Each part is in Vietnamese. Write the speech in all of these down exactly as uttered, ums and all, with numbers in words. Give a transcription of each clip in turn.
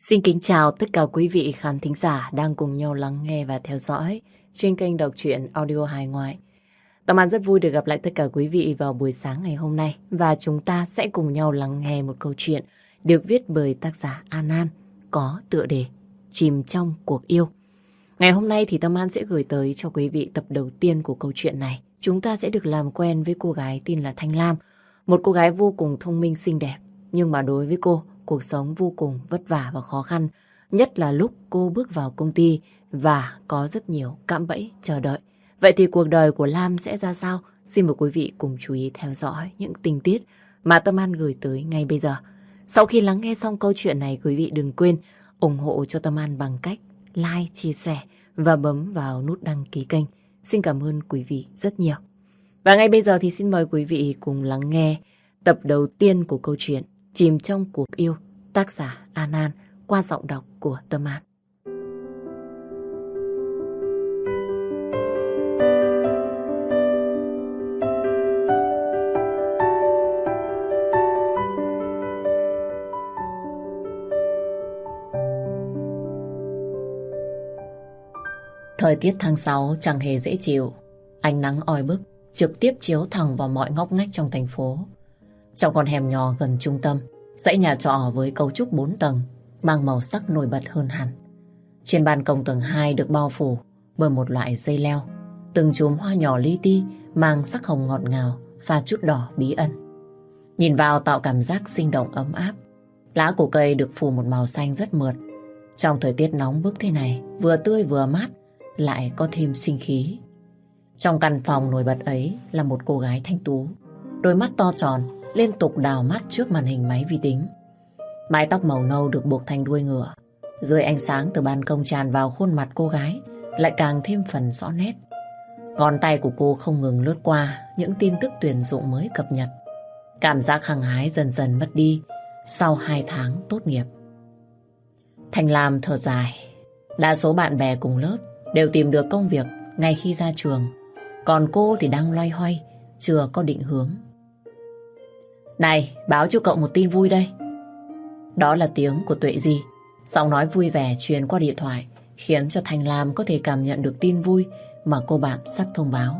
Xin kính chào tất cả quý vị khán thính giả đang cùng nhau lắng nghe và theo dõi trên kênh đọc truyện audio hài ngoại. Tâm An rất vui được gặp lại tất cả quý vị vào buổi sáng ngày hôm nay và chúng ta sẽ cùng nhau lắng nghe một câu chuyện được viết bởi tác giả An An có tựa đề Chìm trong cuộc yêu. Ngày hôm nay thì Tâm An sẽ gửi tới cho quý vị tập đầu tiên của câu chuyện này. Chúng ta sẽ được làm quen với cô gái tên là Thanh Lam, một cô gái vô cùng thông minh xinh đẹp, nhưng mà đối với cô, cuộc sống vô cùng vất vả và khó khăn, nhất là lúc cô bước vào công ty và có rất nhiều cạm bẫy chờ đợi. Vậy thì cuộc đời của Lam sẽ ra sao? Xin mời quý vị cùng chú ý theo dõi những tình tiết mà Tâm An gửi tới ngay bây giờ. Sau khi lắng nghe xong câu chuyện này, quý vị đừng quên ủng hộ cho Tâm An bằng cách like, chia sẻ và bấm vào nút đăng ký kênh. Xin cảm ơn quý vị rất nhiều. Và ngay bây giờ thì xin mời quý vị cùng lắng nghe tập đầu tiên của câu chuyện Chìm trong cuộc yêu, tác giả An An qua giọng đọc của Tâm An. Thời tiết tháng sáu chẳng hề dễ chịu. Ánh nắng oi bức trực tiếp chiếu thẳng vào mọi ngóc ngách trong thành phố. Trong con hẻm nhỏ gần trung tâm, dãy nhà trọ với cấu trúc bốn tầng mang màu sắc nổi bật hơn hẳn. Trên ban công tầng hai được bao phủ bởi một loại dây leo, từng chùm hoa nhỏ li ti mang sắc hồng ngọt ngào pha chút đỏ bí ẩn. Nhìn vào tạo cảm giác sinh động ấm áp. Lá của cây được phủ một màu xanh rất mượt. Trong thời tiết nóng bức thế này, vừa tươi vừa mát, lại có thêm sinh khí. Trong căn phòng nổi bật ấy là một cô gái thanh tú, đôi mắt to tròn liên tục đào mắt trước màn hình máy vi tính. Mái tóc màu nâu được buộc thành đuôi ngựa. Dưới ánh sáng từ ban công tràn vào khuôn mặt cô gái lại càng thêm phần rõ nét. Ngón tay của cô không ngừng lướt qua những tin tức tuyển dụng mới cập nhật. Cảm giác hăng hái dần dần mất đi sau hai tháng tốt nghiệp. Thanh Lam thở dài. Đa số bạn bè cùng lớp đều tìm được công việc ngay khi ra trường, còn cô thì đang loay hoay, chưa có định hướng. Này, báo cho cậu một tin vui đây. Đó là tiếng của Tuệ Di. Giọng nói vui vẻ truyền qua điện thoại khiến cho Thanh Lam có thể cảm nhận được tin vui mà cô bạn sắp thông báo.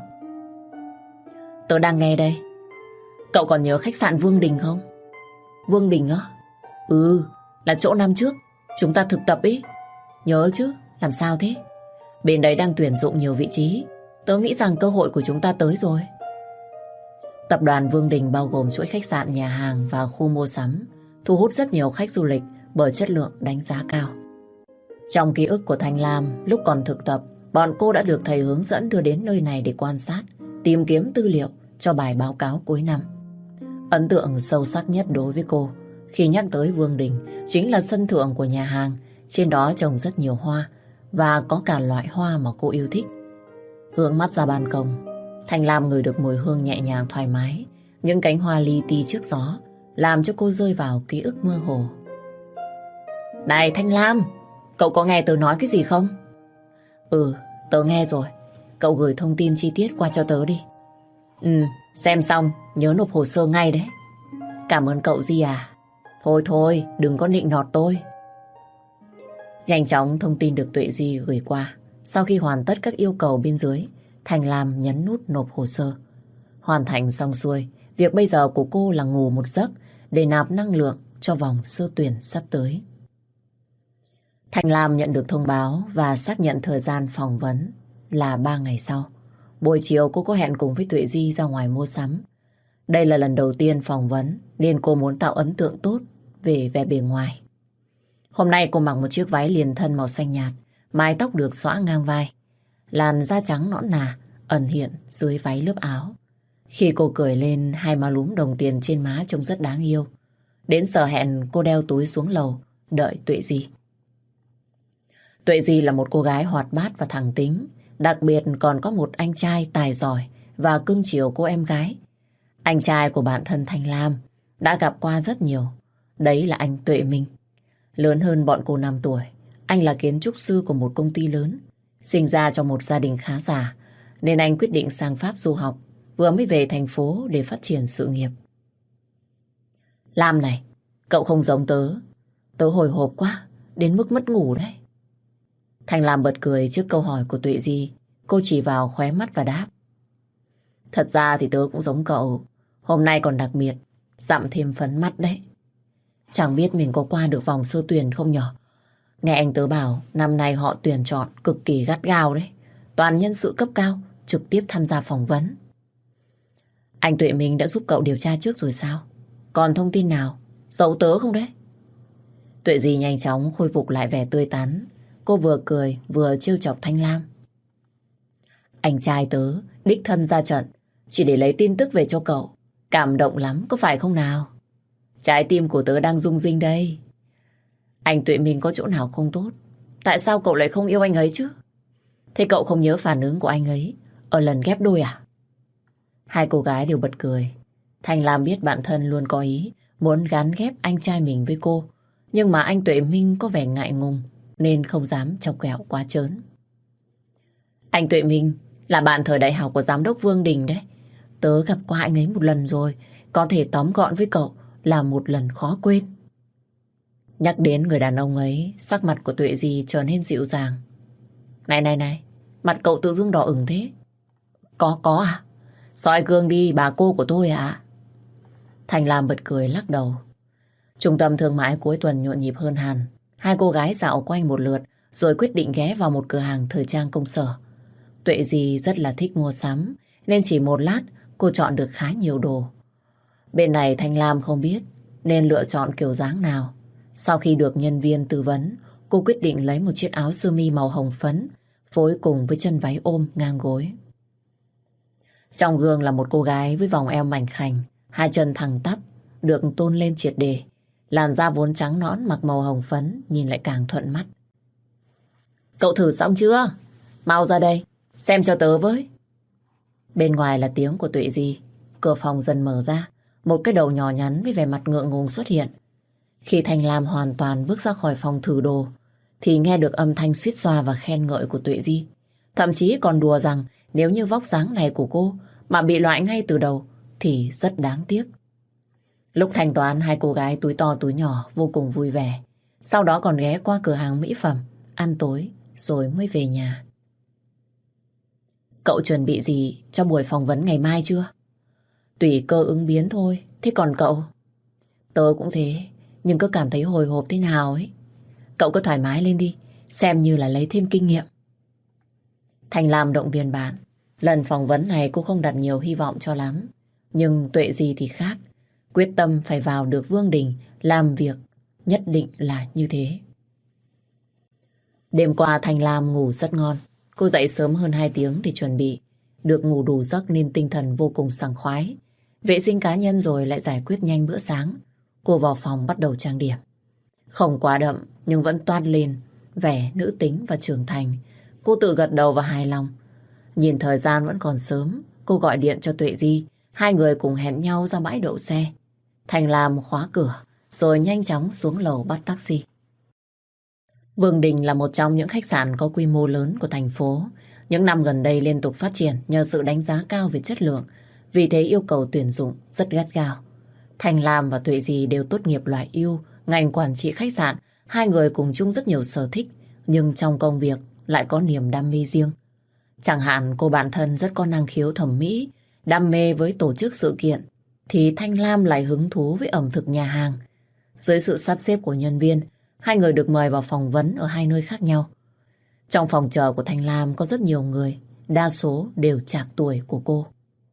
Tớ đang nghe đây. Cậu còn nhớ khách sạn Vương Đình không? Vương Đình á? Ừ, là chỗ năm trước chúng ta thực tập ý. Nhớ chứ, làm sao thế? Bên đấy đang tuyển dụng nhiều vị trí. Tớ nghĩ rằng cơ hội của chúng ta tới rồi. Tập đoàn Vương Đình bao gồm chuỗi khách sạn, nhà hàng và khu mua sắm, thu hút rất nhiều khách du lịch bởi chất lượng đánh giá cao. Trong ký ức của Thanh Lam, lúc còn thực tập, bọn cô đã được thầy hướng dẫn đưa đến nơi này để quan sát, tìm kiếm tư liệu cho bài báo cáo cuối năm. Ấn tượng sâu sắc nhất đối với cô khi nhắc tới Vương Đình chính là sân thượng của nhà hàng. Trên đó trồng rất nhiều hoa và có cả loại hoa mà cô yêu thích. Hướng mắt ra ban công, Thanh Lam ngửi được mùi hương nhẹ nhàng thoải mái. Những cánh hoa li ti trước gió làm cho cô rơi vào ký ức mơ hồ. Này Thanh Lam, cậu có nghe tớ nói cái gì không? Ừ, tớ nghe rồi. Cậu gửi thông tin chi tiết qua cho tớ đi. Ừ, xem xong nhớ nộp hồ sơ ngay đấy. Cảm ơn cậu Di à. Thôi thôi, đừng có nịnh nọt tôi. Nhanh chóng thông tin được Tuệ Di gửi qua. Sau khi hoàn tất các yêu cầu bên dưới, Thanh Lam nhấn nút nộp hồ sơ. Hoàn thành xong xuôi, việc bây giờ của cô là ngủ một giấc để nạp năng lượng cho vòng sơ tuyển sắp tới. Thanh Lam nhận được thông báo và xác nhận thời gian phỏng vấn là ba ngày sau. Buổi chiều cô có hẹn cùng với Tuệ Di ra ngoài mua sắm. Đây là lần đầu tiên phỏng vấn nên cô muốn tạo ấn tượng tốt về vẻ bề ngoài. Hôm nay cô mặc một chiếc váy liền thân màu xanh nhạt, mái tóc được xõa ngang vai, làn da trắng nõn nà ẩn hiện dưới váy lớp áo. Khi cô cười lên, hai má lúm đồng tiền trên má trông rất đáng yêu. Đến giờ hẹn cô đeo túi xuống lầu đợi Tuệ Di. Tuệ Di là một cô gái hoạt bát và thẳng tính, đặc biệt còn có một anh trai tài giỏi và cưng chiều cô em gái. Anh trai của bạn thân Thanh Lam đã gặp qua rất nhiều. Đấy là anh Tuệ Minh. Lớn hơn bọn cô năm tuổi, anh là kiến trúc sư của một công ty lớn. Sinh ra trong một gia đình khá giả, nên anh quyết định sang Pháp du học, vừa mới về thành phố để phát triển sự nghiệp. Lam này, cậu không giống tớ. Tớ hồi hộp quá, đến mức mất ngủ đấy. Thành Lam bật cười trước câu hỏi của Tuệ Di. Cô chỉ vào khóe mắt và đáp. Thật ra thì tớ cũng giống cậu. Hôm nay còn đặc biệt dặm thêm phấn mắt đấy. Chẳng biết mình có qua được vòng sơ tuyển không nhở? Nghe anh tớ bảo năm nay họ tuyển chọn cực kỳ gắt gao đấy. Toàn nhân sự cấp cao trực tiếp tham gia phỏng vấn. Anh Tuệ Minh đã giúp cậu điều tra trước rồi sao? Còn thông tin nào giấu tớ không đấy? Tuệ Di nhanh chóng khôi phục lại vẻ tươi tắn. Cô vừa cười vừa trêu chọc Thanh Lam. Anh trai tớ đích thân ra trận chỉ để lấy tin tức về cho cậu. Cảm động lắm có phải không nào? Trái tim của tớ đang rung rinh đây. Anh Tuệ Minh có chỗ nào không tốt? Tại sao cậu lại không yêu anh ấy chứ? Thế cậu không nhớ phản ứng của anh ấy ở lần ghép đôi à? Hai cô gái đều bật cười. Thành Lam biết bạn thân luôn có ý muốn gắn ghép anh trai mình với cô. Nhưng mà anh Tuệ Minh có vẻ ngại ngùng nên không dám chọc ghẹo quá trớn. Anh Tuệ Minh là bạn thời đại học của giám đốc Vương Đình đấy. Tớ gặp qua anh ấy một lần rồi. Có thể tóm gọn với cậu là một lần khó quên. Nhắc đến người đàn ông ấy, sắc mặt của Tuệ Di trở nên dịu dàng. Này này này, mặt cậu tự dưng đỏ ửng thế. Có có à? Soi gương đi bà cô của tôi à? Thành Lam bật cười lắc đầu. Trung tâm thương mại cuối tuần nhộn nhịp hơn hẳn. Hai cô gái dạo quanh một lượt rồi quyết định ghé vào một cửa hàng thời trang công sở. Tuệ Di rất là thích mua sắm nên chỉ một lát cô chọn được khá nhiều đồ. Bên này Thanh Lam không biết nên lựa chọn kiểu dáng nào. Sau khi được nhân viên tư vấn, cô quyết định lấy một chiếc áo sơ mi màu hồng phấn phối cùng với chân váy ôm ngang gối. Trong gương là một cô gái với vòng eo mảnh khảnh, hai chân thẳng tắp, được tôn lên triệt để. Làn da vốn trắng nõn mặc màu hồng phấn nhìn lại càng thuận mắt. Cậu thử xong chưa? Mau ra đây, xem cho tớ với. Bên ngoài là tiếng của Tuệ Di. Cửa phòng dần mở ra. Một cái đầu nhỏ nhắn với vẻ mặt ngượng ngùng xuất hiện. Khi Thanh Lam hoàn toàn bước ra khỏi phòng thử đồ thì nghe được âm thanh suýt xoa và khen ngợi của Tuệ Di. Thậm chí còn đùa rằng nếu như vóc dáng này của cô mà bị loại ngay từ đầu thì rất đáng tiếc. Lúc thanh toán, hai cô gái túi to túi nhỏ vô cùng vui vẻ. Sau đó còn ghé qua cửa hàng mỹ phẩm ăn tối rồi mới về nhà. Cậu chuẩn bị gì cho buổi phỏng vấn ngày mai chưa? Tùy cơ ứng biến thôi. Thế còn cậu? Tớ cũng thế, nhưng cứ cảm thấy hồi hộp thế nào ấy. Cậu cứ thoải mái lên đi, xem như là lấy thêm kinh nghiệm. Thành Lam động viên bạn. Lần phỏng vấn này cô không đặt nhiều hy vọng cho lắm. Nhưng Tuệ Di thì khác. Quyết tâm phải vào được Vương Đình làm việc, nhất định là như thế. Đêm qua Thành Lam ngủ rất ngon. Cô dậy sớm hơn hai tiếng để chuẩn bị. Được ngủ đủ giấc nên tinh thần vô cùng sảng khoái. Vệ sinh cá nhân rồi lại giải quyết nhanh bữa sáng. Cô vào phòng bắt đầu trang điểm. Không quá đậm nhưng vẫn toát lên vẻ nữ tính và trưởng thành. Cô tự gật đầu và hài lòng. Nhìn thời gian vẫn còn sớm, cô gọi điện cho Tuệ Di. Hai người cùng hẹn nhau ra bãi đậu xe. Thành Lam khóa cửa rồi nhanh chóng xuống lầu bắt taxi. Vương Đình là một trong những khách sạn có quy mô lớn của thành phố. Những năm gần đây liên tục phát triển nhờ sự đánh giá cao về chất lượng. Vì thế yêu cầu tuyển dụng rất gắt gao. Thành Lam và Tuệ Di đều tốt nghiệp loại ưu ngành quản trị khách sạn. Hai người cùng chung rất nhiều sở thích, nhưng trong công việc lại có niềm đam mê riêng. Chẳng hạn cô bạn thân rất có năng khiếu thẩm mỹ, đam mê với tổ chức sự kiện, thì Thanh Lam lại hứng thú với ẩm thực nhà hàng. Dưới sự sắp xếp của nhân viên, hai người được mời vào phỏng vấn ở hai nơi khác nhau. Trong phòng chờ của Thanh Lam có rất nhiều người, đa số đều trạc tuổi của cô.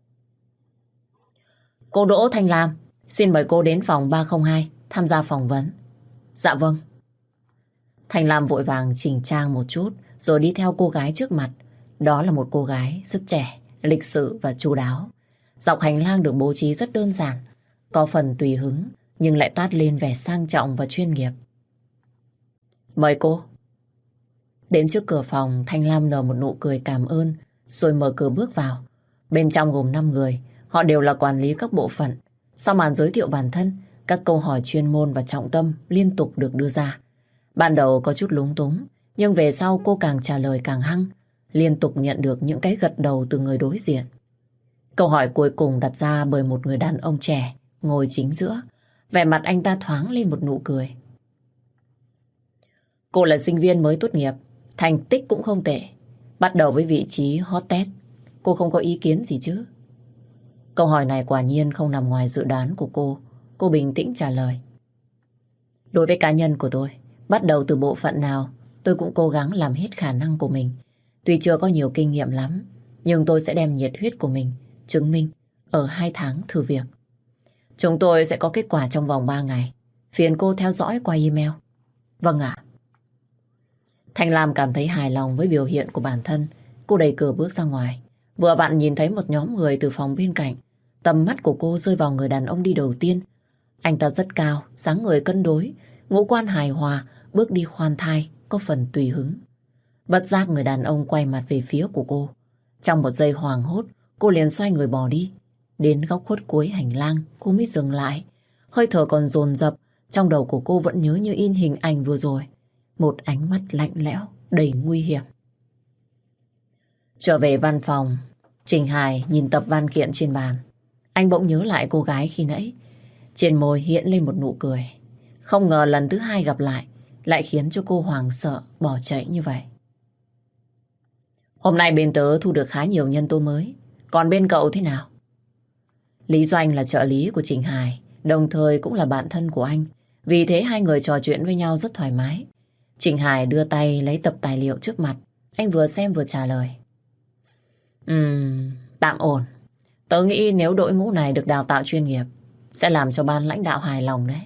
Cô Đỗ Thanh Lam, xin mời cô đến phòng ba không hai tham gia phỏng vấn. Dạ vâng. Thanh Lam vội vàng chỉnh trang một chút rồi đi theo cô gái trước mặt. Đó là một cô gái rất trẻ, lịch sự và chu đáo. Dọc hành lang được bố trí rất đơn giản, có phần tùy hứng nhưng lại toát lên vẻ sang trọng và chuyên nghiệp. Mời cô. Đến trước cửa phòng, Thanh Lam nở một nụ cười cảm ơn rồi mở cửa bước vào. Bên trong gồm năm người, họ đều là quản lý các bộ phận. Sau màn giới thiệu bản thân, các câu hỏi chuyên môn và trọng tâm liên tục được đưa ra. Ban đầu có chút lúng túng, nhưng về sau cô càng trả lời càng hăng, liên tục nhận được những cái gật đầu từ người đối diện. Câu hỏi cuối cùng đặt ra bởi một người đàn ông trẻ ngồi chính giữa. Vẻ mặt anh ta thoáng lên một nụ cười. Cô là sinh viên mới tốt nghiệp, thành tích cũng không tệ. Bắt đầu với vị trí hot test. Cô không có ý kiến gì chứ? Câu hỏi này quả nhiên không nằm ngoài dự đoán của cô. Cô bình tĩnh trả lời. Đối với cá nhân của tôi, bắt đầu từ bộ phận nào, tôi cũng cố gắng làm hết khả năng của mình. Tuy chưa có nhiều kinh nghiệm lắm, nhưng tôi sẽ đem nhiệt huyết của mình chứng minh ở hai tháng thử việc. Chúng tôi sẽ có kết quả trong vòng ba ngày. Phiền cô theo dõi qua email. Vâng ạ. Thanh Lam cảm thấy hài lòng với biểu hiện của bản thân. Cô đẩy cửa bước ra ngoài. Vừa vặn nhìn thấy một nhóm người từ phòng bên cạnh. Tầm mắt của cô rơi vào người đàn ông đi đầu tiên. Anh ta rất cao, dáng người cân đối, ngũ quan hài hòa, bước đi khoan thai, có phần tùy hứng. Bất giác người đàn ông quay mặt về phía của cô. Trong một giây hoảng hốt, cô liền xoay người bỏ đi. Đến góc khuất cuối hành lang, cô mới dừng lại. Hơi thở còn dồn dập, trong đầu của cô vẫn nhớ như in hình ảnh vừa rồi. Một ánh mắt lạnh lẽo, đầy nguy hiểm. Trở về văn phòng, Trình Hải nhìn tập văn kiện trên bàn. Anh bỗng nhớ lại cô gái khi nãy. Trên môi hiện lên một nụ cười. Không ngờ lần thứ hai gặp lại lại khiến cho cô hoảng sợ bỏ chạy như vậy. Hôm nay bên tớ thu được khá nhiều nhân tố mới. Còn bên cậu thế nào? Lý Doanh là trợ lý của Trình Hải, đồng thời cũng là bạn thân của anh. Vì thế hai người trò chuyện với nhau rất thoải mái. Trình Hải đưa tay lấy tập tài liệu trước mặt. Anh vừa xem vừa trả lời. Ừm, tạm ổn. Tớ nghĩ nếu đội ngũ này được đào tạo chuyên nghiệp sẽ làm cho ban lãnh đạo hài lòng đấy.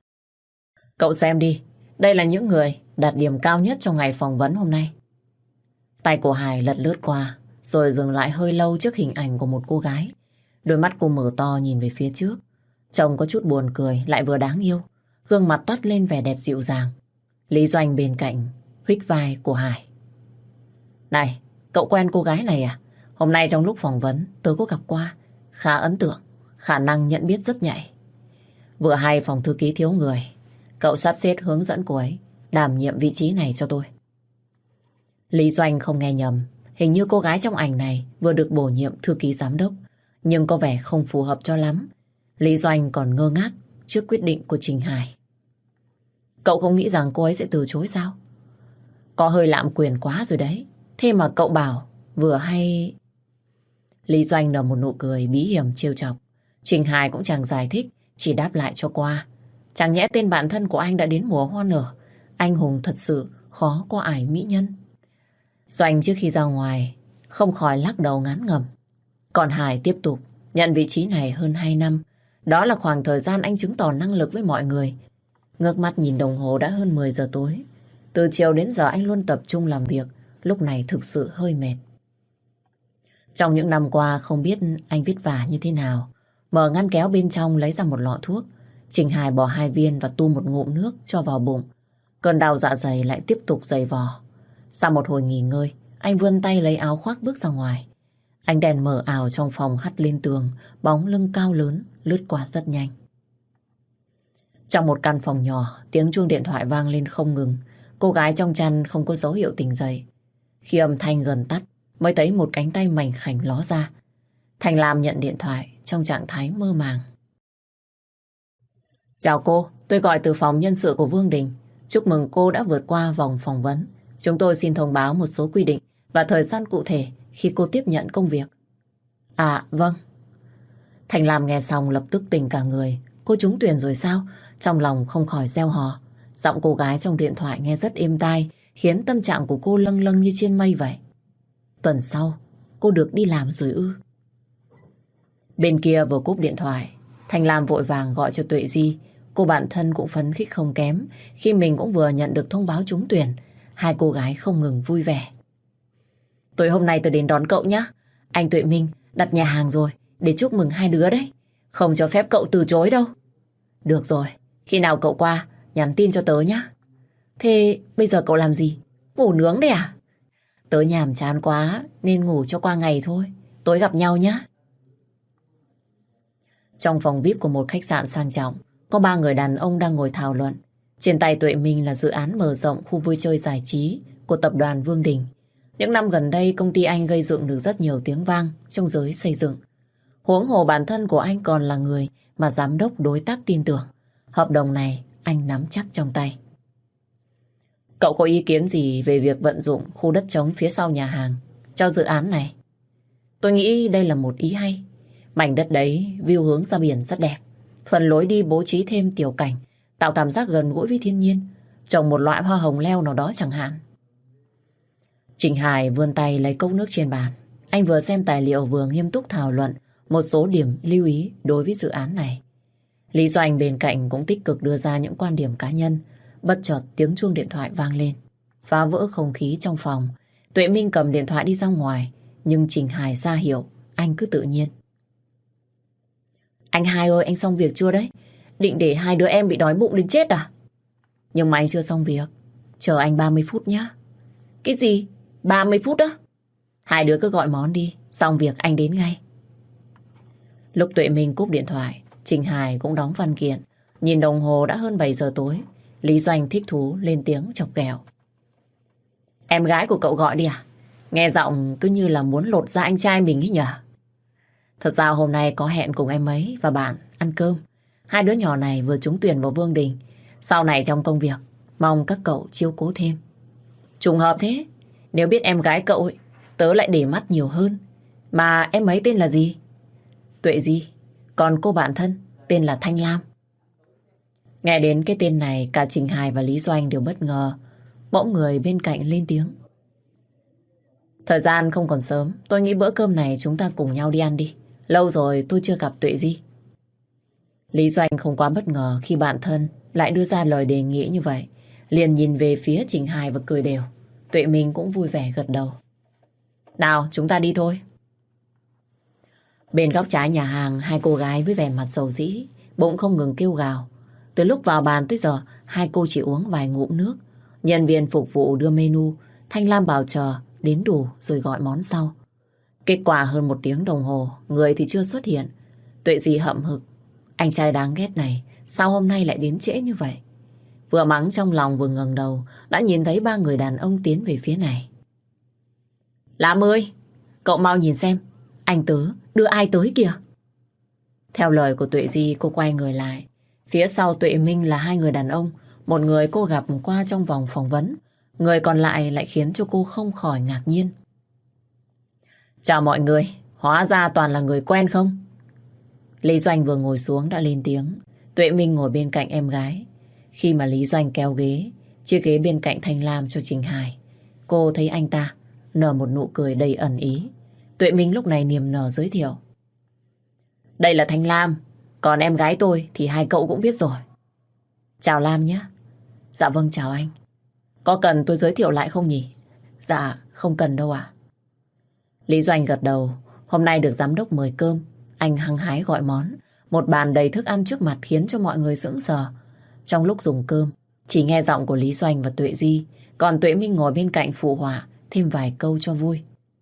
Cậu xem đi. Đây là những người đạt điểm cao nhất trong ngày phỏng vấn hôm nay. Tay của Hải lật lướt qua rồi dừng lại hơi lâu trước hình ảnh của một cô gái. Đôi mắt cô mở to nhìn về phía trước. Trông có chút buồn cười lại vừa đáng yêu. Gương mặt toát lên vẻ đẹp dịu dàng. Lý Doanh bên cạnh huých vai của Hải. Này, cậu quen cô gái này à? Hôm nay trong lúc phỏng vấn tớ có gặp qua. Khá ấn tượng, khả năng nhận biết rất nhạy. Vừa hay phòng thư ký thiếu người, cậu sắp xếp hướng dẫn cô ấy đảm nhiệm vị trí này cho tôi. Lý Doanh không nghe nhầm. Hình như cô gái trong ảnh này vừa được bổ nhiệm thư ký giám đốc, nhưng có vẻ không phù hợp cho lắm. Lý Doanh còn ngơ ngác trước quyết định của Trình Hải. Cậu không nghĩ rằng cô ấy sẽ từ chối sao? Có hơi lạm quyền quá rồi đấy. Thế mà cậu bảo vừa hay... Lý Doanh nở một nụ cười bí hiểm trêu chọc. Trình Hải cũng chẳng giải thích, chỉ đáp lại cho qua. Chẳng nhẽ tên bạn thân của anh đã đến mùa hoa nở. Anh hùng thật sự khó có ải mỹ nhân. Doanh trước khi ra ngoài không khỏi lắc đầu ngán ngẩm. Còn Hải tiếp tục nhận vị trí này hơn hai năm. Đó là khoảng thời gian anh chứng tỏ năng lực với mọi người. Ngước mắt nhìn đồng hồ đã hơn mười giờ tối. Từ chiều đến giờ anh luôn tập trung làm việc. Lúc này thực sự hơi mệt. Trong những năm qua không biết anh vất vả như thế nào. Mở ngăn kéo bên trong lấy ra một lọ thuốc. Trình Hải bỏ hai viên và tu một ngụm nước cho vào bụng. Cơn đau dạ dày lại tiếp tục dày vò. Sau một hồi nghỉ ngơi, anh vươn tay lấy áo khoác bước ra ngoài. Ánh đèn mờ ảo trong phòng hắt lên tường, bóng lưng cao lớn lướt qua rất nhanh. Trong một căn phòng nhỏ, tiếng chuông điện thoại vang lên không ngừng. Cô gái trong chăn không có dấu hiệu tỉnh dậy. Khi âm thanh gần tắt, mới thấy một cánh tay mảnh khảnh ló ra. Thành Lam nhận điện thoại trong trạng thái mơ màng. Chào cô, tôi gọi từ phòng nhân sự của Vương Đình. Chúc mừng cô đã vượt qua vòng phỏng vấn. Chúng tôi xin thông báo một số quy định và thời gian cụ thể khi cô tiếp nhận công việc. À, vâng. Thành Lam nghe xong lập tức tỉnh cả người. Cô trúng tuyển rồi sao? Trong lòng không khỏi reo hò. Giọng cô gái trong điện thoại nghe rất êm tai, khiến tâm trạng của cô lâng lâng như trên mây vậy. Tuần sau, cô được đi làm rồi ư? Bên kia vừa cúp điện thoại, Thành Lam vội vàng gọi cho Tuệ Di. Cô bạn thân cũng phấn khích không kém khi mình cũng vừa nhận được thông báo trúng tuyển. Hai cô gái không ngừng vui vẻ. Tối hôm nay tôi đến đón cậu nhé. Anh Tuệ Minh đặt nhà hàng rồi để chúc mừng hai đứa đấy. Không cho phép cậu từ chối đâu. Được rồi, khi nào cậu qua nhắn tin cho tớ nhé. Thế bây giờ cậu làm gì? Ngủ nướng đấy à? Tớ nhàm chán quá nên ngủ cho qua ngày thôi. Tối gặp nhau nhé. Trong phòng vi ai pi của một khách sạn sang trọng, có ba người đàn ông đang ngồi thảo luận. Trên tay Tuệ Minh là dự án mở rộng khu vui chơi giải trí của tập đoàn Vương Đình. Những năm gần đây, công ty anh gây dựng được rất nhiều tiếng vang trong giới xây dựng. Huống hồ bản thân của anh còn là người mà giám đốc đối tác tin tưởng. Hợp đồng này anh nắm chắc trong tay. Cậu có ý kiến gì về việc vận dụng khu đất trống phía sau nhà hàng cho dự án này? Tôi nghĩ đây là một ý hay. Mảnh đất đấy view hướng ra biển rất đẹp. Phần lối đi bố trí thêm tiểu cảnh, tạo cảm giác gần gũi với thiên nhiên. Trồng một loại hoa hồng leo nào đó chẳng hạn. Trình Hải vươn tay lấy cốc nước trên bàn. Anh vừa xem tài liệu vừa nghiêm túc thảo luận một số điểm lưu ý đối với dự án này. Lý Doanh bên cạnh cũng tích cực đưa ra những quan điểm cá nhân. Bất chợt tiếng chuông điện thoại vang lên, phá vỡ không khí trong phòng. Tuệ Minh cầm điện thoại đi ra ngoài, nhưng Trình Hải ra hiệu anh cứ tự nhiên. Anh Hai ơi, anh xong việc chưa đấy? Định để hai đứa em bị đói bụng đến chết à? Nhưng mà anh chưa xong việc, chờ anh ba mươi phút nhá. Cái gì? ba mươi phút á? Hai đứa cứ gọi món đi, xong việc anh đến ngay. Lúc Tuệ Minh cúp điện thoại, Trình Hải cũng đóng văn kiện. Nhìn đồng hồ đã hơn bảy giờ tối. Lý Doanh thích thú lên tiếng chọc ghẹo. Em gái của cậu gọi đi à? Nghe giọng cứ như là muốn lột da anh trai mình ấy nhở? Thật ra hôm nay có hẹn cùng em ấy và bạn ăn cơm. Hai đứa nhỏ này vừa trúng tuyển vào Vương Đình. Sau này trong công việc, mong các cậu chiếu cố thêm. Trùng hợp thế. Nếu biết em gái cậu ấy, tớ lại để mắt nhiều hơn. Mà em ấy tên là gì? Tuệ Di. Còn cô bạn thân tên là Thanh Lam. Nghe đến cái tên này, cả Trình Hải và Lý Doanh đều bất ngờ. Bỗng người bên cạnh lên tiếng. Thời gian không còn sớm, tôi nghĩ bữa cơm này chúng ta cùng nhau đi ăn đi. Lâu rồi tôi chưa gặp Tuệ Di. Lý Doanh không quá bất ngờ khi bạn thân lại đưa ra lời đề nghị như vậy. Liền nhìn về phía Trình Hải và cười đều. Tuệ Minh cũng vui vẻ gật đầu. Nào, chúng ta đi thôi. Bên góc trái nhà hàng, hai cô gái với vẻ mặt rầu rĩ, bỗng không ngừng kêu gào. Từ lúc vào bàn tới giờ, hai cô chỉ uống vài ngụm nước. Nhân viên phục vụ đưa menu, Thanh Lam bảo chờ đến đủ rồi gọi món sau. Kết quả hơn một tiếng đồng hồ, người thì chưa xuất hiện. Tuệ Di hậm hực. Anh trai đáng ghét này, sao hôm nay lại đến trễ như vậy? Vừa mắng trong lòng vừa ngẩng đầu, đã nhìn thấy ba người đàn ông tiến về phía này. Lam ơi, cậu mau nhìn xem, anh Tứ đưa ai tới kìa. Theo lời của Tuệ Di, cô quay người lại. Phía sau Tuệ Minh là hai người đàn ông. Một người cô gặp qua trong vòng phỏng vấn, người còn lại lại khiến cho cô không khỏi ngạc nhiên. Chào mọi người, hóa ra toàn là người quen không? Lý Doanh vừa ngồi xuống đã lên tiếng. Tuệ Minh ngồi bên cạnh em gái. Khi mà Lý Doanh kéo ghế, chiếc ghế bên cạnh Thanh Lam cho Trình Hải, cô thấy anh ta nở một nụ cười đầy ẩn ý. Tuệ Minh lúc này niềm nở giới thiệu. Đây là Thanh Lam, còn em gái tôi thì hai cậu cũng biết rồi. Chào Lam nhé. Dạ vâng, chào anh. Có cần tôi giới thiệu lại không nhỉ? Dạ, không cần đâu ạ. Lý Doanh gật đầu. Hôm nay được giám đốc mời cơm, anh hăng hái gọi món. Một bàn đầy thức ăn trước mặt khiến cho mọi người sững sờ. Trong lúc dùng cơm, chỉ nghe giọng của Lý Doanh và Tuệ Di, còn Tuệ Minh ngồi bên cạnh phụ họa thêm vài câu cho vui.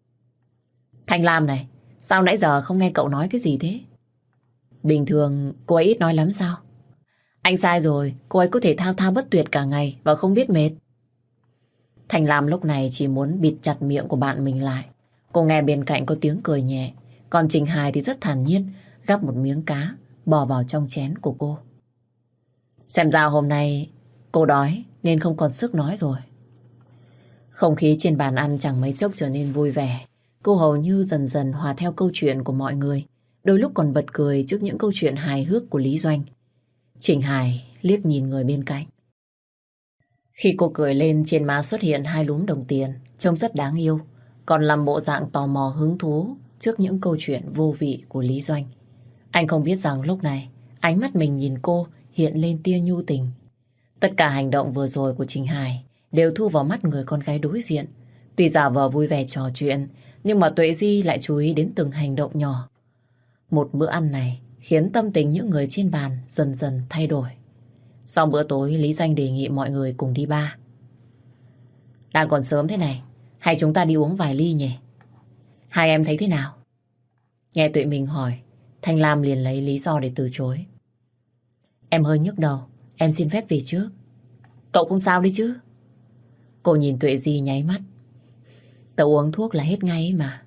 Thanh Lam này, sao nãy giờ không nghe cậu nói cái gì thế? Bình thường cô ấy ít nói lắm sao? Anh sai rồi, cô ấy có thể thao thao bất tuyệt cả ngày và không biết mệt. Thanh Lam lúc này chỉ muốn bịt chặt miệng của bạn mình lại. Cô nghe bên cạnh có tiếng cười nhẹ, còn Trình Hải thì rất thản nhiên gắp một miếng cá bỏ vào trong chén của cô. Xem ra hôm nay cô đói nên không còn sức nói rồi. Không khí trên bàn ăn chẳng mấy chốc trở nên vui vẻ. Cô hầu như dần dần hòa theo câu chuyện của mọi người, đôi lúc còn bật cười trước những câu chuyện hài hước của Lý Doanh. Trình Hải liếc nhìn người bên cạnh. Khi cô cười lên, trên má xuất hiện hai lúm đồng tiền, trông rất đáng yêu, còn làm bộ dạng tò mò hứng thú trước những câu chuyện vô vị của Lý Doanh. Anh không biết rằng lúc này ánh mắt mình nhìn cô hiện lên tia nhu tình. Tất cả hành động vừa rồi của Trình Hải đều thu vào mắt người con gái đối diện. Tuy giả vờ vui vẻ trò chuyện, nhưng mà Tuệ Di lại chú ý đến từng hành động nhỏ. Một bữa ăn này khiến tâm tình những người trên bàn dần dần thay đổi. Sau bữa tối, Lý Doanh đề nghị mọi người cùng đi bar. Đang còn sớm thế này, hay chúng ta đi uống vài ly nhỉ? Hai em thấy thế nào? Nghe Tuệ Minh hỏi, Thanh Lam liền lấy lý do để từ chối. Em hơi nhức đầu, em xin phép về trước. Cậu không sao đi chứ? Cô nhìn Tuệ Di nháy mắt. Tớ uống thuốc là hết ngay ấy mà.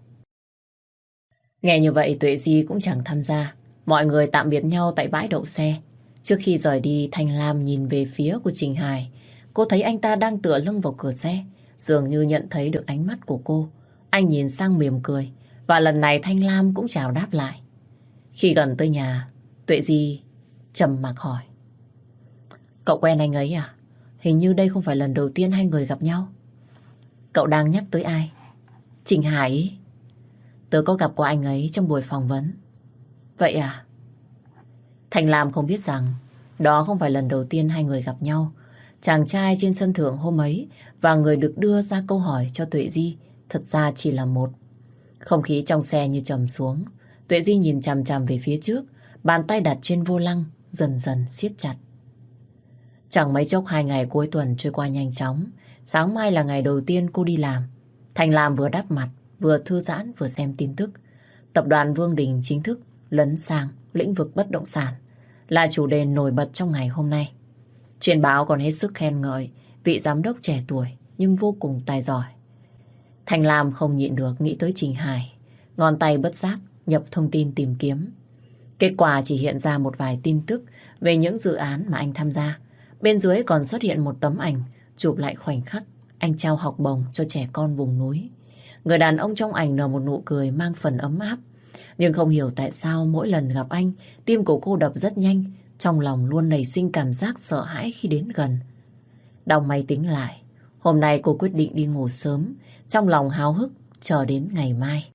Nghe như vậy Tuệ Di cũng chẳng tham gia. Mọi người tạm biệt nhau tại bãi đậu xe. Trước khi rời đi, Thanh Lam nhìn về phía của Trình Hải. Cô thấy anh ta đang tựa lưng vào cửa xe, dường như nhận thấy được ánh mắt của cô. Anh nhìn sang mỉm cười, và lần này Thanh Lam cũng chào đáp lại. Khi gần tới nhà, Tuệ Di trầm mặc hỏi. Cậu quen anh ấy à? Hình như đây không phải lần đầu tiên hai người gặp nhau. Cậu đang nhắc tới ai? Trình Hải ý. Tớ có gặp qua anh ấy trong buổi phỏng vấn. Vậy à? Thành Lam không biết rằng đó không phải lần đầu tiên hai người gặp nhau. Chàng trai trên sân thượng hôm ấy và người được đưa ra câu hỏi cho Tuệ Di thật ra chỉ là một. Không khí trong xe như trầm xuống. Tuệ Di nhìn chằm chằm về phía trước, bàn tay đặt trên vô lăng dần dần siết chặt. Chẳng mấy chốc hai ngày cuối tuần trôi qua nhanh chóng. Sáng mai là ngày đầu tiên cô đi làm. Thành Lam vừa đắp mặt, vừa thư giãn vừa xem tin tức. Tập đoàn Vương Đình chính thức lấn sang lĩnh vực bất động sản, là chủ đề nổi bật trong ngày hôm nay. Trên báo còn hết sức khen ngợi vị giám đốc trẻ tuổi nhưng vô cùng tài giỏi. Thành Lam không nhịn được nghĩ tới Trình Hải, ngón tay bất giác nhập thông tin tìm kiếm. Kết quả chỉ hiện ra một vài tin tức về những dự án mà anh tham gia. Bên dưới còn xuất hiện một tấm ảnh chụp lại khoảnh khắc anh trao học bổng cho trẻ con vùng núi. Người đàn ông trong ảnh nở một nụ cười mang phần ấm áp. Nhưng không hiểu tại sao mỗi lần gặp anh, tim của cô đập rất nhanh, trong lòng luôn nảy sinh cảm giác sợ hãi khi đến gần. Đọc máy tính lại, hôm nay cô quyết định đi ngủ sớm, trong lòng háo hức chờ đến ngày mai.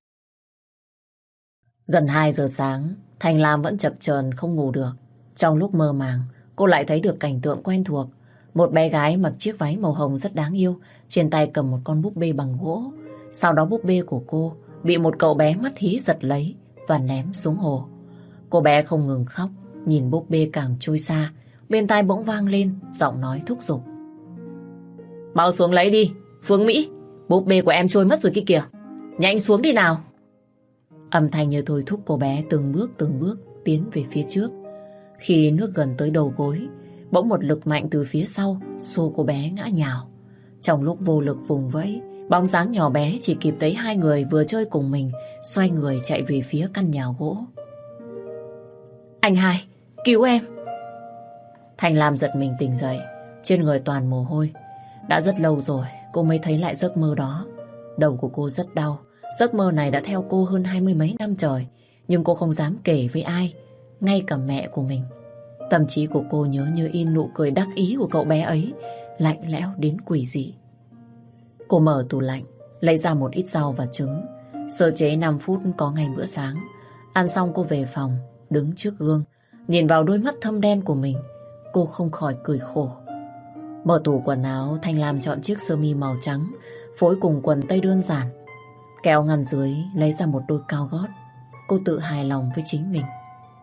Gần hai giờ sáng, Thành Lam vẫn chập chờn không ngủ được. Trong lúc mơ màng, cô lại thấy được cảnh tượng quen thuộc. Một bé gái mặc chiếc váy màu hồng rất đáng yêu, trên tay cầm một con búp bê bằng gỗ. Sau đó búp bê của cô bị một cậu bé mắt hí giật lấy và ném xuống hồ. Cô bé không ngừng khóc, nhìn búp bê càng trôi xa. Bên tai bỗng vang lên giọng nói thúc giục. Mau xuống lấy đi, Phương Mỹ, búp bê của em trôi mất rồi kia kìa. Nhanh xuống đi nào. Âm thanh như thôi thúc cô bé từng bước từng bước tiến về phía trước. Khi nước gần tới đầu gối, bỗng một lực mạnh từ phía sau xô cô bé ngã nhào. Trong lúc vô lực vùng vẫy, bóng dáng nhỏ bé chỉ kịp thấy hai người vừa chơi cùng mình xoay người chạy về phía căn nhà gỗ. Anh hai, cứu em! Thành Lam giật mình tỉnh dậy, trên người toàn mồ hôi. Đã rất lâu rồi cô mới thấy lại giấc mơ đó. Đầu của cô rất đau. Giấc mơ này đã theo cô hơn hai mươi mấy năm trời, nhưng cô không dám kể với ai, ngay cả mẹ của mình. Tâm trí của cô nhớ như in nụ cười đắc ý của cậu bé ấy, lạnh lẽo đến quỷ dị. Cô mở tủ lạnh, lấy ra một ít rau và trứng. Sơ chế năm phút có ngay bữa sáng. Ăn xong cô về phòng, đứng trước gương, nhìn vào đôi mắt thâm đen của mình. Cô không khỏi cười khổ. Mở tủ quần áo, Thanh Lam chọn chiếc sơ mi màu trắng, phối cùng quần tây đơn giản. Kéo ngăn dưới, lấy ra một đôi cao gót. Cô tự hài lòng với chính mình.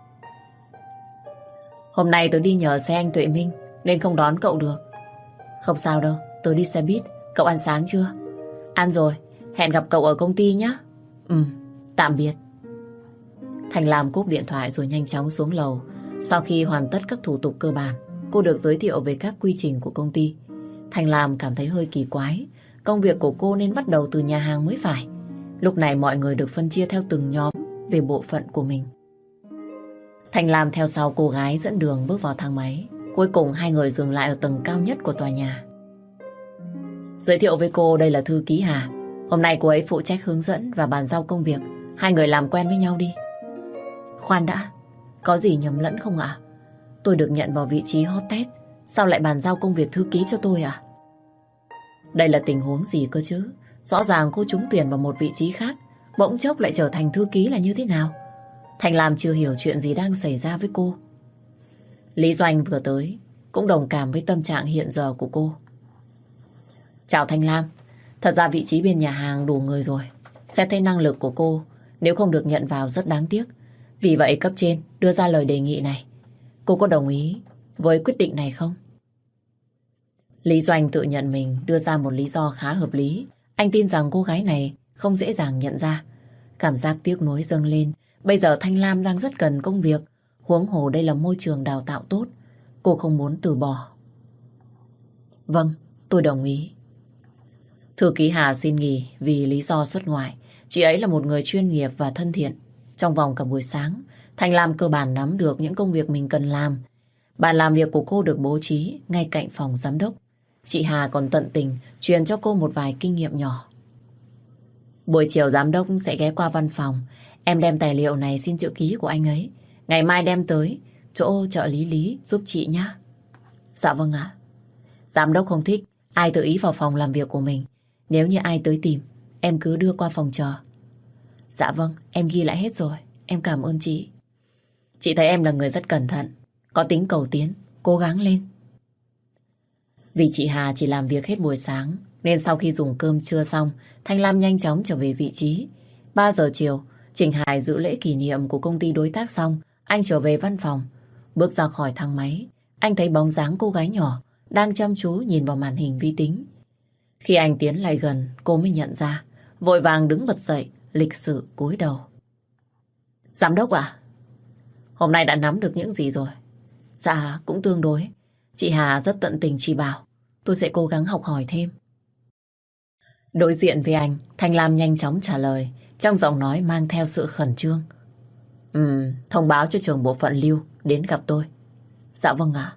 Hôm nay tớ đi nhờ xe anh Tuệ Minh, nên không đón cậu được. Không sao đâu, tớ đi xe buýt. Cậu ăn sáng chưa? Ăn rồi, hẹn gặp cậu ở công ty nhé. Ừ, tạm biệt. Thành Lam cúp điện thoại rồi nhanh chóng xuống lầu. Sau khi hoàn tất các thủ tục cơ bản, cô được giới thiệu về các quy trình của công ty. Thành Lam cảm thấy hơi kỳ quái. Công việc của cô nên bắt đầu từ nhà hàng mới phải. Lúc này mọi người được phân chia theo từng nhóm về bộ phận của mình. Thành Lam theo sau cô gái dẫn đường bước vào thang máy. Cuối cùng hai người dừng lại ở tầng cao nhất của tòa nhà. Giới thiệu với cô, đây là thư ký Hà. Hôm nay cô ấy phụ trách hướng dẫn và bàn giao công việc. Hai người làm quen với nhau đi. Khoan đã, có gì nhầm lẫn không ạ? Tôi được nhận vào vị trí hot test, sao lại bàn giao công việc thư ký cho tôi ạ? Đây là tình huống gì cơ chứ? Rõ ràng cô trúng tuyển vào một vị trí khác, bỗng chốc lại trở thành thư ký là như thế nào? Thành Lam chưa hiểu chuyện gì đang xảy ra với cô. Lý Doanh vừa tới, cũng đồng cảm với tâm trạng hiện giờ của cô. Chào Thanh Lam, thật ra vị trí bên nhà hàng đủ người rồi. Xét thấy năng lực của cô, nếu không được nhận vào rất đáng tiếc. Vì vậy cấp trên đưa ra lời đề nghị này. Cô có đồng ý với quyết định này không? Lý Doanh tự nhận mình đưa ra một lý do khá hợp lý. Anh tin rằng cô gái này không dễ dàng nhận ra. Cảm giác tiếc nuối dâng lên. Bây giờ Thanh Lam đang rất cần công việc. Huống hồ đây là môi trường đào tạo tốt. Cô không muốn từ bỏ. Vâng, tôi đồng ý. Thư ký Hà xin nghỉ vì lý do xuất ngoại. Chị ấy là một người chuyên nghiệp và thân thiện. Trong vòng cả buổi sáng, Thanh Lam cơ bản nắm được những công việc mình cần làm. Bàn làm việc của cô được bố trí ngay cạnh phòng giám đốc. Chị Hà còn tận tình truyền cho cô một vài kinh nghiệm nhỏ. Buổi chiều giám đốc sẽ ghé qua văn phòng. Em đem tài liệu này xin chữ ký của anh ấy. Ngày mai đem tới chỗ trợ lý Lý giúp chị nhé. Dạ vâng ạ. Giám đốc không thích ai tự ý vào phòng làm việc của mình. Nếu như ai tới tìm, em cứ đưa qua phòng chờ. Dạ vâng, em ghi lại hết rồi. Em cảm ơn chị. Chị thấy em là người rất cẩn thận, có tính cầu tiến, cố gắng lên. Vì chị Hà chỉ làm việc hết buổi sáng, nên sau khi dùng cơm trưa xong, Thanh Lam nhanh chóng trở về vị trí. ba giờ chiều, Trình Hải dự lễ kỷ niệm của công ty đối tác xong, anh trở về văn phòng. Bước ra khỏi thang máy, anh thấy bóng dáng cô gái nhỏ đang chăm chú nhìn vào màn hình vi tính. Khi anh tiến lại gần, cô mới nhận ra, vội vàng đứng bật dậy, lịch sự cúi đầu. Giám đốc à? Hôm nay đã nắm được những gì rồi? Dạ, cũng tương đối. Chị Hà rất tận tình chỉ bảo. Tôi sẽ cố gắng học hỏi thêm. Đối diện với anh, Thanh Lam nhanh chóng trả lời, trong giọng nói mang theo sự khẩn trương. Ừm, thông báo cho trưởng bộ phận Lưu đến gặp tôi. Dạ vâng ạ.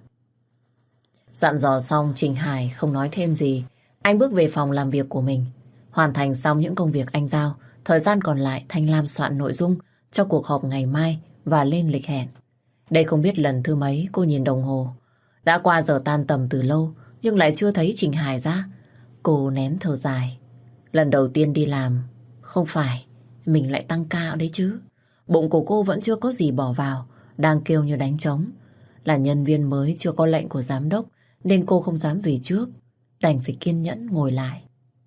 Dặn dò xong, Trình Hải không nói thêm gì. Anh bước về phòng làm việc của mình. Hoàn thành xong những công việc anh giao, thời gian còn lại Thanh Lam soạn nội dung cho cuộc họp ngày mai và lên lịch hẹn. Đây không biết lần thứ mấy cô nhìn đồng hồ. Đã qua giờ tan tầm từ lâu, nhưng lại chưa thấy Trình Hải ra. Cô nén thở dài. Lần đầu tiên đi làm, không phải mình lại tăng ca đấy chứ. Bụng của cô vẫn chưa có gì bỏ vào, đang kêu như đánh trống. Là nhân viên mới chưa có lệnh của giám đốc, nên cô không dám về trước, đành phải kiên nhẫn ngồi lại.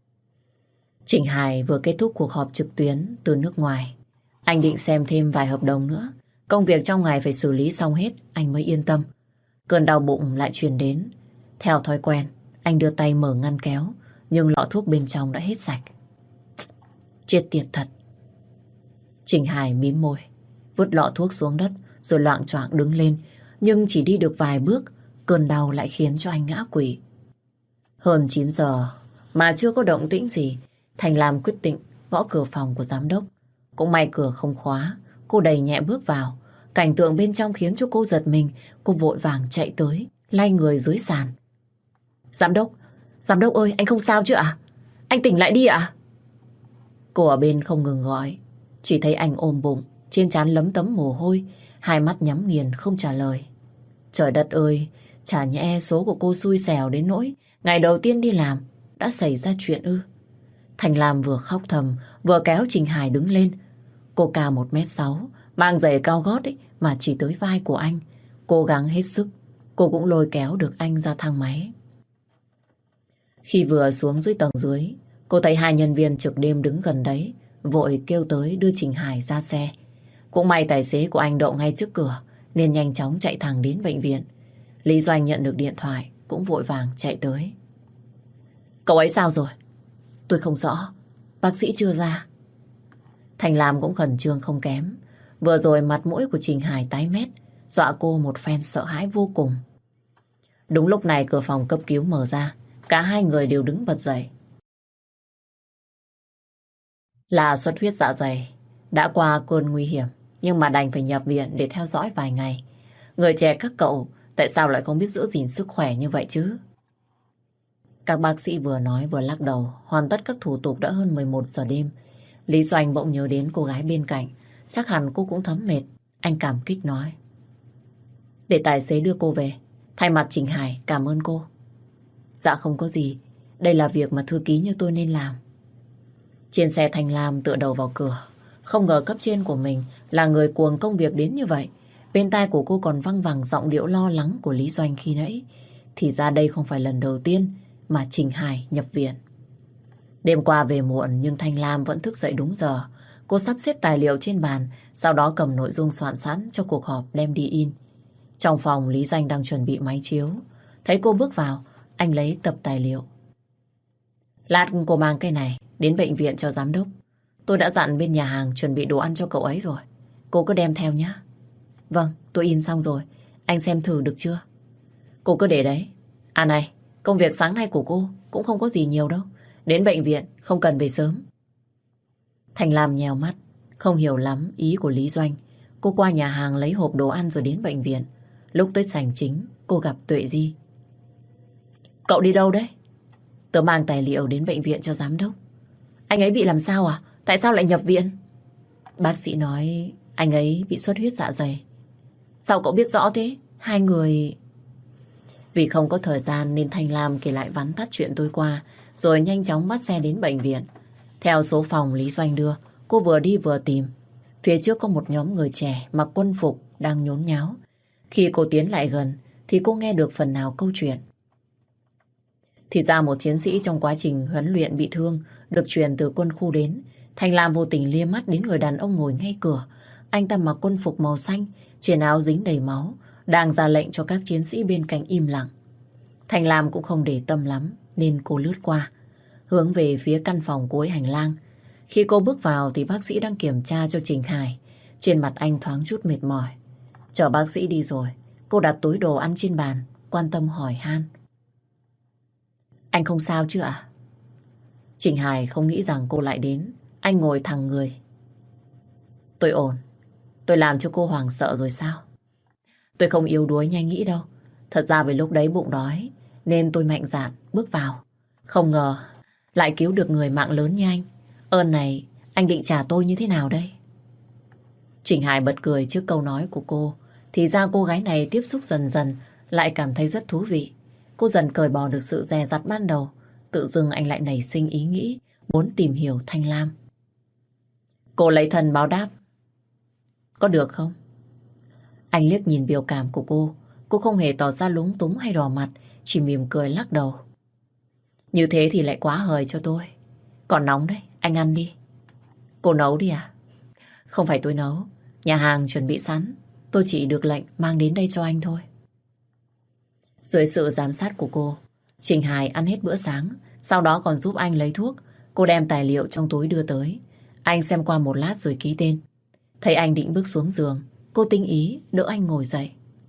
Trình Hải vừa kết thúc cuộc họp trực tuyến từ nước ngoài. Anh định xem thêm vài hợp đồng nữa. Công việc trong ngày phải xử lý xong hết, anh mới yên tâm. Cơn đau bụng lại truyền đến. Theo thói quen, anh đưa tay mở ngăn kéo, nhưng lọ thuốc bên trong đã hết sạch. Chết tiệt thật. Trình Hải mím môi, vứt lọ thuốc xuống đất, rồi loạng choạng đứng lên. Nhưng chỉ đi được vài bước, cơn đau lại khiến cho anh ngã quỵ. Hơn chín giờ mà chưa có động tĩnh gì, Thành Lam quyết định gõ cửa phòng của giám đốc. Cũng may cửa không khóa, cô đẩy nhẹ bước vào. Cảnh tượng bên trong khiến cho cô giật mình. Cô vội vàng chạy tới, lay người dưới sàn. Giám đốc, giám đốc ơi, anh không sao chứ ạ? Anh tỉnh lại đi ạ? Cô ở bên không ngừng gọi. Chỉ thấy anh ôm bụng, trên trán lấm tấm mồ hôi, hai mắt nhắm nghiền không trả lời. Trời đất ơi, chả nhẽ số của cô xui xẻo đến nỗi ngày đầu tiên đi làm đã xảy ra chuyện ư? Thành Lam vừa khóc thầm, vừa kéo Trình Hải đứng lên. Cô cao một mét sáu, mang giày cao gót ấy mà chỉ tới vai của anh. Cố gắng hết sức, cô cũng lôi kéo được anh ra thang máy. Khi vừa xuống dưới tầng dưới, cô thấy hai nhân viên trực đêm đứng gần đấy, vội kêu tới đưa Trình Hải ra xe. Cũng may tài xế của anh đậu ngay trước cửa, nên nhanh chóng chạy thẳng đến bệnh viện. Lý Doanh nhận được điện thoại, cũng vội vàng chạy tới. Cậu ấy sao rồi? Tôi không rõ, bác sĩ chưa ra. Thành Lam cũng khẩn trương không kém. Vừa rồi mặt mũi của Trình Hải tái mét, dọa cô một phen sợ hãi vô cùng. Đúng lúc này cửa phòng cấp cứu mở ra, cả hai người đều đứng bật dậy. Là xuất huyết dạ dày, đã qua cơn nguy hiểm, nhưng mà đành phải nhập viện để theo dõi vài ngày. Người trẻ các cậu, tại sao lại không biết giữ gìn sức khỏe như vậy chứ? Các bác sĩ vừa nói vừa lắc đầu, hoàn tất các thủ tục đã hơn mười một giờ đêm. Lý Doanh bỗng nhớ đến cô gái bên cạnh, chắc hẳn cô cũng thấm mệt. Anh cảm kích nói: để tài xế đưa cô về. Thay mặt Trình Hải cảm ơn cô. Dạ không có gì, đây là việc mà thư ký như tôi nên làm. Trên xe Thành Lam tựa đầu vào cửa. Không ngờ cấp trên của mình là người cuồng công việc đến như vậy. Bên tai của cô còn văng vẳng giọng điệu lo lắng của Lý Doanh khi nãy. Thì ra đây không phải lần đầu tiên mà Trình Hải nhập viện. Đêm qua về muộn nhưng Thanh Lam vẫn thức dậy đúng giờ. Cô sắp xếp tài liệu trên bàn, sau đó cầm nội dung soạn sẵn cho cuộc họp đem đi in. Trong phòng, Lý Doanh đang chuẩn bị máy chiếu. Thấy cô bước vào, anh lấy tập tài liệu. Lát cô mang cái này đến bệnh viện cho giám đốc. Tôi đã dặn bên nhà hàng chuẩn bị đồ ăn cho cậu ấy rồi. Cô cứ đem theo nhé. Vâng, tôi in xong rồi. Anh xem thử được chưa? Cô cứ để đấy. À này, công việc sáng nay của cô cũng không có gì nhiều đâu. Đến bệnh viện không cần về sớm. Thành Lam nhèo mắt, không hiểu lắm ý của Lý Doanh. Cô qua nhà hàng lấy hộp đồ ăn rồi đến bệnh viện. Lúc tới sảnh chính, cô gặp Tuệ Di. Cậu đi đâu đấy? Tớ mang tài liệu đến bệnh viện cho giám đốc. Anh ấy bị làm sao à? Tại sao lại nhập viện? Bác sĩ nói anh ấy bị xuất huyết dạ dày. Sao cậu biết rõ thế? Hai người... Vì không có thời gian nên Thanh Lam kể lại vắn tắt chuyện tôi qua, rồi nhanh chóng bắt xe đến bệnh viện. Theo số phòng Lý Doanh đưa, cô vừa đi vừa tìm. Phía trước có một nhóm người trẻ mặc quân phục đang nhốn nháo. Khi cô tiến lại gần thì cô nghe được phần nào câu chuyện. Thì ra một chiến sĩ trong quá trình huấn luyện bị thương được truyền từ quân khu đến. Thanh Lam vô tình liếc mắt đến người đàn ông ngồi ngay cửa. Anh ta mặc quân phục màu xanh, trên áo dính đầy máu, đang ra lệnh cho các chiến sĩ bên cạnh im lặng. Thanh Lam cũng không để tâm lắm nên cô lướt qua, hướng về phía căn phòng cuối hành lang. Khi cô bước vào thì bác sĩ đang kiểm tra cho Trình Hải. Trên mặt anh thoáng chút mệt mỏi. Chờ bác sĩ đi rồi, cô đặt túi đồ ăn trên bàn, quan tâm hỏi han. Anh không sao chứ ạ? Trình Hải không nghĩ rằng cô lại đến. Anh ngồi thẳng người. Tôi ổn. Tôi làm cho cô hoảng sợ rồi sao? Tôi không yếu đuối như anh nghĩ đâu. Thật ra vì lúc đấy bụng đói nên tôi mạnh dạn bước vào. Không ngờ lại cứu được người mạng lớn như anh. Ơn này anh định trả tôi như thế nào đây? Trình Hải bật cười trước câu nói của cô. Thì ra cô gái này tiếp xúc dần dần lại cảm thấy rất thú vị. Cô dần cởi bỏ được sự dè dặt ban đầu. Tự dưng anh lại nảy sinh ý nghĩ muốn tìm hiểu Thanh Lam. Cô lấy thân báo đáp. Có được không? Anh liếc nhìn biểu cảm của cô. Cô không hề tỏ ra lúng túng hay đỏ mặt, chỉ mỉm cười lắc đầu. Như thế thì lại quá hời cho tôi. Còn nóng đấy, anh ăn đi. Cô nấu đi à? Không phải tôi nấu. Nhà hàng chuẩn bị sẵn. Tôi chỉ được lệnh mang đến đây cho anh thôi. Dưới sự giám sát của cô, Trình Hải ăn hết bữa sáng, sau đó còn giúp anh lấy thuốc. Cô đem tài liệu trong túi đưa tới. Anh xem qua một lát rồi ký tên. Thấy anh định bước xuống giường, cô tinh ý đỡ anh ngồi dậy.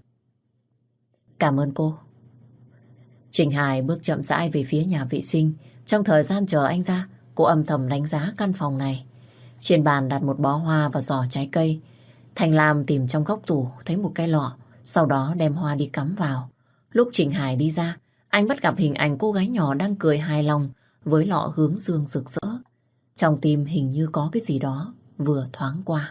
Cảm ơn cô. Trình Hải bước chậm rãi về phía nhà vệ sinh. Trong thời gian chờ anh ra, cô âm thầm đánh giá căn phòng này. Trên bàn đặt một bó hoa và giỏ trái cây. Thanh Lam tìm trong góc tủ thấy một cái lọ, sau đó đem hoa đi cắm vào. Lúc Trình Hải đi ra, anh bắt gặp hình ảnh cô gái nhỏ đang cười hài lòng với lọ hướng dương rực rỡ. Trong tim hình như có cái gì đó vừa thoáng qua.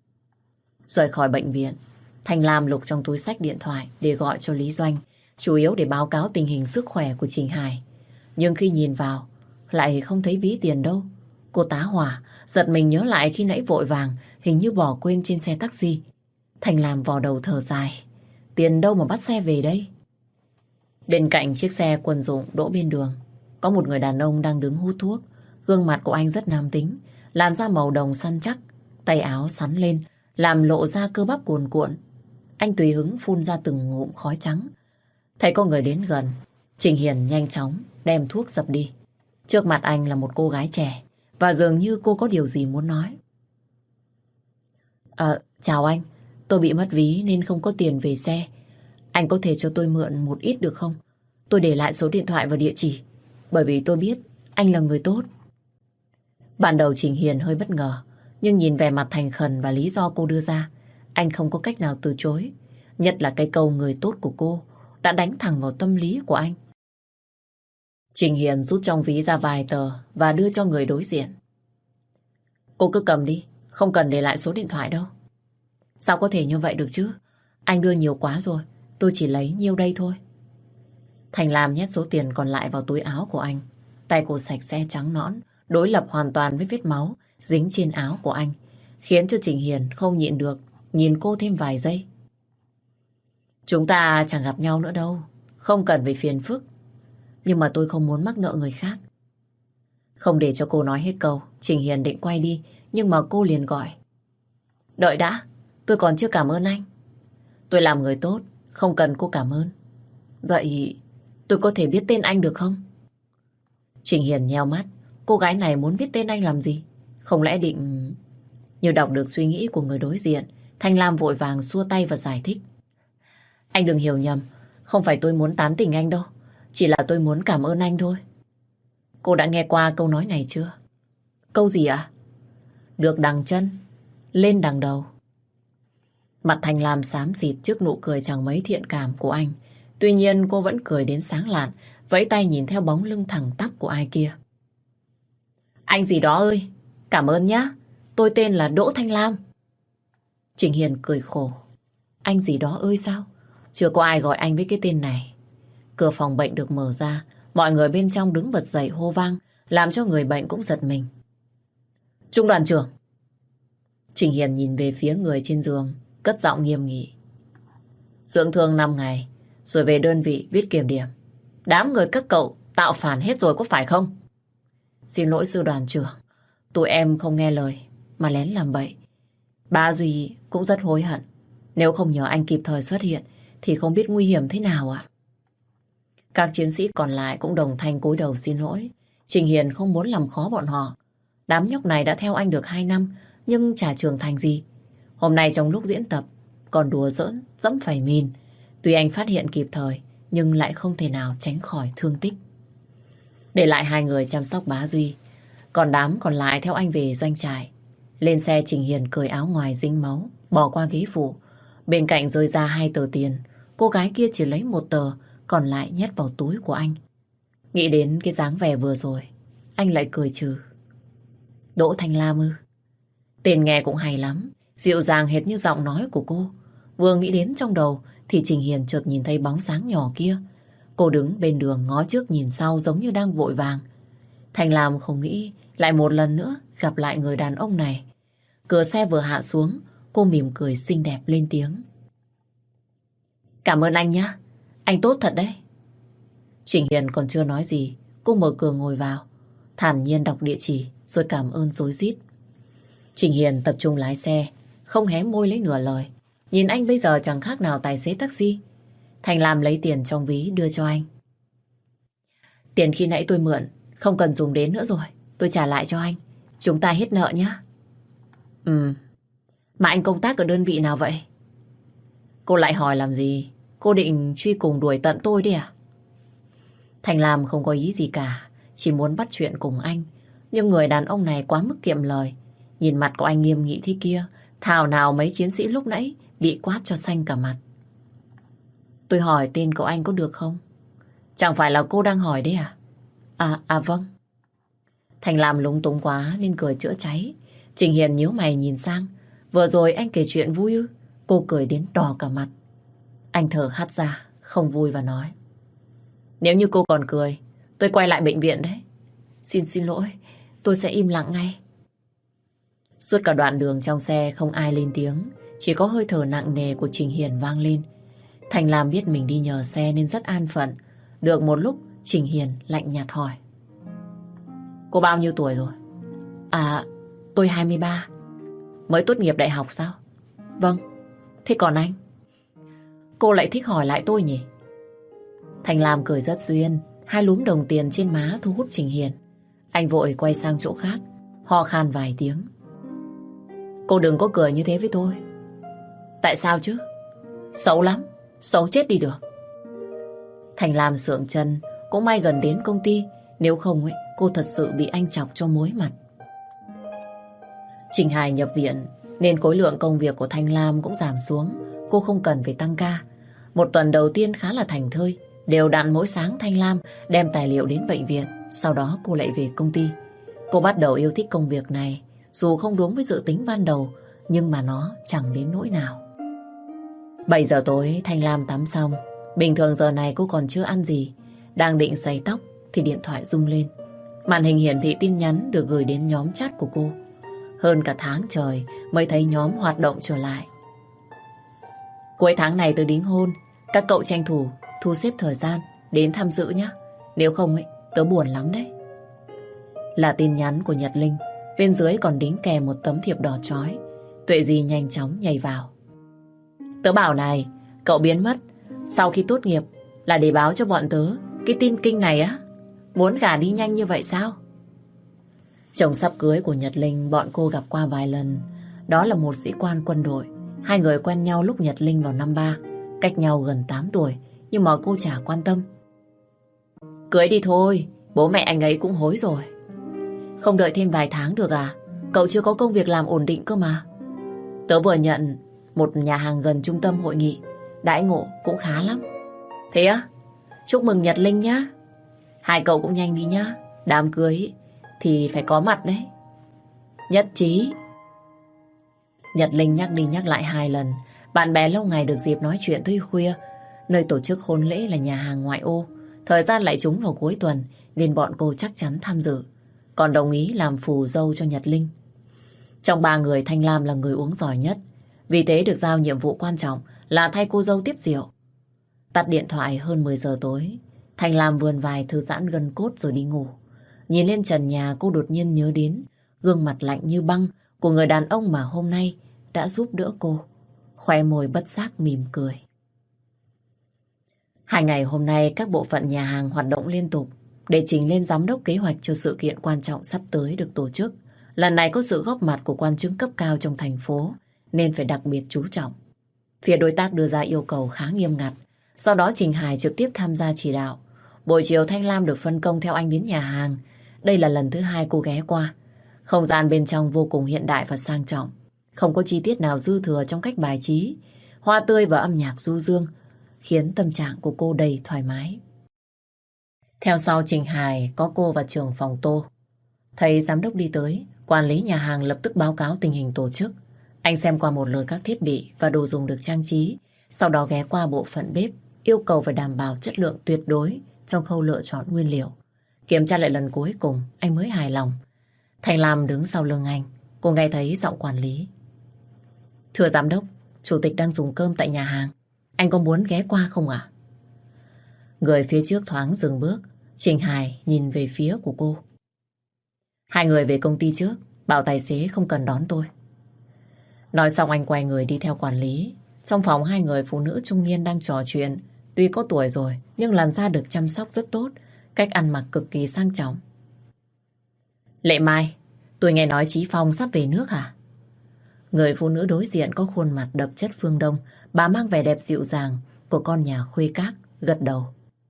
Rời khỏi bệnh viện, Thanh Lam lục trong túi xách điện thoại để gọi cho Lý Doanh, chủ yếu để báo cáo tình hình sức khỏe của Trình Hải. Nhưng khi nhìn vào, lại không thấy ví tiền đâu. Cô tá hỏa, giật mình nhớ lại khi nãy vội vàng, hình như bỏ quên trên xe taxi. Thanh Lam vò đầu thở dài. Tiền đâu mà bắt xe về đây? Bên cạnh chiếc xe quân dụng đỗ bên đường, có một người đàn ông đang đứng hút thuốc. Gương mặt của anh rất nam tính, làn da màu đồng săn chắc, tay áo xắn lên, làm lộ ra cơ bắp cuồn cuộn. Anh tùy hứng phun ra từng ngụm khói trắng. Thấy có người đến gần, Trình Hiền nhanh chóng đem thuốc dập đi. Trước mặt anh là một cô gái trẻ, và dường như cô có điều gì muốn nói. Ờ, chào anh, tôi bị mất ví nên không có tiền về xe. Anh có thể cho tôi mượn một ít được không? Tôi để lại số điện thoại và địa chỉ, bởi vì tôi biết anh là người tốt. Ban đầu Trình Hiền hơi bất ngờ, nhưng nhìn vẻ mặt thành khẩn và lý do cô đưa ra, anh không có cách nào từ chối. Nhất là cái câu người tốt của cô đã đánh thẳng vào tâm lý của anh. Trình Hiền rút trong ví ra vài tờ và đưa cho người đối diện. Cô cứ cầm đi, không cần để lại số điện thoại đâu. Sao có thể như vậy được chứ? Anh đưa nhiều quá rồi, tôi chỉ lấy nhiêu đây thôi. Thành Lam nhét số tiền còn lại vào túi áo của anh. Tay cô sạch sẽ trắng nõn, đối lập hoàn toàn với vết máu dính trên áo của anh, khiến cho Trình Hiền không nhịn được nhìn cô thêm vài giây. Chúng ta chẳng gặp nhau nữa đâu, không cần phải phiền phức. Nhưng mà tôi không muốn mắc nợ người khác. Không để cho cô nói hết câu, Trình Hiền định quay đi, nhưng mà cô liền gọi. Đợi đã, tôi còn chưa cảm ơn anh. Tôi làm người tốt, không cần cô cảm ơn. Vậy tôi có thể biết tên anh được không? Trình Hiền nheo mắt, cô gái này muốn biết tên anh làm gì? Không lẽ định... Như đọc được suy nghĩ của người đối diện, Thanh Lam vội vàng xua tay và giải thích. Anh đừng hiểu nhầm, không phải tôi muốn tán tỉnh anh đâu. Chỉ là tôi muốn cảm ơn anh thôi. Cô đã nghe qua câu nói này chưa? Câu gì ạ? Được đằng chân, lên đằng đầu. Mặt Thanh Lam xám xịt trước nụ cười chẳng mấy thiện cảm của anh. Tuy nhiên cô vẫn cười đến sáng lạn vẫy tay nhìn theo bóng lưng thẳng tắp của ai kia. Anh gì đó ơi, cảm ơn nhá. Tôi tên là Đỗ Thanh Lam. Trình Hiền cười khổ. Anh gì đó ơi sao? Chưa có ai gọi anh với cái tên này. Cửa phòng bệnh được mở ra, mọi người bên trong đứng bật dậy hô vang, làm cho người bệnh cũng giật mình. Trung đoàn trưởng. Trình Hiền nhìn về phía người trên giường, cất giọng nghiêm nghị. Dưỡng thương năm ngày, rồi về đơn vị viết kiểm điểm. Đám người các cậu tạo phản hết rồi có phải không? Xin lỗi sư đoàn trưởng, tụi em không nghe lời mà lén làm bậy. Ba Duy cũng rất hối hận. Nếu không nhờ anh kịp thời xuất hiện thì không biết nguy hiểm thế nào ạ. Các chiến sĩ còn lại cũng đồng thanh cúi đầu xin lỗi. Trình Hiền không muốn làm khó bọn họ. Đám nhóc này đã theo anh được hai năm nhưng chả trưởng thành gì. Hôm nay trong lúc diễn tập còn đùa giỡn, dẫm phải mìn. Tuy anh phát hiện kịp thời nhưng lại không thể nào tránh khỏi thương tích. Để lại hai người chăm sóc bá Duy. Còn đám còn lại theo anh về doanh trại. Lên xe Trình Hiền cởi áo ngoài dính máu, bỏ qua ghế phụ. Bên cạnh rơi ra hai tờ tiền. Cô gái kia chỉ lấy một tờ, còn lại nhét vào túi của anh. Nghĩ đến cái dáng vẻ vừa rồi, anh lại cười trừ. Đỗ Thanh Lam ư? Tên nghe cũng hay lắm, dịu dàng hệt như giọng nói của cô. Vừa nghĩ đến trong đầu thì Trình Hiền chợt nhìn thấy bóng sáng nhỏ kia. Cô đứng bên đường ngó trước nhìn sau giống như đang vội vàng. Thanh Lam không nghĩ lại một lần nữa gặp lại người đàn ông này. Cửa xe vừa hạ xuống, cô mỉm cười xinh đẹp lên tiếng. Cảm ơn anh nhé, anh tốt thật đấy. Trình Hiền còn chưa nói gì, cô mở cửa ngồi vào, thản nhiên đọc địa chỉ rồi cảm ơn rối rít. Trình Hiền tập trung lái xe, không hé môi lấy nửa lời. Nhìn anh bây giờ chẳng khác nào tài xế taxi. Thành Lam lấy tiền trong ví đưa cho anh. Tiền khi nãy tôi mượn không cần dùng đến nữa rồi, tôi trả lại cho anh. Chúng ta hết nợ nhé. Ừ, mà anh công tác ở đơn vị nào vậy? Cô lại hỏi làm gì? Cô định truy cùng đuổi tận tôi đi à? Thành Lam không có ý gì cả, chỉ muốn bắt chuyện cùng anh. Nhưng người đàn ông này quá mức kiệm lời. Nhìn mặt của anh nghiêm nghị thế kia, thảo nào mấy chiến sĩ lúc nãy bị quát cho xanh cả mặt. Tôi hỏi tên của anh có được không? Chẳng phải là cô đang hỏi đấy à? À, à vâng. Thành Lam lúng túng quá nên cười chữa cháy. Trình Hiền nhíu mày nhìn sang. Vừa rồi anh kể chuyện vui ư? Cô cười đến đỏ cả mặt. Anh thở hắt ra, không vui và nói. Nếu như cô còn cười, tôi quay lại bệnh viện đấy. Xin xin lỗi, tôi sẽ im lặng ngay. Suốt cả đoạn đường trong xe không ai lên tiếng, chỉ có hơi thở nặng nề của Trình Hiền vang lên. Thành Lam biết mình đi nhờ xe nên rất an phận. Được một lúc, Trình Hiền lạnh nhạt hỏi. Cô bao nhiêu tuổi rồi? À, tôi hai mươi ba. Mới tốt nghiệp đại học sao? Vâng, thế còn anh? Cô lại thích hỏi lại tôi nhỉ? Thành Lam cười rất duyên, hai lúm đồng tiền trên má thu hút Trình Hiền. Anh vội quay sang chỗ khác, ho khan vài tiếng. Cô đừng có cười như thế với tôi. Tại sao chứ? Xấu lắm, xấu chết đi được. Thành Lam sượng chân, cũng may gần đến công ty, nếu không ấy, cô thật sự bị anh chọc cho muối mặt. Trình Hải nhập viện nên khối lượng công việc của Thanh Lam cũng giảm xuống. Cô không cần phải tăng ca. Một tuần đầu tiên khá là thành thơi. Đều đặn mỗi sáng Thanh Lam đem tài liệu đến bệnh viện. Sau đó cô lại về công ty. Cô bắt đầu yêu thích công việc này. Dù không đúng với dự tính ban đầu, nhưng mà nó chẳng đến nỗi nào. bảy giờ tối Thanh Lam tắm xong. Bình thường giờ này cô còn chưa ăn gì. Đang định sấy tóc thì điện thoại rung lên. Màn hình hiển thị tin nhắn được gửi đến nhóm chat của cô. Hơn cả tháng trời mới thấy nhóm hoạt động trở lại. Cuối tháng này tôi đính hôn. Các cậu tranh thủ thu xếp thời gian đến tham dự nhé. Nếu không ấy, tớ buồn lắm đấy. Là tin nhắn của Nhật Linh. Bên dưới còn đính kèm một tấm thiệp đỏ chói. Tuệ Di nhanh chóng nhảy vào. Tớ bảo này, cậu biến mất sau khi tốt nghiệp là để báo cho bọn tớ cái tin kinh này á. Muốn gả đi nhanh như vậy sao? Chồng sắp cưới của Nhật Linh bọn cô gặp qua vài lần. Đó là một sĩ quan quân đội. Hai người quen nhau lúc Nhật Linh vào năm ba, cách nhau gần tám tuổi, nhưng mà cô chả quan tâm. Cưới đi thôi, bố mẹ anh ấy cũng hối rồi. Không đợi thêm vài tháng được à? Cậu chưa có công việc làm ổn định cơ mà. Tớ vừa nhận một nhà hàng gần trung tâm hội nghị, đãi ngộ cũng khá lắm. Thế á? Chúc mừng Nhật Linh nhá. Hai cậu cũng nhanh đi nhá. Đám cưới thì phải có mặt đấy. Nhất trí. Nhật Linh nhắc đi nhắc lại hai lần. Bạn bè lâu ngày được dịp nói chuyện tới khuya. Nơi tổ chức hôn lễ là nhà hàng ngoại ô. Thời gian lại trúng vào cuối tuần nên bọn cô chắc chắn tham dự. Còn đồng ý làm phù dâu cho Nhật Linh. Trong ba người, Thanh Lam là người uống giỏi nhất. Vì thế được giao nhiệm vụ quan trọng là thay cô dâu tiếp rượu. Tắt điện thoại hơn mười giờ tối, Thanh Lam vươn vai thư giãn gân cốt rồi đi ngủ. Nhìn lên trần nhà, cô đột nhiên nhớ đến gương mặt lạnh như băng của người đàn ông mà hôm nay đã giúp đỡ cô. Khóe môi bất giác mỉm cười. Hai ngày hôm nay các bộ phận nhà hàng hoạt động liên tục để trình lên giám đốc kế hoạch cho sự kiện quan trọng sắp tới được tổ chức. Lần này có sự góp mặt của quan chức cấp cao trong thành phố nên phải đặc biệt chú trọng. Phía đối tác đưa ra yêu cầu khá nghiêm ngặt. Sau đó Trình Hải trực tiếp tham gia chỉ đạo. Buổi chiều Thanh Lam được phân công theo anh đến nhà hàng. Đây là lần thứ hai cô ghé qua. Không gian bên trong vô cùng hiện đại và sang trọng. Không có chi tiết nào dư thừa trong cách bài trí. Hoa tươi và âm nhạc du dương khiến tâm trạng của cô đầy thoải mái. Theo sau Trình Hải có cô và trưởng phòng Tô. Thấy giám đốc đi tới, quản lý nhà hàng lập tức báo cáo tình hình tổ chức. Anh xem qua một lượt các thiết bị và đồ dùng được trang trí. Sau đó ghé qua bộ phận bếp, yêu cầu phải đảm bảo chất lượng tuyệt đối trong khâu lựa chọn nguyên liệu. Kiểm tra lại lần cuối cùng, anh mới hài lòng. Thành Lam đứng sau lưng anh, cô nghe thấy giọng quản lý. Thưa giám đốc, chủ tịch đang dùng cơm tại nhà hàng. Anh có muốn ghé qua không ạ? Người phía trước thoáng dừng bước, Trình Hải nhìn về phía của cô. Hai người về công ty trước, bảo tài xế không cần đón tôi. Nói xong anh quay người đi theo quản lý. Trong phòng hai người phụ nữ trung niên đang trò chuyện. Tuy có tuổi rồi nhưng làn da được chăm sóc rất tốt, cách ăn mặc cực kỳ sang trọng. Lệ Mai, tôi nghe nói Chí Phong sắp về nước hả? Người phụ nữ đối diện có khuôn mặt đậm chất phương Đông. Bà mang vẻ đẹp dịu dàng của con nhà khuê các, gật đầu.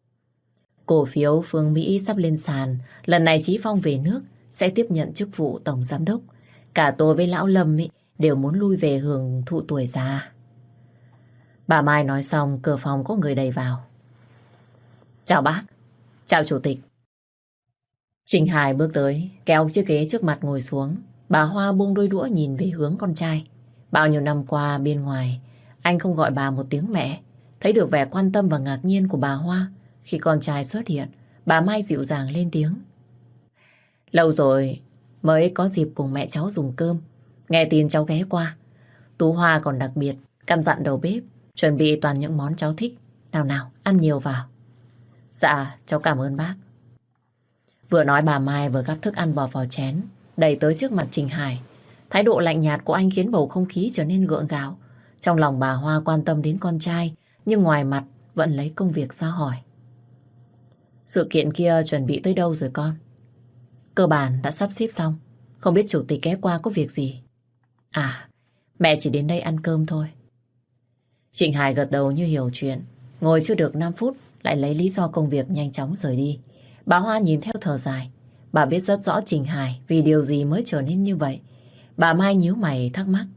Cổ phiếu Phương Mỹ sắp lên sàn. Lần này Chí Phong về nước sẽ tiếp nhận chức vụ tổng giám đốc. Cả tôi với lão Lâm ý, đều muốn lui về hưởng thụ tuổi già. Bà Mai nói xong, cửa phòng có người đầy vào. Chào bác. Chào chủ tịch. Trình Hải bước tới, kéo chiếc ghế trước mặt ngồi xuống. Bà Hoa buông đôi đũa nhìn về hướng con trai. Bao nhiêu năm qua bên ngoài, anh không gọi bà một tiếng mẹ. Thấy được vẻ quan tâm và ngạc nhiên của bà Hoa khi con trai xuất hiện, bà Mai dịu dàng lên tiếng. Lâu rồi mới có dịp cùng mẹ cháu dùng cơm. Nghe tin cháu ghé qua. Tú Hoa còn đặc biệt căn dặn đầu bếp chuẩn bị toàn những món cháu thích. Nào nào, ăn nhiều vào. Dạ, cháu cảm ơn bác. Vừa nói bà Mai vừa gắp thức ăn bỏ vào chén, đẩy tới trước mặt Trình Hải. Thái độ lạnh nhạt của anh khiến bầu không khí trở nên gượng gạo. Trong lòng bà Hoa quan tâm đến con trai, nhưng ngoài mặt vẫn lấy công việc ra hỏi. Sự kiện kia chuẩn bị tới đâu rồi con? Cơ bản đã sắp xếp xong. Không biết chủ tịch ghé qua có việc gì? À, mẹ chỉ đến đây ăn cơm thôi. Trịnh Hải gật đầu như hiểu chuyện. Ngồi chưa được năm phút lại lấy lý do công việc nhanh chóng rời đi. Bà Hoa nhìn theo thở dài. Bà biết rất rõ Trình Hải vì điều gì mới trở nên như vậy. Bà Mai nhíu mày thắc mắc.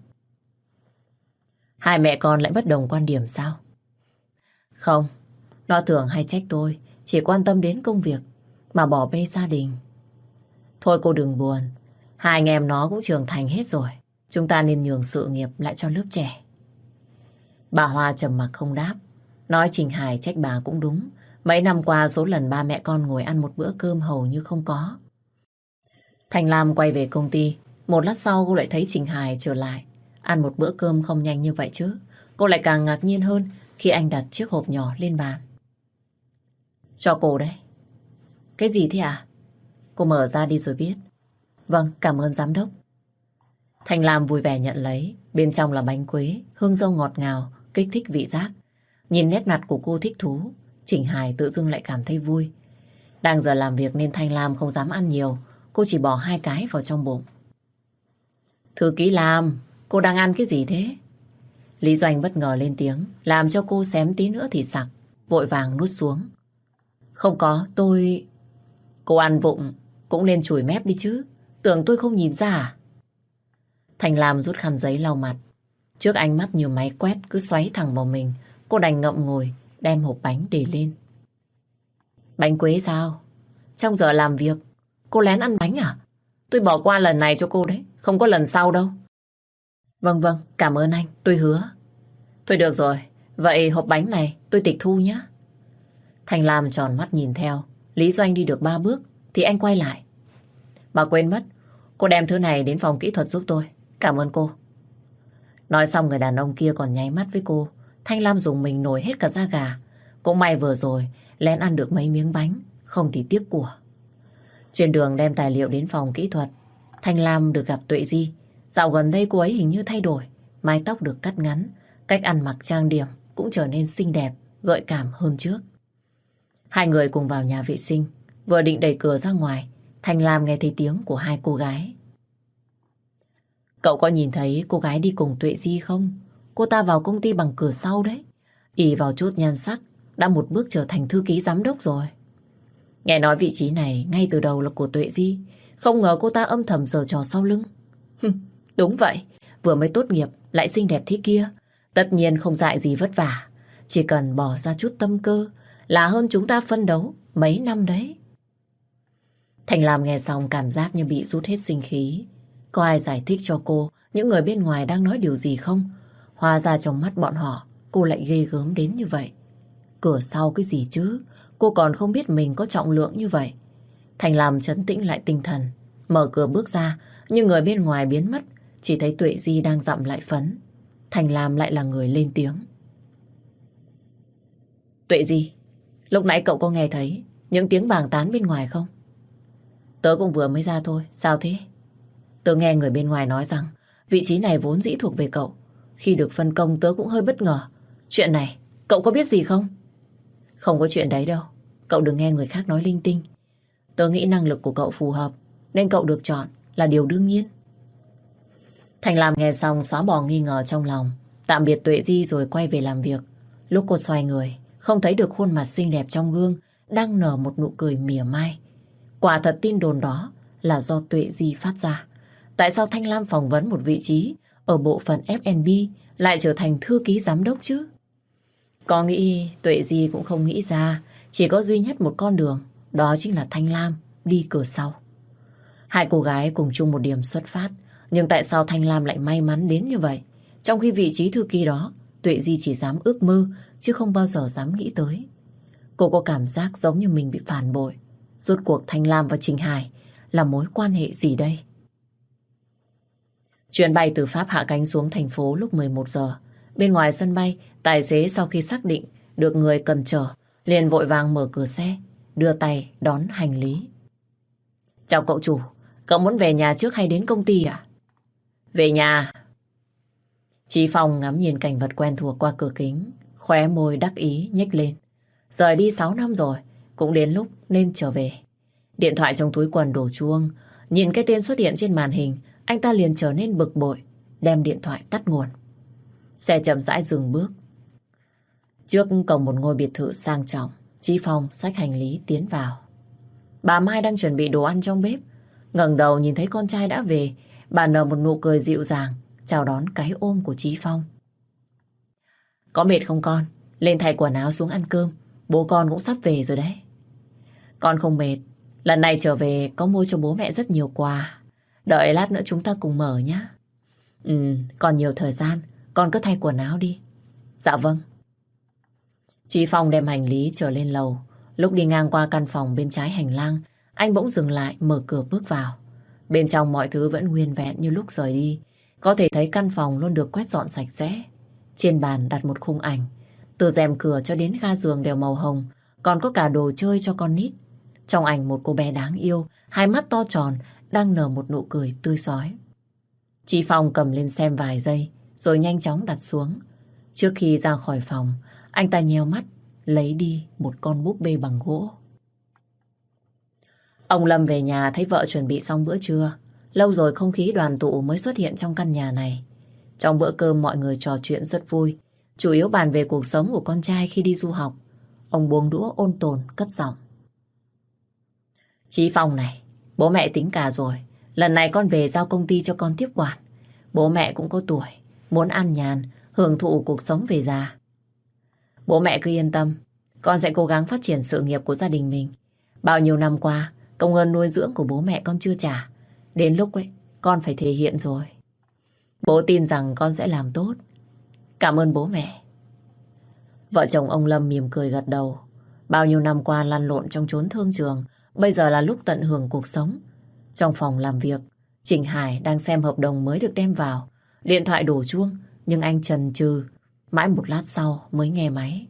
Hai mẹ con lại bất đồng quan điểm sao? Không, nó thường hay trách tôi chỉ quan tâm đến công việc mà bỏ bê gia đình. Thôi cô đừng buồn, hai anh em nó cũng trưởng thành hết rồi. Chúng ta nên nhường sự nghiệp lại cho lớp trẻ. Bà Hoa trầm mặc không đáp. Nói Trình Hải trách bà cũng đúng. Mấy năm qua số lần ba mẹ con ngồi ăn một bữa cơm hầu như không có. Thành Lam quay về công ty. Một lát sau cô lại thấy Trình Hải trở lại. Ăn một bữa cơm không nhanh như vậy chứ. Cô lại càng ngạc nhiên hơn khi anh đặt chiếc hộp nhỏ lên bàn. Cho cô đấy. Cái gì thế ạ? À? Cô mở ra đi rồi biết. Vâng, cảm ơn giám đốc. Thành Lam vui vẻ nhận lấy. Bên trong là bánh quế, hương dâu ngọt ngào, kích thích vị giác. Nhìn nét mặt của cô thích thú, Trình Hải tự dưng lại cảm thấy vui. Đang giờ làm việc nên Thanh Lam không dám ăn nhiều. Cô chỉ bỏ hai cái vào trong bụng. Thư ký Lam, cô đang ăn cái gì thế? Lý Doanh bất ngờ lên tiếng, làm cho cô xém tí nữa thì sặc, vội vàng nuốt xuống. Không có, tôi... Cô ăn vụng, cũng nên chùi mép đi chứ. Tưởng tôi không nhìn ra à? Thành Lam rút khăn giấy lau mặt. Trước ánh mắt nhiều máy quét cứ xoáy thẳng vào mình, cô đành ngậm ngùi, đem hộp bánh để lên. Bánh quế sao? trong giờ làm việc, cô lén ăn bánh à? Tôi bỏ qua lần này cho cô đấy, không có lần sau đâu. Vâng vâng, cảm ơn anh, tôi hứa. Thôi được rồi, vậy hộp bánh này tôi tịch thu nhé. Thành Lam tròn mắt nhìn theo. Lý Doanh đi được ba bước thì anh quay lại. Bà quên mất, cô đem thứ này đến phòng kỹ thuật giúp tôi. Cảm ơn cô. Nói xong người đàn ông kia còn nháy mắt với cô. Thanh Lam dùng mình nổi hết cả da gà. Cũng may vừa rồi lén ăn được mấy miếng bánh, không thì tiếc của. Trên đường đem tài liệu đến phòng kỹ thuật, Thanh Lam được gặp Tuệ Di. Dạo gần đây cô ấy hình như thay đổi. Mái tóc được cắt ngắn, cách ăn mặc trang điểm cũng trở nên xinh đẹp, gợi cảm hơn trước. Hai người cùng vào nhà vệ sinh. Vừa định đẩy cửa ra ngoài, Thanh Lam nghe thấy tiếng của hai cô gái. Cậu có nhìn thấy cô gái đi cùng Tuệ Di không? Cô ta vào công ty bằng cửa sau đấy. Ỷ vào chút nhan sắc, đã một bước trở thành thư ký giám đốc rồi. Nghe nói vị trí này ngay từ đầu là của Tuệ Di. Không ngờ cô ta âm thầm giở trò sau lưng. Đúng vậy, vừa mới tốt nghiệp lại xinh đẹp thế kia. Tất nhiên không dại gì vất vả. Chỉ cần bỏ ra chút tâm cơ là hơn chúng ta phân đấu mấy năm đấy. Thành Lam nghe xong cảm giác như bị rút hết sinh khí. Có ai giải thích cho cô những người bên ngoài đang nói điều gì không? Hóa ra trong mắt bọn họ cô lại ghê gớm đến như vậy. Cửa sau cái gì chứ? Cô còn không biết mình có trọng lượng như vậy. Thành Lam trấn tĩnh lại tinh thần, mở cửa bước ra, nhưng người bên ngoài biến mất. Chỉ thấy Tuệ Di đang dặm lại phấn. Thành Lam lại là người lên tiếng. Tuệ Di, lúc nãy cậu có nghe thấy những tiếng bàn tán bên ngoài không? Tớ cũng vừa mới ra thôi, sao thế? Tớ nghe người bên ngoài nói rằng vị trí này vốn dĩ thuộc về cậu. Khi được phân công tớ cũng hơi bất ngờ. Chuyện này, cậu có biết gì không? Không có chuyện đấy đâu. Cậu đừng nghe người khác nói linh tinh. Tớ nghĩ năng lực của cậu phù hợp, nên cậu được chọn là điều đương nhiên. Thành Lam nghe xong xóa bỏ nghi ngờ trong lòng. Tạm biệt Tuệ Di rồi quay về làm việc. Lúc cô xoay người, không thấy được khuôn mặt xinh đẹp trong gương đang nở một nụ cười mỉa mai. Quả thật tin đồn đó là do Tuệ Di phát ra. Tại sao Thanh Lam phỏng vấn một vị trí ở bộ phận ép en bê lại trở thành thư ký giám đốc chứ? Có nghĩ Tuệ Di cũng không nghĩ ra, chỉ có duy nhất một con đường, đó chính là Thanh Lam đi cửa sau. Hai cô gái cùng chung một điểm xuất phát, nhưng tại sao Thanh Lam lại may mắn đến như vậy? Trong khi vị trí thư ký đó, Tuệ Di chỉ dám ước mơ, chứ không bao giờ dám nghĩ tới. Cô có cảm giác giống như mình bị phản bội. Rốt cuộc Thanh Lam và Trình Hải là mối quan hệ gì đây? Chuyến bay từ Pháp hạ cánh xuống thành phố lúc mười một giờ. Bên ngoài sân bay, tài xế sau khi xác định được người cần chở, liền vội vàng mở cửa xe, đưa tay đón hành lý. Chào cậu chủ, cậu muốn về nhà trước hay đến công ty à? Về nhà. Chí Phong ngắm nhìn cảnh vật quen thuộc qua cửa kính, khóe môi đắc ý nhếch lên. Rời đi sáu năm rồi, cũng đến lúc nên trở về. Điện thoại trong túi quần đổ chuông, nhìn cái tên xuất hiện trên màn hình, anh ta liền trở nên bực bội, đem điện thoại tắt nguồn. Xe chậm rãi dừng bước. Trước cổng một ngôi biệt thự sang trọng, Chí Phong xách hành lý tiến vào. Bà Mai đang chuẩn bị đồ ăn trong bếp. Ngẩng đầu nhìn thấy con trai đã về, bà nở một nụ cười dịu dàng, chào đón cái ôm của Chí Phong. Có mệt không con? Lên thay quần áo xuống ăn cơm. Bố con cũng sắp về rồi đấy. Con không mệt. Lần này trở về có mua cho bố mẹ rất nhiều quà. Đợi lát nữa chúng ta cùng mở nhé. Ừ, còn nhiều thời gian. Con cứ thay quần áo đi. Dạ vâng. Chí Phong đem hành lý trở lên lầu. Lúc đi ngang qua căn phòng bên trái hành lang, anh bỗng dừng lại mở cửa bước vào. Bên trong mọi thứ vẫn nguyên vẹn như lúc rời đi. Có thể thấy căn phòng luôn được quét dọn sạch sẽ. Trên bàn đặt một khung ảnh. Từ rèm cửa cho đến ga giường đều màu hồng. Còn có cả đồ chơi cho con nít. Trong ảnh một cô bé đáng yêu, hai mắt to tròn, đang nở một nụ cười tươi rói. Chí Phong cầm lên xem vài giây, rồi nhanh chóng đặt xuống. Trước khi ra khỏi phòng, anh ta nheo mắt, lấy đi một con búp bê bằng gỗ. Ông Lâm về nhà thấy vợ chuẩn bị xong bữa trưa. Lâu rồi không khí đoàn tụ mới xuất hiện trong căn nhà này. Trong bữa cơm mọi người trò chuyện rất vui, chủ yếu bàn về cuộc sống của con trai khi đi du học. Ông buông đũa ôn tồn, cất giọng. Chí Phong này, bố mẹ tính cả rồi. Lần này con về giao công ty cho con tiếp quản. Bố mẹ cũng có tuổi, muốn an nhàn, hưởng thụ cuộc sống về già. Bố mẹ cứ yên tâm, con sẽ cố gắng phát triển sự nghiệp của gia đình mình. Bao nhiêu năm qua, công ơn nuôi dưỡng của bố mẹ con chưa trả. Đến lúc ấy, con phải thể hiện rồi. Bố tin rằng con sẽ làm tốt. Cảm ơn bố mẹ. Vợ chồng ông Lâm mỉm cười gật đầu. Bao nhiêu năm qua lăn lộn trong chốn thương trường, bây giờ là lúc tận hưởng cuộc sống. Trong phòng làm việc, Trình Hải đang xem hợp đồng mới được đem vào. Điện thoại đổ chuông, nhưng anh chần chừ. Mãi một lát sau mới nghe máy.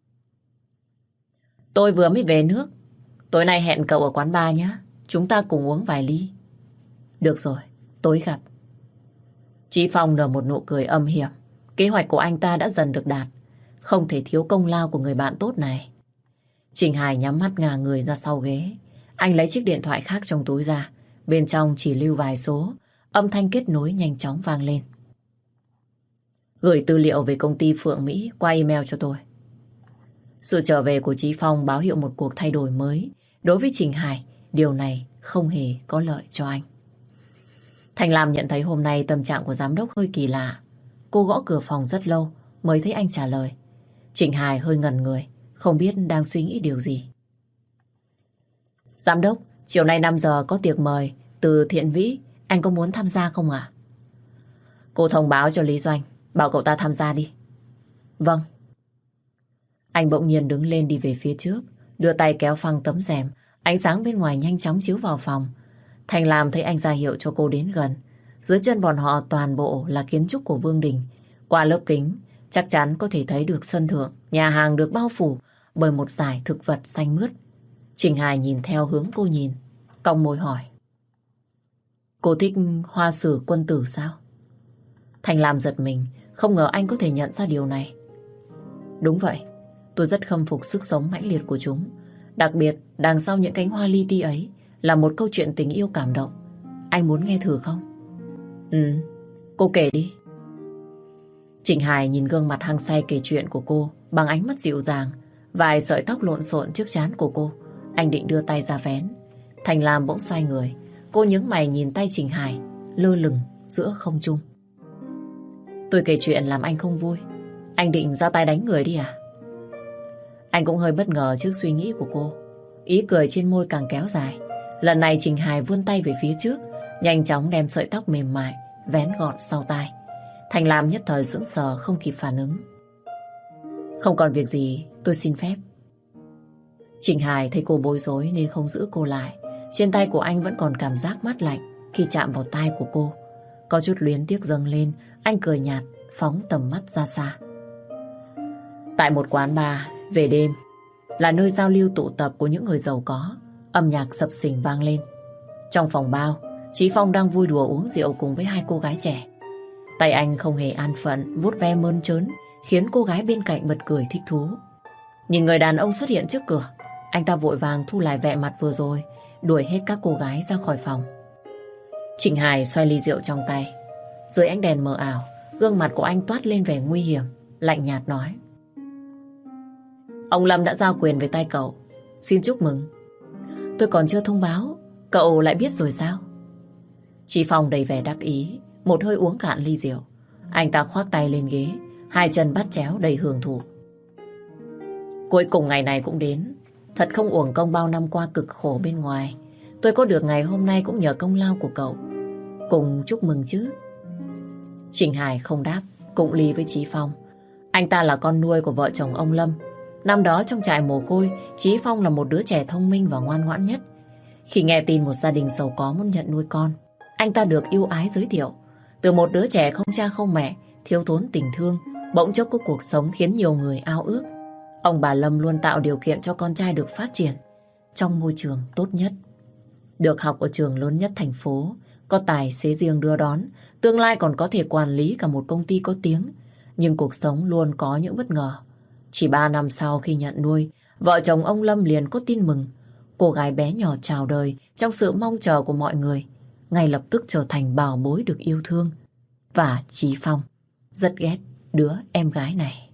Tôi vừa mới về nước. Tối nay hẹn cậu ở quán bar nhé. Chúng ta cùng uống vài ly. Được rồi, tối gặp. Chí Phong nở một nụ cười âm hiểm. Kế hoạch của anh ta đã dần được đạt. Không thể thiếu công lao của người bạn tốt này. Trình Hải nhắm mắt ngả người ra sau ghế. Anh lấy chiếc điện thoại khác trong túi ra. Bên trong chỉ lưu vài số. Âm thanh kết nối nhanh chóng vang lên. Gửi tư liệu về công ty Phượng Mỹ qua email cho tôi. Sự trở về của Chí Phong báo hiệu một cuộc thay đổi mới. Đối với Trình Hải, điều này không hề có lợi cho anh. Thành Lam nhận thấy hôm nay tâm trạng của giám đốc hơi kỳ lạ. Cô gõ cửa phòng rất lâu mới thấy anh trả lời. Trình Hải hơi ngẩn người, không biết đang suy nghĩ điều gì. Giám đốc, chiều nay năm giờ có tiệc mời từ Thiện Vĩ. Anh có muốn tham gia không ạ? Cô thông báo cho Lý Doanh, bảo cậu ta tham gia đi. Vâng. Anh bỗng nhiên đứng lên đi về phía trước, đưa tay kéo phăng tấm rèm. Ánh sáng bên ngoài nhanh chóng chiếu vào phòng. Thành Lam thấy anh ra hiệu cho cô đến gần. Dưới chân bọn họ toàn bộ là kiến trúc của Vương Đình. Qua lớp kính, chắc chắn có thể thấy được sân thượng, nhà hàng được bao phủ bởi một dải thực vật xanh mướt. Trình Hải nhìn theo hướng cô nhìn, cong môi hỏi. Cô thích hoa sử quân tử sao? Thành Lam giật mình, không ngờ anh có thể nhận ra điều này. Đúng vậy, tôi rất khâm phục sức sống mãnh liệt của chúng. Đặc biệt, đằng sau những cánh hoa li ti ấy là một câu chuyện tình yêu cảm động. Anh muốn nghe thử không? Ừ, cô kể đi. Trình Hải nhìn gương mặt hăng say kể chuyện của cô bằng ánh mắt dịu dàng. Vài sợi tóc lộn xộn trước trán của cô. Anh định đưa tay ra vén. Thành Lam bỗng xoay người. Cô nhướng mày nhìn tay Trình Hải lơ lửng giữa không trung. Tôi kể chuyện làm anh không vui. Anh định ra tay đánh người đi à? Anh cũng hơi bất ngờ trước suy nghĩ của cô. Ý cười trên môi càng kéo dài. Lần này Trình Hải vươn tay về phía trước, nhanh chóng đem sợi tóc mềm mại vén gọn sau tai. Thành Lam nhất thời sững sờ không kịp phản ứng. Không còn việc gì, tôi xin phép. Trình Hải thấy cô bối rối nên không giữ cô lại. Trên tay của anh vẫn còn cảm giác mát lạnh khi chạm vào tai của cô. Có chút luyến tiếc dâng lên, anh cười nhạt, phóng tầm mắt ra xa. Tại một quán bar, về đêm, là nơi giao lưu tụ tập của những người giàu có. Âm nhạc sập sình vang lên. Trong phòng bao, Chí Phong đang vui đùa uống rượu cùng với hai cô gái trẻ. Tay anh không hề an phận, vuốt ve mơn trớn, khiến cô gái bên cạnh bật cười thích thú. Nhìn người đàn ông xuất hiện trước cửa, anh ta vội vàng thu lại vẻ mặt vừa rồi, đuổi hết các cô gái ra khỏi phòng. Trình Hải xoay ly rượu trong tay. Dưới ánh đèn mờ ảo, gương mặt của anh toát lên vẻ nguy hiểm, lạnh nhạt nói. Ông Lâm đã giao quyền về tay cậu. Xin chúc mừng. Tôi còn chưa thông báo, cậu lại biết rồi sao? Chí Phong đầy vẻ đắc ý, một hơi uống cạn ly rượu. Anh ta khoác tay lên ghế, hai chân bắt chéo đầy hưởng thụ. Cuối cùng ngày này cũng đến. Thật không uổng công bao năm qua cực khổ bên ngoài. Tôi có được ngày hôm nay cũng nhờ công lao của cậu. Cùng chúc mừng chứ. Trình Hải không đáp, cũng ly với Chí Phong. Anh ta là con nuôi của vợ chồng ông Lâm. Năm đó trong trại mồ côi, Chí Phong là một đứa trẻ thông minh và ngoan ngoãn nhất. Khi nghe tin một gia đình giàu có muốn nhận nuôi con, anh ta được ưu ái giới thiệu. Từ một đứa trẻ không cha không mẹ, thiếu thốn tình thương, bỗng chốc có cuộc sống khiến nhiều người ao ước. Ông bà Lâm luôn tạo điều kiện cho con trai được phát triển trong môi trường tốt nhất. Được học ở trường lớn nhất thành phố, có tài xế riêng đưa đón, tương lai còn có thể quản lý cả một công ty có tiếng. Nhưng cuộc sống luôn có những bất ngờ. Chỉ ba năm sau khi nhận nuôi, vợ chồng ông Lâm liền có tin mừng. Cô gái bé nhỏ chào đời trong sự mong chờ của mọi người, ngay lập tức trở thành bảo bối được yêu thương. Và Chí Phong rất ghét đứa em gái này.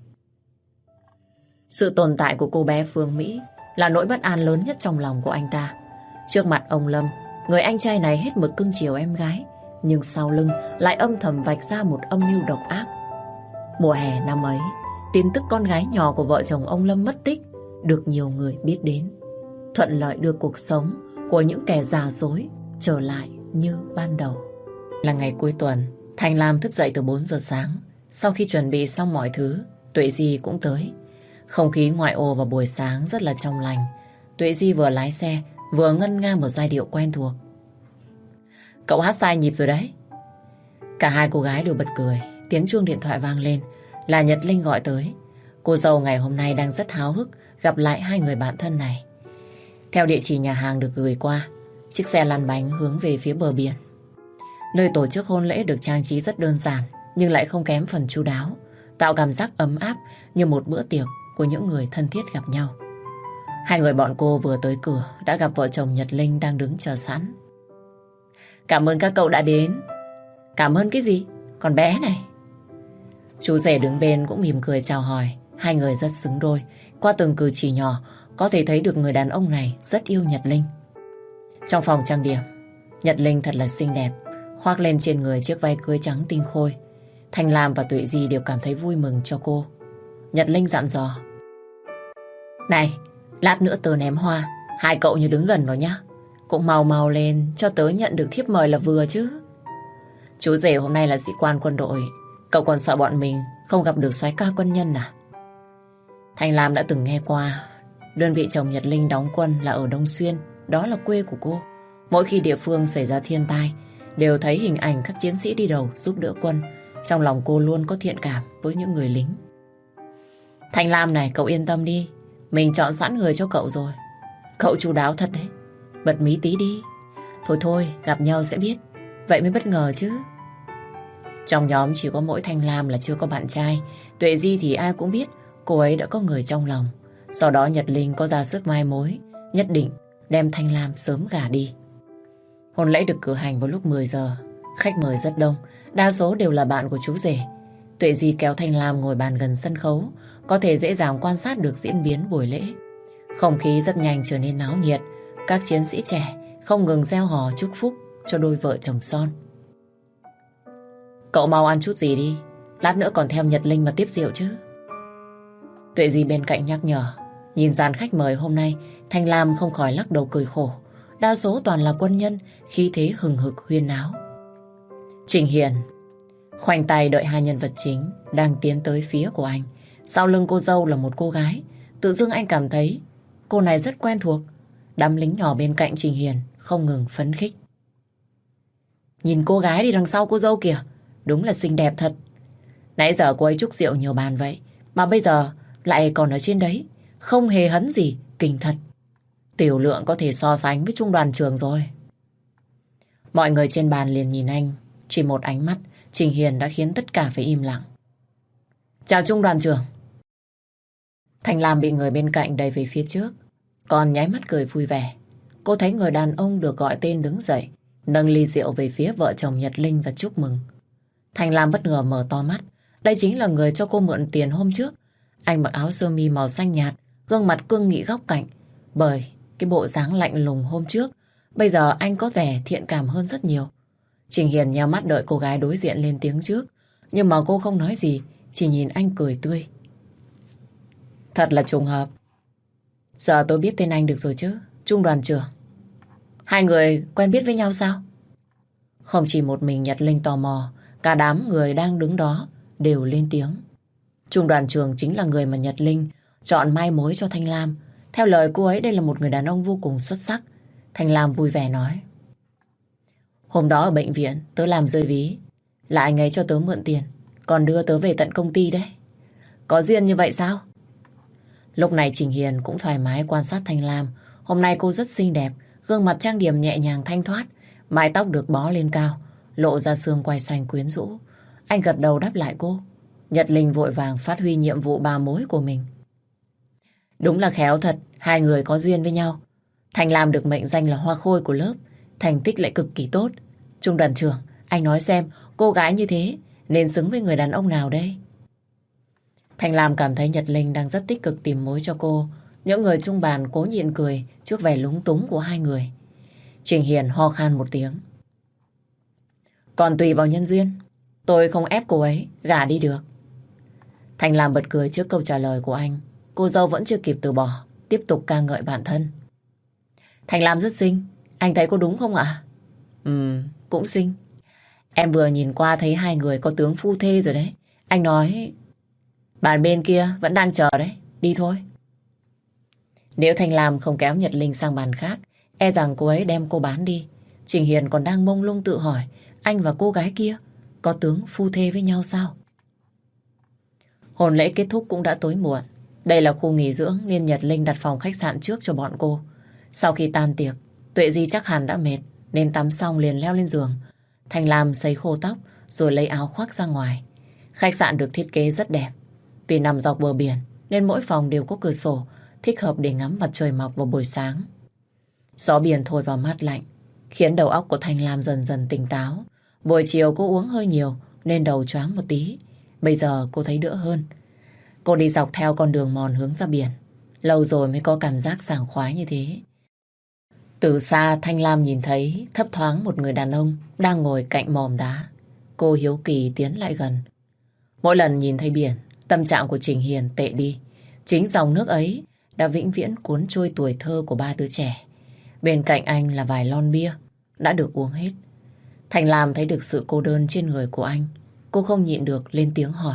Sự tồn tại của cô bé Phương Mỹ là nỗi bất an lớn nhất trong lòng của anh ta. Trước mặt ông Lâm, người anh trai này hết mực cưng chiều em gái, nhưng sau lưng lại âm thầm vạch ra một âm mưu độc ác. Mùa hè năm ấy, tin tức con gái nhỏ của vợ chồng ông Lâm mất tích được nhiều người biết đến. thuận lợi đưa cuộc sống của những kẻ giả dối trở lại như ban đầu. Là ngày cuối tuần, Thành Lam thức dậy từ bốn giờ sáng. Sau khi chuẩn bị xong mọi thứ, Tuệ Di cũng tới. Không khí ngoại ô vào buổi sáng rất là trong lành. Tuệ Di vừa lái xe, vừa ngân nga một giai điệu quen thuộc. Cậu hát sai nhịp rồi đấy. Cả hai cô gái đều bật cười. Tiếng chuông điện thoại vang lên, là Nhật Linh gọi tới. Cô dâu ngày hôm nay đang rất háo hức gặp lại hai người bạn thân này. Theo địa chỉ nhà hàng được gửi qua, chiếc xe lăn bánh hướng về phía bờ biển. Nơi tổ chức hôn lễ được trang trí rất đơn giản, nhưng lại không kém phần chu đáo, tạo cảm giác ấm áp như một bữa tiệc của những người thân thiết gặp nhau. Hai người bọn cô vừa tới cửa đã gặp vợ chồng Nhật Linh đang đứng chờ sẵn. Cảm ơn các cậu đã đến. Cảm ơn cái gì? Con bé này. Chú rể đứng bên cũng mỉm cười chào hỏi. Hai người rất xứng đôi. Qua từng cử chỉ nhỏ, có thể thấy được người đàn ông này rất yêu Nhật Linh. Trong phòng trang điểm, Nhật Linh thật là xinh đẹp, khoác lên trên người chiếc váy cưới trắng tinh khôi. Thanh Lam và Tuệ Di đều cảm thấy vui mừng cho cô. Nhật Linh dặn dò. Này, lát nữa tớ ném hoa, hai cậu như đứng gần vào nhá. Cũng mau mau lên cho tớ nhận được thiếp mời là vừa chứ. Chú rể hôm nay là sĩ quan quân đội, cậu còn sợ bọn mình không gặp được soái ca quân nhân à? Thanh Lam đã từng nghe qua đơn vị chồng Nhật Linh đóng quân là ở Đông Xuyên, đó là quê của cô. Mỗi khi địa phương xảy ra thiên tai, đều thấy hình ảnh các chiến sĩ đi đầu giúp đỡ quân. Trong lòng cô luôn có thiện cảm với những người lính. Thanh Lam này, cậu yên tâm đi, mình chọn sẵn người cho cậu rồi. Cậu chu đáo thật đấy, bật mí tí đi. Thôi thôi, gặp nhau sẽ biết, vậy mới bất ngờ chứ. Trong nhóm chỉ có mỗi Thanh Lam là chưa có bạn trai. Tuệ Di thì ai cũng biết cô ấy đã có người trong lòng. Sau đó Nhật Linh có ra sức mai mối, nhất định đem Thanh Lam sớm gả đi. Hôn lễ được cử hành vào lúc mười giờ. Khách mời rất đông, đa số đều là bạn của chú rể. Tuệ Di kéo Thanh Lam ngồi bàn gần sân khấu, có thể dễ dàng quan sát được diễn biến buổi lễ. Không khí rất nhanh trở nên náo nhiệt. Các chiến sĩ trẻ không ngừng reo hò chúc phúc cho đôi vợ chồng son. Cậu mau ăn chút gì đi, lát nữa còn theo Nhật Linh mà tiếp rượu chứ. Tuệ Di bên cạnh nhắc nhở. Nhìn dàn khách mời hôm nay, Thanh Lam không khỏi lắc đầu cười khổ. Đa số toàn là quân nhân, khí thế hừng hực huyên náo. Trình Hiền khoanh tay đợi hai nhân vật chính đang tiến tới phía của anh. Sau lưng cô dâu là một cô gái. Tự dưng anh cảm thấy cô này rất quen thuộc. Đám lính nhỏ bên cạnh Trình Hiền không ngừng phấn khích. Nhìn cô gái đi đằng sau cô dâu kìa, đúng là xinh đẹp thật. Nãy giờ cô ấy chúc rượu nhiều bàn vậy, mà bây giờ lại còn ở trên đấy, không hề hấn gì, kinh thật. Tiểu lượng có thể so sánh với trung đoàn trưởng rồi. Mọi người trên bàn liền nhìn anh. Chỉ một ánh mắt Trình Hiền đã khiến tất cả phải im lặng. Chào trung đoàn trưởng. Thanh Lam bị người bên cạnh đẩy về phía trước, còn nháy mắt cười vui vẻ. Cô thấy người đàn ông được gọi tên đứng dậy, nâng ly rượu về phía vợ chồng Nhật Linh và chúc mừng. Thanh Lam bất ngờ mở to mắt. Đây chính là người cho cô mượn tiền hôm trước. Anh mặc áo sơ mi màu xanh nhạt, gương mặt cương nghị góc cạnh. Bởi cái bộ dáng lạnh lùng hôm trước, bây giờ anh có vẻ thiện cảm hơn rất nhiều. Trình Hiền nheo mắt đợi cô gái đối diện lên tiếng trước, nhưng mà cô không nói gì, chỉ nhìn anh cười tươi. Thật là trùng hợp. Giờ tôi biết tên anh được rồi chứ, trung đoàn trưởng. Hai người quen biết với nhau sao? Không chỉ một mình Nhật Linh tò mò, cả đám người đang đứng đó đều lên tiếng. Trung đoàn trưởng chính là người mà Nhật Linh chọn mai mối cho Thanh Lam. Theo lời cô ấy, đây là một người đàn ông vô cùng xuất sắc. Thanh Lam vui vẻ nói. Hôm đó ở bệnh viện, tớ làm rơi ví, là anh ấy cho tớ mượn tiền, còn đưa tớ về tận công ty đấy. Có duyên như vậy sao? Lúc này Trình Hiền cũng thoải mái quan sát Thanh Lam. Hôm nay cô rất xinh đẹp, gương mặt trang điểm nhẹ nhàng thanh thoát, mái tóc được bó lên cao, lộ ra xương quai xanh quyến rũ. Anh gật đầu đáp lại cô. Nhật Linh vội vàng phát huy nhiệm vụ ba mối của mình. Đúng là khéo thật, hai người có duyên với nhau. Thanh Lam được mệnh danh là hoa khôi của lớp, thành tích lại cực kỳ tốt. Trung đoàn trưởng, anh nói xem cô gái như thế nên xứng với người đàn ông nào đây? Thanh Lam cảm thấy Nhật Linh đang rất tích cực tìm mối cho cô. Những người chung bàn cố nhịn cười trước vẻ lúng túng của hai người. Trình Hiền ho khan một tiếng. Còn tùy vào nhân duyên, tôi không ép cô ấy gả đi được. Thanh Lam bật cười trước câu trả lời của anh. Cô dâu vẫn chưa kịp từ bỏ, tiếp tục ca ngợi bản thân. Thành Lam rất xinh. Anh thấy có đúng không ạ? Ừ, cũng xinh. Em vừa nhìn qua thấy hai người có tướng phu thê rồi đấy. Anh nói bàn bên kia vẫn đang chờ đấy. Đi thôi. Nếu Thanh Lam không kéo Nhật Linh sang bàn khác, e rằng cô ấy đem cô bán đi. Trình Hiền còn đang mông lung tự hỏi anh và cô gái kia có tướng phu thê với nhau sao? Hôn lễ kết thúc cũng đã tối muộn. Đây là khu nghỉ dưỡng nên Nhật Linh đặt phòng khách sạn trước cho bọn cô. Sau khi tan tiệc, Tuệ Di chắc hẳn đã mệt nên tắm xong liền leo lên giường. Thanh Lam sấy khô tóc rồi lấy áo khoác ra ngoài. Khách sạn được thiết kế rất đẹp. Vì nằm dọc bờ biển nên mỗi phòng đều có cửa sổ thích hợp để ngắm mặt trời mọc vào buổi sáng. Gió biển thổi vào mát lạnh khiến đầu óc của Thanh Lam dần dần tỉnh táo. Buổi chiều cô uống hơi nhiều nên đầu choáng một tí. Bây giờ cô thấy đỡ hơn. Cô đi dọc theo con đường mòn hướng ra biển. Lâu rồi mới có cảm giác sảng khoái như thế. Từ xa Thanh Lam nhìn thấy thấp thoáng một người đàn ông đang ngồi cạnh mòm đá. Cô hiếu kỳ tiến lại gần. Mỗi lần nhìn thấy biển, tâm trạng của Trình Hiền tệ đi. Chính dòng nước ấy đã vĩnh viễn cuốn trôi tuổi thơ của ba đứa trẻ. Bên cạnh anh là vài lon bia đã được uống hết. Thanh Lam thấy được sự cô đơn trên người của anh. Cô không nhịn được lên tiếng hỏi.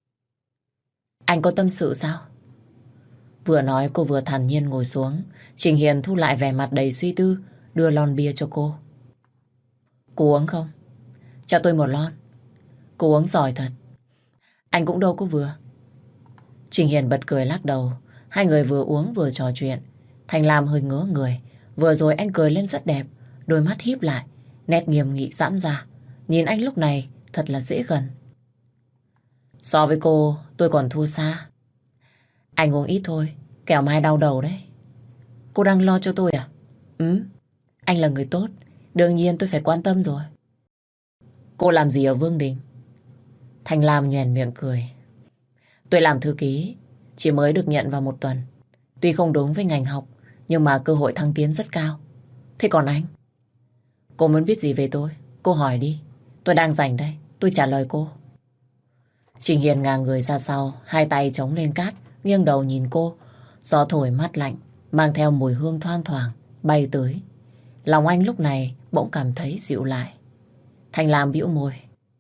Anh có tâm sự sao? Vừa nói cô vừa thản nhiên ngồi xuống. Trình Hiền thu lại vẻ mặt đầy suy tư, đưa lon bia cho cô. Cô uống không? Cho tôi một lon. Cô uống giỏi thật. Anh cũng đâu có vừa. Trình Hiền bật cười lắc đầu. Hai người vừa uống vừa trò chuyện. Thanh Lam hơi ngớ người. Vừa rồi anh cười lên rất đẹp. Đôi mắt híp lại, nét nghiêm nghị giãn ra. Nhìn anh lúc này thật là dễ gần. So với cô tôi còn thua xa. Anh uống ít thôi, kẻo mai đau đầu đấy. Cô đang lo cho tôi à? Ừ, anh là người tốt, đương nhiên tôi phải quan tâm rồi. Cô làm gì ở Vương Đình? Thanh Lam nhoẻn miệng cười. Tôi làm thư ký, chỉ mới được nhận vào một tuần. Tuy không đúng với ngành học, nhưng mà cơ hội thăng tiến rất cao. Thế còn anh? Cô muốn biết gì về tôi? Cô hỏi đi. Tôi đang rảnh đây, tôi trả lời cô. Trình Hiền ngả người ra sau, hai tay chống lên cát, nghiêng đầu nhìn cô. Gió thổi mát lạnh, mang theo mùi hương thoang thoảng, bay tới. Lòng anh lúc này bỗng cảm thấy dịu lại. Thanh Lam bĩu môi.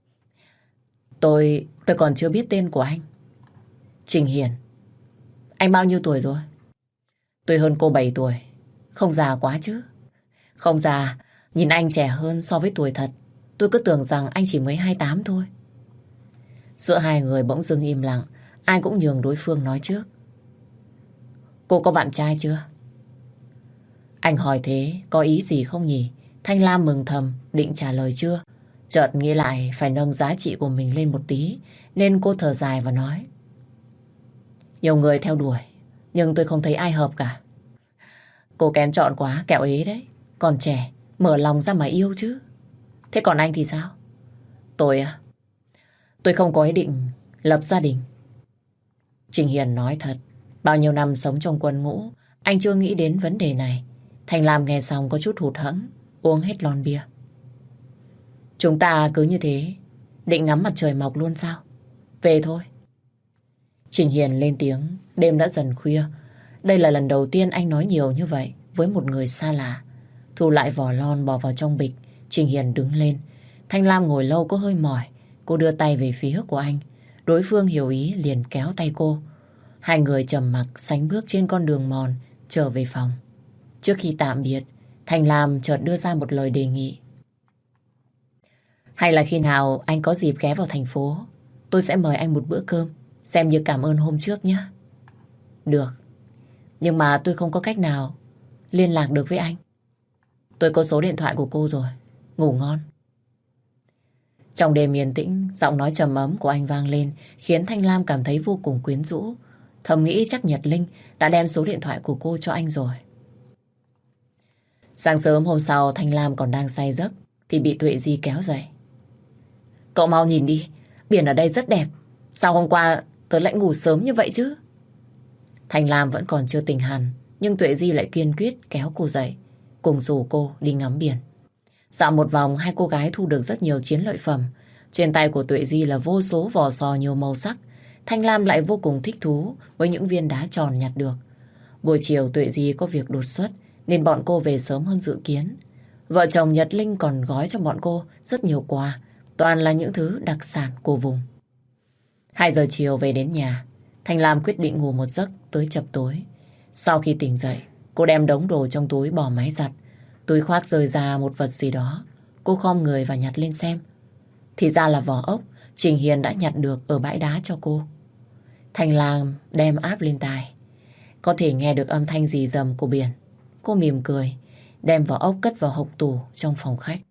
Tôi, tôi còn chưa biết tên của anh. Trình Hiền. Anh bao nhiêu tuổi rồi? Tôi hơn cô bảy tuổi. Không già quá chứ? Không già, nhìn anh trẻ hơn so với tuổi thật. Tôi cứ tưởng rằng anh chỉ mới hai mươi tám thôi. Giữa hai người bỗng dưng im lặng. Ai cũng nhường đối phương nói trước. Cô có bạn trai chưa? Anh hỏi thế có ý gì không nhỉ? Thanh Lam mừng thầm định trả lời chưa. Chợt nghĩ lại phải nâng giá trị của mình lên một tí, nên cô thở dài và nói. Nhiều người theo đuổi, nhưng tôi không thấy ai hợp cả. Cô kén chọn quá, kẹo ế đấy. Còn trẻ, mở lòng ra mà yêu chứ. Thế còn anh thì sao? Tôi à? Tôi không có ý định lập gia đình. Trình Hiền nói thật, bao nhiêu năm sống trong quân ngũ, anh chưa nghĩ đến vấn đề này. Thanh Lam nghe xong có chút hụt hẫng, uống hết lon bia. Chúng ta cứ như thế, định ngắm mặt trời mọc luôn sao? Về thôi. Trình Hiền lên tiếng, đêm đã dần khuya. Đây là lần đầu tiên anh nói nhiều như vậy với một người xa lạ. Thu lại vỏ lon bỏ vào trong bịch, Trình Hiền đứng lên. Thanh Lam ngồi lâu có hơi mỏi, cô đưa tay về phía của anh. Đối phương hiểu ý liền kéo tay cô. Hai người trầm mặc sánh bước trên con đường mòn trở về phòng. Trước khi tạm biệt, Thanh Lam chợt đưa ra một lời đề nghị. Hay là khi nào anh có dịp ghé vào thành phố, tôi sẽ mời anh một bữa cơm, xem như cảm ơn hôm trước nhé. Được, nhưng mà tôi không có cách nào liên lạc được với anh. Tôi có số điện thoại của cô rồi. Ngủ ngon. Trong đêm yên tĩnh, giọng nói trầm ấm của anh vang lên khiến Thanh Lam cảm thấy vô cùng quyến rũ. Thầm nghĩ chắc Nhật Linh đã đem số điện thoại của cô cho anh rồi. Sáng sớm hôm sau Thanh Lam còn đang say giấc thì bị Tuệ Di kéo dậy. Cậu mau nhìn đi, biển ở đây rất đẹp. Sao hôm qua tớ lại ngủ sớm như vậy chứ? Thanh Lam vẫn còn chưa tỉnh hẳn, nhưng Tuệ Di lại kiên quyết kéo cô dậy, cùng rủ cô đi ngắm biển. Dạo một vòng, hai cô gái thu được rất nhiều chiến lợi phẩm. Trên tay của Tuệ Di là vô số vỏ sò nhiều màu sắc. Thanh Lam lại vô cùng thích thú với những viên đá tròn nhặt được. Buổi chiều Tuệ Di có việc đột xuất nên bọn cô về sớm hơn dự kiến. Vợ chồng Nhật Linh còn gói cho bọn cô rất nhiều quà, toàn là những thứ đặc sản của vùng. Hai giờ chiều về đến nhà, Thanh Lam quyết định ngủ một giấc tới chập tối. Sau khi tỉnh dậy, cô đem đống đồ trong túi bỏ máy giặt. Túi khoác rơi ra một vật gì đó. Cô khom người và nhặt lên xem. Thì ra là vỏ ốc Trình Hiền đã nhặt được ở bãi đá cho cô. Thanh Lam đem áp lên tai. Có thể nghe được âm thanh rì rầm của biển. Cô mỉm cười, đem vỏ ốc cất vào hộc tủ trong phòng khách.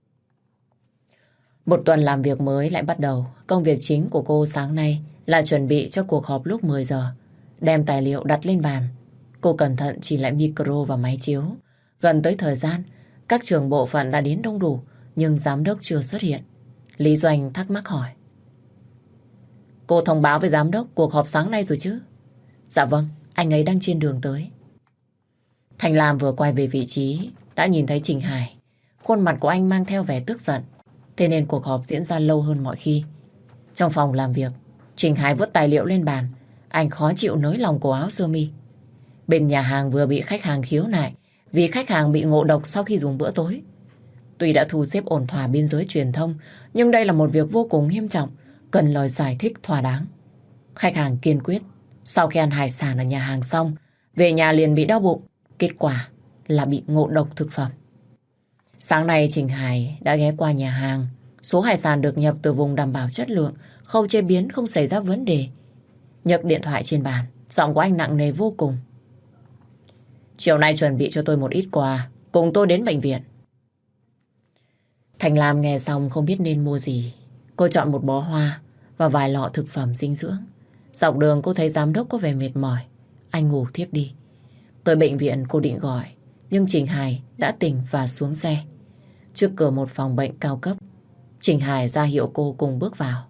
Một tuần làm việc mới lại bắt đầu. Công việc chính của cô sáng nay là chuẩn bị cho cuộc họp lúc mười giờ. Đem tài liệu đặt lên bàn. Cô cẩn thận chỉ lại micro và máy chiếu. Gần tới thời gian, các trưởng bộ phận đã đến đông đủ, nhưng giám đốc chưa xuất hiện. Lý Doanh thắc mắc hỏi. Cô thông báo với giám đốc cuộc họp sáng nay rồi chứ? Dạ vâng, anh ấy đang trên đường tới. Thanh Lam vừa quay về vị trí, đã nhìn thấy Trình Hải. Khuôn mặt của anh mang theo vẻ tức giận, thế nên cuộc họp diễn ra lâu hơn mọi khi. Trong phòng làm việc, Trình Hải vứt tài liệu lên bàn. Anh khó chịu nới lòng cổ áo sơ mi. Bên nhà hàng vừa bị khách hàng khiếu nại vì khách hàng bị ngộ độc sau khi dùng bữa tối. Tuy đã thu xếp ổn thỏa bên giới truyền thông, nhưng đây là một việc vô cùng nghiêm trọng, cần lời giải thích thỏa đáng. Khách hàng kiên quyết, sau khi ăn hải sản ở nhà hàng xong, về nhà liền bị đau bụng, kết quả là bị ngộ độc thực phẩm. Sáng nay Trình Hải đã ghé qua nhà hàng. Số hải sản được nhập từ vùng đảm bảo chất lượng, khâu chế biến không xảy ra vấn đề. Nhấc điện thoại trên bàn, giọng của anh nặng nề vô cùng. Chiều nay chuẩn bị cho tôi một ít quà, cùng tôi đến bệnh viện. Thành Lam nghe xong không biết nên mua gì. Cô chọn một bó hoa và vài lọ thực phẩm dinh dưỡng. Dọc đường cô thấy giám đốc có vẻ mệt mỏi. Anh ngủ thiếp đi. Tới bệnh viện cô định gọi, nhưng Trình Hải đã tỉnh và xuống xe. Trước cửa một phòng bệnh cao cấp, Trình Hải ra hiệu cô cùng bước vào.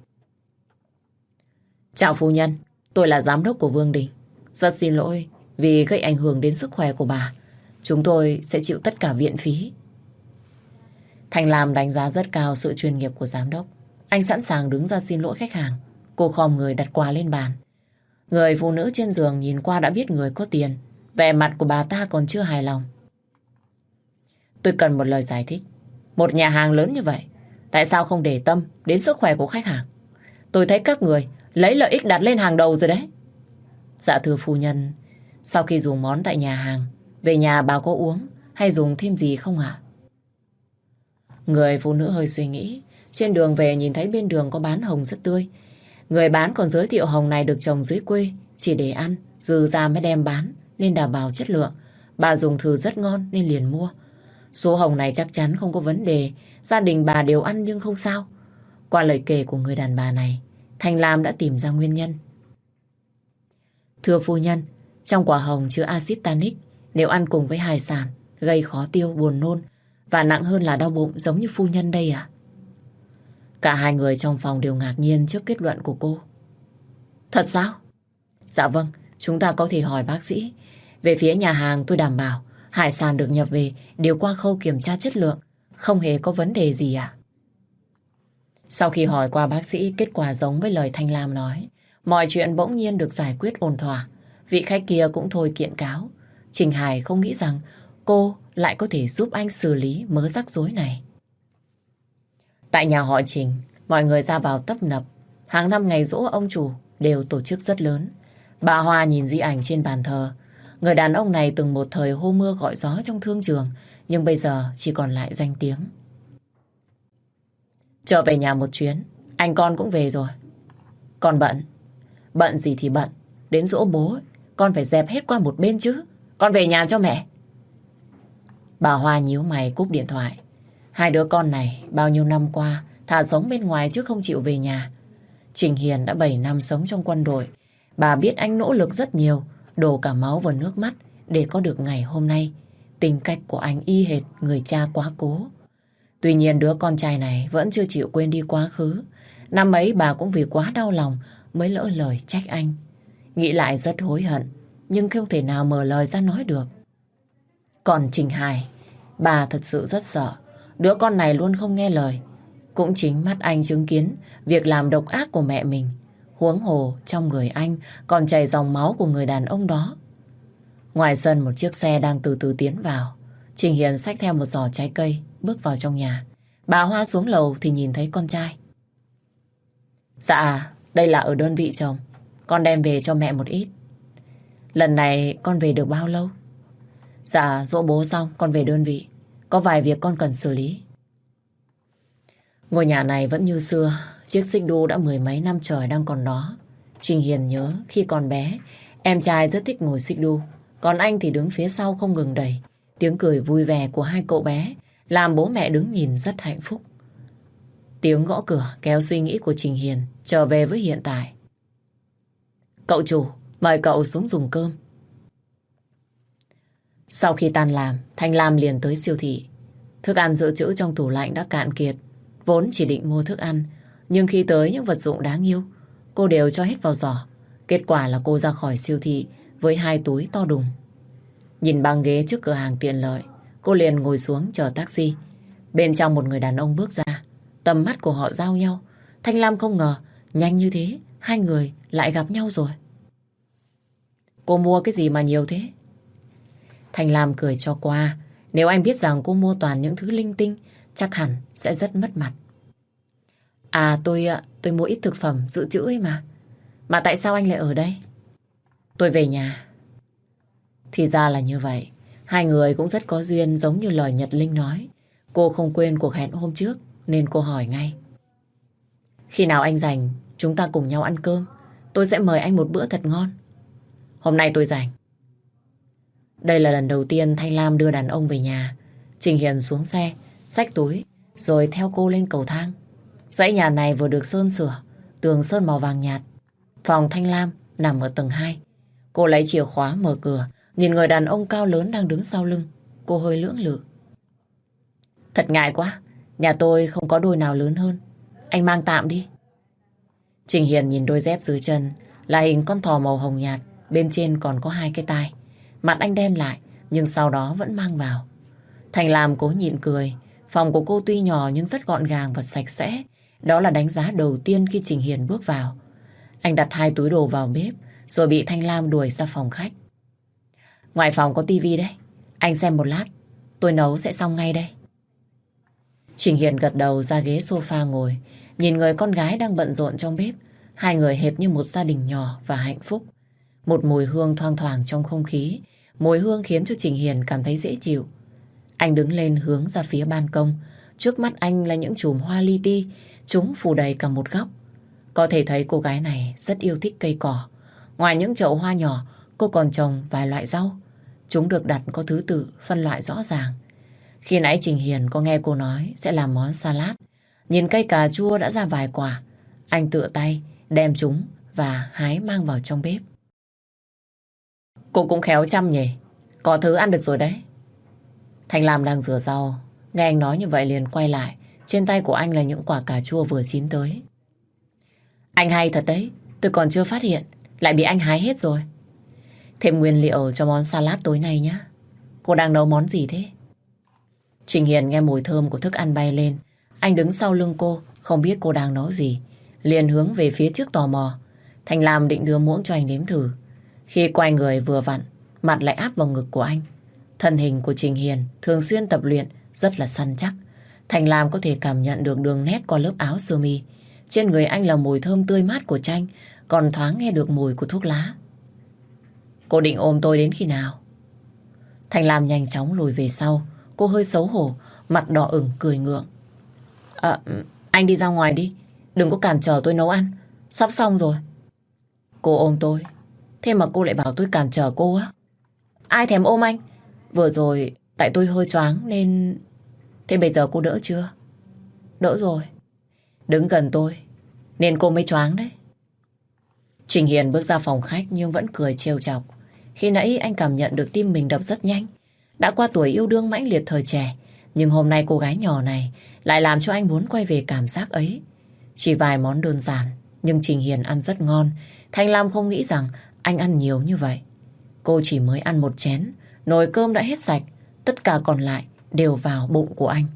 Chào phu nhân, tôi là giám đốc của Vương Đình. Rất xin lỗi vì gây ảnh hưởng đến sức khỏe của bà. Chúng tôi sẽ chịu tất cả viện phí. Thành Lam đánh giá rất cao sự chuyên nghiệp của giám đốc. Anh sẵn sàng đứng ra xin lỗi khách hàng. Cô khom người đặt quà lên bàn. Người phụ nữ trên giường nhìn qua đã biết người có tiền. Vẻ mặt của bà ta còn chưa hài lòng. Tôi cần một lời giải thích. Một nhà hàng lớn như vậy, tại sao không để tâm đến sức khỏe của khách hàng? Tôi thấy các người lấy lợi ích đặt lên hàng đầu rồi đấy. Dạ thưa phu nhân, sau khi dùng món tại nhà hàng, về nhà bà có uống hay dùng thêm gì không ạ? Người phụ nữ hơi suy nghĩ. Trên đường về nhìn thấy bên đường có bán hồng rất tươi. Người bán còn giới thiệu hồng này được trồng dưới quê, chỉ để ăn, dư ra mới đem bán, nên đảm bảo chất lượng. Bà dùng thử rất ngon nên liền mua. Số hồng này chắc chắn không có vấn đề, gia đình bà đều ăn nhưng không sao. Qua lời kể của người đàn bà này, Thanh Lam đã tìm ra nguyên nhân. Thưa phu nhân, trong quả hồng chứa axit tannic, nếu ăn cùng với hải sản, gây khó tiêu, buồn nôn và nặng hơn là đau bụng giống như phu nhân đây à? Cả hai người trong phòng đều ngạc nhiên trước kết luận của cô. Thật sao? Dạ vâng, chúng ta có thể hỏi bác sĩ. Về phía nhà hàng tôi đảm bảo hải sản được nhập về đều qua khâu kiểm tra chất lượng, không hề có vấn đề gì à? Sau khi hỏi qua bác sĩ, kết quả giống với lời Thanh Lam nói. Mọi chuyện bỗng nhiên được giải quyết ổn thỏa. Vị khách kia cũng thôi kiện cáo. Trình Hải không nghĩ rằng cô lại có thể giúp anh xử lý mớ rắc rối này. Tại nhà họ Trình, mọi người ra vào tấp nập. Hàng năm ngày giỗ ông chủ đều tổ chức rất lớn. Bà Hoa nhìn di ảnh trên bàn thờ. Người đàn ông này từng một thời hô mưa gọi gió trong thương trường, nhưng bây giờ chỉ còn lại danh tiếng. Trở về nhà một chuyến, anh con cũng về rồi. Con bận. Bận gì thì bận. Đến giỗ bố ấy, con phải dẹp hết qua một bên chứ. Con về nhà cho mẹ. Bà Hoa nhíu mày cúp điện thoại. Hai đứa con này bao nhiêu năm qua thà sống bên ngoài chứ không chịu về nhà. Trình Hiền đã bảy năm sống trong quân đội. Bà biết anh nỗ lực rất nhiều, đổ cả máu vào nước mắt để có được ngày hôm nay. Tính cách của anh y hệt người cha quá cố. Tuy nhiên đứa con trai này vẫn chưa chịu quên đi quá khứ. Năm ấy bà cũng vì quá đau lòng mới lỡ lời trách anh. Nghĩ lại rất hối hận, nhưng không thể nào mở lời ra nói được. Còn Trình Hải, bà thật sự rất sợ. Đứa con này luôn không nghe lời. Cũng chính mắt anh chứng kiến việc làm độc ác của mẹ mình. Huống hồ trong người anh còn chảy dòng máu của người đàn ông đó. Ngoài sân một chiếc xe đang từ từ tiến vào. Trình Hiền xách theo một giỏ trái cây, bước vào trong nhà. Bà Hoa xuống lầu thì nhìn thấy con trai. Dạ, đây là ở đơn vị chồng. Con đem về cho mẹ một ít. Lần này con về được bao lâu? Dạ, dỗ bố xong con về đơn vị. Có vài việc con cần xử lý. Ngôi nhà này vẫn như xưa. Chiếc xích đu đã mười mấy năm trời đang còn đó. Trình Hiền nhớ khi còn bé, em trai rất thích ngồi xích đu, còn anh thì đứng phía sau không ngừng đẩy. Tiếng cười vui vẻ của hai cậu bé làm bố mẹ đứng nhìn rất hạnh phúc. Tiếng gõ cửa kéo suy nghĩ của Trình Hiền trở về với hiện tại. Cậu chủ, mời cậu xuống dùng cơm. Sau khi tan làm, Thanh Lam liền tới siêu thị. Thức ăn dự trữ trong tủ lạnh đã cạn kiệt. Vốn chỉ định mua thức ăn, nhưng khi tới những vật dụng đáng yêu, cô đều cho hết vào giỏ. Kết quả là cô ra khỏi siêu thị với hai túi to đùng. Nhìn băng ghế trước cửa hàng tiện lợi, cô liền ngồi xuống chờ taxi. Bên trong một người đàn ông bước ra. Tầm mắt của họ giao nhau. Thanh Lam không ngờ nhanh như thế hai người lại gặp nhau rồi. Cô mua cái gì mà nhiều thế? Thanh Lam cười cho qua. Nếu anh biết rằng cô mua toàn những thứ linh tinh, chắc hẳn sẽ rất mất mặt. À tôi tôi mua ít thực phẩm dự trữ ấy mà. Mà tại sao anh lại ở đây? Tôi về nhà. Thì ra là như vậy. Hai người cũng rất có duyên, giống như lời Nhật Linh nói. Cô không quên cuộc hẹn hôm trước nên cô hỏi ngay. Khi nào anh rảnh, chúng ta cùng nhau ăn cơm. Tôi sẽ mời anh một bữa thật ngon. Hôm nay tôi rảnh. Đây là lần đầu tiên Thanh Lam đưa đàn ông về nhà. Trình Hiền xuống xe, xách túi, rồi theo cô lên cầu thang. Dãy nhà này vừa được sơn sửa, tường sơn màu vàng nhạt. Phòng Thanh Lam nằm ở tầng hai. Cô lấy chìa khóa mở cửa, nhìn người đàn ông cao lớn đang đứng sau lưng. Cô hơi lưỡng lự. Thật ngại quá, nhà tôi không có đôi nào lớn hơn. Anh mang tạm đi. Trình Hiền nhìn đôi dép dưới chân, là hình con thỏ màu hồng nhạt, bên trên còn có hai cái tai. Mặt anh đen lại, nhưng sau đó vẫn mang vào. Thành Lam cố nhịn cười. Phòng của cô tuy nhỏ nhưng rất gọn gàng và sạch sẽ. Đó là đánh giá đầu tiên khi Trình Hiền bước vào. Anh đặt hai túi đồ vào bếp, rồi bị Thanh Lam đuổi ra phòng khách. Ngoài phòng có tivi đấy. Anh xem một lát, tôi nấu sẽ xong ngay đây. Trình Hiền gật đầu ra ghế sofa ngồi, nhìn người con gái đang bận rộn trong bếp. Hai người hệt như một gia đình nhỏ và hạnh phúc. Một mùi hương thoang thoảng trong không khí. Mùi hương khiến cho Trình Hiền cảm thấy dễ chịu. Anh đứng lên hướng ra phía ban công. Trước mắt anh là những chùm hoa li ti. Chúng phủ đầy cả một góc. Có thể thấy cô gái này rất yêu thích cây cỏ. Ngoài những chậu hoa nhỏ, cô còn trồng vài loại rau. Chúng được đặt có thứ tự, phân loại rõ ràng. Khi nãy Trình Hiền có nghe cô nói sẽ làm món salad. Nhìn cây cà chua đã ra vài quả. Anh tựa tay đem chúng và hái mang vào trong bếp. Cô cũng khéo chăm nhỉ. Có thứ ăn được rồi đấy. Thanh Lam đang rửa rau. Nghe anh nói như vậy liền quay lại. Trên tay của anh là những quả cà chua vừa chín tới. Anh hay thật đấy. Tôi còn chưa phát hiện, lại bị anh hái hết rồi. Thêm nguyên liệu cho món salad tối nay nhé. Cô đang nấu món gì thế? Trình Hiền nghe mùi thơm của thức ăn bay lên. Anh đứng sau lưng cô, không biết cô đang nấu gì. Liền hướng về phía trước tò mò. Thanh Lam định đưa muỗng cho anh nếm thử. Khi quay người vừa vặn, mặt lại áp vào ngực của anh. Thân hình của Trình Hiền thường xuyên tập luyện, rất là săn chắc. Thanh Lam có thể cảm nhận được đường nét qua lớp áo sơ mi. Trên người anh là mùi thơm tươi mát của chanh, còn thoáng nghe được mùi của thuốc lá. Cô định ôm tôi đến khi nào? Thanh Lam nhanh chóng lùi về sau. Cô hơi xấu hổ, mặt đỏ ửng cười ngượng. À, anh đi ra ngoài đi, đừng có cản trở tôi nấu ăn. Sắp xong rồi. Cô ôm tôi, thế mà cô lại bảo tôi cản trở cô á? Ai thèm ôm anh? Vừa rồi tại tôi hơi choáng nên... Thế bây giờ cô đỡ chưa? Đỡ rồi. Đứng gần tôi nên cô mới choáng đấy. Trình Hiền bước ra phòng khách nhưng vẫn cười trêu chọc. Khi nãy anh cảm nhận được tim mình đập rất nhanh. Đã qua tuổi yêu đương mãnh liệt thời trẻ, nhưng hôm nay cô gái nhỏ này lại làm cho anh muốn quay về cảm giác ấy. Chỉ vài món đơn giản, nhưng Trình Hiền ăn rất ngon. Thanh Lam không nghĩ rằng anh ăn nhiều như vậy. Cô chỉ mới ăn một chén, nồi cơm đã hết sạch. Tất cả còn lại đều vào bụng của anh.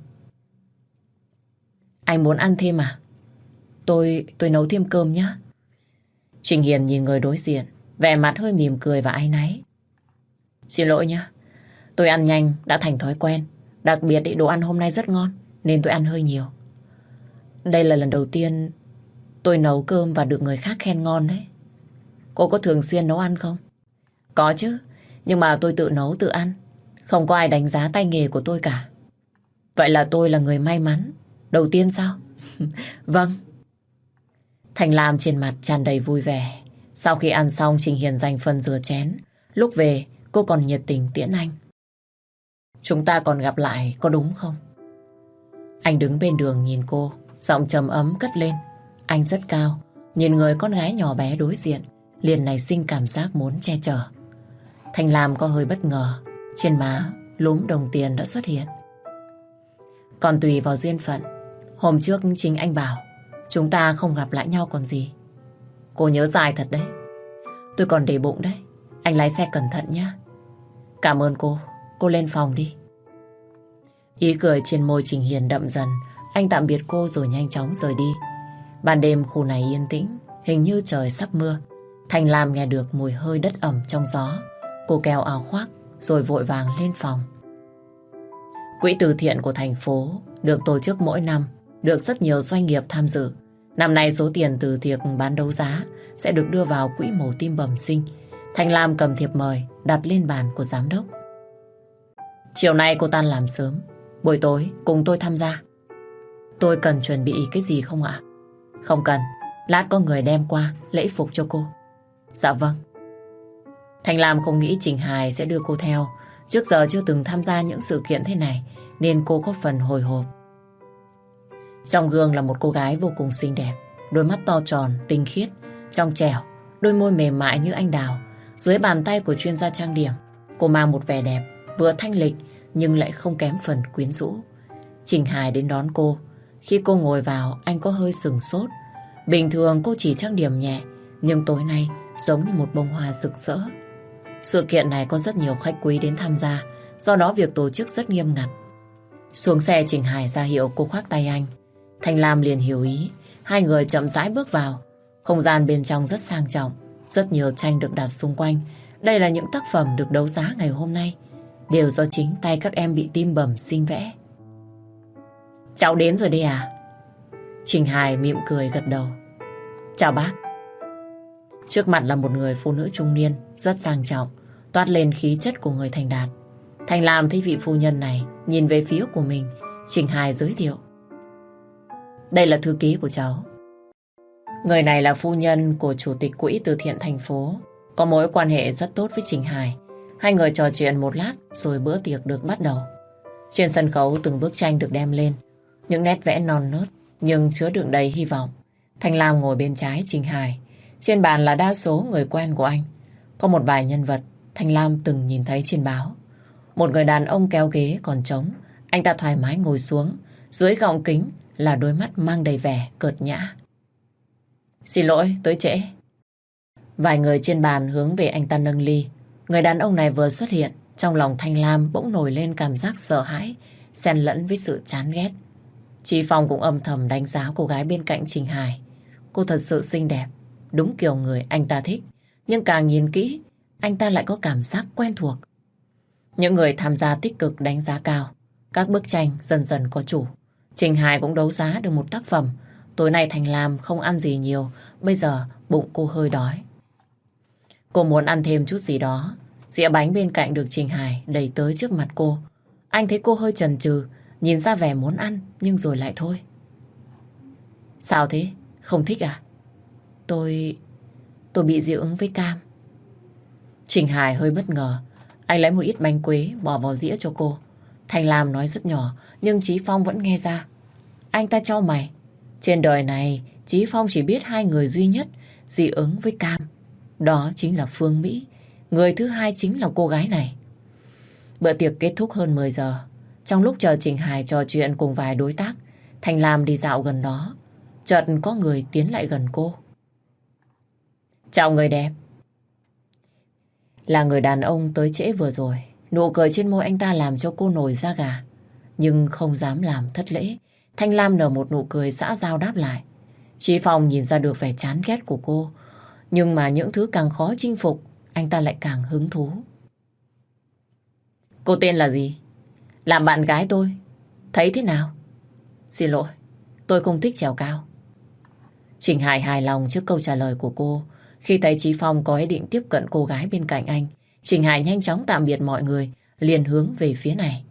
Anh muốn ăn thêm à? Tôi, tôi nấu thêm cơm nhé. Trình Hiền nhìn người đối diện, vẻ mặt hơi mỉm cười và áy náy. Xin lỗi nhá. Tôi ăn nhanh đã thành thói quen. Đặc biệt ý, đồ ăn hôm nay rất ngon nên tôi ăn hơi nhiều. Đây là lần đầu tiên tôi nấu cơm và được người khác khen ngon đấy. Cô có thường xuyên nấu ăn không? Có chứ. Nhưng mà tôi tự nấu tự ăn. Không có ai đánh giá tay nghề của tôi cả. Vậy là tôi là người may mắn đầu tiên sao? Vâng. Thành Lam trên mặt tràn đầy vui vẻ. Sau khi ăn xong Trình Hiền dành phần rửa chén. Lúc về cô còn nhiệt tình tiễn anh. Chúng ta còn gặp lại có đúng không? Anh đứng bên đường nhìn cô, giọng trầm ấm cất lên. Anh rất cao, nhìn người con gái nhỏ bé đối diện, liền nảy sinh cảm giác muốn che chở. Thành Lam có hơi bất ngờ, trên má lúm đồng tiền đã xuất hiện. Còn tùy vào duyên phận. Hôm trước chính anh bảo chúng ta không gặp lại nhau còn gì. Cô nhớ dài thật đấy. Tôi còn để bụng đấy. Anh lái xe cẩn thận nhé. Cảm ơn cô. Cô lên phòng đi. Ý cười trên môi Trình Hiền đậm dần. Anh tạm biệt cô rồi nhanh chóng rời đi. Ban đêm khu này yên tĩnh, hình như trời sắp mưa. Thành Lam nghe được mùi hơi đất ẩm trong gió. Cô kéo áo khoác rồi vội vàng lên phòng. Quỹ từ thiện của thành phố được tổ chức mỗi năm, được rất nhiều doanh nghiệp tham dự. Năm nay số tiền từ thiện bán đấu giá sẽ được đưa vào quỹ mổ tim bẩm sinh. Thành Lam cầm thiệp mời đặt lên bàn của giám đốc. Chiều nay cô tan làm sớm, buổi tối cùng tôi tham gia. Tôi cần chuẩn bị cái gì không ạ? Không cần, lát có người đem qua lễ phục cho cô. Dạ vâng. Thành Lam không nghĩ Trình Hải sẽ đưa cô theo. Trước giờ chưa từng tham gia những sự kiện thế này nên cô có phần hồi hộp. Trong gương là một cô gái vô cùng xinh đẹp. Đôi mắt to tròn, tinh khiết, trong trẻo, đôi môi mềm mại như anh đào. Dưới bàn tay của chuyên gia trang điểm, cô mang một vẻ đẹp vừa thanh lịch nhưng lại không kém phần quyến rũ. Trình Hải đến đón cô. Khi cô ngồi vào, anh có hơi sừng sốt. Bình thường cô chỉ trang điểm nhẹ, nhưng tối nay giống như một bông hoa rực rỡ. Sự kiện này có rất nhiều khách quý đến tham gia, do đó việc tổ chức rất nghiêm ngặt. Xuống xe Trình Hải ra hiệu cô khoác tay anh. Thành Lam liền hiểu ý. Hai người chậm rãi bước vào. Không gian bên trong rất sang trọng, rất nhiều tranh được đặt xung quanh. Đây là những tác phẩm được đấu giá ngày hôm nay, đều do chính tay các em bị tim bẩm sinh vẽ. Cháu đến rồi đây à? Trình Hải mỉm cười gật đầu. Chào bác. Trước mặt là một người phụ nữ trung niên, rất sang trọng, toát lên khí chất của người thành đạt. Thành Lam thấy vị phu nhân này nhìn về phía của mình. Trình Hải giới thiệu. Đây là thư ký của cháu. Người này là phu nhân của chủ tịch quỹ từ thiện thành phố, có mối quan hệ rất tốt với Trình Hải. Hai người trò chuyện một lát rồi bữa tiệc được bắt đầu. Trên sân khấu từng bức tranh được đem lên, những nét vẽ non nớt nhưng chứa đựng đầy hy vọng. Thành Lam ngồi bên trái Trình Hải. Trên bàn là đa số người quen của anh. Có một vài nhân vật Thành Lam từng nhìn thấy trên báo. Một người đàn ông kéo ghế còn trống. Anh ta thoải mái ngồi xuống. Dưới gọng kính là đôi mắt mang đầy vẻ cợt nhã. Xin lỗi, tới trễ. Vài người trên bàn hướng về anh ta nâng ly. Người đàn ông này vừa xuất hiện, trong lòng Thanh Lam bỗng nổi lên cảm giác sợ hãi, xen lẫn với sự chán ghét. Chị Phong cũng âm thầm đánh giá cô gái bên cạnh Trình Hải. Cô thật sự xinh đẹp, đúng kiểu người anh ta thích. Nhưng càng nhìn kỹ, anh ta lại có cảm giác quen thuộc. Những người tham gia tích cực đánh giá cao. Các bức tranh dần dần có chủ. Trình Hải cũng đấu giá được một tác phẩm. Tối nay Thành Lam không ăn gì nhiều, bây giờ bụng cô hơi đói. Cô muốn ăn thêm chút gì đó. Dĩa bánh bên cạnh được Trình Hải đẩy tới trước mặt cô. Anh thấy cô hơi chần chừ, nhìn ra vẻ muốn ăn nhưng rồi lại thôi. Sao thế? Không thích à? Tôi... tôi bị dị ứng với cam. Trình Hải hơi bất ngờ. Anh lấy một ít bánh quế bỏ vào dĩa cho cô. Thành Lam nói rất nhỏ nhưng Chí Phong vẫn nghe ra. Anh ta chau mày. Trên đời này Chí Phong chỉ biết hai người duy nhất dị ứng với cam. Đó chính là Phương Mỹ. Người thứ hai chính là cô gái này. Bữa tiệc kết thúc hơn mười giờ. Trong lúc chờ Trình Hải trò chuyện cùng vài đối tác, Thành Lam đi dạo gần đó. Chợt có người tiến lại gần cô. Chào người đẹp. Là người đàn ông tới trễ vừa rồi. Nụ cười trên môi anh ta làm cho cô nổi da gà. Nhưng không dám làm thất lễ. Thanh Lam nở một nụ cười xã giao đáp lại. Chí Phong nhìn ra được vẻ chán ghét của cô. Nhưng mà những thứ càng khó chinh phục, anh ta lại càng hứng thú. Cô tên là gì? Làm bạn gái tôi. Thấy thế nào? Xin lỗi, tôi không thích trèo cao. Trình Hải hài lòng trước câu trả lời của cô. Khi thấy Chí Phong có ý định tiếp cận cô gái bên cạnh anh, Trình Hải nhanh chóng tạm biệt mọi người, liền hướng về phía này.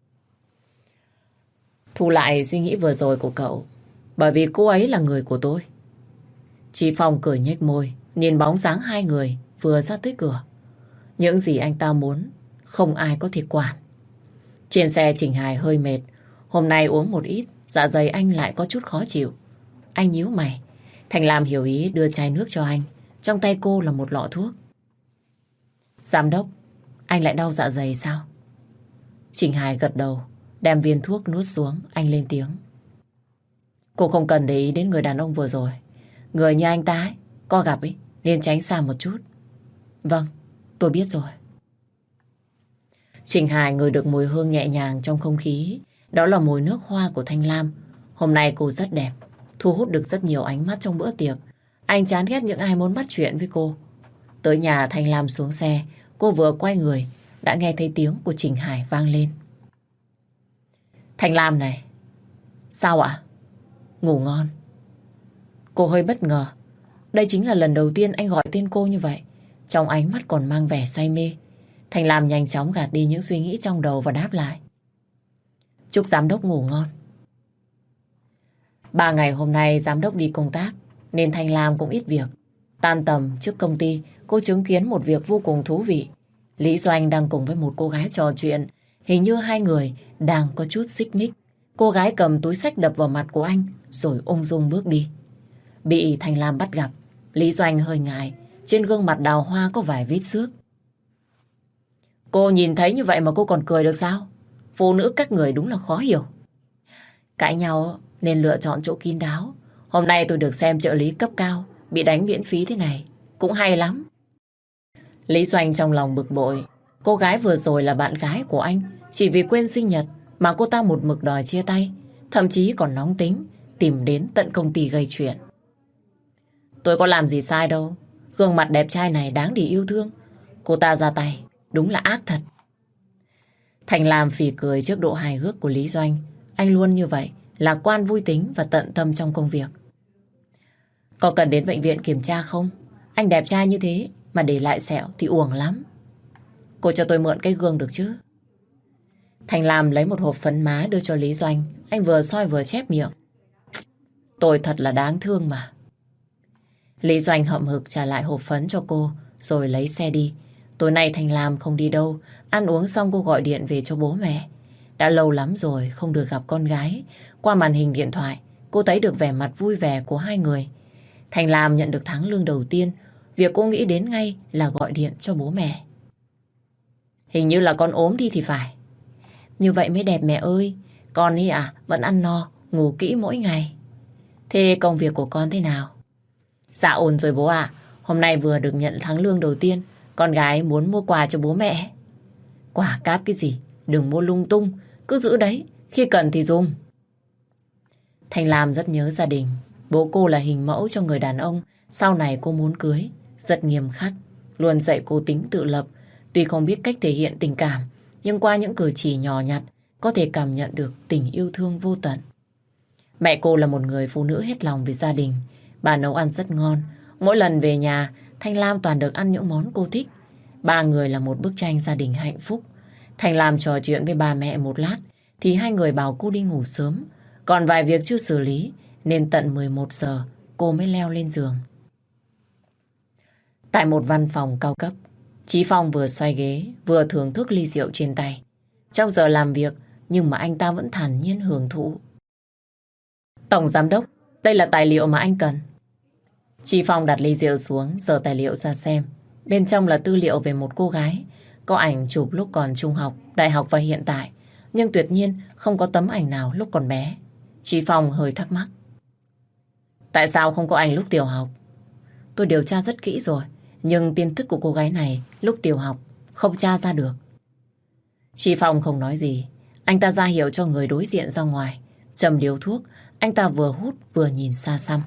Thu lại suy nghĩ vừa rồi của cậu, bởi vì cô ấy là người của tôi. Chí Phong cười nhếch môi, nhìn bóng dáng hai người vừa ra tới cửa. Những gì anh ta muốn, không ai có thể quản. Trên xe Trình Hải hơi mệt, hôm nay uống một ít, dạ dày anh lại có chút khó chịu. Anh nhíu mày, Thành Lam hiểu ý đưa chai nước cho anh, trong tay cô là một lọ thuốc. Giám đốc, anh lại đau dạ dày sao? Trình Hải gật đầu, đem viên thuốc nuốt xuống, anh lên tiếng. Cô không cần để ý đến người đàn ông vừa rồi. Người như anh ta ấy, có gặp ấy, nên tránh xa một chút. Vâng, tôi biết rồi. Trình Hải ngửi được mùi hương nhẹ nhàng trong không khí. Đó là mùi nước hoa của Thanh Lam. Hôm nay cô rất đẹp, thu hút được rất nhiều ánh mắt trong bữa tiệc. Anh chán ghét những ai muốn bắt chuyện với cô. Tới nhà Thanh Lam xuống xe, cô vừa quay người, đã nghe thấy tiếng của Trình Hải vang lên. Thanh Lam này. Sao ạ? Ngủ ngon. Cô hơi bất ngờ. Đây chính là lần đầu tiên anh gọi tên cô như vậy. Trong ánh mắt còn mang vẻ say mê. Thanh Lam nhanh chóng gạt đi những suy nghĩ trong đầu và đáp lại. Chúc giám đốc ngủ ngon. Ba ngày hôm nay giám đốc đi công tác, nên Thanh Lam cũng ít việc. Tan tầm trước công ty, cô chứng kiến một việc vô cùng thú vị. Lý Doanh đang cùng với một cô gái trò chuyện. Hình như hai người đang có chút xích mích. Cô gái cầm túi xách đập vào mặt của anh, rồi ung dung bước đi. Bị Thanh Lam bắt gặp, Lý Doanh hơi ngại. Trên gương mặt đào hoa có vài vết xước. Cô nhìn thấy như vậy mà cô còn cười được sao? Phụ nữ các người đúng là khó hiểu. Cãi nhau nên lựa chọn chỗ kín đáo. Hôm nay tôi được xem trợ lý cấp cao bị đánh miễn phí thế này, cũng hay lắm. Lý Doanh trong lòng bực bội. Cô gái vừa rồi là bạn gái của anh. Chỉ vì quên sinh nhật mà cô ta một mực đòi chia tay. Thậm chí còn nóng tính, tìm đến tận công ty gây chuyện. Tôi có làm gì sai đâu. Gương mặt đẹp trai này đáng để yêu thương. Cô ta ra tay, đúng là ác thật. Thành Lam phì cười trước độ hài hước của Lý Doanh. Anh luôn như vậy, lạc quan vui tính và tận tâm trong công việc. Có cần đến bệnh viện kiểm tra không? Anh đẹp trai như thế mà để lại sẹo thì uổng lắm. Cô cho tôi mượn cái gương được chứ? Thành Lam lấy một hộp phấn má đưa cho Lý Doanh. Anh vừa soi vừa chép miệng. Tôi thật là đáng thương mà. Lý Doanh hậm hực trả lại hộp phấn cho cô, rồi lấy xe đi. Tối nay Thành Lam không đi đâu. Ăn uống xong cô gọi điện về cho bố mẹ. Đã lâu lắm rồi không được gặp con gái. Qua màn hình điện thoại, cô thấy được vẻ mặt vui vẻ của hai người. Thành Lam nhận được tháng lương đầu tiên. Việc cô nghĩ đến ngay là gọi điện cho bố mẹ. Hình như là con ốm đi thì phải. Như vậy mới đẹp mẹ ơi. Con ấy à, vẫn ăn no, ngủ kỹ mỗi ngày. Thế công việc của con thế nào? Dạ ổn rồi bố ạ. Hôm nay vừa được nhận tháng lương đầu tiên. Con gái muốn mua quà cho bố mẹ. Quà cáp cái gì? Đừng mua lung tung. Cứ giữ đấy, khi cần thì dùng. Thành Lam rất nhớ gia đình. Bố cô là hình mẫu cho người đàn ông sau này cô muốn cưới. Rất nghiêm khắc, luôn dạy cô tính tự lập. Tuy không biết cách thể hiện tình cảm, nhưng qua những cử chỉ nhỏ nhặt có thể cảm nhận được tình yêu thương vô tận. Mẹ cô là một người phụ nữ hết lòng vì gia đình. Bà nấu ăn rất ngon. Mỗi lần về nhà, Thanh Lam toàn được ăn những món cô thích. Ba người là một bức tranh gia đình hạnh phúc. Thành Lam trò chuyện với bà mẹ một lát thì hai người bảo cô đi ngủ sớm. Còn vài việc chưa xử lý nên tận mười một giờ cô mới leo lên giường. Tại một văn phòng cao cấp, Chí Phong vừa xoay ghế vừa thưởng thức ly rượu trên tay. Trong giờ làm việc nhưng mà anh ta vẫn thản nhiên hưởng thụ. Tổng giám đốc, đây là tài liệu mà anh cần. Chí Phong đặt ly rượu xuống, giở tài liệu ra xem. Bên trong là tư liệu về một cô gái. Có ảnh chụp lúc còn trung học, đại học và hiện tại. Nhưng tuyệt nhiên không có tấm ảnh nào lúc còn bé. Chí Phong hơi thắc mắc. Tại sao không có ảnh lúc tiểu học? Tôi điều tra rất kỹ rồi, nhưng tin tức của cô gái này lúc tiểu học không tra ra được. Chí Phong không nói gì. Anh ta ra hiệu cho người đối diện ra ngoài. Châm điếu thuốc, anh ta vừa hút vừa nhìn xa xăm.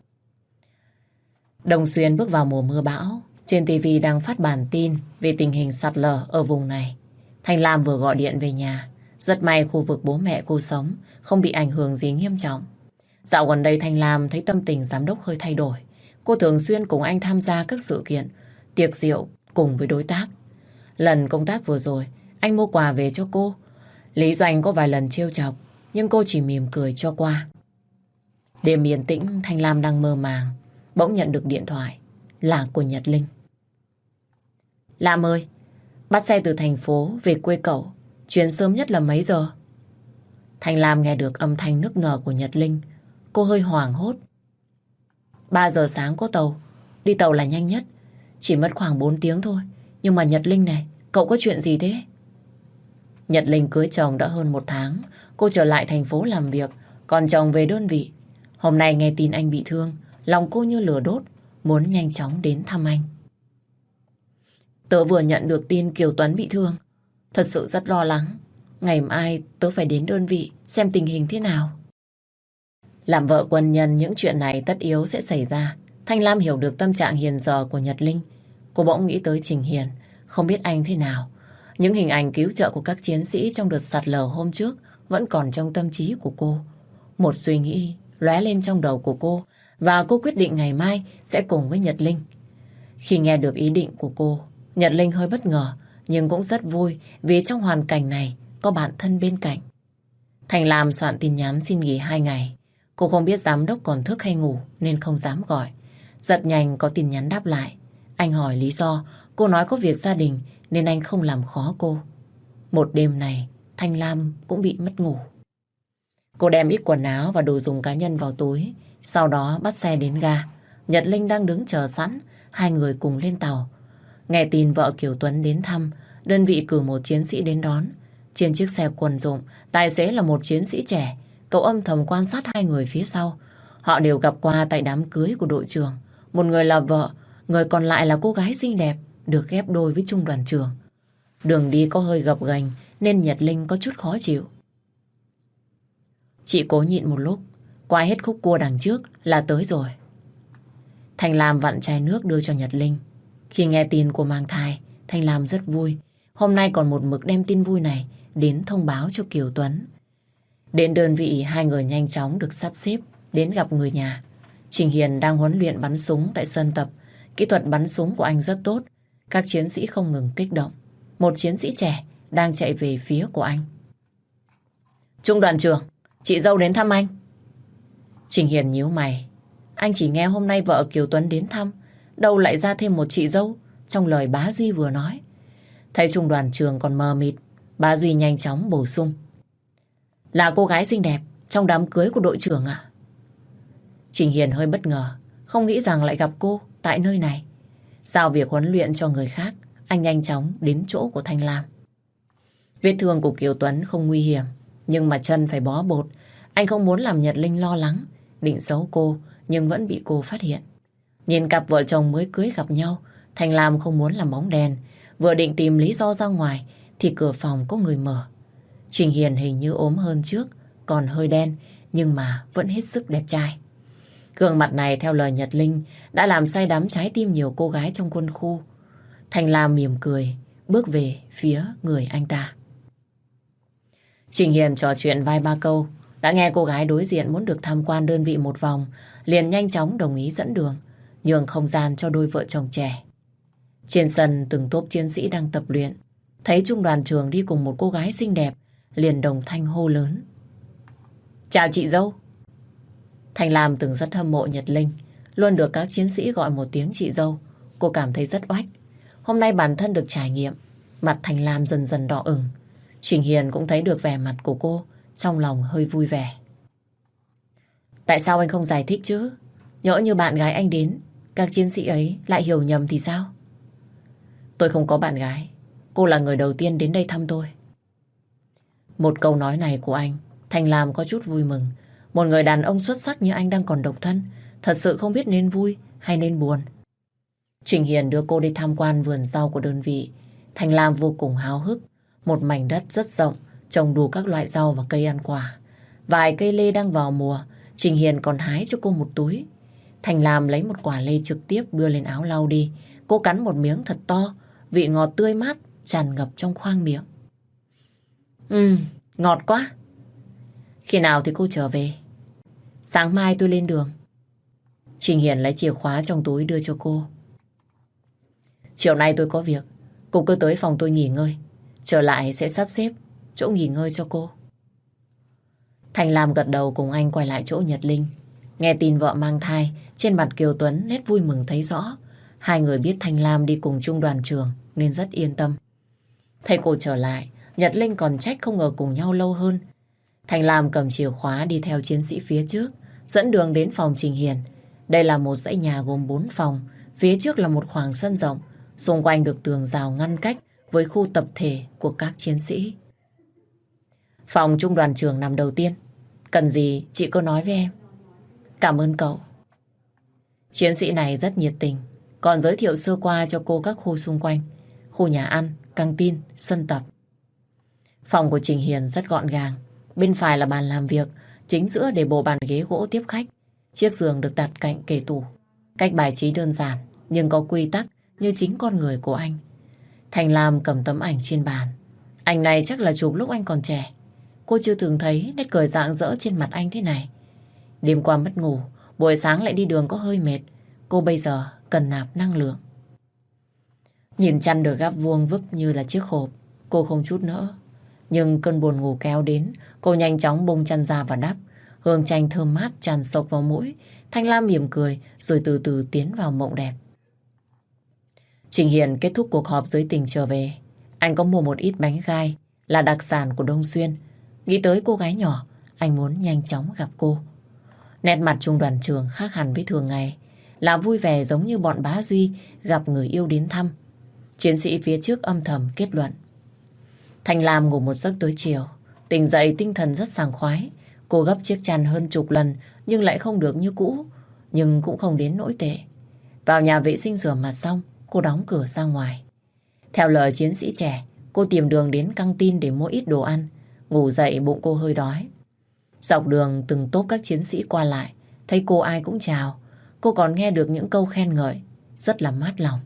Đồng Xuyên bước vào mùa mưa bão. Trên ti vi đang phát bản tin về tình hình sạt lở ở vùng này. Thanh Lam vừa gọi điện về nhà. Rất may khu vực bố mẹ cô sống không bị ảnh hưởng gì nghiêm trọng. Dạo gần đây Thanh Lam thấy tâm tình giám đốc hơi thay đổi. Cô thường xuyên cùng anh tham gia các sự kiện, tiệc rượu cùng với đối tác. Lần công tác vừa rồi, anh mua quà về cho cô. Lý Doanh có vài lần trêu chọc, nhưng cô chỉ mỉm cười cho qua. Đêm yên tĩnh, Thanh Lam đang mơ màng, bỗng nhận được điện thoại, là của Nhật Linh. Lam ơi, bắt xe từ thành phố về quê cậu, chuyến sớm nhất là mấy giờ? Thanh Lam nghe được âm thanh nức nở của Nhật Linh, cô hơi hoảng hốt. Ba giờ sáng có tàu, đi tàu là nhanh nhất, chỉ mất khoảng bốn tiếng thôi. Nhưng mà Nhật Linh này, cậu có chuyện gì thế? Nhật Linh cưới chồng đã hơn một tháng, cô trở lại thành phố làm việc, còn chồng về đơn vị. Hôm nay nghe tin anh bị thương, lòng cô như lửa đốt, muốn nhanh chóng đến thăm anh. Tớ vừa nhận được tin Kiều Tuấn bị thương, thật sự rất lo lắng. Ngày mai tớ phải đến đơn vị xem tình hình thế nào. Làm vợ quân nhân, những chuyện này tất yếu sẽ xảy ra. Thanh Lam hiểu được tâm trạng hiện giờ của Nhật Linh. Cô bỗng nghĩ tới Trình Hiền, không biết anh thế nào. Những hình ảnh cứu trợ của các chiến sĩ trong đợt sạt lở hôm trước vẫn còn trong tâm trí của cô. Một suy nghĩ lóe lên trong đầu của cô và cô quyết định ngày mai sẽ cùng với Nhật Linh. Khi nghe được ý định của cô, Nhật Linh hơi bất ngờ nhưng cũng rất vui vì trong hoàn cảnh này có bạn thân bên cạnh. Thành Lam soạn tin nhắn xin nghỉ hai ngày. Cô không biết giám đốc còn thức hay ngủ nên không dám gọi. Giật nhanh có tin nhắn đáp lại. Anh hỏi lý do, cô nói có việc gia đình nên anh không làm khó cô. Một đêm này, Thanh Lam cũng bị mất ngủ. Cô đem ít quần áo và đồ dùng cá nhân vào túi, sau đó bắt xe đến ga. Nhật Linh đang đứng chờ sẵn, hai người cùng lên tàu. Nghe tin vợ Kiều Tuấn đến thăm, đơn vị cử một chiến sĩ đến đón. Trên chiếc xe quần dụng, tài xế là một chiến sĩ trẻ. Cậu âm thầm quan sát hai người phía sau. Họ đều gặp qua tại đám cưới của đội trưởng. Một người là vợ, người còn lại là cô gái xinh đẹp, được ghép đôi với trung đoàn trưởng. Đường đi có hơi gập ghềnh nên Nhật Linh có chút khó chịu. Chị cố nhịn một lúc, qua hết khúc cua đằng trước là tới rồi. Thanh Lam vặn chai nước đưa cho Nhật Linh. Khi nghe tin cô mang thai, Thanh Lam rất vui. Hôm nay còn một mực đem tin vui này đến thông báo cho Kiều Tuấn. Đến đơn vị, hai người nhanh chóng được sắp xếp đến gặp người nhà. Trình Hiền đang huấn luyện bắn súng tại sân tập. Kỹ thuật bắn súng của anh rất tốt. Các chiến sĩ không ngừng kích động. Một chiến sĩ trẻ đang chạy về phía của anh. Trung đoàn trưởng, chị dâu đến thăm anh. Trình Hiền nhíu mày. Anh chỉ nghe hôm nay vợ Kiều Tuấn đến thăm, đâu lại ra thêm một chị dâu trong lời bá Duy vừa nói. Thấy trung đoàn trưởng còn mờ mịt, bá Duy nhanh chóng bổ sung. Là cô gái xinh đẹp trong đám cưới của đội trưởng à? Trình Hiền hơi bất ngờ, không nghĩ rằng lại gặp cô tại nơi này. Giao việc huấn luyện cho người khác, anh nhanh chóng đến chỗ của Thanh Lam. Vết thương của Kiều Tuấn không nguy hiểm, nhưng mà chân phải bó bột. Anh không muốn làm Nhật Linh lo lắng, định giấu cô, nhưng vẫn bị cô phát hiện. Nhìn cặp vợ chồng mới cưới gặp nhau, Thanh Lam không muốn làm bóng đèn. Vừa định tìm lý do ra ngoài, thì cửa phòng có người mở. Trình Hiền hình như ốm hơn trước, còn hơi đen, nhưng mà vẫn hết sức đẹp trai. Gương mặt này theo lời Nhật Linh đã làm say đắm trái tim nhiều cô gái trong quân khu. Thanh Lam mỉm cười, bước về phía người anh ta. Trình Hiền trò chuyện vài ba câu, đã nghe cô gái đối diện muốn được tham quan đơn vị một vòng, liền nhanh chóng đồng ý dẫn đường, nhường không gian cho đôi vợ chồng trẻ. Trên sân từng tốp chiến sĩ đang tập luyện, thấy trung đoàn trưởng đi cùng một cô gái xinh đẹp, liền đồng thanh hô lớn. Chào chị dâu. Thanh Lam từng rất hâm mộ Nhật Linh, luôn được các chiến sĩ gọi một tiếng chị dâu. Cô cảm thấy rất oách. Hôm nay bản thân được trải nghiệm, mặt Thanh Lam dần dần đỏ ửng. Trình Hiền cũng thấy được vẻ mặt của cô, trong lòng hơi vui vẻ. Tại sao anh không giải thích chứ? Nhỡ như bạn gái anh đến, các chiến sĩ ấy lại hiểu nhầm thì sao? Tôi không có bạn gái, cô là người đầu tiên đến đây thăm tôi. Một câu nói này của anh, Thanh Lam có chút vui mừng. Một người đàn ông xuất sắc như anh đang còn độc thân, thật sự không biết nên vui hay nên buồn. Trình Hiền đưa cô đi tham quan vườn rau của đơn vị. Thanh Lam vô cùng háo hức. Một mảnh đất rất rộng, trồng đủ các loại rau và cây ăn quả. Vài cây lê đang vào mùa, Trình Hiền còn hái cho cô một túi. Thanh Lam lấy một quả lê trực tiếp đưa lên áo lau đi. Cô cắn một miếng thật to, vị ngọt tươi mát tràn ngập trong khoang miệng. Ừ, ngọt quá. Khi nào thì cô trở về? Sáng mai tôi lên đường. Trình Hiền lấy chìa khóa trong túi đưa cho cô. Chiều nay tôi có việc, cô cứ tới phòng tôi nghỉ ngơi. Trở lại sẽ sắp xếp chỗ nghỉ ngơi cho cô. Thành Lam gật đầu cùng anh quay lại chỗ Nhật Linh. Nghe tin vợ mang thai, trên mặt Kiều Tuấn nét vui mừng thấy rõ. Hai người biết Thành Lam đi cùng chung đoàn trường nên rất yên tâm. Thấy cô trở lại, Nhật Linh còn trách không ngờ cùng nhau lâu hơn. Thành Lam cầm chìa khóa đi theo chiến sĩ phía trước, dẫn đường đến phòng Trình Hiền. Đây là một dãy nhà gồm bốn phòng, phía trước là một khoảng sân rộng, xung quanh được tường rào ngăn cách với khu tập thể của các chiến sĩ. Phòng trung đoàn trưởng nằm đầu tiên. Cần gì chị cứ nói với em. Cảm ơn cậu. Chiến sĩ này rất nhiệt tình, còn giới thiệu sơ qua cho cô các khu xung quanh, khu nhà ăn, căng tin, sân tập. Phòng của Trình Hiền rất gọn gàng. Bên phải là bàn làm việc, chính giữa để bộ bàn ghế gỗ tiếp khách. Chiếc giường được đặt cạnh kệ tủ. Cách bài trí đơn giản nhưng có quy tắc như chính con người của anh. Thành Lam cầm tấm ảnh trên bàn. Ảnh này chắc là chụp lúc anh còn trẻ. Cô chưa từng thấy nét cười rạng rỡ trên mặt anh thế này. Đêm qua mất ngủ, buổi sáng lại đi đường có hơi mệt. Cô bây giờ cần nạp năng lượng. Nhìn chăn được gắp vuông vức như là chiếc hộp, cô không chút nữa. Nhưng cơn buồn ngủ kéo đến, cô nhanh chóng bung chăn ra và đắp. Hương chanh thơm mát tràn sộc vào mũi. Thanh Lam mỉm cười rồi từ từ tiến vào mộng đẹp. Trình Hiền kết thúc cuộc họp giới tình trở về. Anh có mua một ít bánh gai là đặc sản của Đông Xuyên. Nghĩ tới cô gái nhỏ, anh muốn nhanh chóng gặp cô. Nét mặt trung đoàn trưởng khác hẳn với thường ngày, là vui vẻ giống như bọn bá Duy gặp người yêu đến thăm. Chiến sĩ phía trước âm thầm kết luận. Thành Lam ngủ một giấc tới chiều, tỉnh dậy tinh thần rất sảng khoái. Cô gấp chiếc chăn hơn chục lần nhưng lại không được như cũ, nhưng cũng không đến nỗi tệ. Vào nhà vệ sinh rửa mặt xong, cô đóng cửa ra ngoài. Theo lời chiến sĩ trẻ, cô tìm đường đến căng tin để mua ít đồ ăn. Ngủ dậy bụng cô hơi đói. Dọc đường từng tốp các chiến sĩ qua lại, thấy cô ai cũng chào. Cô còn nghe được những câu khen ngợi, rất là mát lòng.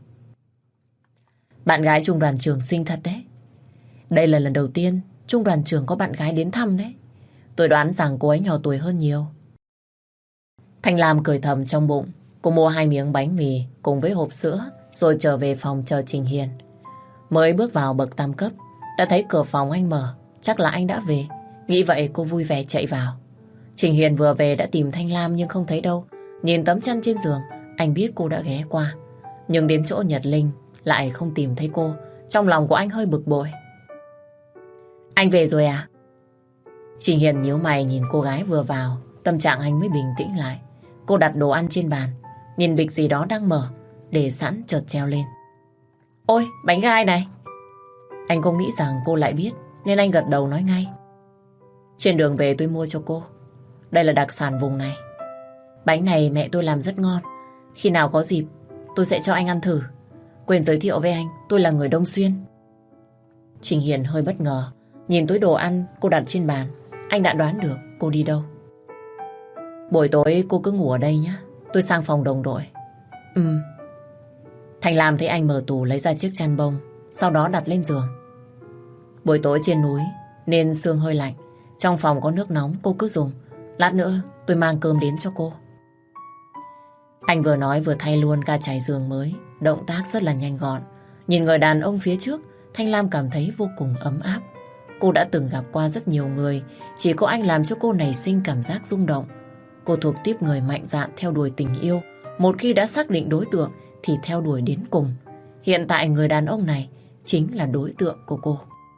Bạn gái trung đoàn trưởng xinh thật đấy. Đây là lần đầu tiên trung đoàn trưởng có bạn gái đến thăm đấy. Tôi đoán rằng cô ấy nhỏ tuổi hơn nhiều. Thanh Lam cười thầm trong bụng. Cô mua hai miếng bánh mì cùng với hộp sữa rồi trở về phòng chờ Trình Hiền. Mới bước vào bậc tam cấp đã thấy cửa phòng anh mở. Chắc là anh đã về. Nghĩ vậy cô vui vẻ chạy vào. Trình Hiền vừa về đã tìm Thanh Lam nhưng không thấy đâu. Nhìn tấm chăn trên giường, anh biết cô đã ghé qua. Nhưng đến chỗ Nhật Linh lại không tìm thấy cô. Trong lòng của anh hơi bực bội. Anh về rồi à? Trình Hiền nhíu mày nhìn cô gái vừa vào. Tâm trạng anh mới bình tĩnh lại. Cô đặt đồ ăn trên bàn, nhìn bịch gì đó đang mở, để sẵn chợt treo lên. Ôi, bánh gai này. Anh không nghĩ rằng cô lại biết, nên anh gật đầu nói ngay. Trên đường về tôi mua cho cô. Đây là đặc sản vùng này. Bánh này mẹ tôi làm rất ngon. Khi nào có dịp tôi sẽ cho anh ăn thử. Quên giới thiệu với anh, tôi là người Đông Xuyên. Trình Hiền hơi bất ngờ. Nhìn túi đồ ăn cô đặt trên bàn, anh đã đoán được cô đi đâu. Buổi tối cô cứ ngủ ở đây nhé. Tôi sang phòng đồng đội. Ừ. Thành Lam thấy anh mở tủ lấy ra chiếc chăn bông, sau đó đặt lên giường. Buổi tối trên núi nên sương hơi lạnh. Trong phòng có nước nóng cô cứ dùng. Lát nữa tôi mang cơm đến cho cô. Anh vừa nói vừa thay luôn ga trải giường mới. Động tác rất là nhanh gọn. Nhìn người đàn ông phía trước, Thanh Lam cảm thấy vô cùng ấm áp. Cô đã từng gặp qua rất nhiều người, chỉ có anh làm cho cô nảy sinh cảm giác rung động. Cô thuộc tiếp người mạnh dạn theo đuổi tình yêu. Một khi đã xác định đối tượng thì theo đuổi đến cùng. Hiện tại người đàn ông này chính là đối tượng của cô.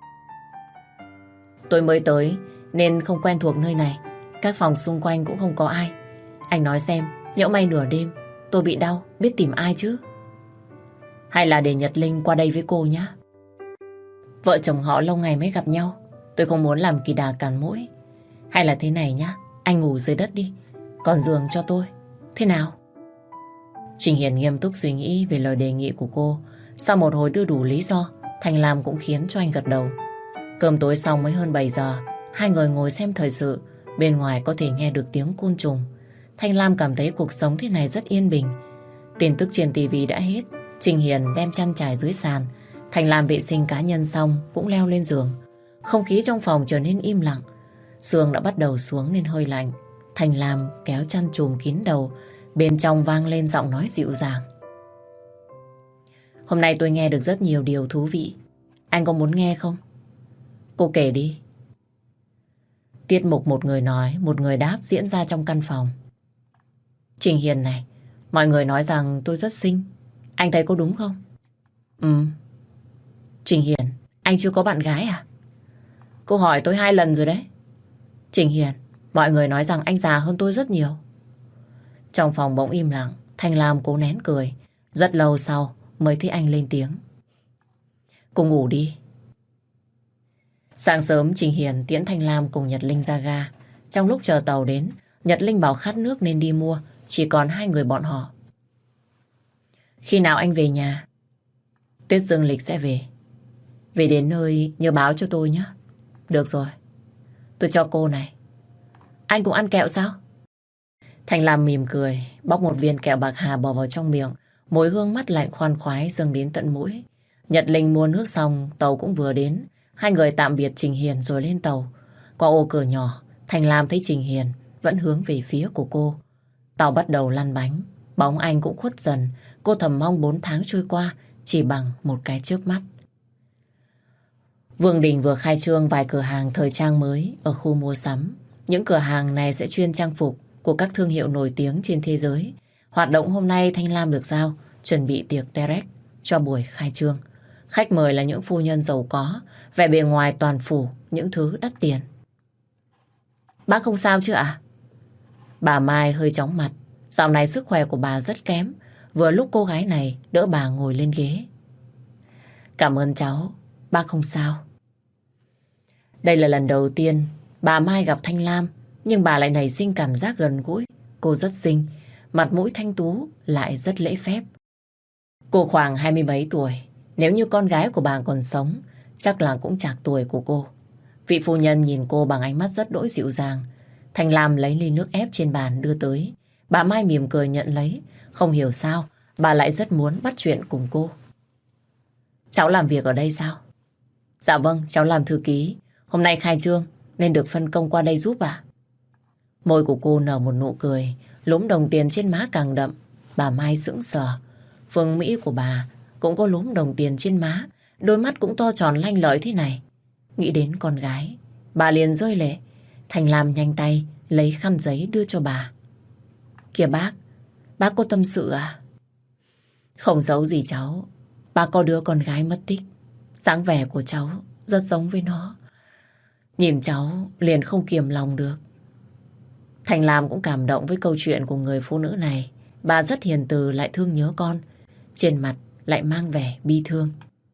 Tôi mới tới nên không quen thuộc nơi này. Các phòng xung quanh cũng không có ai. Anh nói xem, nhỡ may nửa đêm tôi bị đau, biết tìm ai chứ? Hay là để Nhật Linh qua đây với cô nhé. Vợ chồng họ lâu ngày mới gặp nhau, tôi không muốn làm kỳ đà cản mũi. Hay là thế này nhá, anh ngủ dưới đất đi, còn giường cho tôi. Thế nào? Trình Hiền nghiêm túc suy nghĩ về lời đề nghị của cô. Sau một hồi đưa đủ lý do, Thành Lam cũng khiến cho anh gật đầu. Cơm tối xong mới hơn bảy giờ. Hai người ngồi xem thời sự. Bên ngoài có thể nghe được tiếng côn trùng. Thanh Lam cảm thấy cuộc sống thế này rất yên bình. Tin tức trên tivi đã hết. Trình Hiền đem chăn trải dưới sàn. Thành Lam vệ sinh cá nhân xong cũng leo lên giường. Không khí trong phòng trở nên im lặng. Sương đã bắt đầu xuống nên hơi lạnh. Thành Lam kéo chăn trùm kín đầu. Bên trong vang lên giọng nói dịu dàng. Hôm nay tôi nghe được rất nhiều điều thú vị. Anh có muốn nghe không? Cô kể đi. Tiết mục một người nói, một người đáp diễn ra trong căn phòng. Trình Hiền này, mọi người nói rằng tôi rất xinh. Anh thấy có đúng không? Ừ. Trình Hiền, anh chưa có bạn gái à? Cô hỏi tôi hai lần rồi đấy. Trình Hiền, mọi người nói rằng anh già hơn tôi rất nhiều. Trong phòng bỗng im lặng. Thanh Lam cố nén cười. Rất lâu sau mới thấy anh lên tiếng. Cô ngủ đi. Sáng sớm Trình Hiền tiễn Thanh Lam cùng Nhật Linh ra ga. Trong lúc chờ tàu đến, Nhật Linh bảo khát nước nên đi mua. Chỉ còn hai người bọn họ. Khi nào anh về nhà? Tết dương lịch sẽ về. Về đến nơi nhớ báo cho tôi nhé. Được rồi. Tôi cho cô này. Anh cũng ăn kẹo sao? Thanh Lam mỉm cười, bóc một viên kẹo bạc hà bỏ vào trong miệng. Mùi hương mát lạnh khoan khoái dâng đến tận mũi. Nhật Linh mua nước xong, tàu cũng vừa đến. Hai người tạm biệt Trình Hiền rồi lên tàu. Qua ô cửa nhỏ, Thanh Lam thấy Trình Hiền vẫn hướng về phía của cô. Tàu bắt đầu lăn bánh, bóng anh cũng khuất dần. Cô thầm mong bốn tháng trôi qua chỉ bằng một cái chớp mắt. Vương Đình vừa khai trương vài cửa hàng thời trang mới ở khu mua sắm. Những cửa hàng này sẽ chuyên trang phục của các thương hiệu nổi tiếng trên thế giới. Hoạt động hôm nay Thanh Lam được giao chuẩn bị tiệc Terek cho buổi khai trương. Khách mời là những phu nhân giàu có, vẻ bề ngoài toàn phủ những thứ đắt tiền. Bác không sao chứ ạ? Bà Mai hơi chóng mặt. Dạo này sức khỏe của bà rất kém. Vừa lúc cô gái này đỡ bà ngồi lên ghế. Cảm ơn cháu, bác không sao. Đây là lần đầu tiên bà Mai gặp Thanh Lam, nhưng bà lại nảy sinh cảm giác gần gũi. Cô rất xinh, mặt mũi thanh tú, lại rất lễ phép. Cô khoảng hai mươi mấy tuổi. Nếu như con gái của bà còn sống, chắc là cũng chạc tuổi của cô. Vị phu nhân nhìn cô bằng ánh mắt rất đỗi dịu dàng. Thanh Lam lấy ly nước ép trên bàn đưa tới. Bà Mai mỉm cười nhận lấy. Không hiểu sao, bà lại rất muốn bắt chuyện cùng cô. Cháu làm việc ở đây sao? Dạ vâng, cháu làm thư ký. Hôm nay khai trương nên được phân công qua đây giúp ạ. Môi của cô nở một nụ cười, lúm đồng tiền trên má càng đậm. Bà Mai sững sờ. Phương Mỹ của bà cũng có lúm đồng tiền trên má, đôi mắt cũng to tròn lanh lợi thế này. Nghĩ đến con gái, bà liền rơi lệ. Thành Lam nhanh tay lấy khăn giấy đưa cho bà. Kìa bác, bác có tâm sự à? Không giấu gì cháu. Bà có đứa con gái mất tích. Dáng vẻ của cháu rất giống với nó. Nhìn cháu liền không kiềm lòng được. Thành Lam cũng cảm động với câu chuyện của người phụ nữ này. Bà rất hiền từ lại thương nhớ con. Trên mặt lại mang vẻ bi thương.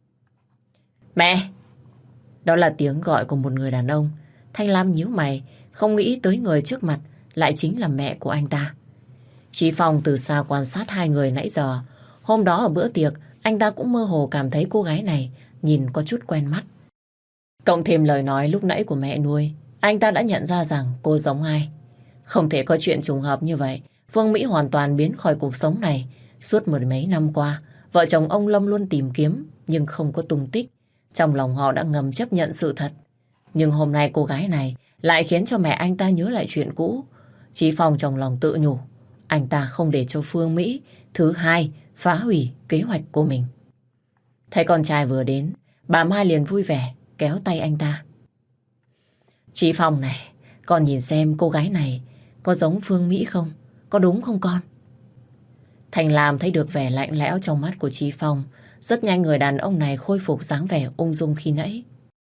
Mẹ! Đó là tiếng gọi của một người đàn ông. Thanh Lam nhíu mày, không nghĩ tới người trước mặt lại chính là mẹ của anh ta. Chí Phong từ xa quan sát hai người nãy giờ. Hôm đó ở bữa tiệc, anh ta cũng mơ hồ cảm thấy cô gái này nhìn có chút quen mắt. Cộng thêm lời nói lúc nãy của mẹ nuôi, anh ta đã nhận ra rằng cô giống ai. Không thể có chuyện trùng hợp như vậy. Phương Mỹ hoàn toàn biến khỏi cuộc sống này. Suốt mười mấy năm qua, vợ chồng ông Lâm luôn tìm kiếm nhưng không có tung tích. Trong lòng họ đã ngầm chấp nhận sự thật. Nhưng hôm nay cô gái này lại khiến cho mẹ anh ta nhớ lại chuyện cũ. Chí Phong trong lòng tự nhủ, anh ta không để cho Phương Mỹ thứ hai phá hủy kế hoạch của mình. Thấy con trai vừa đến, bà Mai liền vui vẻ kéo tay anh ta. Chí Phong này, con nhìn xem cô gái này có giống Phương Mỹ không? Có đúng không con? Thành Lam thấy được vẻ lạnh lẽo trong mắt của Chí Phong. Rất nhanh người đàn ông này khôi phục dáng vẻ ung dung khi nãy.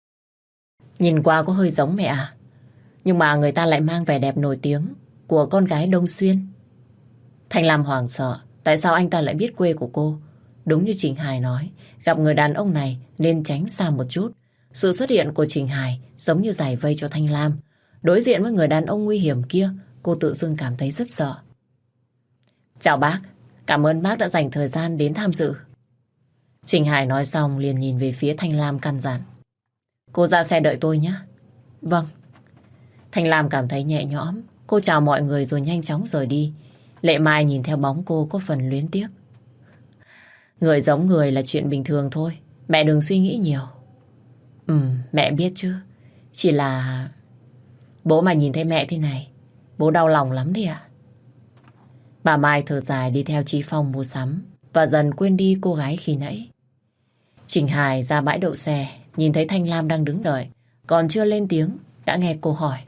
Nhìn qua có hơi giống mẹ à? Nhưng mà người ta lại mang vẻ đẹp nổi tiếng của con gái Đông Xuyên. Thành Lam hoảng sợ. Tại sao anh ta lại biết quê của cô? Đúng như Trình Hải nói, gặp người đàn ông này nên tránh xa một chút. Sự xuất hiện của Trình Hải giống như giải vây cho Thanh Lam. Đối diện với người đàn ông nguy hiểm kia, cô tự dưng cảm thấy rất sợ. Chào bác, cảm ơn bác đã dành thời gian đến tham dự. Trình Hải nói xong liền nhìn về phía Thanh Lam căn dặn. Cô ra xe đợi tôi nhé. Vâng. Thanh Lam cảm thấy nhẹ nhõm. Cô chào mọi người rồi nhanh chóng rời đi. Lệ Mai nhìn theo bóng cô có phần luyến tiếc. Người giống người là chuyện bình thường thôi. Mẹ đừng suy nghĩ nhiều. Ừ, mẹ biết chứ. Chỉ là bố mà nhìn thấy mẹ thế này, bố đau lòng lắm đi ạ. Bà Mai thở dài đi theo Chí Phong mua sắm và dần quên đi cô gái khi nãy. Trình Hải ra bãi đậu xe, nhìn thấy Thanh Lam đang đứng đợi, còn chưa lên tiếng đã nghe cô hỏi.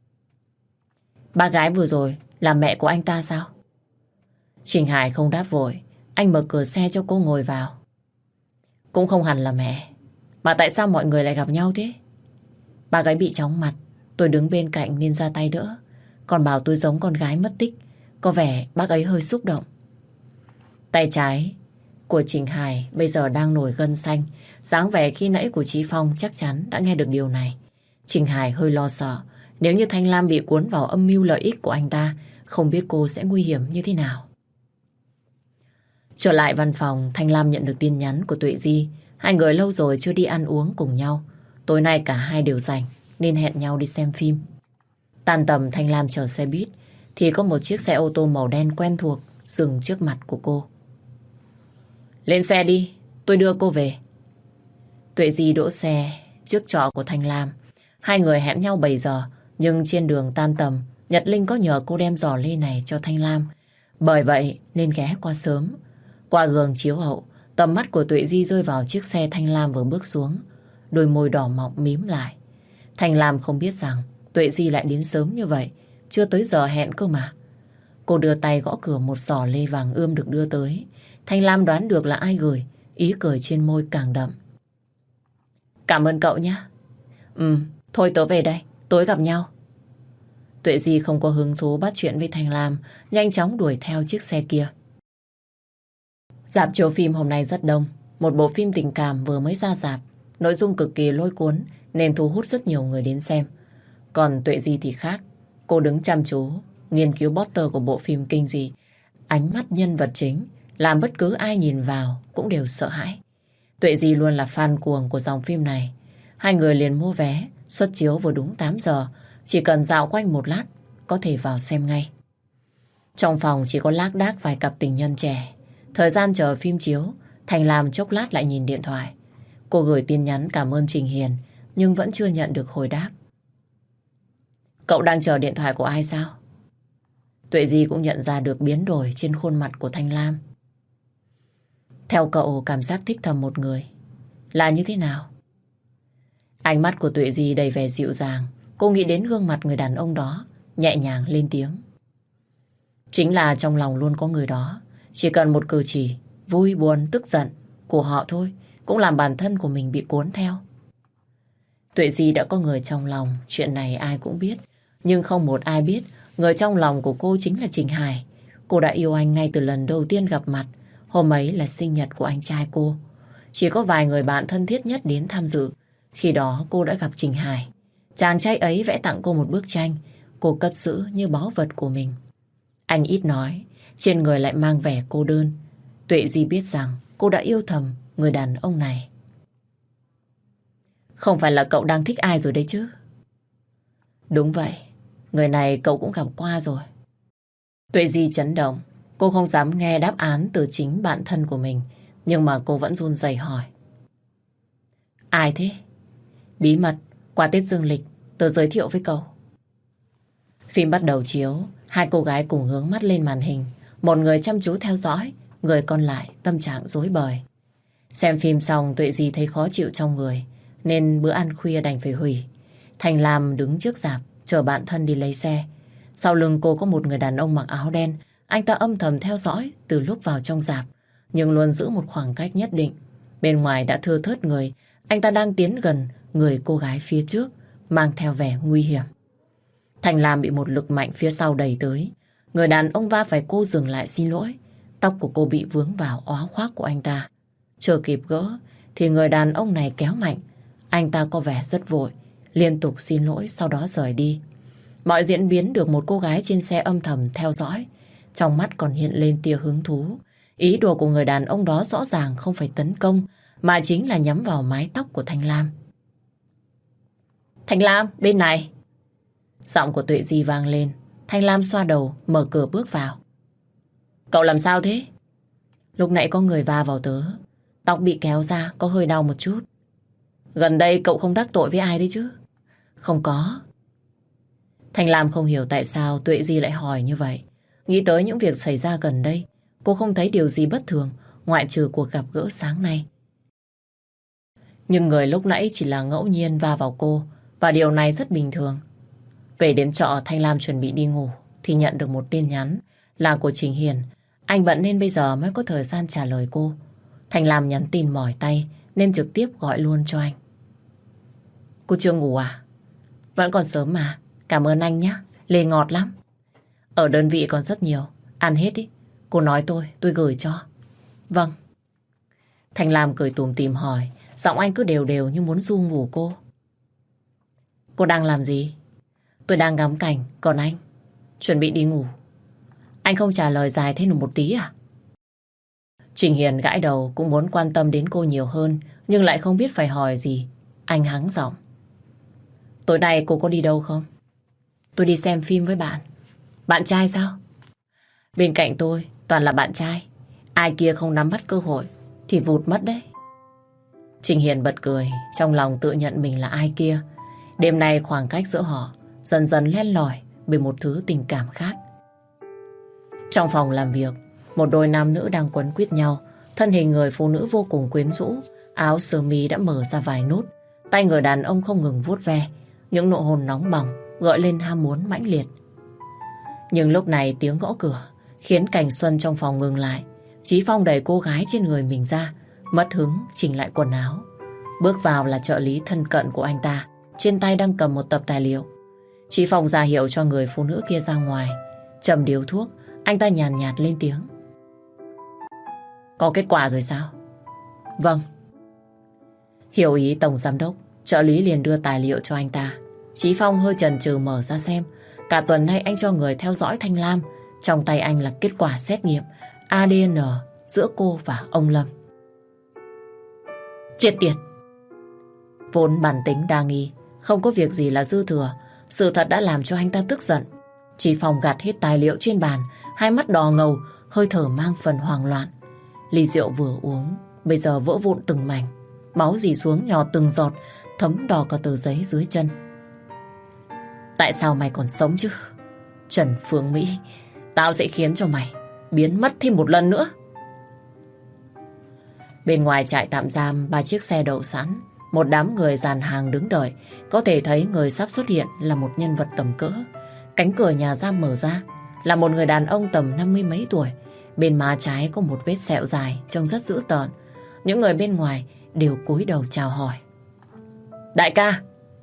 Bà gái vừa rồi là mẹ của anh ta sao? Trình Hải không đáp vội, anh mở cửa xe cho cô ngồi vào. Cũng không hẳn là mẹ, mà tại sao mọi người lại gặp nhau thế? Bà gái bị chóng mặt, tôi đứng bên cạnh nên ra tay đỡ, còn bảo tôi giống con gái mất tích. Có vẻ bác ấy hơi xúc động. Tay trái của Trình Hải bây giờ đang nổi gân xanh. Dáng vẻ khi nãy của Chí Phong chắc chắn đã nghe được điều này. Trình Hải hơi lo sợ. Nếu như Thanh Lam bị cuốn vào âm mưu lợi ích của anh ta, không biết cô sẽ nguy hiểm như thế nào. Trở lại văn phòng, Thanh Lam nhận được tin nhắn của Tuệ Di. Hai người lâu rồi chưa đi ăn uống cùng nhau. Tối nay cả hai đều rảnh nên hẹn nhau đi xem phim. Tan tầm, Thanh Lam chờ xe buýt thì có một chiếc xe ô tô màu đen quen thuộc dừng trước mặt của cô. Lên xe đi, tôi đưa cô về. Tuệ Di đỗ xe trước trọ của Thanh Lam. Hai người hẹn nhau bảy giờ, nhưng trên đường tan tầm, Nhật Linh có nhờ cô đem giỏ lê này cho Thanh Lam. Bởi vậy nên ghé qua sớm. Qua gương chiếu hậu, tầm mắt của Tuệ Di rơi vào chiếc xe Thanh Lam vừa bước xuống. Đôi môi đỏ mọng mím lại. Thanh Lam không biết rằng Tuệ Di lại đến sớm như vậy, chưa tới giờ hẹn cơ mà. Cô đưa tay gõ cửa một giỏ lê vàng ươm được đưa tới. Thanh Lam đoán được là ai gửi, ý cười trên môi càng đậm. Cảm ơn cậu nhé. Ừ, thôi tớ về đây, tối gặp nhau. Tuệ Di không có hứng thú bắt chuyện với Thanh Lam, nhanh chóng đuổi theo chiếc xe kia. Rạp chiếu phim hôm nay rất đông. Một bộ phim tình cảm vừa mới ra rạp, nội dung cực kỳ lôi cuốn nên thu hút rất nhiều người đến xem. Còn Tuệ Di thì khác. Cô đứng chăm chú nghiên cứu poster của bộ phim kinh dị. Ánh mắt nhân vật chính làm bất cứ ai nhìn vào cũng đều sợ hãi. Tuệ Di luôn là fan cuồng của dòng phim này. Hai người liền mua vé, xuất chiếu vừa đúng tám giờ. Chỉ cần dạo quanh một lát có thể vào xem ngay. Trong phòng chỉ có lác đác vài cặp tình nhân trẻ. Thời gian chờ phim chiếu, Thành Lam chốc lát lại nhìn điện thoại. Cô gửi tin nhắn cảm ơn Trình Hiền nhưng vẫn chưa nhận được hồi đáp. Cậu đang chờ điện thoại của ai sao? Tuệ Di cũng nhận ra được biến đổi trên khuôn mặt của Thanh Lam. Theo cậu, cảm giác thích thầm một người là như thế nào? Ánh mắt của Tuệ Di đầy vẻ dịu dàng. Cô nghĩ đến gương mặt người đàn ông đó, nhẹ nhàng lên tiếng. Chính là trong lòng luôn có người đó. Chỉ cần một cử chỉ vui, buồn, tức giận của họ thôi cũng làm bản thân của mình bị cuốn theo. Tuệ Di đã có người trong lòng, chuyện này ai cũng biết. Nhưng không một ai biết người trong lòng của cô chính là Trình Hải. Cô đã yêu anh ngay từ lần đầu tiên gặp mặt. Hôm ấy là sinh nhật của anh trai cô. Chỉ có vài người bạn thân thiết nhất đến tham dự. Khi đó cô đã gặp Trình Hải. Chàng trai ấy vẽ tặng cô một bức tranh. Cô cất giữ như báu vật của mình. Anh ít nói, trên người lại mang vẻ cô đơn. Tuệ Di biết rằng cô đã yêu thầm người đàn ông này. Không phải là cậu đang thích ai rồi đấy chứ? Đúng vậy, người này cậu cũng gặp qua rồi. Tuệ Di chấn động. Cô không dám nghe đáp án từ chính bản thân của mình. Nhưng mà cô vẫn run rẩy hỏi. Ai thế? Bí mật, qua Tết Dương Lịch tớ giới thiệu với cậu. Phim bắt đầu chiếu. Hai cô gái cùng hướng mắt lên màn hình. Một người chăm chú theo dõi, người còn lại tâm trạng rối bời. Xem phim xong Tuệ Di thấy khó chịu trong người nên bữa ăn khuya đành phải hủy. Thành Lam đứng trước rạp chờ bạn thân đi lấy xe. Sau lưng cô có một người đàn ông mặc áo đen. Anh ta âm thầm theo dõi từ lúc vào trong rạp, nhưng luôn giữ một khoảng cách nhất định. Bên ngoài đã thưa thớt người. Anh ta đang tiến gần người cô gái phía trước, mang theo vẻ nguy hiểm. Thành Lam bị một lực mạnh phía sau đẩy tới. Người đàn ông va phải cô dừng lại xin lỗi. Tóc của cô bị vướng vào áo khoác của anh ta. Chưa kịp gỡ thì người đàn ông này kéo mạnh. Anh ta có vẻ rất vội, liên tục xin lỗi sau đó rời đi. Mọi diễn biến được một cô gái trên xe âm thầm theo dõi. Trong mắt còn hiện lên tia hứng thú. Ý đồ của người đàn ông đó rõ ràng không phải tấn công, mà chính là nhắm vào mái tóc của Thanh Lam. Thanh Lam, bên này. Giọng của Tuệ Di vang lên. Thanh Lam xoa đầu, mở cửa bước vào. Cậu làm sao thế? Lúc nãy có người va vào tớ. Tóc bị kéo ra, có hơi đau một chút. Gần đây cậu không đắc tội với ai đấy chứ? Không có. Thanh Lam không hiểu tại sao Tuệ Di lại hỏi như vậy. Nghĩ tới những việc xảy ra gần đây, cô không thấy điều gì bất thường ngoại trừ cuộc gặp gỡ sáng nay. Nhưng người lúc nãy chỉ là ngẫu nhiên va vào cô, và điều này rất bình thường. Về đến trọ, Thanh Lam chuẩn bị đi ngủ thì nhận được một tin nhắn là của Trình Hiền. Anh bận nên bây giờ mới có thời gian trả lời cô. Thanh Lam nhắn tin mỏi tay nên trực tiếp gọi luôn cho anh. Cô chưa ngủ à? Vẫn còn sớm mà. Cảm ơn anh nhé. Lê ngọt lắm. Ở đơn vị còn rất nhiều. Ăn hết ý. Cô nói tôi, tôi gửi cho. Vâng. Thanh Lam cười tủm tỉm hỏi. Giọng anh cứ đều đều như muốn ru ngủ cô. Cô đang làm gì? Tôi đang ngắm cảnh. Còn anh? Chuẩn bị đi ngủ. Anh không trả lời dài thêm được một tí à? Trình Hiền gãi đầu cũng muốn quan tâm đến cô nhiều hơn, nhưng lại không biết phải hỏi gì. Anh hắng giọng. Tối nay cô có đi đâu không? Tôi đi xem phim với bạn. Bạn trai sao? Bên cạnh tôi toàn là bạn trai. Ai kia không nắm bắt cơ hội thì vụt mất đấy. Trình Hiền bật cười, trong lòng tự nhận mình là ai kia. Đêm nay khoảng cách giữa họ dần dần len lỏi bởi một thứ tình cảm khác. Trong phòng làm việc, một đôi nam nữ đang quấn quýt nhau. Thân hình người phụ nữ vô cùng quyến rũ, áo sơ mi đã mở ra vài nút. Tay người đàn ông không ngừng vuốt ve. Những nụ hôn nóng bỏng gợi lên ham muốn mãnh liệt. Nhưng lúc này tiếng gõ cửa khiến cảnh xuân trong phòng ngừng lại. Chí Phong đẩy cô gái trên người mình ra, mất hứng chỉnh lại quần áo. Bước vào là trợ lý thân cận của anh ta, trên tay đang cầm một tập tài liệu. Chí Phong ra hiệu cho người phụ nữ kia ra ngoài. Châm điếu thuốc, anh ta nhàn nhạt, nhạt lên tiếng. Có kết quả rồi sao? Vâng. Hiểu ý tổng giám đốc, trợ lý liền đưa tài liệu cho anh ta. Chí Phong hơi chần chừ mở ra xem. Cả tuần nay anh cho người theo dõi Thanh Lam. Trong tay anh là kết quả xét nghiệm a đê en giữa cô và ông Lâm. Chết tiệt! Vốn bản tính đa nghi, không có việc gì là dư thừa. Sự thật đã làm cho anh ta tức giận. Chí Phong gạt hết tài liệu trên bàn, hai mắt đỏ ngầu, hơi thở mang phần hoảng loạn. Ly rượu vừa uống, bây giờ vỡ vụn từng mảnh. Máu rỉ xuống nhỏ từng giọt, thấm đỏ cả tờ giấy dưới chân. Tại sao mày còn sống chứ? Trần Phương Mỹ, tao sẽ khiến cho mày biến mất thêm một lần nữa. Bên ngoài trại tạm giam, ba chiếc xe đậu sẵn. Một đám người dàn hàng đứng đợi. Có thể thấy người sắp xuất hiện là một nhân vật tầm cỡ. Cánh cửa nhà giam mở ra, là một người đàn ông tầm năm mươi mấy tuổi. Bên má trái có một vết sẹo dài, trông rất dữ tợn. Những người bên ngoài đều cúi đầu chào hỏi. Đại ca!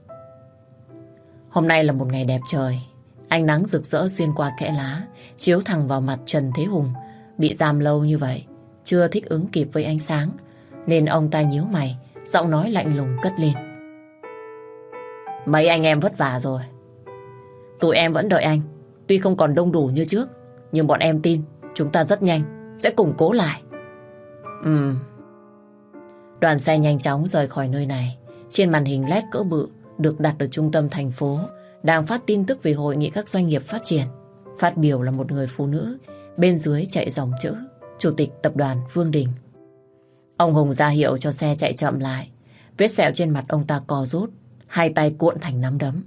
Hôm nay là một ngày đẹp trời. Ánh nắng rực rỡ xuyên qua kẽ lá, chiếu thẳng vào mặt Trần Thế Hùng. Bị giam lâu như vậy, chưa thích ứng kịp với ánh sáng, nên ông ta nhíu mày, giọng nói lạnh lùng cất lên. Mấy anh em vất vả rồi. Tụi em vẫn đợi anh. Tuy không còn đông đủ như trước, nhưng bọn em tin chúng ta rất nhanh sẽ củng cố lại. Ừm. Đoàn xe nhanh chóng rời khỏi nơi này. Trên màn hình led cỡ bự được đặt ở trung tâm thành phố đang phát tin tức về hội nghị các doanh nghiệp phát triển. Phát biểu là một người phụ nữ, bên dưới chạy dòng chữ Chủ tịch tập đoàn Vương Đình. Ông Hùng ra hiệu cho xe chạy chậm lại. Vết sẹo trên mặt ông ta co rút, hai tay cuộn thành nắm đấm.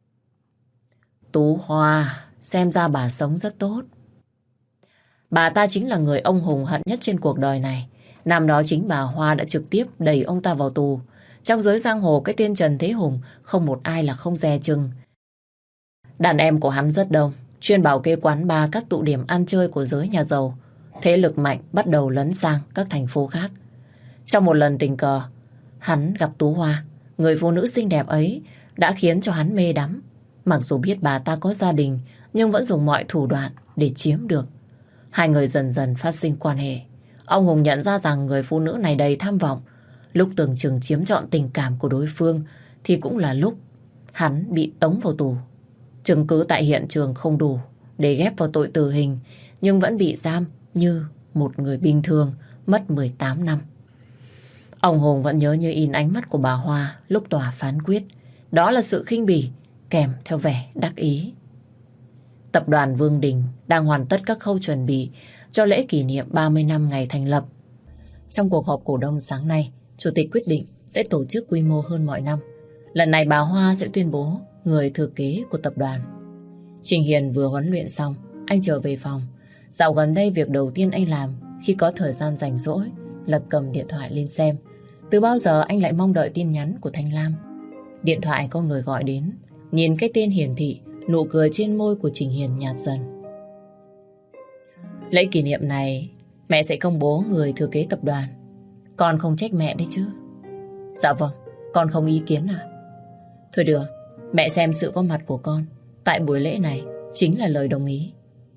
Tú Hoa, xem ra bà sống rất tốt. Bà ta chính là người ông Hùng hận nhất trên cuộc đời này. Năm đó chính bà Hoa đã trực tiếp đẩy ông ta vào tù. Trong giới giang hồ, cái tên Trần Thế Hùng không một ai là không dè chừng. Đàn em của hắn rất đông, chuyên bảo kê quán bar, các tụ điểm ăn chơi của giới nhà giàu. Thế lực mạnh bắt đầu lấn sang các thành phố khác. Trong một lần tình cờ, hắn gặp Tú Hoa. Người phụ nữ xinh đẹp ấy đã khiến cho hắn mê đắm. Mặc dù biết bà ta có gia đình, nhưng vẫn dùng mọi thủ đoạn để chiếm được. Hai người dần dần phát sinh quan hệ. Ông Hùng nhận ra rằng người phụ nữ này đầy tham vọng. Lúc tưởng chừng chiếm trọn tình cảm của đối phương thì cũng là lúc hắn bị tống vào tù. Chứng cứ tại hiện trường không đủ để ghép vào tội tử hình, nhưng vẫn bị giam như một người bình thường, mất mười tám năm. Ông Hùng vẫn nhớ như in ánh mắt của bà Hoa lúc tòa phán quyết. Đó là sự khinh bỉ kèm theo vẻ đắc ý. Tập đoàn Vương Đình đang hoàn tất các khâu chuẩn bị cho lễ kỷ niệm ba mươi năm ngày thành lập. Trong cuộc họp cổ đông sáng nay, Chủ tịch quyết định sẽ tổ chức quy mô hơn mọi năm. Lần này bà Hoa sẽ tuyên bố người thừa kế của tập đoàn. Trình Hiền vừa huấn luyện xong, anh trở về phòng. Dạo gần đây việc đầu tiên anh làm khi có thời gian rảnh rỗi là cầm điện thoại lên xem. Từ bao giờ anh lại mong đợi tin nhắn của Thanh Lam. Điện thoại có người gọi đến. Nhìn cái tên hiển thị, nụ cười trên môi của Trình Hiền nhạt dần. Lễ kỷ niệm này mẹ sẽ công bố người thừa kế tập đoàn. Con không trách mẹ đấy chứ? Dạ vâng, con không ý kiến à? Thôi được, mẹ xem sự có mặt của con tại buổi lễ này chính là lời đồng ý.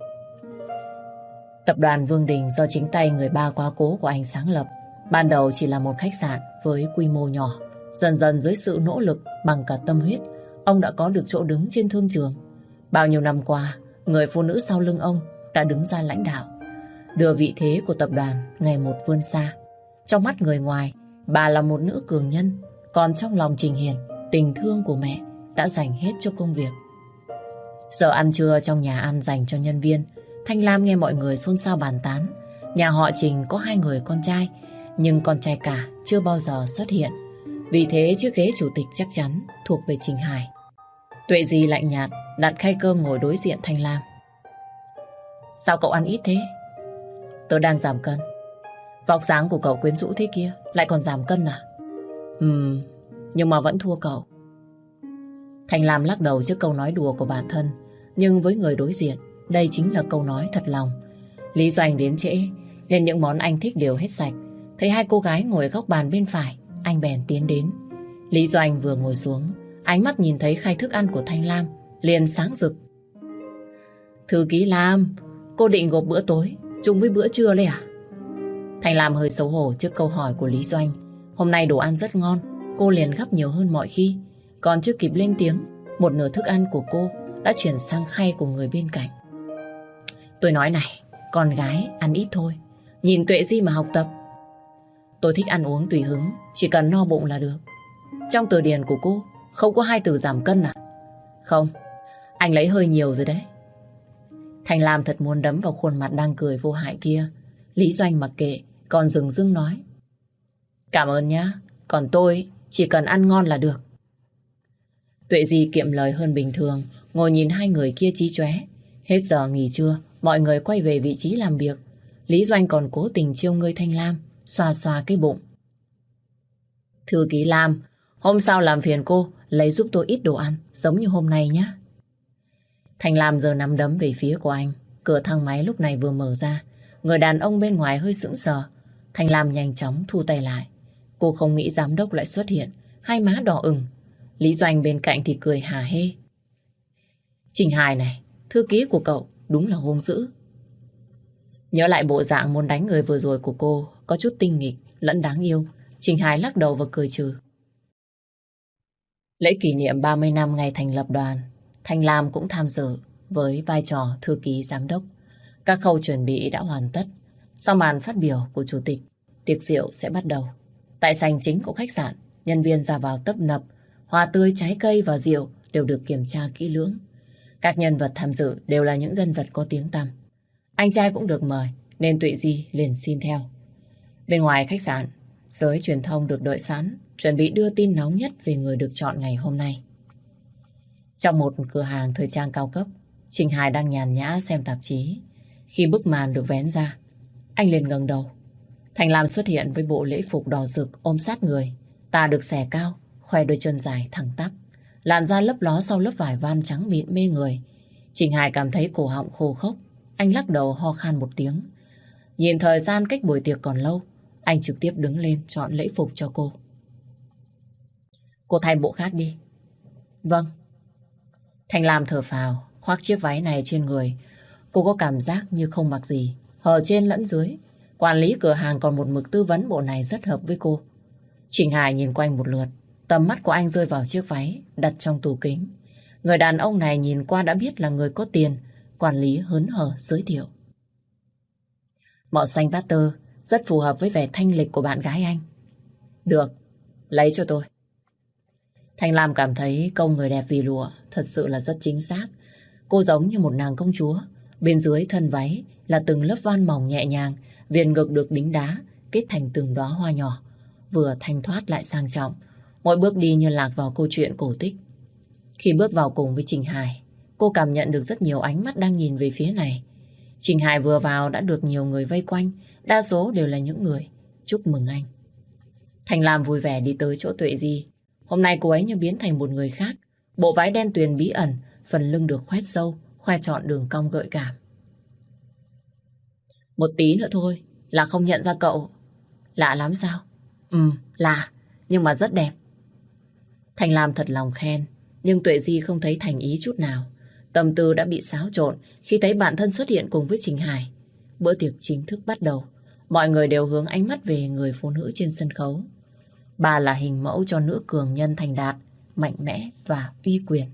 Tập đoàn Vương Đình do chính tay người ba quá cố của anh sáng lập. Ban đầu chỉ là một khách sạn với quy mô nhỏ. Dần dần dưới sự nỗ lực bằng cả tâm huyết, ông đã có được chỗ đứng trên thương trường. Bao nhiêu năm qua, người phụ nữ sau lưng ông đã đứng ra lãnh đạo, đưa vị thế của tập đoàn ngày một vươn xa. Trong mắt người ngoài, bà là một nữ cường nhân, còn trong lòng Trình Hiền, tình thương của mẹ đã dành hết cho công việc. Giờ ăn trưa trong nhà ăn dành cho nhân viên, Thanh Lam nghe mọi người xôn xao bàn tán. Nhà họ Trình có hai người con trai, nhưng con trai cả chưa bao giờ xuất hiện. Vì thế chiếc ghế chủ tịch chắc chắn thuộc về Trình Hải. Tuệ Di lạnh nhạt đặt khay cơm ngồi đối diện Thanh Lam. Sao cậu ăn ít thế? Tớ đang giảm cân. Vóc dáng của cậu quyến rũ thế kia, lại còn giảm cân à? Ừm, nhưng mà vẫn thua cậu. Thanh Lam lắc đầu trước câu nói đùa của bản thân. Nhưng với người đối diện, đây chính là câu nói thật lòng. Lý Doanh đến trễ, nên những món anh thích đều hết sạch. Thấy hai cô gái ngồi ở góc bàn bên phải, anh bèn tiến đến. Lý Doanh vừa ngồi xuống, ánh mắt nhìn thấy khay thức ăn của Thanh Lam, liền sáng rực. Thư ký Lam, cô định gộp bữa tối chung với bữa trưa đấy à? Thanh Lam hơi xấu hổ trước câu hỏi của Lý Doanh. Hôm nay đồ ăn rất ngon, cô liền gắp nhiều hơn mọi khi. Còn chưa kịp lên tiếng, một nửa thức ăn của cô đã chuyển sang khay của người bên cạnh. Tôi nói này, con gái ăn ít thôi, nhìn Tuệ Di mà học tập. Tôi thích ăn uống tùy hứng, chỉ cần no bụng là được. Trong từ điển của cô không có hai từ giảm cân à? Không, anh lấy hơi nhiều rồi đấy. Thanh Lam thật muốn đấm vào khuôn mặt đang cười vô hại kia. Lý Doanh mặc kệ, còn dừng dưng nói. Cảm ơn nhá, còn tôi chỉ cần ăn ngon là được. Tuệ Di kiệm lời hơn bình thường, ngồi nhìn hai người kia chí chóe. Hết giờ nghỉ trưa, mọi người quay về vị trí làm việc. Lý Doanh còn cố tình trêu ngươi Thanh Lam, xoa xoa cái bụng. Thư ký Lam, hôm sau làm phiền cô lấy giúp tôi ít đồ ăn, giống như hôm nay nhé. Thanh Lam giờ nắm đấm về phía của anh. Cửa thang máy lúc này vừa mở ra. Người đàn ông bên ngoài hơi sững sờ. Thanh Lam nhanh chóng thu tay lại. Cô không nghĩ giám đốc lại xuất hiện, hai má đỏ ửng. Lý Doanh bên cạnh thì cười hả hê. Trình Hải này, thư ký của cậu đúng là hung dữ. Nhớ lại bộ dạng muốn đánh người vừa rồi của cô, có chút tinh nghịch lẫn đáng yêu. Trình Hải lắc đầu và cười trừ. Lễ kỷ niệm ba mươi năm ngày thành lập đoàn, Thanh Lam cũng tham dự với vai trò thư ký giám đốc. Các khâu chuẩn bị đã hoàn tất. Sau màn phát biểu của chủ tịch, tiệc rượu sẽ bắt đầu. Tại sảnh chính của khách sạn, nhân viên ra vào tấp nập, hoa tươi, trái cây và rượu đều được kiểm tra kỹ lưỡng. Các nhân vật tham dự đều là những nhân vật có tiếng tăm. Anh trai cũng được mời, nên Tuệ Di liền xin theo. Bên ngoài khách sạn, giới truyền thông được đợi sẵn, chuẩn bị đưa tin nóng nhất về người được chọn ngày hôm nay. Trong một cửa hàng thời trang cao cấp, Trình Hải đang nhàn nhã xem tạp chí. Khi bức màn được vén ra, anh liền ngẩng đầu. Thanh Lam xuất hiện với bộ lễ phục đỏ rực ôm sát người, tà được xẻ cao, khoe đôi chân dài thẳng tắp, làn da lấp ló sau lớp vải van trắng mịn mê người. Trình Hải cảm thấy cổ họng khô khốc, anh lắc đầu ho khan một tiếng. Nhìn thời gian cách buổi tiệc còn lâu, anh trực tiếp đứng lên chọn lễ phục cho cô. Cô thay bộ khác đi. Vâng. Thanh Lam thở phào, khoác chiếc váy này trên người. Cô có cảm giác như không mặc gì, hở trên lẫn dưới. Quản lý cửa hàng còn một mực tư vấn bộ này rất hợp với cô. Trình Hải nhìn quanh một lượt, tầm mắt của anh rơi vào chiếc váy đặt trong tủ kính. Người đàn ông này nhìn qua đã biết là người có tiền. Quản lý hớn hở giới thiệu. Màu xanh butter rất phù hợp với vẻ thanh lịch của bạn gái anh. Được, lấy cho tôi. Thanh Lam cảm thấy câu người đẹp vì lụa thật sự là rất chính xác. Cô giống như một nàng công chúa. Bên dưới thân váy là từng lớp van mỏng nhẹ nhàng, viền ngực được đính đá, kết thành từng đóa hoa nhỏ, vừa thanh thoát lại sang trọng. Mỗi bước đi như lạc vào câu chuyện cổ tích. Khi bước vào cùng với Trình Hải, cô cảm nhận được rất nhiều ánh mắt đang nhìn về phía này. Trình Hải vừa vào đã được nhiều người vây quanh, đa số đều là những người chúc mừng anh. Thành Lam vui vẻ đi tới chỗ Tuệ Di. Hôm nay cô ấy như biến thành một người khác. Bộ váy đen tuyền bí ẩn, phần lưng được khoét sâu, khoe trọn đường cong gợi cảm. Một tí nữa thôi là không nhận ra cậu. Lạ lắm sao? Ừ, lạ, nhưng mà rất đẹp. Thành Lam thật lòng khen, nhưng Tuệ Di không thấy thành ý chút nào. Tâm tư đã bị xáo trộn khi thấy bạn thân xuất hiện cùng với Trình Hải. Bữa tiệc chính thức bắt đầu. Mọi người đều hướng ánh mắt về người phụ nữ trên sân khấu. Bà là hình mẫu cho nữ cường nhân thành đạt, mạnh mẽ và uy quyền.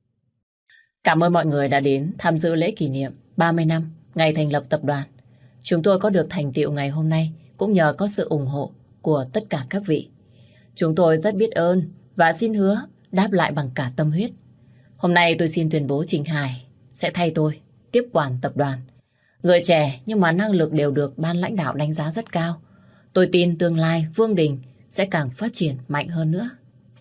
Cảm ơn mọi người đã đến tham dự lễ kỷ niệm ba mươi năm ngày thành lập tập đoàn. Chúng tôi có được thành tựu ngày hôm nay cũng nhờ có sự ủng hộ của tất cả các vị. Chúng tôi rất biết ơn và xin hứa đáp lại bằng cả tâm huyết. Hôm nay tôi xin tuyên bố Trình Hải sẽ thay tôi tiếp quản tập đoàn. Người trẻ nhưng mà năng lực đều được ban lãnh đạo đánh giá rất cao. Tôi tin tương lai Vương Đình sẽ càng phát triển mạnh hơn nữa.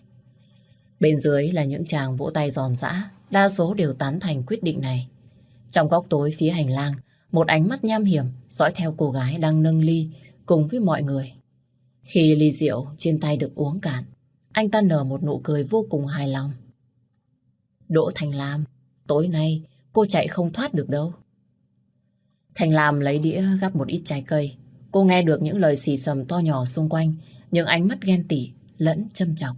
Bên dưới là những chàng vỗ tay giòn giã, đa số đều tán thành quyết định này. Trong góc tối phía hành lang, một ánh mắt nham hiểm dõi theo cô gái đang nâng ly cùng với mọi người. Khi ly rượu trên tay được uống cạn, anh ta nở một nụ cười vô cùng hài lòng. Đỗ Thành Lam, tối nay cô chạy không thoát được đâu. Thành Lam lấy đĩa gắp một ít trái cây. Cô nghe được những lời xì xầm to nhỏ xung quanh, những ánh mắt ghen tị lẫn châm chọc.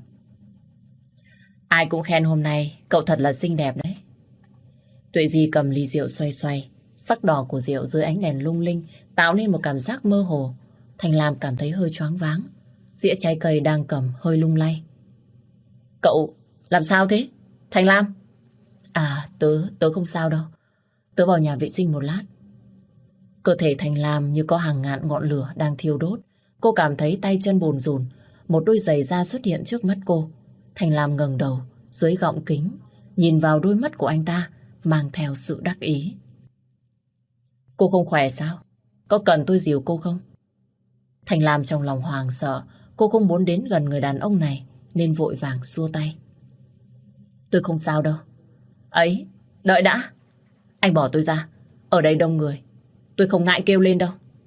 Ai cũng khen hôm nay cậu thật là xinh đẹp đấy. Tuệ Di cầm ly rượu xoay xoay, sắc đỏ của rượu dưới ánh đèn lung linh tạo nên một cảm giác mơ hồ. Thành Lam cảm thấy hơi choáng váng. Dĩa trái cây đang cầm hơi lung lay. Cậu làm sao thế? Thành Lam? À, tớ, tớ không sao đâu. Tớ vào nhà vệ sinh một lát. Cơ thể Thành Lam như có hàng ngàn ngọn lửa đang thiêu đốt. Cô cảm thấy tay chân bồn rùn. Một đôi giày da xuất hiện trước mắt cô. Thành Lam ngẩng đầu dưới gọng kính, nhìn vào đôi mắt của anh ta mang theo sự đắc ý. Cô không khỏe sao? Có cần tôi dìu cô không? Thành Lam trong lòng hoảng sợ. Cô không muốn đến gần người đàn ông này nên vội vàng xua tay. Tôi không sao đâu. Ấy, đợi đã. Anh bỏ tôi ra. Ở đây đông người. Tôi không ngại kêu lên đâu.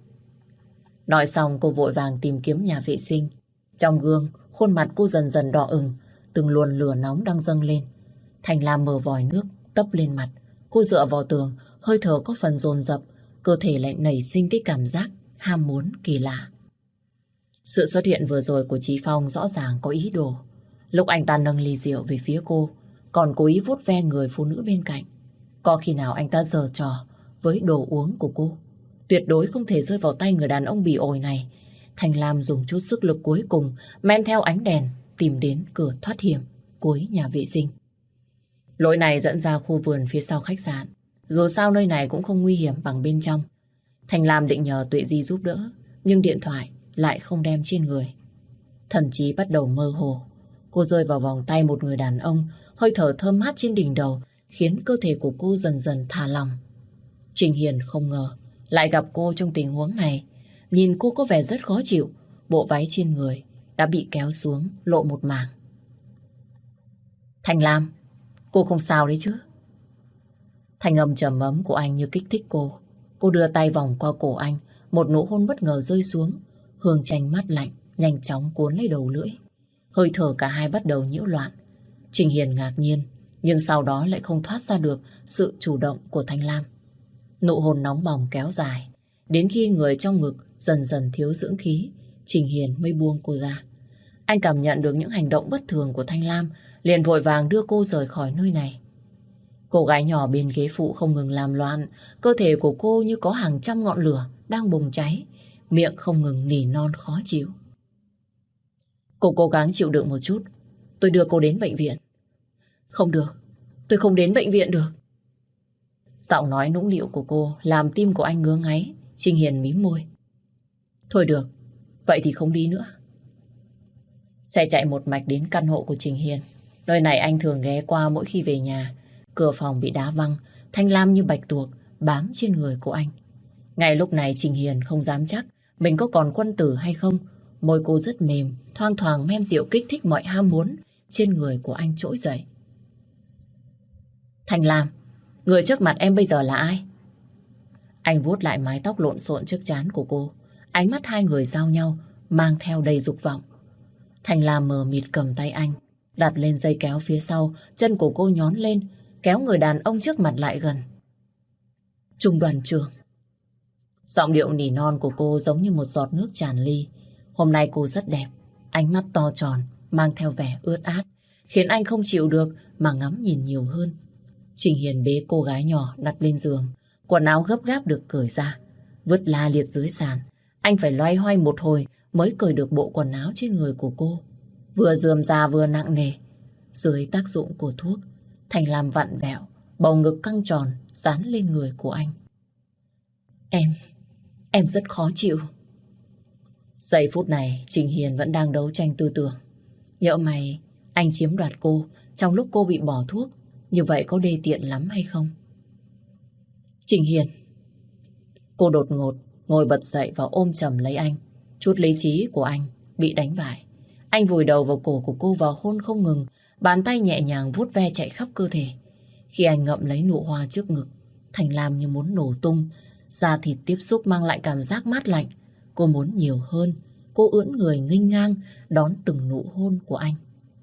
Nói xong cô vội vàng tìm kiếm nhà vệ sinh. Trong gương, khuôn mặt cô dần dần đỏ ửng, từng luồn lửa nóng đang dâng lên. Thành Lam mở vòi nước tấp lên mặt. Cô dựa vào tường, hơi thở có phần dồn dập, cơ thể lại nảy sinh cái cảm giác ham muốn kỳ lạ. Sự xuất hiện vừa rồi của Chí Phong rõ ràng có ý đồ. Lúc anh ta nâng ly rượu về phía cô, còn cố ý vuốt ve người phụ nữ bên cạnh. Có khi nào anh ta giở trò với đồ uống của cô? Tuyệt đối không thể rơi vào tay người đàn ông bỉ ổi này. Thành Lam dùng chút sức lực cuối cùng, men theo ánh đèn, tìm đến cửa thoát hiểm cuối nhà vệ sinh. Lối này dẫn ra khu vườn phía sau khách sạn. Dù sao nơi này cũng không nguy hiểm bằng bên trong. Thành Lam định nhờ Tuệ Di giúp đỡ, nhưng điện thoại lại không đem trên người. Thần trí bắt đầu mơ hồ. Cô rơi vào vòng tay một người đàn ông, hơi thở thơm mát trên đỉnh đầu khiến cơ thể của cô dần dần thả lỏng. Trình Hiền không ngờ lại gặp cô trong tình huống này. Nhìn cô có vẻ rất khó chịu, bộ váy trên người đã bị kéo xuống lộ một mảng. Thành Lam, cô không sao đấy chứ? Thanh âm trầm ấm của anh như kích thích cô. Cô đưa tay vòng qua cổ anh, một nụ hôn bất ngờ rơi xuống. Hương chanh mát lạnh nhanh chóng cuốn lấy đầu lưỡi. Hơi thở cả hai bắt đầu nhiễu loạn. Trình Hiền ngạc nhiên, nhưng sau đó lại không thoát ra được sự chủ động của Thanh Lam. Nụ hôn nóng bỏng kéo dài, đến khi người trong ngực dần dần thiếu dưỡng khí, Trình Hiền mới buông cô ra. Anh cảm nhận được những hành động bất thường của Thanh Lam, liền vội vàng đưa cô rời khỏi nơi này. Cô gái nhỏ bên ghế phụ không ngừng làm loạn, cơ thể của cô như có hàng trăm ngọn lửa đang bùng cháy, miệng không ngừng nỉ non khó chịu. Cô cố gắng chịu đựng một chút, tôi đưa cô đến bệnh viện. Không được, tôi không đến bệnh viện được. Giọng nói nũng nịu của cô làm tim của anh ngứa ngáy. Trình Hiền mím môi. Thôi được, vậy thì không đi nữa. Xe chạy một mạch đến căn hộ của Trình Hiền. Nơi này anh thường ghé qua mỗi khi về nhà. Cửa phòng bị đá văng, Thanh Lam như bạch tuộc bám trên người của anh. Ngay lúc này Trình Hiền không dám chắc mình có còn quân tử hay không. Môi cô rất mềm, thoang thoảng men rượu kích thích mọi ham muốn trên người của anh trỗi dậy. Thành Lam, người trước mặt em bây giờ là ai? Anh vuốt lại mái tóc lộn xộn trước trán của cô. Ánh mắt hai người giao nhau, mang theo đầy dục vọng. Thành Lam mờ mịt cầm tay anh, đặt lên dây kéo phía sau, chân của cô nhón lên, kéo người đàn ông trước mặt lại gần. Trung Đoàn trưởng. Giọng điệu nỉ non của cô giống như một giọt nước tràn ly. Hôm nay cô rất đẹp, ánh mắt to tròn, mang theo vẻ ướt át, khiến anh không chịu được mà ngắm nhìn nhiều hơn. Trình Hiền bế cô gái nhỏ đặt lên giường, quần áo gấp gáp được cởi ra, vứt la liệt dưới sàn. Anh phải loay hoay một hồi mới cởi được bộ quần áo trên người của cô. Vừa rườm rà vừa nặng nề. Dưới tác dụng của thuốc, Thành Lam vặn vẹo, bầu ngực căng tròn dán lên người của anh. Em, em rất khó chịu. Giây phút này, Trình Hiền vẫn đang đấu tranh tư tưởng. Nhỡ mày anh chiếm đoạt cô trong lúc cô bị bỏ thuốc, như vậy có đê tiện lắm hay không? Trình Hiền. Cô đột ngột ngồi bật dậy và ôm chầm lấy anh. Chút lý trí của anh bị đánh bại. Anh vùi đầu vào cổ của cô và hôn không ngừng, bàn tay nhẹ nhàng vuốt ve chạy khắp cơ thể. Khi anh ngậm lấy nụ hoa trước ngực, Thành Lam như muốn nổ tung. Da thịt tiếp xúc mang lại cảm giác mát lạnh. Cô muốn nhiều hơn. Cô ưỡn người nghênh ngang đón từng nụ hôn của anh.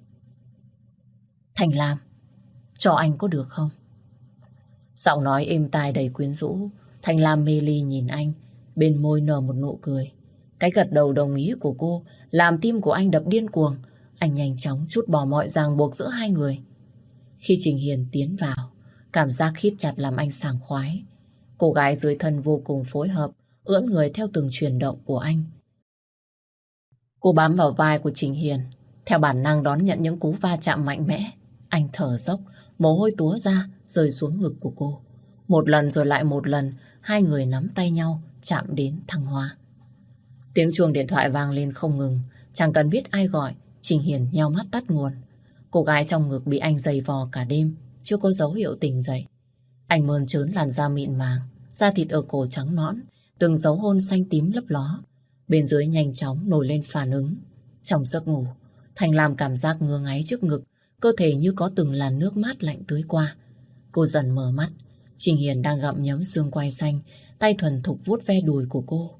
Thành Lam, cho anh có được không? Giọng nói êm tai đầy quyến rũ. Thành Lam mê ly nhìn anh, bên môi nở một nụ cười. Cái gật đầu đồng ý của cô làm tim của anh đập điên cuồng. Anh nhanh chóng trút bỏ mọi ràng buộc giữa hai người. Khi Trình Hiền tiến vào, cảm giác khít chặt làm anh sảng khoái. Cô gái dưới thân vô cùng phối hợp, ưỡn người theo từng chuyển động của anh. Cô bám vào vai của Trình Hiền, theo bản năng đón nhận những cú va chạm mạnh mẽ. Anh thở dốc, mồ hôi túa ra, rơi xuống ngực của cô. Một lần rồi lại một lần, hai người nắm tay nhau, chạm đến thăng hoa. Tiếng chuông điện thoại vang lên không ngừng. Chẳng cần biết ai gọi, Trình Hiền nheo mắt tắt nguồn. Cô gái trong ngực bị anh giày vò cả đêm, chưa có dấu hiệu tỉnh dậy. Anh mơn trớn làn da mịn màng, da thịt ở cổ trắng nõn, từng dấu hôn xanh tím lấp ló. Bên dưới nhanh chóng nổi lên phản ứng. Trong giấc ngủ, Thành Lam cảm giác ngứa ngáy trước ngực, cơ thể như có từng làn nước mát lạnh tưới qua. Cô dần mở mắt, Trình Hiền đang gặm nhấm xương quai xanh, tay thuần thục vuốt ve đùi của cô.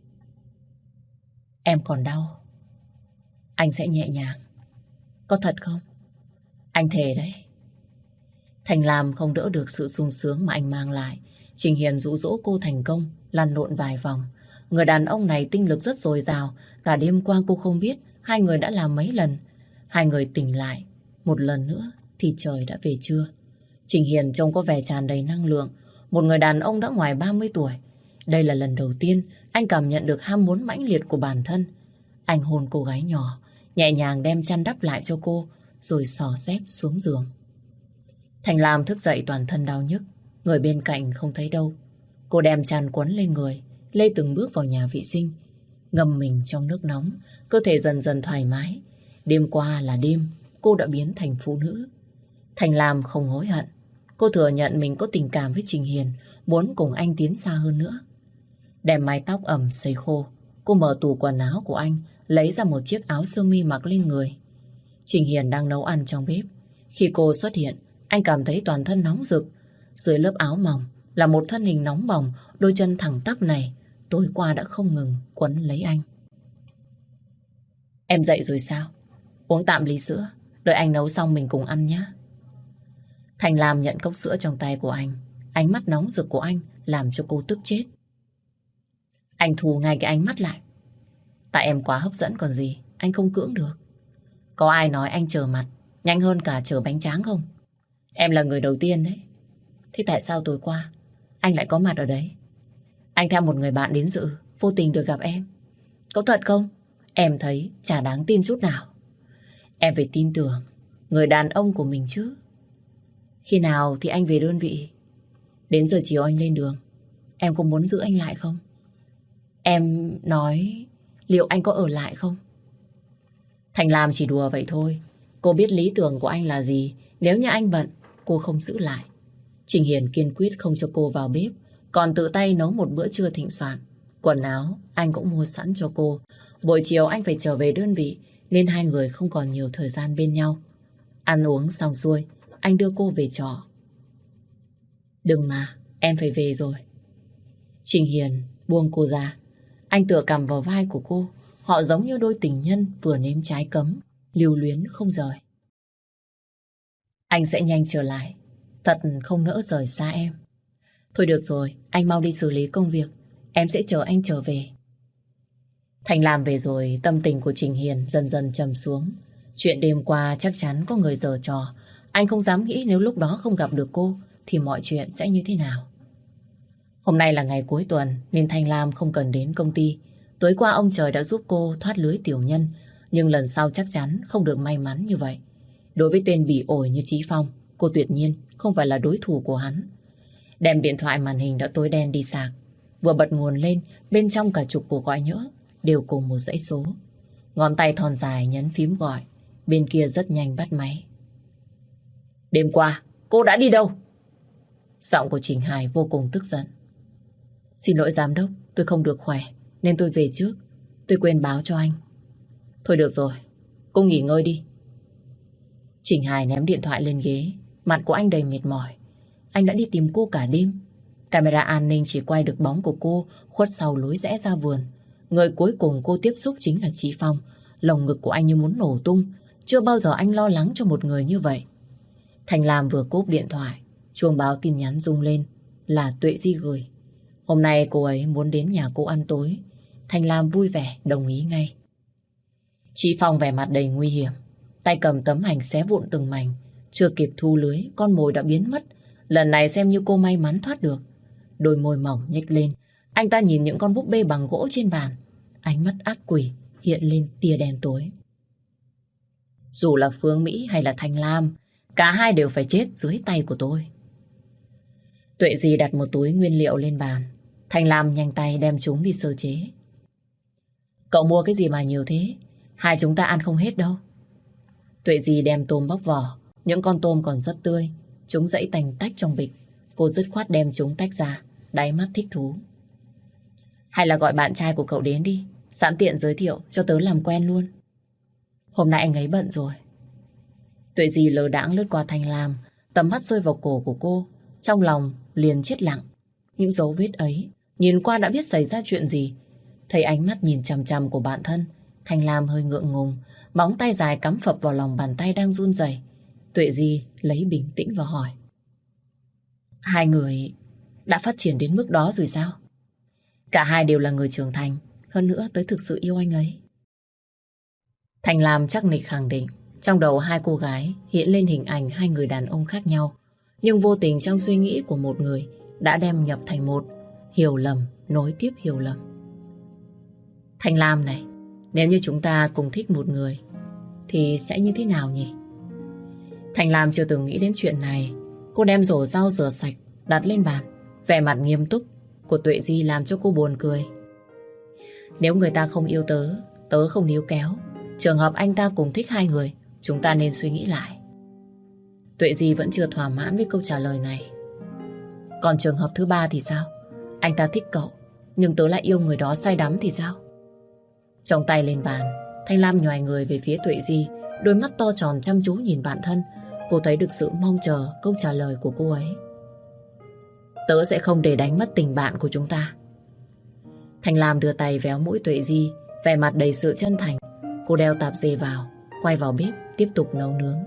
Em còn đau. Anh sẽ nhẹ nhàng. Có thật không? Anh thề đấy. Thành Lam không đỡ được sự sung sướng mà anh mang lại. Trình Hiền dụ dỗ cô thành công, lăn lộn vài vòng. Người đàn ông này tinh lực rất dồi dào. Cả đêm qua cô không biết hai người đã làm mấy lần. Hai người tỉnh lại một lần nữa thì trời đã về trưa. Trình Hiền trông có vẻ tràn đầy năng lượng. Một người đàn ông đã ngoài ba mươi tuổi. Đây là lần đầu tiên anh cảm nhận được ham muốn mãnh liệt của bản thân. Anh hôn cô gái nhỏ, nhẹ nhàng đem chăn đắp lại cho cô, rồi xỏ dép xuống giường. Thành Lam thức dậy toàn thân đau nhức, người bên cạnh không thấy đâu. Cô đem chăn quấn lên người, lê từng bước vào nhà vệ sinh. Ngâm mình trong nước nóng, cơ thể dần dần thoải mái. Đêm qua là đêm, cô đã biến thành phụ nữ. Thành Lam không hối hận. Cô thừa nhận mình có tình cảm với Trình Hiền, muốn cùng anh tiến xa hơn nữa. Đem mái tóc ẩm sấy khô, cô mở tủ quần áo của anh, lấy ra một chiếc áo sơ mi mặc lên người. Trình Hiền đang nấu ăn trong bếp. Khi cô xuất hiện, anh cảm thấy toàn thân nóng rực. Dưới lớp áo mỏng là một thân hình nóng bỏng, đôi chân thẳng tắp này tối qua đã không ngừng quấn lấy anh. Em dậy rồi sao? Uống tạm ly sữa, đợi anh nấu xong mình cùng ăn nhé. Thành Lam nhận cốc sữa trong tay của anh. Ánh mắt nóng rực của anh làm cho cô tức chết. Anh thu ngay cái ánh mắt lại. Tại em quá hấp dẫn còn gì, anh không cưỡng được. Có ai nói anh chờ mặt nhanh hơn cả chờ bánh tráng không? Em là người đầu tiên đấy. Thế tại sao tối qua anh lại có mặt ở đấy? Anh theo một người bạn đến dự, vô tình được gặp em. Có thật không? Em thấy chả đáng tin chút nào. Em phải tin tưởng người đàn ông của mình chứ. Khi nào thì anh về đơn vị? Đến giờ chiều anh lên đường. Em có muốn giữ anh lại không? Em nói liệu anh có ở lại không? Thành Lam chỉ đùa vậy thôi. Cô biết lý tưởng của anh là gì. Nếu như anh bận, cô không giữ lại. Trình Hiền kiên quyết không cho cô vào bếp, còn tự tay nấu một bữa trưa thịnh soạn. Quần áo anh cũng mua sẵn cho cô. Buổi chiều anh phải trở về đơn vị nên hai người không còn nhiều thời gian bên nhau. Ăn uống xong xuôi, anh đưa cô về trọ. Đừng mà, em phải về rồi. Trình Hiền buông cô ra. Anh tựa cằm vào vai của cô. Họ giống như đôi tình nhân vừa nếm trái cấm, lưu luyến không rời. Anh sẽ nhanh trở lại. Thật không nỡ rời xa em. Thôi được rồi, anh mau đi xử lý công việc. Em sẽ chờ anh trở về. Thành Lam về rồi, tâm tình của Trình Hiền dần dần trầm xuống. Chuyện đêm qua chắc chắn có người giở trò. Anh không dám nghĩ nếu lúc đó không gặp được cô thì mọi chuyện sẽ như thế nào. Hôm nay là ngày cuối tuần nên Thanh Lam không cần đến công ty. Tối qua ông trời đã giúp cô thoát lưới tiểu nhân, nhưng lần sau chắc chắn không được may mắn như vậy. Đối với tên bỉ ổi như Chí Phong, cô tuyệt nhiên không phải là đối thủ của hắn. Đem điện thoại màn hình đã tối đen đi sạc. Vừa bật nguồn lên, bên trong cả chục cuộc gọi nhỡ đều cùng một dãy số. Ngón tay thon dài nhấn phím gọi. Bên kia rất nhanh bắt máy. Đêm qua, cô đã đi đâu? Giọng của Trình Hải vô cùng tức giận. Xin lỗi giám đốc, tôi không được khỏe nên tôi về trước. Tôi quên báo cho anh. Thôi được rồi, cô nghỉ ngơi đi. Trình Hải ném điện thoại lên ghế. Mặt của anh đầy mệt mỏi. Anh đã đi tìm cô cả đêm. Camera an ninh chỉ quay được bóng của cô khuất sau lối rẽ ra vườn. Người cuối cùng cô tiếp xúc chính là Chí Phong. Lồng ngực của anh như muốn nổ tung. Chưa bao giờ anh lo lắng cho một người như vậy. Thành Lam vừa cúp điện thoại, chuông báo tin nhắn rung lên. Là Tuệ Di gửi. Hôm nay cô ấy muốn đến nhà cô ăn tối. Thành Lam vui vẻ đồng ý ngay. Chí Phong vẻ mặt đầy nguy hiểm, tay cầm tấm ảnh xé vụn từng mảnh. Chưa kịp thu lưới, con mồi đã biến mất. Lần này xem như cô may mắn thoát được. Đôi môi mỏng nhếch lên. Anh ta nhìn những con búp bê bằng gỗ trên bàn. Ánh mắt ác quỷ hiện lên tia đen tối. Dù là Phương Mỹ hay là Thanh Lam, cả hai đều phải chết dưới tay của tôi. Tuệ Di đặt một túi nguyên liệu lên bàn. Thanh Lam nhanh tay đem chúng đi sơ chế. Cậu mua cái gì mà nhiều thế? Hai chúng ta ăn không hết đâu. Tuệ Di đem tôm bóc vỏ. Những con tôm còn rất tươi. Chúng dãy tành tách trong bịch. Cô dứt khoát đem chúng tách ra, đáy mắt thích thú. Hay là gọi bạn trai của cậu đến đi, sẵn tiện giới thiệu cho tớ làm quen luôn. Hôm nay anh ấy bận rồi. Tuệ Di lờ đãng lướt qua Thanh Lam, tầm mắt rơi vào cổ của cô. Trong lòng liền chết lặng. Những dấu vết ấy, nhìn qua đã biết xảy ra chuyện gì. Thấy ánh mắt nhìn chằm chằm của bạn thân, Thanh Lam hơi ngượng ngùng. Móng tay dài cắm phập vào lòng bàn tay đang run rẩy. Tuệ Di lấy bình tĩnh và hỏi. Hai người đã phát triển đến mức đó rồi sao? Cả hai đều là người trưởng thành. Hơn nữa tớ thực sự yêu anh ấy. Thanh Lam chắc nịch khẳng định. Trong đầu hai cô gái hiện lên hình ảnh hai người đàn ông khác nhau. Nhưng vô tình trong suy nghĩ của một người đã đem nhập thành một. Hiểu lầm, nối tiếp hiểu lầm. Thanh Lam này, nếu như chúng ta cùng thích một người thì sẽ như thế nào nhỉ? Thanh Lam chưa từng nghĩ đến chuyện này. Cô đem rổ rau rửa sạch đặt lên bàn. Vẻ mặt nghiêm túc của Tuệ Di làm cho cô buồn cười. Nếu người ta không yêu tớ, tớ không níu kéo. Trường hợp anh ta cùng thích hai người, chúng ta nên suy nghĩ lại. Tuệ Di vẫn chưa thỏa mãn với câu trả lời này. Còn trường hợp thứ ba thì sao? Anh ta thích cậu, nhưng tớ lại yêu người đó say đắm thì sao? Trong tay lên bàn, Thanh Lam nhoài người về phía Tuệ Di. Đôi mắt to tròn chăm chú nhìn bạn thân. Cô thấy được sự mong chờ câu trả lời của cô ấy. Tớ sẽ không để đánh mất tình bạn của chúng ta. Thanh Lam đưa tay véo mũi Tuệ Di, vẻ mặt đầy sự chân thành. Cô đeo tạp dề vào, quay vào bếp tiếp tục nấu nướng.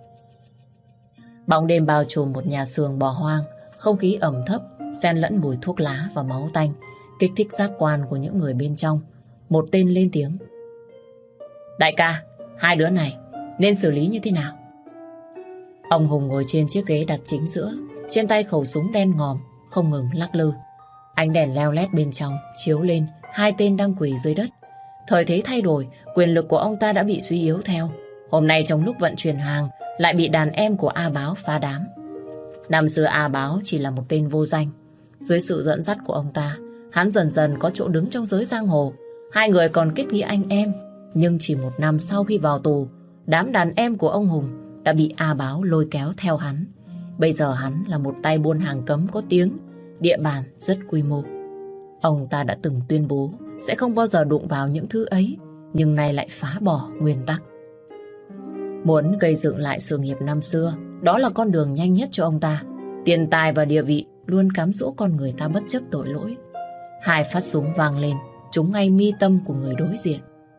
Bóng đêm bao trùm một nhà xưởng bỏ hoang. Không khí ẩm thấp, xen lẫn mùi thuốc lá và máu tanh, kích thích giác quan của những người bên trong. Một tên lên tiếng. Đại ca, hai đứa này nên xử lý như thế nào? Ông Hùng ngồi trên chiếc ghế đặt chính giữa, trên tay khẩu súng đen ngòm không ngừng lắc lư. Ánh đèn leo lét bên trong chiếu lên hai tên đang quỳ dưới đất. Thời thế thay đổi, quyền lực của ông ta đã bị suy yếu theo. Hôm nay trong lúc vận chuyển hàng lại bị đàn em của A Báo phá đám. Năm xưa A Báo chỉ là một tên vô danh. Dưới sự dẫn dắt của ông ta, hắn dần dần có chỗ đứng trong giới giang hồ. Hai người còn kết nghĩa anh em. Nhưng chỉ một năm sau khi vào tù, đám đàn em của ông Hùng đã bị A Báo lôi kéo theo hắn. Bây giờ hắn là một tay buôn hàng cấm có tiếng, địa bàn rất quy mô. Ông ta đã từng tuyên bố sẽ không bao giờ đụng vào những thứ ấy, nhưng nay lại phá bỏ nguyên tắc. Muốn gây dựng lại sự nghiệp năm xưa, đó là con đường nhanh nhất cho ông ta. Tiền tài và địa vị luôn cám dỗ con người ta bất chấp tội lỗi. Hai phát súng vang lên, trúng ngay mi tâm của người đối diện.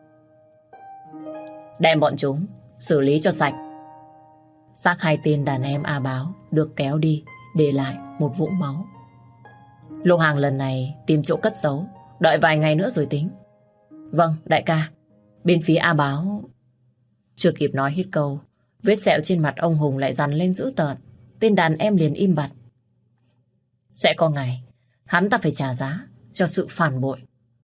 Đem bọn chúng xử lý cho sạch. Xác hai tên đàn em A Báo được kéo đi, để lại một vũng máu. Lô hàng lần này tìm chỗ cất giấu, đợi vài ngày nữa rồi tính. Vâng, đại ca. Bên phía A Báo... Chưa kịp nói hết câu, vết sẹo trên mặt ông Hùng lại dằn lên dữ tợn. Tên đàn em liền im bặt. Sẽ có ngày hắn ta phải trả giá cho sự phản bội.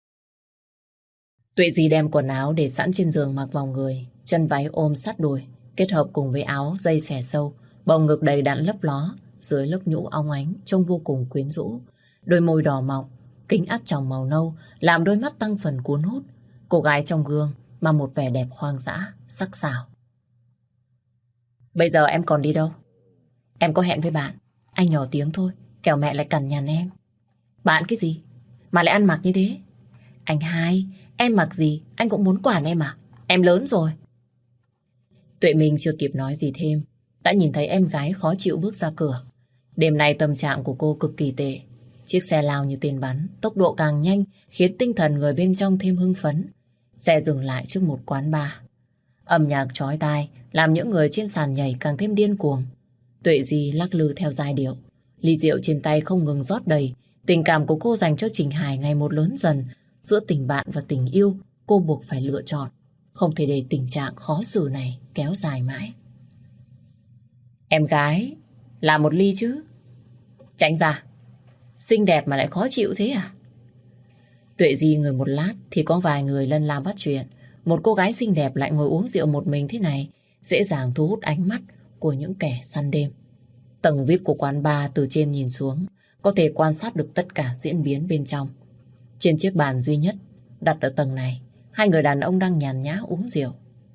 Tuệ Di đem quần áo để sẵn trên giường mặc vào người, chân váy ôm sát đùi, kết hợp cùng với áo dây xẻ sâu, bầu ngực đầy đặn lấp ló, dưới lớp nhũ óng ánh trông vô cùng quyến rũ. Đôi môi đỏ mọng, kính áp tròng màu nâu làm đôi mắt tăng phần cuốn hút. Cô gái trong gương mà một vẻ đẹp hoang dã, sắc sảo. Bây giờ em còn đi đâu? Em có hẹn với bạn. Anh nhỏ tiếng thôi, kẻo mẹ lại cằn nhằn em. Bạn cái gì? Mà lại ăn mặc như thế? Anh hai, em mặc gì anh cũng muốn quản em à? Em lớn rồi. Tuệ Minh chưa kịp nói gì thêm, đã nhìn thấy em gái khó chịu bước ra cửa. Đêm nay tâm trạng của cô cực kỳ tệ. Chiếc xe lao như tên bắn, tốc độ càng nhanh khiến tinh thần người bên trong thêm hưng phấn. Xe dừng lại trước một quán bar. Âm nhạc chói tai làm những người trên sàn nhảy càng thêm điên cuồng. Tuệ Di lắc lư theo giai điệu. Ly rượu trên tay không ngừng rót đầy. Tình cảm của cô dành cho Trình Hải ngày một lớn dần. Giữa tình bạn và tình yêu, cô buộc phải lựa chọn. Không thể để tình trạng khó xử này kéo dài mãi. Em gái, làm một ly chứ. Tránh ra. Xinh đẹp mà lại khó chịu thế à? Tuệ Di ngồi một lát thì có vài người lân la bắt chuyện. Một cô gái xinh đẹp lại ngồi uống rượu một mình thế này dễ dàng thu hút ánh mắt của những kẻ săn đêm. Tầng vi ai pi của quán bar từ trên nhìn xuống có thể quan sát được tất cả diễn biến bên trong. Trên chiếc bàn duy nhất đặt ở tầng này, hai người đàn ông đang nhàn nhã uống rượu.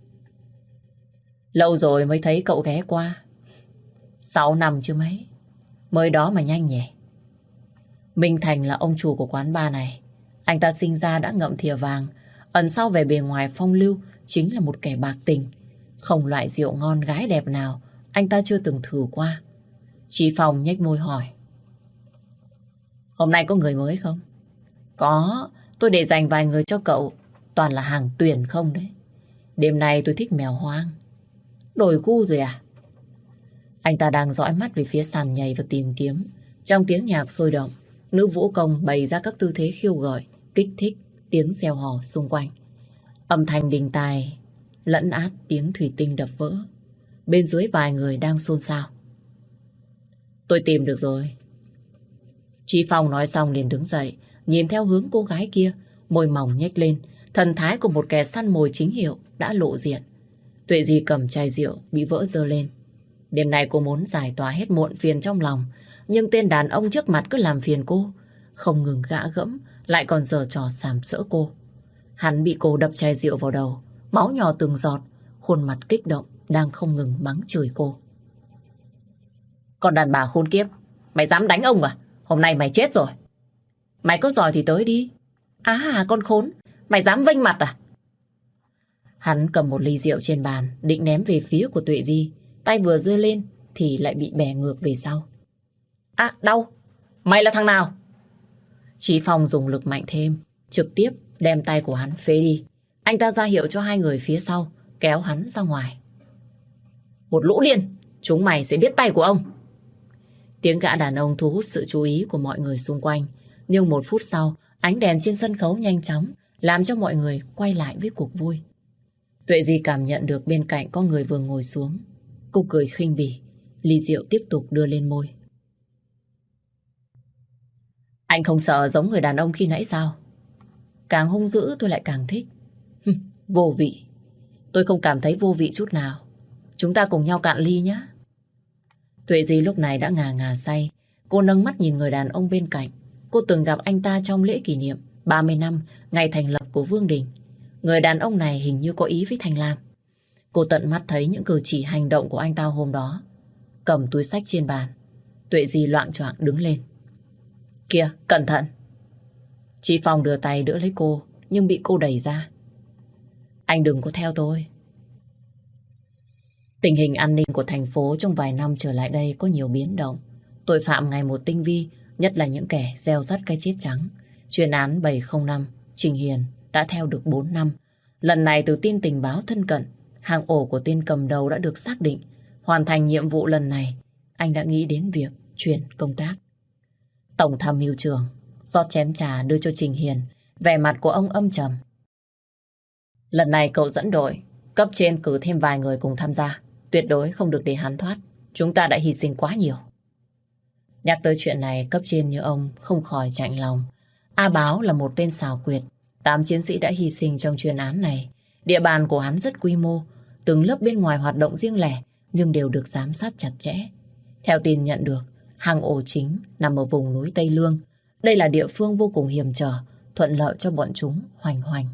Lâu rồi mới thấy cậu ghé qua. Sáu năm chứ mấy. Mới đó mà nhanh nhỉ. Minh Thành là ông chủ của quán bar này. Anh ta sinh ra đã ngậm thìa vàng, ẩn sau về bề ngoài phong lưu chính là một kẻ bạc tình. Không loại rượu ngon gái đẹp nào anh ta chưa từng thử qua. Chị Phong nhếch môi hỏi. Hôm nay có người mới không? Có, tôi để dành vài người cho cậu. Toàn là hàng tuyển không đấy. Đêm nay tôi thích mèo hoang. Đổi gu rồi à? Anh ta đang dõi mắt về phía sàn nhảy và tìm kiếm. Trong tiếng nhạc sôi động, nữ vũ công bày ra các tư thế khiêu gợi, kích thích tiếng reo hò xung quanh. Âm thanh đình tài lẫn át tiếng thủy tinh đập vỡ. Bên dưới vài người đang xôn xao. Tôi tìm được rồi. Chí Phong nói xong liền đứng dậy, nhìn theo hướng cô gái kia, môi mỏng nhếch lên, thần thái của một kẻ săn mồi chính hiệu đã lộ diện. Tuệ Di cầm chai rượu bị vỡ dơ lên. Đêm nay cô muốn giải tỏa hết muộn phiền trong lòng, nhưng tên đàn ông trước mặt cứ làm phiền cô, không ngừng gã gẫm, lại còn giở trò sàm sỡ cô. Hắn bị cô đập chai rượu vào đầu, máu nhỏ từng giọt, khuôn mặt kích động, đang không ngừng mắng chửi cô. Con đàn bà khốn kiếp, mày dám đánh ông à? Hôm nay mày chết rồi. Mày có giỏi thì tới đi. À, con khốn, mày dám vênh mặt à? Hắn cầm một ly rượu trên bàn, định ném về phía của Tuệ Di. Tay vừa giơ lên thì lại bị bẻ ngược về sau. À, đau. Mày là thằng nào? Chí Phong dùng lực mạnh thêm, trực tiếp đem tay của hắn phế đi. Anh ta ra hiệu cho hai người phía sau kéo hắn ra ngoài. Một lũ điên, chúng mày sẽ biết tay của ông. Tiếng gã đàn ông thu hút sự chú ý của mọi người xung quanh. Nhưng một phút sau, ánh đèn trên sân khấu nhanh chóng làm cho mọi người quay lại với cuộc vui. Tuệ Di cảm nhận được bên cạnh có người vừa ngồi xuống. Cô cười khinh bỉ, ly rượu tiếp tục đưa lên môi. Anh không sợ giống người đàn ông khi nãy sao? Càng hung dữ tôi lại càng thích. Vô vị. Tôi không cảm thấy vô vị chút nào. Chúng ta cùng nhau cạn ly nhé. Tuệ Di lúc này đã ngà ngà say. Cô nâng mắt nhìn người đàn ông bên cạnh. Cô từng gặp anh ta trong lễ kỷ niệm ba mươi năm ngày thành lập của Vương Đình. Người đàn ông này hình như có ý với Thanh Lam. Cô tận mắt thấy những cử chỉ hành động của anh ta hôm đó. Cầm túi xách trên bàn, Tuệ Di loạng choạng đứng lên. Kìa, cẩn thận. Chị Phong đưa tay đỡ lấy cô, nhưng bị cô đẩy ra. Anh đừng có theo tôi. Tình hình an ninh của thành phố trong vài năm trở lại đây có nhiều biến động. Tội phạm ngày một tinh vi, nhất là những kẻ gieo rắt cái chết trắng. Chuyên án bảy không năm, Trình Hiền đã theo được bốn năm. Lần này từ tin tình báo thân cận, hang ổ của tên cầm đầu đã được xác định. Hoàn thành nhiệm vụ lần này, anh đã nghĩ đến việc chuyển công tác. Tổng tham mưu trưởng rót chén trà đưa cho Trình Hiền, vẻ mặt của ông âm trầm. Lần này cậu dẫn đội, cấp trên cử thêm vài người cùng tham gia. Tuyệt đối không được để hắn thoát. Chúng ta đã hy sinh quá nhiều. Nhắc tới chuyện này, cấp trên như ông không khỏi chạnh lòng. A Báo là một tên xảo quyệt. Tám chiến sĩ đã hy sinh trong chuyên án này. Địa bàn của hắn rất quy mô. Từng lớp bên ngoài hoạt động riêng lẻ, nhưng đều được giám sát chặt chẽ. Theo tin nhận được, hang ổ chính nằm ở vùng núi Tây Lương. Đây là địa phương vô cùng hiểm trở, thuận lợi cho bọn chúng hoành hoành.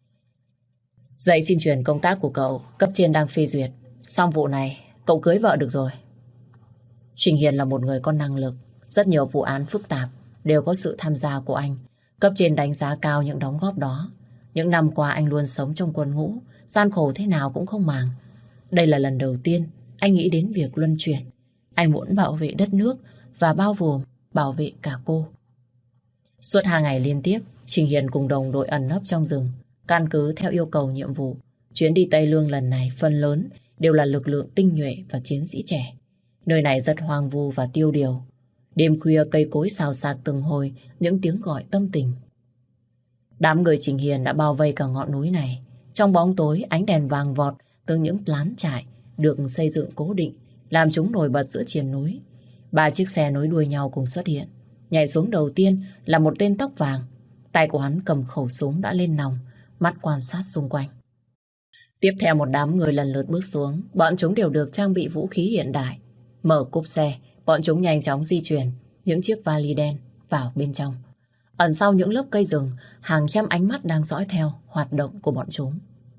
Giấy xin chuyển công tác của cậu, cấp trên đang phê duyệt. Xong vụ này, cậu cưới vợ được rồi. Trình Hiền là một người có năng lực. Rất nhiều vụ án phức tạp đều có sự tham gia của anh. Cấp trên đánh giá cao những đóng góp đó. Những năm qua anh luôn sống trong quân ngũ, gian khổ thế nào cũng không màng. Đây là lần đầu tiên anh nghĩ đến việc luân chuyển. Anh muốn bảo vệ đất nước và bao gồm bảo vệ cả cô. Suốt hai ngày liên tiếp, Trình Hiền cùng đồng đội ẩn nấp trong rừng. Căn cứ theo yêu cầu nhiệm vụ, chuyến đi Tây Lương lần này phần lớn đều là lực lượng tinh nhuệ và chiến sĩ trẻ. Nơi này rất hoang vu và tiêu điều. Đêm khuya cây cối xào xạc từng hồi những tiếng gọi tâm tình. Đám người Trình Hiền đã bao vây cả ngọn núi này. Trong bóng tối, ánh đèn vàng vọt từ những lán trại được xây dựng cố định, làm chúng nổi bật giữa triền núi. Ba chiếc xe nối đuôi nhau cùng xuất hiện. Nhảy xuống đầu tiên là một tên tóc vàng. Tay của hắn cầm khẩu súng đã lên nòng, mắt quan sát xung quanh. Tiếp theo một đám người lần lượt bước xuống. Bọn chúng đều được trang bị vũ khí hiện đại. Mở cốp xe, bọn chúng nhanh chóng di chuyển những chiếc vali đen vào bên trong. Ẩn sau những lớp cây rừng, hàng trăm ánh mắt đang dõi theo hoạt động của bọn chúng.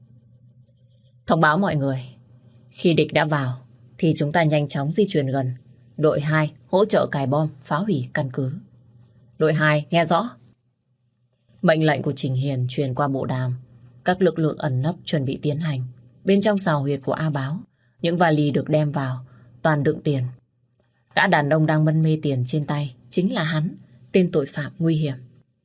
Thông báo mọi người, khi địch đã vào thì chúng ta nhanh chóng di chuyển gần. Đội hai hỗ trợ cài bom, phá hủy căn cứ. Đội hai nghe rõ. Mệnh lệnh của Trình Hiền truyền qua bộ đàm. Các lực lượng ẩn nấp chuẩn bị tiến hành. Bên trong sào huyệt của A Báo, những vali được đem vào toàn đựng tiền. Gã đàn ông đang mân mê tiền trên tay chính là hắn, tên tội phạm nguy hiểm.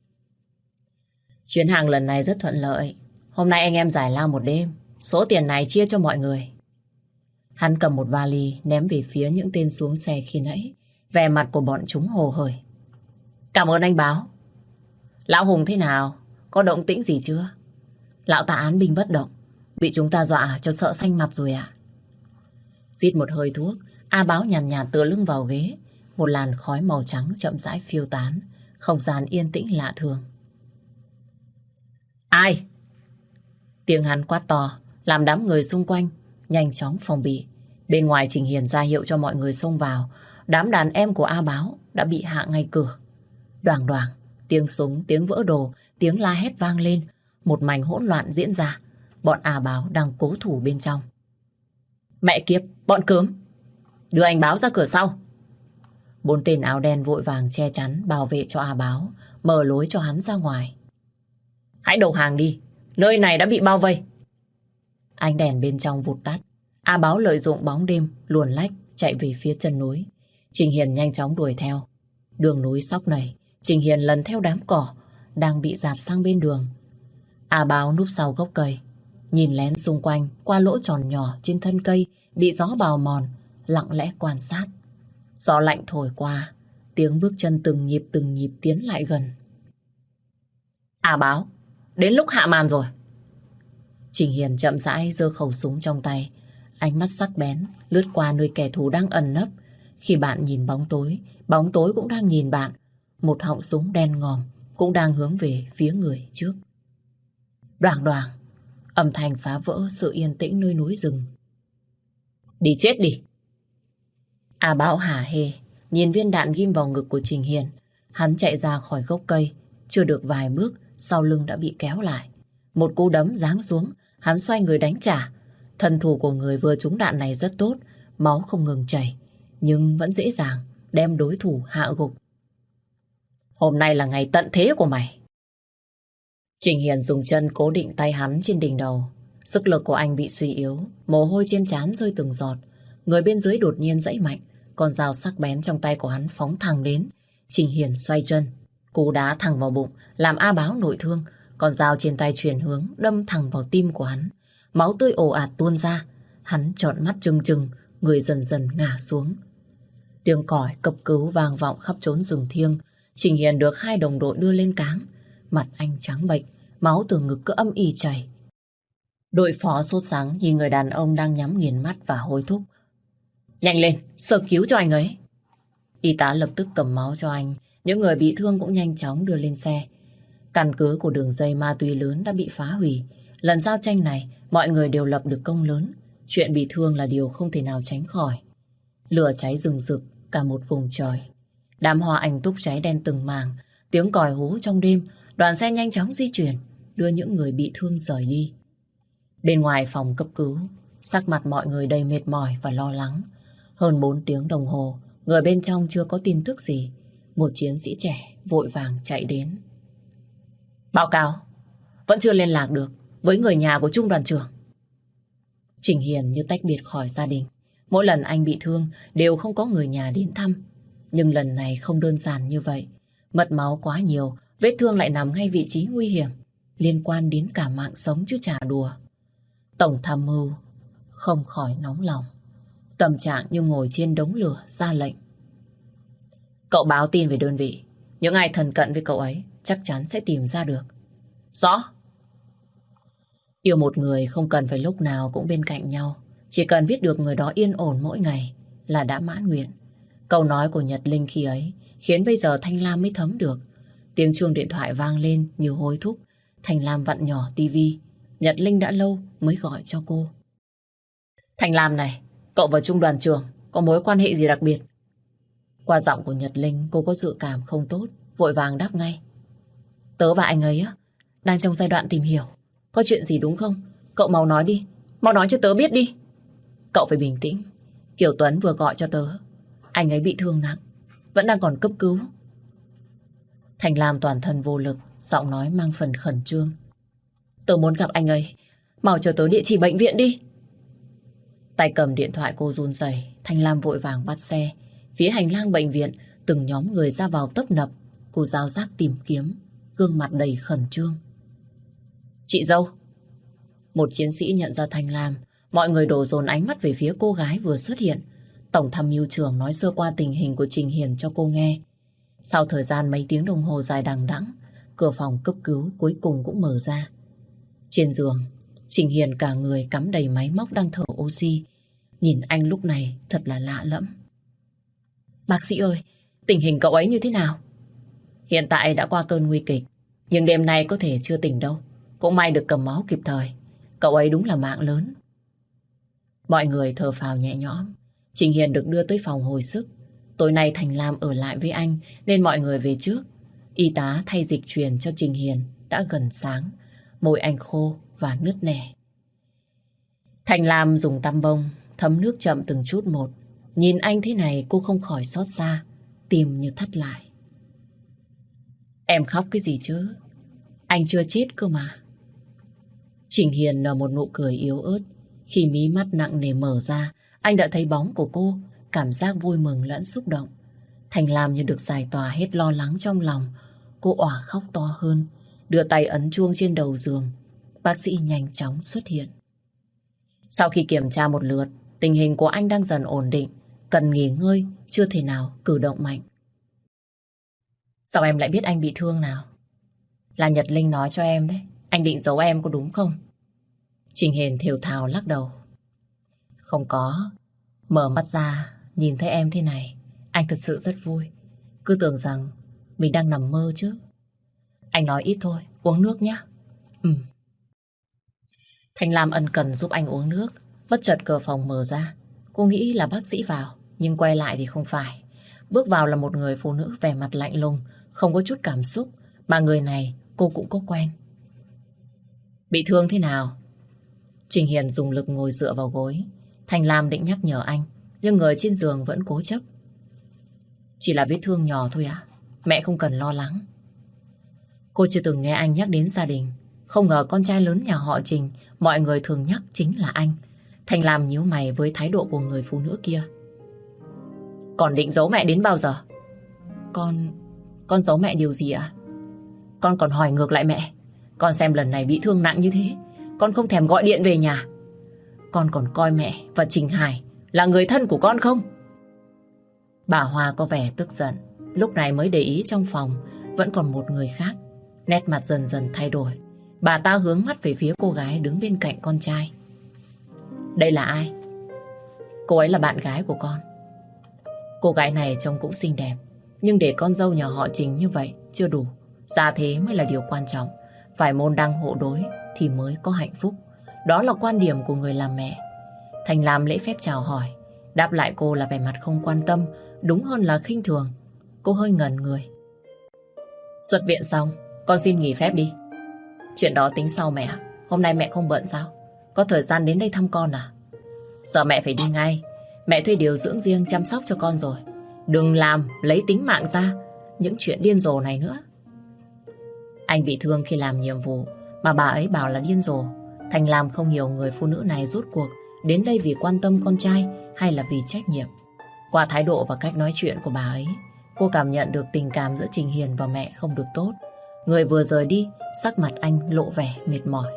Chuyến hàng lần này rất thuận lợi. Hôm nay anh em giải lao một đêm. Số tiền này chia cho mọi người. Hắn cầm một vali ném về phía những tên xuống xe khi nãy. Vẻ mặt của bọn chúng hồ hởi. Cảm ơn anh Báo. Lão Hùng thế nào? Có động tĩnh gì chưa? Lão ta án binh bất động, bị chúng ta dọa cho sợ xanh mặt rồi ạ. Rít một hơi thuốc, A Báo nhàn nhạt, nhạt tựa lưng vào ghế. Một làn khói màu trắng chậm rãi phiêu tán. Không gian yên tĩnh lạ thường. Ai? Tiếng hắn quát to làm đám người xung quanh nhanh chóng phòng bị. Bên ngoài Trình Hiền ra hiệu cho mọi người xông vào. Đám đàn em của A Báo đã bị hạ ngay cửa. Đoàng đoàng, tiếng súng, tiếng vỡ đồ, tiếng la hét vang lên. Một mảnh hỗn loạn diễn ra. Bọn A Báo đang cố thủ bên trong. Mẹ kiếp, bọn cướm! Đưa anh Báo ra cửa sau. Bốn tên áo đen vội vàng che chắn bảo vệ cho A Báo, mở lối cho hắn ra ngoài. Hãy đầu hàng đi, nơi này đã bị bao vây. Ánh đèn bên trong vụt tắt. A Báo lợi dụng bóng đêm luồn lách chạy về phía chân núi. Trình Hiền nhanh chóng đuổi theo. Đường núi sóc này, Trình Hiền lần theo đám cỏ đang bị dạt sang bên đường. A Báo núp sau gốc cây, nhìn lén xung quanh qua lỗ tròn nhỏ trên thân cây bị gió bào mòn, lặng lẽ quan sát. Gió lạnh thổi qua, tiếng bước chân từng nhịp từng nhịp tiến lại gần. A Báo, đến lúc hạ màn rồi. Trình Hiền chậm rãi giơ khẩu súng trong tay, ánh mắt sắc bén lướt qua nơi kẻ thù đang ẩn nấp. Khi bạn nhìn bóng tối, bóng tối cũng đang nhìn bạn. Một họng súng đen ngòm cũng đang hướng về phía người trước. Đoàng đoàng, âm thanh phá vỡ sự yên tĩnh nơi núi rừng. Đi chết đi! A Báo hả hê nhìn viên đạn ghim vào ngực của Trình Hiền. Hắn chạy ra khỏi gốc cây, chưa được vài bước sau lưng đã bị kéo lại. Một cú đấm giáng xuống, hắn xoay người đánh trả. Thân thủ của người vừa trúng đạn này rất tốt, máu không ngừng chảy, nhưng vẫn dễ dàng đem đối thủ hạ gục. Hôm nay là ngày tận thế của mày. Trình Hiền dùng chân cố định tay hắn trên đỉnh đầu. Sức lực của anh bị suy yếu, mồ hôi trên trán rơi từng giọt. Người bên dưới đột nhiên giãy mạnh, con dao sắc bén trong tay của hắn phóng thẳng đến. Trình Hiền xoay chân, cú đá thẳng vào bụng, làm A Báo nội thương. Con dao trên tay chuyển hướng, đâm thẳng vào tim của hắn. Máu tươi ồ ạt tuôn ra. Hắn trợn mắt trừng trừng, người dần dần ngã xuống. Tiếng còi cấp cứu vang vọng khắp chốn rừng thiêng. Trình Hiền được hai đồng đội đưa lên cáng. Mặt anh trắng bệch, máu từ ngực cứ âm ỉ chảy. Đội phó sốt sắng nhìn người đàn ông đang nhắm nghiền mắt và hối thúc. Nhanh lên, sơ cứu cho anh ấy. Y tá lập tức cầm máu cho anh. Những người bị thương cũng nhanh chóng đưa lên xe. Căn cứ của đường dây ma túy lớn đã bị phá hủy. Lần giao tranh này, mọi người đều lập được công lớn. Chuyện bị thương là điều không thể nào tránh khỏi. Lửa cháy rừng rực cả một vùng trời. Đám hoa anh túc cháy đen từng mảng. Tiếng còi hú trong đêm. Đoàn xe nhanh chóng di chuyển, đưa những người bị thương rời đi. Bên ngoài phòng cấp cứu, sắc mặt mọi người đầy mệt mỏi và lo lắng. Hơn bốn tiếng đồng hồ, người bên trong chưa có tin tức gì. Một chiến sĩ trẻ vội vàng chạy đến. Báo cáo, vẫn chưa liên lạc được với người nhà của Trung đoàn trưởng. Trình Hiền như tách biệt khỏi gia đình. Mỗi lần anh bị thương đều không có người nhà đến thăm. Nhưng lần này không đơn giản như vậy. Mất máu quá nhiều, vết thương lại nằm ngay vị trí nguy hiểm, liên quan đến cả mạng sống chứ chả đùa. Tổng tham mưu không khỏi nóng lòng. Tâm trạng như ngồi trên đống lửa ra lệnh. Cậu báo tin về đơn vị. Những ai thân cận với cậu ấy chắc chắn sẽ tìm ra được. Rõ. Yêu một người không cần phải lúc nào cũng bên cạnh nhau. Chỉ cần biết được người đó yên ổn mỗi ngày là đã mãn nguyện. Câu nói của Nhật Linh khi ấy khiến bây giờ Thanh Lam mới thấm được. Tiếng chuông điện thoại vang lên như hối thúc. Thanh Lam vặn nhỏ tivi. Nhật Linh đã lâu mới gọi cho cô. Thanh Lam này, cậu và Trung đoàn trưởng có mối quan hệ gì đặc biệt? Qua giọng của Nhật Linh, cô có dự cảm không tốt, vội vàng đáp ngay. Tớ và anh ấy á, đang trong giai đoạn tìm hiểu. Có chuyện gì đúng không? Cậu mau nói đi, mau nói cho tớ biết đi. Cậu phải bình tĩnh. Kiều Tuấn vừa gọi cho tớ. Anh ấy bị thương nặng, vẫn đang còn cấp cứu. Thanh Lam toàn thân vô lực, giọng nói mang phần khẩn trương. Tớ muốn gặp anh ấy, mau cho tớ địa chỉ bệnh viện đi. Tay cầm điện thoại cô run rẩy, Thanh Lam vội vàng bắt xe. Phía hành lang bệnh viện, từng nhóm người ra vào tấp nập. Cô giao giác tìm kiếm, gương mặt đầy khẩn trương. Chị dâu. Một chiến sĩ nhận ra Thanh Lam. Mọi người đổ dồn ánh mắt về phía cô gái vừa xuất hiện. Tổng tham mưu trưởng nói sơ qua tình hình của Trình Hiền cho cô nghe. Sau thời gian mấy tiếng đồng hồ dài đằng đẵng, cửa phòng cấp cứu cuối cùng cũng mở ra. Trên giường, Trình Hiền cả người cắm đầy máy móc đang thở oxy. Nhìn anh lúc này thật là lạ lẫm. Bác sĩ ơi, tình hình cậu ấy như thế nào? Hiện tại đã qua cơn nguy kịch, nhưng đêm nay có thể chưa tỉnh đâu. Cũng may được cầm máu kịp thời. Cậu ấy đúng là mạng lớn. Mọi người thở phào nhẹ nhõm. Trình Hiền được đưa tới phòng hồi sức. Tối nay Thành Lam ở lại với anh nên mọi người về trước. Y tá thay dịch truyền cho Trình Hiền đã gần sáng. Môi anh khô và nứt nẻ. Thành Lam dùng tăm bông thấm nước chậm từng chút một. Nhìn anh thế này cô không khỏi xót xa, tim như thắt lại. Em khóc cái gì chứ? Anh chưa chết cơ mà. Trình Hiền nở một nụ cười yếu ớt. Khi mí mắt nặng nề mở ra, anh đã thấy bóng của cô, cảm giác vui mừng lẫn xúc động. Thành Lam như được giải tỏa hết lo lắng trong lòng. Cô òa khóc to hơn, đưa tay ấn chuông trên đầu giường. Bác sĩ nhanh chóng xuất hiện. Sau khi kiểm tra một lượt, tình hình của anh đang dần ổn định, cần nghỉ ngơi, chưa thể nào cử động mạnh. Sao em lại biết anh bị thương nào? Là Nhật Linh nói cho em đấy. Anh định giấu em có đúng không? Trình Hiền thều thào lắc đầu. Không có. Mở mắt ra, nhìn thấy em thế này, anh thật sự rất vui. Cứ tưởng rằng mình đang nằm mơ chứ. Anh nói ít thôi, uống nước nhé. Ừ. Thanh Lam ân cần giúp anh uống nước. Bất chợt cửa phòng mở ra. Cô nghĩ là bác sĩ vào, nhưng quay lại thì không phải. Bước vào là một người phụ nữ vẻ mặt lạnh lùng, không có chút cảm xúc. Mà người này cô cũng có quen. Bị thương thế nào? Trình Hiền dùng lực ngồi dựa vào gối. Thanh Lam định nhắc nhở anh, nhưng người trên giường vẫn cố chấp. Chỉ là vết thương nhỏ thôi à? Mẹ không cần lo lắng. Cô chưa từng nghe anh nhắc đến gia đình. Không ngờ con trai lớn nhà họ Trình mọi người thường nhắc chính là anh. Thành Lam nhíu mày với thái độ của người phụ nữ kia. Còn định giấu mẹ đến bao giờ? Con... Con giấu mẹ điều gì ạ? Con còn hỏi ngược lại mẹ. Con xem lần này bị thương nặng như thế, con không thèm gọi điện về nhà. Con còn coi mẹ và Trình Hải là người thân của con không? Bà Hoa có vẻ tức giận. Lúc này mới để ý trong phòng vẫn còn một người khác. Nét mặt dần dần thay đổi. Bà ta hướng mắt về phía cô gái đứng bên cạnh con trai. Đây là ai? Cô ấy là bạn gái của con. Cô gái này trông cũng xinh đẹp, nhưng để con dâu nhà họ Trình như vậy chưa đủ. Gia thế mới là điều quan trọng. Phải môn đăng hộ đối thì mới có hạnh phúc. Đó là quan điểm của người làm mẹ. Thành Lam lễ phép chào hỏi. Đáp lại cô là vẻ mặt không quan tâm, đúng hơn là khinh thường. Cô hơi ngẩn người. Xuất viện xong, con xin nghỉ phép đi. Chuyện đó tính sau mẹ. Hôm nay mẹ không bận sao? Có thời gian đến đây thăm con à? Giờ mẹ phải đi ngay. Mẹ thuê điều dưỡng riêng chăm sóc cho con rồi. Đừng làm lấy tính mạng ra những chuyện điên rồ này nữa. Anh bị thương khi làm nhiệm vụ mà bà ấy bảo là điên rồ. Thành Lam không hiểu người phụ nữ này rốt cuộc đến đây vì quan tâm con trai hay là vì trách nhiệm. Qua thái độ và cách nói chuyện của bà ấy, cô cảm nhận được tình cảm giữa Trình Hiền và mẹ không được tốt. Người vừa rời đi, sắc mặt anh lộ vẻ mệt mỏi.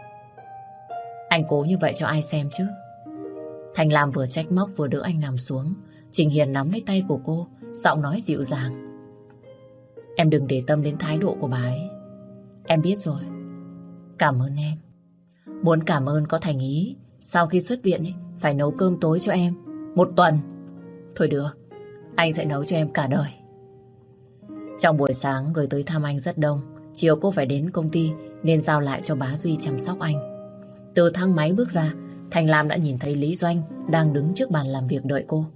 Anh cố như vậy cho ai xem chứ? Thành Lam vừa trách móc vừa đỡ anh nằm xuống. Trình Hiền nắm lấy tay của cô, giọng nói dịu dàng. Em đừng để tâm đến thái độ của bà ấy. Em biết rồi. Cảm ơn em. Muốn cảm ơn có thành ý. Sau khi xuất viện ấy, phải nấu cơm tối cho em một tuần. Thôi được, anh sẽ nấu cho em cả đời. Trong buổi sáng người tới thăm anh rất đông. Chiều cô phải đến công ty nên giao lại cho bá Duy chăm sóc anh. Từ thang máy bước ra, Thành Lam đã nhìn thấy Lý Doanh đang đứng trước bàn làm việc đợi cô.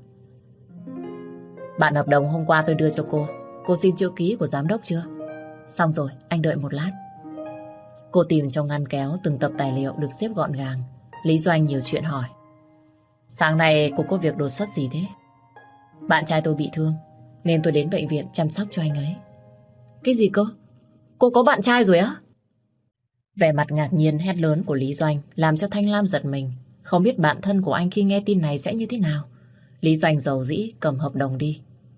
Bản hợp đồng hôm qua tôi đưa cho cô. Cô xin chữ ký của giám đốc chưa? Xong rồi, anh đợi một lát. Cô tìm trong ngăn kéo từng tập tài liệu được xếp gọn gàng. Lý Doanh nhiều chuyện hỏi. Sáng nay cô có việc đột xuất gì thế? Bạn trai tôi bị thương nên tôi đến bệnh viện chăm sóc cho anh ấy. Cái gì cơ? Cô có bạn trai rồi á? Vẻ mặt ngạc nhiên hét lớn của Lý Doanh làm cho Thanh Lam giật mình. Không biết bạn thân của anh khi nghe tin này sẽ như thế nào. Lý Doanh dầu dĩ cầm hợp đồng đi.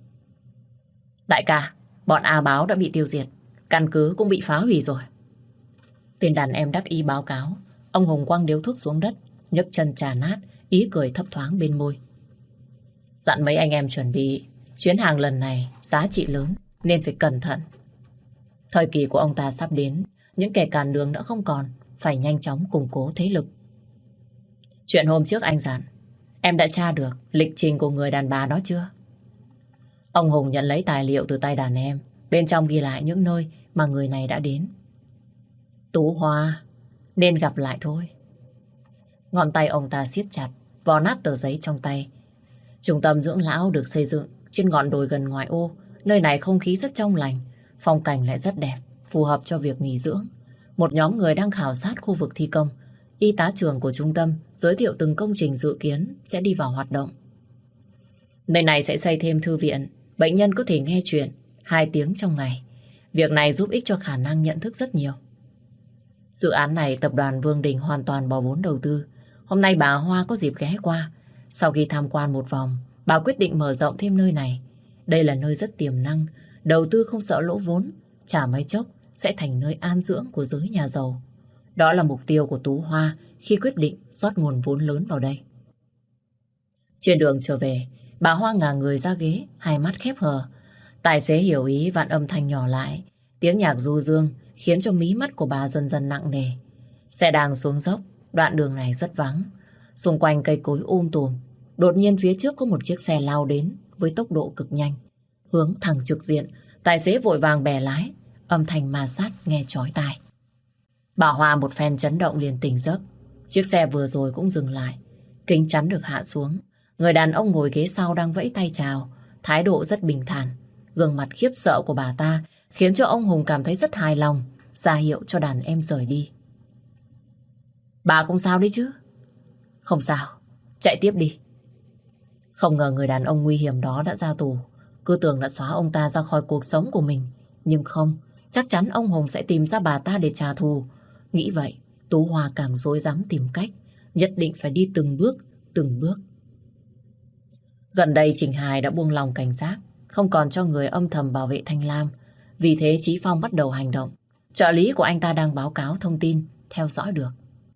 Đại ca, bọn A Báo đã bị tiêu diệt. Căn cứ cũng bị phá hủy rồi. Tên đàn em đắc ý báo cáo. Ông Hùng quăng điếu thuốc xuống đất, nhấc chân trà nát, ý cười thấp thoáng bên môi. Dặn mấy anh em chuẩn bị. Chuyến hàng lần này giá trị lớn nên phải cẩn thận. Thời kỳ của ông ta sắp đến. Những kẻ cản đường đã không còn, phải nhanh chóng củng cố thế lực. Chuyện hôm trước anh dặn, em đã tra được lịch trình của người đàn bà đó chưa? Ông Hùng nhận lấy tài liệu từ tay đàn em. Bên trong ghi lại những nơi mà người này đã đến. Tú Hoa, nên gặp lại thôi. Ngón tay ông ta siết chặt, vò nát tờ giấy trong tay. Trung tâm dưỡng lão được xây dựng trên ngọn đồi gần ngoại ô. Nơi này không khí rất trong lành, phong cảnh lại rất đẹp, phù hợp cho việc nghỉ dưỡng. Một nhóm người đang khảo sát khu vực thi công. Y tá trưởng của trung tâm giới thiệu từng công trình dự kiến sẽ đi vào hoạt động. Nơi này sẽ xây thêm thư viện. Bệnh nhân có thể nghe chuyện hai tiếng trong ngày. Việc này giúp ích cho khả năng nhận thức rất nhiều. Dự án này tập đoàn Vương Đình hoàn toàn bỏ vốn đầu tư. Hôm nay bà Hoa có dịp ghé qua. Sau khi tham quan một vòng, bà quyết định mở rộng thêm nơi này. Đây là nơi rất tiềm năng, đầu tư không sợ lỗ vốn, chả mấy chốc sẽ thành nơi an dưỡng của giới nhà giàu. Đó là mục tiêu của Tú Hoa khi quyết định rót nguồn vốn lớn vào đây. Trên đường trở về, bà Hoa ngả người ra ghế, hai mắt khép hờ. Tài xế hiểu ý vặn âm thanh nhỏ lại. Tiếng nhạc du dương khiến cho mí mắt của bà dần dần nặng nề. Xe đang xuống dốc, đoạn đường này rất vắng. Xung quanh cây cối um tùm. Đột nhiên phía trước có một chiếc xe lao đến với tốc độ cực nhanh. Hướng thẳng trực diện, tài xế vội vàng bẻ lái. Âm thanh ma sát nghe chói tai. Bà Hoa một phen chấn động liền tỉnh giấc. Chiếc xe vừa rồi cũng dừng lại. Kính chắn được hạ xuống. Người đàn ông ngồi ghế sau đang vẫy tay chào. Thái độ rất bình thản. Gương mặt khiếp sợ của bà ta khiến cho ông Hùng cảm thấy rất hài lòng, ra hiệu cho đàn em rời đi. Bà không sao đấy chứ? Không sao, chạy tiếp đi. Không ngờ người đàn ông nguy hiểm đó đã ra tù. Cứ tưởng đã xóa ông ta ra khỏi cuộc sống của mình. Nhưng không, chắc chắn ông Hùng sẽ tìm ra bà ta để trả thù. Nghĩ vậy, Tú Hoa càng rối rắm tìm cách, nhất định phải đi từng bước, từng bước. Gần đây Trình Hải đã buông lòng cảnh giác, không còn cho người âm thầm bảo vệ Thanh Lam. Vì thế Chí Phong bắt đầu hành động. Trợ lý của anh ta đang báo cáo thông tin, theo dõi được.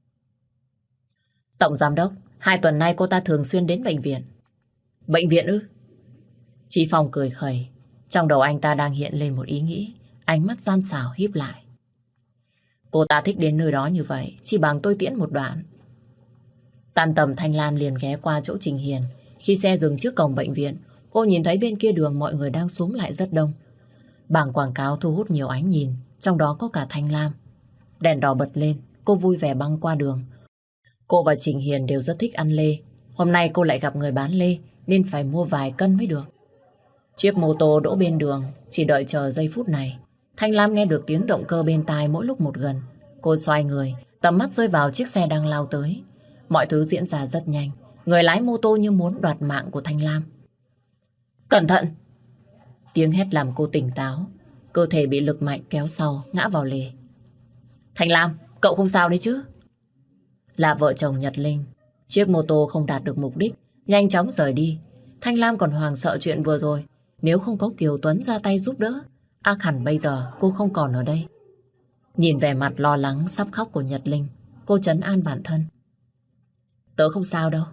Tổng giám đốc, hai tuần nay cô ta thường xuyên đến bệnh viện. Bệnh viện ư? Chí Phong cười khẩy. Trong đầu anh ta đang hiện lên một ý nghĩ, ánh mắt gian xảo híp lại. Cô ta thích đến nơi đó như vậy, chỉ bằng tôi tiễn một đoạn. Tan tầm Thanh Lam liền ghé qua chỗ Trình Hiền. Khi xe dừng trước cổng bệnh viện, cô nhìn thấy bên kia đường mọi người đang xúm lại rất đông. Bảng quảng cáo thu hút nhiều ánh nhìn, trong đó có cả Thanh Lam. Đèn đỏ bật lên, cô vui vẻ băng qua đường. Cô và Trình Hiền đều rất thích ăn lê. Hôm nay cô lại gặp người bán lê nên phải mua vài cân mới được. Chiếc mô tô đỗ bên đường, chỉ đợi chờ giây phút này. Thanh Lam nghe được tiếng động cơ bên tai mỗi lúc một gần. Cô xoay người, tầm mắt rơi vào chiếc xe đang lao tới. Mọi thứ diễn ra rất nhanh. Người lái mô tô như muốn đoạt mạng của Thanh Lam. Cẩn thận! Tiếng hét làm cô tỉnh táo. Cơ thể bị lực mạnh kéo sau, ngã vào lề. Thanh Lam, cậu không sao đấy chứ? Là vợ chồng Nhật Linh. Chiếc mô tô không đạt được mục đích, nhanh chóng rời đi. Thanh Lam còn hoảng sợ chuyện vừa rồi. Nếu không có Kiều Tuấn ra tay giúp đỡ, ác hẳn bây giờ cô không còn ở đây. Nhìn vẻ mặt lo lắng sắp khóc của Nhật Linh, cô trấn an bản thân. Tớ không sao đâu.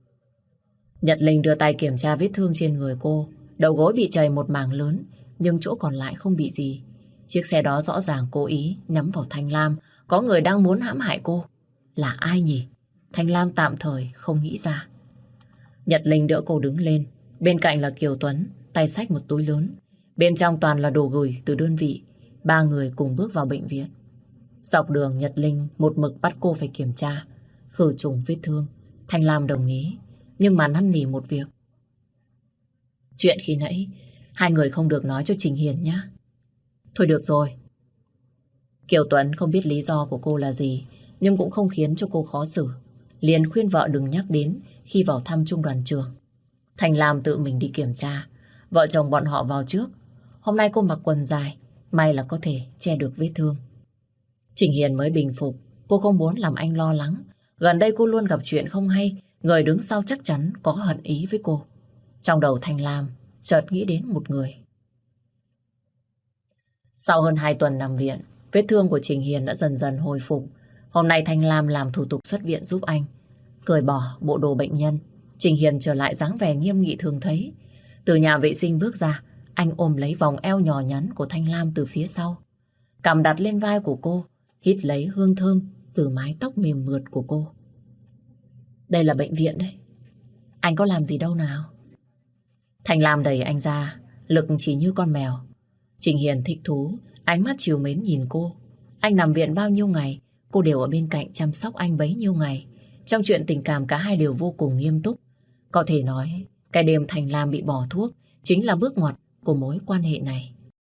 Nhật Linh đưa tay kiểm tra vết thương trên người cô. Đầu gối bị chảy một mảng lớn, nhưng chỗ còn lại không bị gì. Chiếc xe đó rõ ràng cố ý nhắm vào Thanh Lam. Có người đang muốn hãm hại cô. Là ai nhỉ? Thanh Lam tạm thời không nghĩ ra. Nhật Linh đỡ cô đứng lên. Bên cạnh là Kiều Tuấn, tay xách một túi lớn. Bên trong toàn là đồ gửi từ đơn vị. Ba người cùng bước vào bệnh viện. Dọc đường Nhật Linh một mực bắt cô phải kiểm tra, khử trùng vết thương. Thanh Lam đồng ý, nhưng mà năn nỉ một việc. Chuyện khi nãy, hai người không được nói cho Trình Hiền nhé. Thôi được rồi. Kiều Tuấn không biết lý do của cô là gì, nhưng cũng không khiến cho cô khó xử. Liền khuyên vợ đừng nhắc đến khi vào thăm trung đoàn trường. Thanh Lam tự mình đi kiểm tra. Vợ chồng bọn họ vào trước. Hôm nay cô mặc quần dài, may là có thể che được vết thương. Trình Hiền mới bình phục, cô không muốn làm anh lo lắng. Gần đây cô luôn gặp chuyện không hay, người đứng sau chắc chắn có hận ý với cô. Trong đầu Thanh Lam chợt nghĩ đến một người. Sau hơn hai tuần nằm viện, vết thương của Trình Hiền đã dần dần hồi phục. Hôm nay Thanh Lam làm thủ tục xuất viện giúp anh. Cởi bỏ bộ đồ bệnh nhân, Trình Hiền trở lại dáng vẻ nghiêm nghị thường thấy. Từ nhà vệ sinh bước ra, anh ôm lấy vòng eo nhỏ nhắn của Thanh Lam từ phía sau. Cằm đặt lên vai của cô, hít lấy hương thơm từ mái tóc mềm mượt của cô. Đây là bệnh viện đấy. Anh có làm gì đâu nào. Thanh Lam đẩy anh ra, lực chỉ như con mèo. Trình Hiền thích thú, ánh mắt trìu mến nhìn cô. Anh nằm viện bao nhiêu ngày, cô đều ở bên cạnh chăm sóc anh bấy nhiêu ngày. Trong chuyện tình cảm cả hai đều vô cùng nghiêm túc. Có thể nói, cái đêm Thanh Lam bị bỏ thuốc chính là bước ngoặt của mối quan hệ này.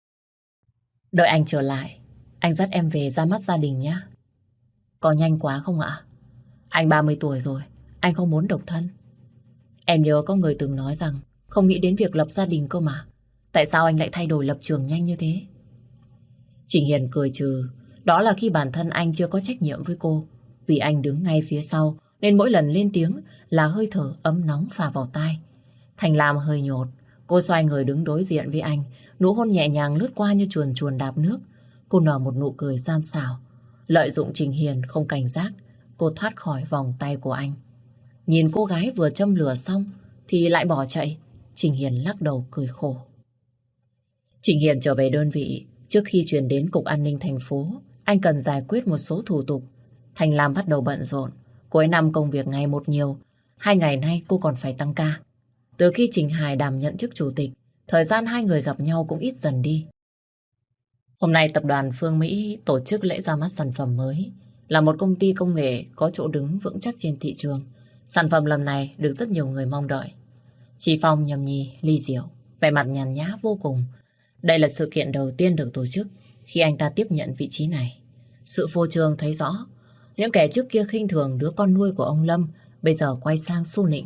Đợi anh trở lại, anh dắt em về ra mắt gia đình nhé. Có nhanh quá không ạ? Anh ba mươi tuổi rồi, anh không muốn độc thân. Em nhớ có người từng nói rằng không nghĩ đến việc lập gia đình cơ mà. Tại sao anh lại thay đổi lập trường nhanh như thế? Trình Hiền cười trừ. Đó là khi bản thân anh chưa có trách nhiệm với cô. Vì anh đứng ngay phía sau nên mỗi lần lên tiếng là hơi thở ấm nóng phả vào tai. Thanh Lam hơi nhột. Cô xoay người đứng đối diện với anh. Nụ hôn nhẹ nhàng lướt qua như chuồn chuồn đạp nước. Cô nở một nụ cười gian xảo. Lợi dụng Trình Hiền không cảnh giác, cô thoát khỏi vòng tay của anh. Nhìn cô gái vừa châm lửa xong thì lại bỏ chạy. Trình Hiền lắc đầu cười khổ. Trình Hiền trở về đơn vị. Trước khi chuyển đến Cục An ninh thành phố, anh cần giải quyết một số thủ tục. Thanh Lam bắt đầu bận rộn. Cuối năm công việc ngày một nhiều. Hai ngày nay cô còn phải tăng ca. Từ khi Trình Hải đảm nhận chức chủ tịch, thời gian hai người gặp nhau cũng ít dần đi. Hôm nay tập đoàn Phương Mỹ tổ chức lễ ra mắt sản phẩm mới. Là một công ty công nghệ có chỗ đứng vững chắc trên thị trường. Sản phẩm lần này được rất nhiều người mong đợi. Chị Phong nhâm nhi ly rượu, vẻ mặt nhàn nhã vô cùng. Đây là sự kiện đầu tiên được tổ chức khi anh ta tiếp nhận vị trí này. Sự phô trương thấy rõ. Những kẻ trước kia khinh thường đứa con nuôi của ông Lâm bây giờ quay sang xu nịnh.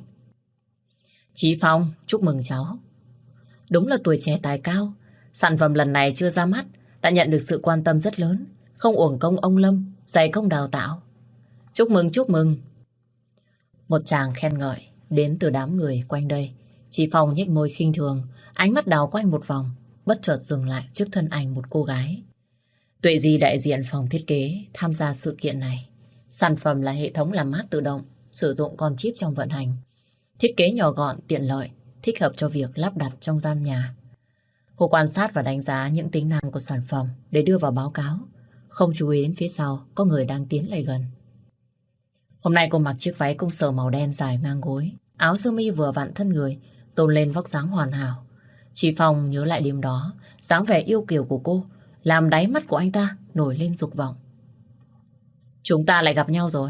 Chị Phong, chúc mừng cháu. Đúng là tuổi trẻ tài cao. Sản phẩm lần này chưa ra mắt đã nhận được sự quan tâm rất lớn, không uổng công ông Lâm dày công đào tạo. Chúc mừng, chúc mừng. Một tràng khen ngợi đến từ đám người quanh đây. Chị Phong nhếch môi khinh thường, ánh mắt đào quanh một vòng, bất chợt dừng lại trước thân ảnh một cô gái. Tuệ Di đại diện phòng thiết kế tham gia sự kiện này. Sản phẩm là hệ thống làm mát tự động, sử dụng con chip trong vận hành. Thiết kế nhỏ gọn, tiện lợi, thích hợp cho việc lắp đặt trong gian nhà. Cô quan sát và đánh giá những tính năng của sản phẩm để đưa vào báo cáo, không chú ý đến phía sau có người đang tiến lại gần. Hôm nay cô mặc chiếc váy công sở màu đen dài ngang gối, áo sơ mi vừa vặn thân người, tôn lên vóc dáng hoàn hảo. Chị Phong nhớ lại đêm đó, dáng vẻ yêu kiều của cô làm đáy mắt của anh ta nổi lên dục vọng. Chúng ta lại gặp nhau rồi.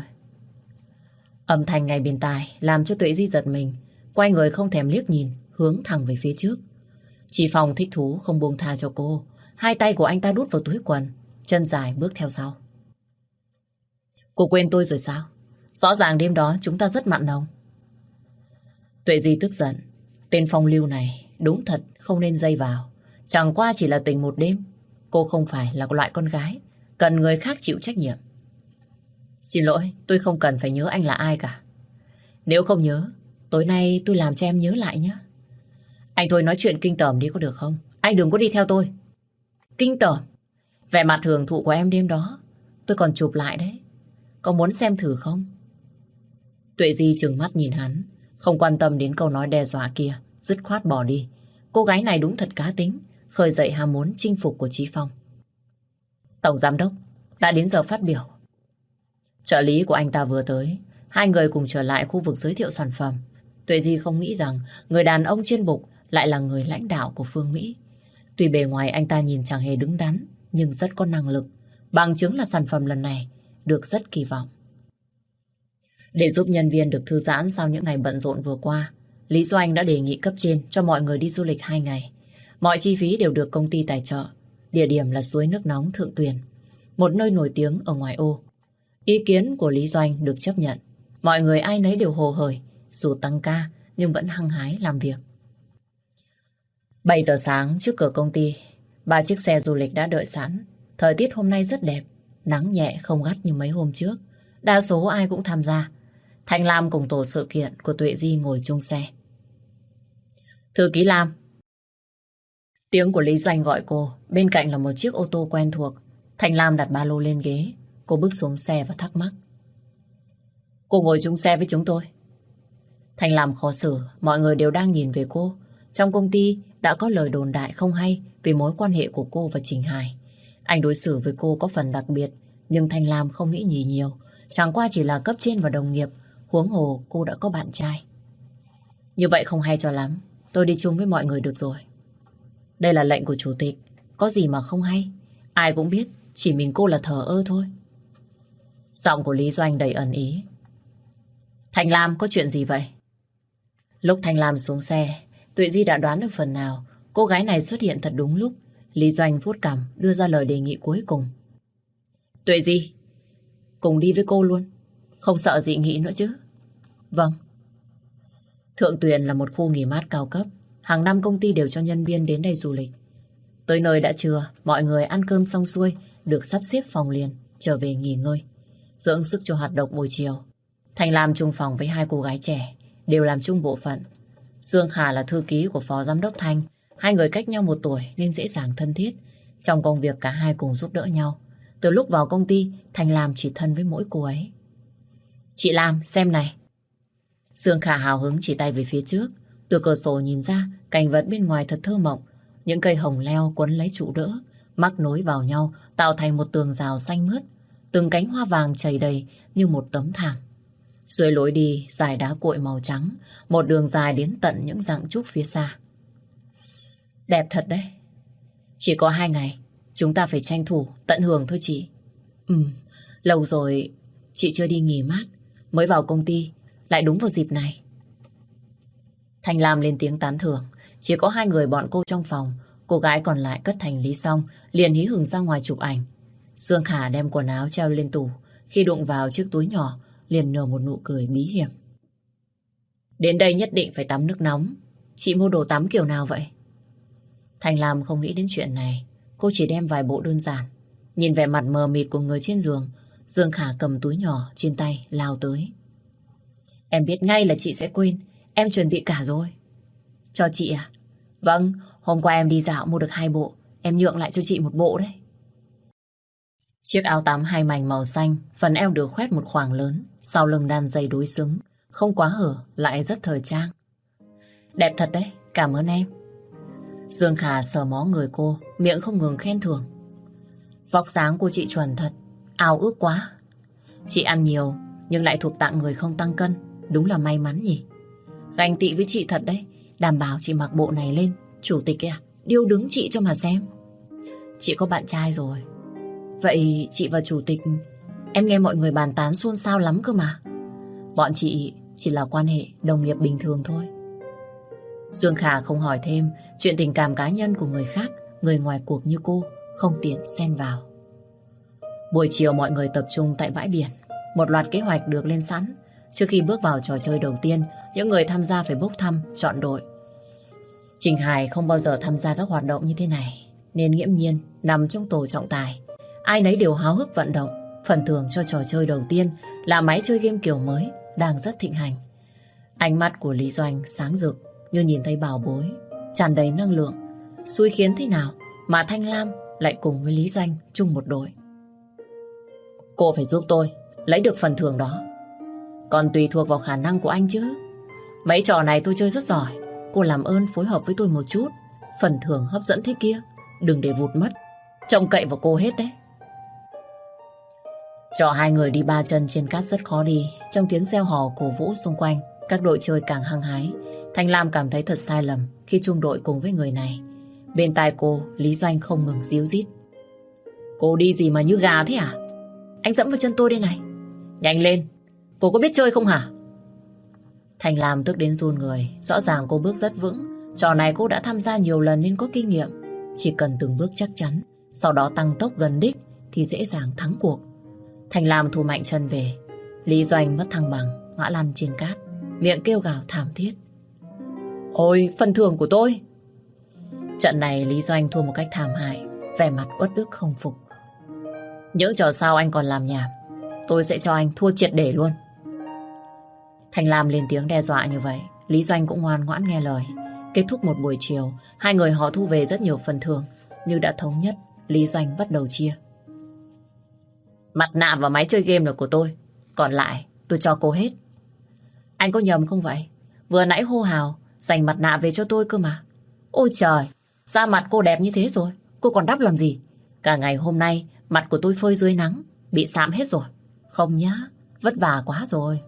Âm thanh ngay bên tai làm cho Tuệ Di giật mình, quay người không thèm liếc nhìn, hướng thẳng về phía trước. Chị Phong thích thú không buông tha cho cô, hai tay của anh ta đút vào túi quần, chân dài bước theo sau. Cô quên tôi rồi sao? Rõ ràng đêm đó chúng ta rất mặn nồng. Tuệ Di tức giận, tên phong lưu này đúng thật không nên dây vào. Chẳng qua chỉ là tình một đêm, cô không phải là loại con gái cần người khác chịu trách nhiệm. Xin lỗi, tôi không cần phải nhớ anh là ai cả. Nếu không nhớ, tối nay tôi làm cho em nhớ lại nhé. Anh thôi nói chuyện kinh tởm đi có được không? Anh đừng có đi theo tôi. Kinh tởm? Vẻ mặt hưởng thụ của em đêm đó tôi còn chụp lại đấy. Có muốn xem thử không? Tuệ Di trừng mắt nhìn hắn, không quan tâm đến câu nói đe dọa kia, dứt khoát bỏ đi. Cô gái này đúng thật cá tính, khơi dậy ham muốn chinh phục của Chí Phong. Tổng giám đốc, đã đến giờ phát biểu. Trợ lý của anh ta vừa tới, hai người cùng trở lại khu vực giới thiệu sản phẩm. Tuệ Di không nghĩ rằng người đàn ông trên bục lại là người lãnh đạo của Phương Mỹ. Tuy bề ngoài anh ta nhìn chẳng hề đứng đắn, nhưng rất có năng lực. Bằng chứng là sản phẩm lần này được rất kỳ vọng. Để giúp nhân viên được thư giãn sau những ngày bận rộn vừa qua, Lý Doanh đã đề nghị cấp trên cho mọi người đi du lịch hai ngày. Mọi chi phí đều được công ty tài trợ. Địa điểm là suối nước nóng Thượng Tuyền, một nơi nổi tiếng ở ngoại ô. Ý kiến của Lý Doanh được chấp nhận. Mọi người ai nấy đều hồ hởi, dù tăng ca nhưng vẫn hăng hái làm việc. bảy giờ sáng trước cửa công ty, ba chiếc xe du lịch đã đợi sẵn. Thời tiết hôm nay rất đẹp, nắng nhẹ không gắt như mấy hôm trước. Đa số ai cũng tham gia. Thanh Lam cùng tổ sự kiện của Tuệ Di ngồi chung xe. Thư ký Lam. Tiếng của Lý Doanh gọi cô, bên cạnh là một chiếc ô tô quen thuộc. Thanh Lam đặt ba lô lên ghế, cô bước xuống xe và thắc mắc. Cô ngồi chung xe với chúng tôi. Thanh Lam khó xử, mọi người đều đang nhìn về cô. Trong công ty đã có lời đồn đại không hay về mối quan hệ của cô và Trình Hải. Anh đối xử với cô có phần đặc biệt, nhưng Thanh Lam không nghĩ gì nhiều. Chẳng qua chỉ là cấp trên và đồng nghiệp, huống hồ cô đã có bạn trai. Như vậy không hay cho lắm, tôi đi chung với mọi người được rồi. Đây là lệnh của chủ tịch, có gì mà không hay. Ai cũng biết, chỉ mình cô là thờ ơ thôi. Giọng của Lý Doanh đầy ẩn ý. Thanh Lam, có chuyện gì vậy? Lúc Thanh Lam xuống xe, Tuệ Di đã đoán được phần nào. Cô gái này xuất hiện thật đúng lúc. Lý Doanh vuốt cằm đưa ra lời đề nghị cuối cùng. Tuệ Di, cùng đi với cô luôn, không sợ dị nghị nữa chứ? Vâng. Thượng Tuyền là một khu nghỉ mát cao cấp. Hàng năm công ty đều cho nhân viên đến đây du lịch. Tới nơi đã trưa, mọi người ăn cơm xong xuôi, được sắp xếp phòng liền, trở về nghỉ ngơi, dưỡng sức cho hoạt động buổi chiều. Thành làm chung phòng với hai cô gái trẻ, đều làm chung bộ phận. Dương Khả là thư ký của Phó Giám đốc Thanh. Hai người cách nhau một tuổi nên dễ dàng thân thiết. Trong công việc cả hai cùng giúp đỡ nhau. Từ lúc vào công ty, Thành Lam chỉ thân với mỗi cô ấy. Chị Lam, xem này. Dương Khả hào hứng chỉ tay về phía trước. Từ cửa sổ nhìn ra, cảnh vật bên ngoài thật thơ mộng. Những cây hồng leo quấn lấy trụ đỡ, mắc nối vào nhau, tạo thành một tường rào xanh mướt. Từng cánh hoa vàng chảy đầy như một tấm thảm. Dưới lối đi, dải đá cuội màu trắng, một đường dài đến tận những rặng trúc phía xa. Đẹp thật đấy. Chỉ có hai ngày, chúng ta phải tranh thủ, tận hưởng thôi chị. Ừ, lâu rồi chị chưa đi nghỉ mát, mới vào công ty, lại đúng vào dịp này. Thanh Lam lên tiếng tán thưởng. Chỉ có hai người bọn cô trong phòng. Cô gái còn lại cất hành lý xong, liền hí hửng ra ngoài chụp ảnh. Dương Khả đem quần áo treo lên tủ. Khi đụng vào chiếc túi nhỏ, liền nở một nụ cười bí hiểm. Đến đây nhất định phải tắm nước nóng. Chị mua đồ tắm kiểu nào vậy? Thanh Lam không nghĩ đến chuyện này. Cô chỉ đem vài bộ đơn giản. Nhìn vẻ mặt mờ mịt của người trên giường, Dương Khả cầm túi nhỏ trên tay lao tới. Em biết ngay là chị sẽ quên. Em chuẩn bị cả rồi. Cho chị à? Vâng, hôm qua em đi dạo mua được hai bộ. Em nhượng lại cho chị một bộ đấy. Chiếc áo tắm hai mảnh màu xanh, phần eo được khoét một khoảng lớn, sau lưng đan dây đối xứng, không quá hở, lại rất thời trang. Đẹp thật đấy, cảm ơn em. Dương Khả sờ mó người cô, miệng không ngừng khen thưởng. Vóc dáng của chị chuẩn thật, ao ước quá. Chị ăn nhiều, nhưng lại thuộc tạng người không tăng cân, đúng là may mắn nhỉ. Ganh tị với chị thật đấy, đảm bảo chị mặc bộ này lên, chủ tịch à, điêu đứng chị cho mà xem. Chị có bạn trai rồi. Vậy chị và chủ tịch, em nghe mọi người bàn tán xôn xao lắm cơ mà. Bọn chị chỉ là quan hệ đồng nghiệp bình thường thôi. Dương Khả không hỏi thêm chuyện tình cảm cá nhân của người khác, người ngoài cuộc như cô không tiện xen vào. Buổi chiều mọi người tập trung tại bãi biển. Một loạt kế hoạch được lên sẵn. Trước khi bước vào trò chơi đầu tiên, những người tham gia phải bốc thăm, chọn đội. Trình Hải không bao giờ tham gia các hoạt động như thế này, nên nghiễm nhiên nằm trong tổ trọng tài. Ai nấy đều háo hức vận động. Phần thưởng cho trò chơi đầu tiên là máy chơi game kiểu mới, đang rất thịnh hành. Ánh mắt của Lý Doanh sáng rực như nhìn thấy bảo bối, tràn đầy năng lượng. Xui khiến thế nào mà Thanh Lam lại cùng với Lý Doanh chung một đội. Cô phải giúp tôi lấy được phần thưởng đó. Còn tùy thuộc vào khả năng của anh chứ. Mấy trò này tôi chơi rất giỏi. Cô làm ơn phối hợp với tôi một chút. Phần thưởng hấp dẫn thế kia, đừng để vụt mất. Trông cậy vào cô hết đấy. Trò hai người đi ba chân trên cát rất khó đi. Trong tiếng reo hò cổ vũ xung quanh, các đội chơi càng hăng hái. Thanh Lam cảm thấy thật sai lầm khi chung đội cùng với người này. Bên tai cô, Lý Doanh không ngừng díu dít. Cô đi gì mà như gà thế à? Anh dẫm vào chân tôi đây này. Nhanh lên, cô có biết chơi không hả? Thanh Lam tức đến run người. Rõ ràng cô bước rất vững. Trò này cô đã tham gia nhiều lần nên có kinh nghiệm. Chỉ cần từng bước chắc chắn, sau đó tăng tốc gần đích thì dễ dàng thắng cuộc. Thanh Lam thu mạnh chân về. Lý Doanh mất thăng bằng, ngã lăn trên cát, miệng kêu gào thảm thiết. Ôi, phần thưởng của tôi! Trận này Lý Doanh thua một cách thảm hại, vẻ mặt uất ức không phục. Những trò sau anh còn làm nhảm, tôi sẽ cho anh thua triệt để luôn. Thanh Lam lên tiếng đe dọa như vậy, Lý Doanh cũng ngoan ngoãn nghe lời. Kết thúc một buổi chiều, hai người họ thu về rất nhiều phần thưởng. Như đã thống nhất, Lý Doanh bắt đầu chia. Mặt nạ và máy chơi game là của tôi, còn lại tôi cho cô hết. Anh có nhầm không vậy? Vừa nãy hô hào dành mặt nạ về cho tôi cơ mà. Ôi trời, da mặt cô đẹp như thế rồi, cô còn đắp làm gì? Cả ngày hôm nay mặt của tôi phơi dưới nắng, bị sạm hết rồi. Không nhá, vất vả quá rồi.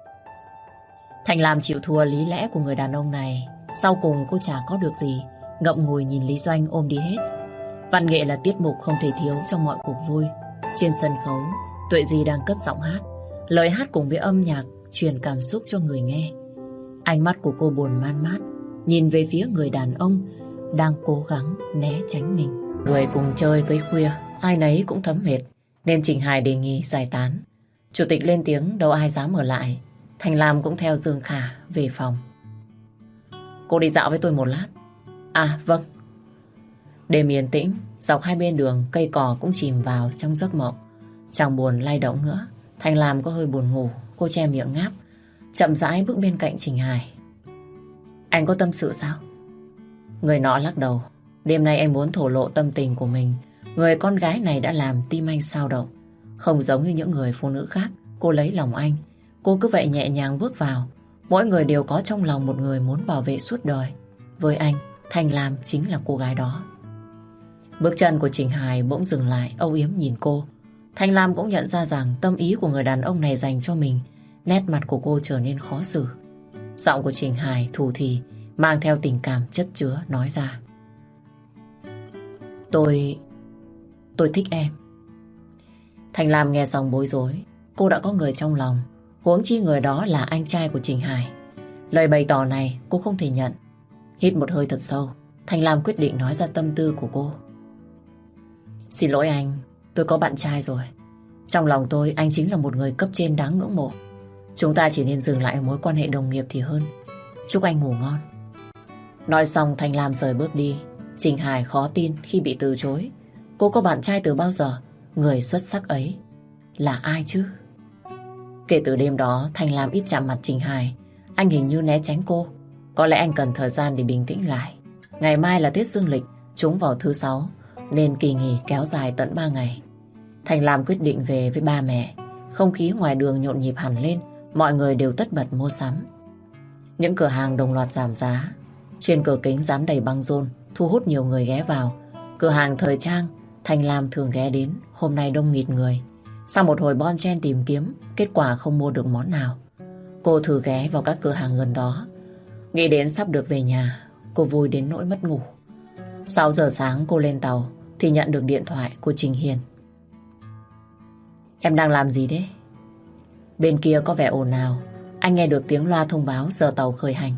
Thanh Lam chịu thua lý lẽ của người đàn ông này. Sau cùng cô chả có được gì, ngậm ngùi nhìn Lý Doanh ôm đi hết. Văn nghệ là tiết mục không thể thiếu trong mọi cuộc vui. Trên sân khấu, Tuệ Di đang cất giọng hát. Lời hát cùng với âm nhạc truyền cảm xúc cho người nghe. Ánh mắt của cô buồn man mát, nhìn về phía người đàn ông đang cố gắng né tránh mình. Người cùng chơi tới khuya, ai nấy cũng thấm mệt, nên Trình Hải đề nghị giải tán. Chủ tịch lên tiếng đâu ai dám ở lại. Thanh Lam cũng theo Dương Khả về phòng. Cô đi dạo với tôi một lát. À vâng. Đêm yên tĩnh, dọc hai bên đường cây cỏ cũng chìm vào trong giấc mộng. Chẳng buồn lay động nữa. Thanh Lam có hơi buồn ngủ. Cô che miệng ngáp, chậm rãi bước bên cạnh Trình Hải. Anh có tâm sự sao? Người nọ lắc đầu. Đêm nay anh muốn thổ lộ tâm tình của mình. Người con gái này đã làm tim anh xao động. Không giống như những người phụ nữ khác, cô lấy lòng anh. Cô cứ vậy nhẹ nhàng bước vào. Mỗi người đều có trong lòng một người muốn bảo vệ suốt đời. Với anh, Thanh Lam chính là cô gái đó. Bước chân của Trình Hải bỗng dừng lại, âu yếm nhìn cô. Thanh Lam cũng nhận ra rằng tâm ý của người đàn ông này dành cho mình. Nét mặt của cô trở nên khó xử. Giọng của Trình Hải thủ thỉ, mang theo tình cảm chất chứa nói ra. Tôi... tôi thích em. Thanh Lam nghe xong bối rối. Cô đã có người trong lòng, huống chi người đó là anh trai của Trình Hải. Lời bày tỏ này cô không thể nhận. Hít một hơi thật sâu, Thanh Lam quyết định nói ra tâm tư của cô. Xin lỗi anh, tôi có bạn trai rồi. Trong lòng tôi anh chính là một người cấp trên đáng ngưỡng mộ. Chúng ta chỉ nên dừng lại ở mối quan hệ đồng nghiệp thì hơn. Chúc anh ngủ ngon. Nói xong Thanh Lam rời bước đi. Trình Hải khó tin khi bị từ chối. cô có bạn trai từ bao giờ? Người xuất sắc ấy là ai chứ? Kể từ đêm đó, Thanh Lam ít chạm mặt Trình Hải. Anh hình như né tránh cô. Có lẽ anh cần thời gian để bình tĩnh lại. Ngày mai là Tết Dương lịch, trúng vào thứ sáu, nên kỳ nghỉ kéo dài tận ba ngày. Thanh Lam quyết định về với ba mẹ. Không khí ngoài đường nhộn nhịp hẳn lên, mọi người đều tất bật mua sắm. Những cửa hàng đồng loạt giảm giá. Trên cửa kính dán đầy băng rôn, thu hút nhiều người ghé vào. Cửa hàng thời trang Thanh Lam thường ghé đến, hôm nay đông nghịt người. Sau một hồi bon chen tìm kiếm, kết quả không mua được món nào. Cô thử ghé vào các cửa hàng gần đó. Nghĩ đến sắp được về nhà, cô vui đến nỗi mất ngủ. sáu giờ sáng cô lên tàu thì nhận được điện thoại của Trình Hiền. Em đang làm gì thế? Bên kia có vẻ ồn ào. Anh nghe được tiếng loa thông báo giờ tàu khởi hành.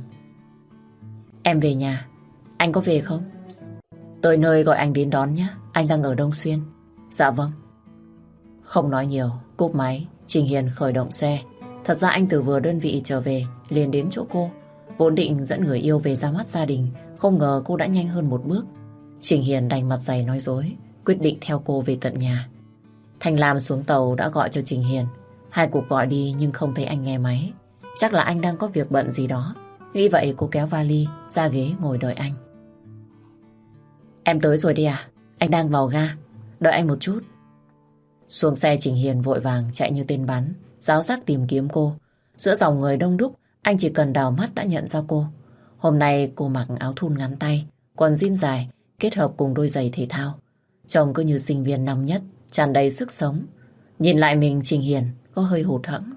Em về nhà. Anh có về không? Tới nơi gọi anh đến đón nhé. Anh đang ở Đông Xuyên. Dạ vâng. Không nói nhiều, cúp máy, Trình Hiền khởi động xe. Thật ra anh từ vừa đơn vị trở về liền đến chỗ cô. Vốn định dẫn người yêu về ra mắt gia đình, không ngờ cô đã nhanh hơn một bước. Trình Hiền đành mặt dày nói dối, quyết định theo cô về tận nhà. Thanh Lam xuống tàu đã gọi cho Trình Hiền. Hai cuộc gọi đi nhưng không thấy anh nghe máy. Chắc là anh đang có việc bận gì đó. Nghĩ vậy cô kéo vali ra ghế ngồi đợi anh. Em tới rồi đi à? Anh đang vào ga. Đợi anh một chút. Xuống xe Trình Hiền vội vàng chạy như tên bắn, ráo rác tìm kiếm cô. Giữa dòng người đông đúc, anh chỉ cần đào mắt đã nhận ra cô. Hôm nay cô mặc áo thun ngắn tay, quần jean dài, kết hợp cùng đôi giày thể thao. Trông cứ như sinh viên năm nhất, tràn đầy sức sống. Nhìn lại mình, Trình Hiền có hơi hụt hẫng.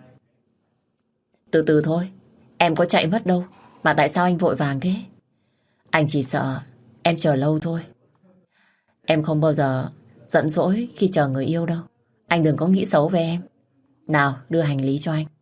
Từ từ thôi, em có chạy mất đâu. Mà tại sao anh vội vàng thế? Anh chỉ sợ em chờ lâu thôi. Em không bao giờ giận dỗi khi chờ người yêu đâu. Anh đừng có nghĩ xấu về em. Nào, đưa hành lý cho anh.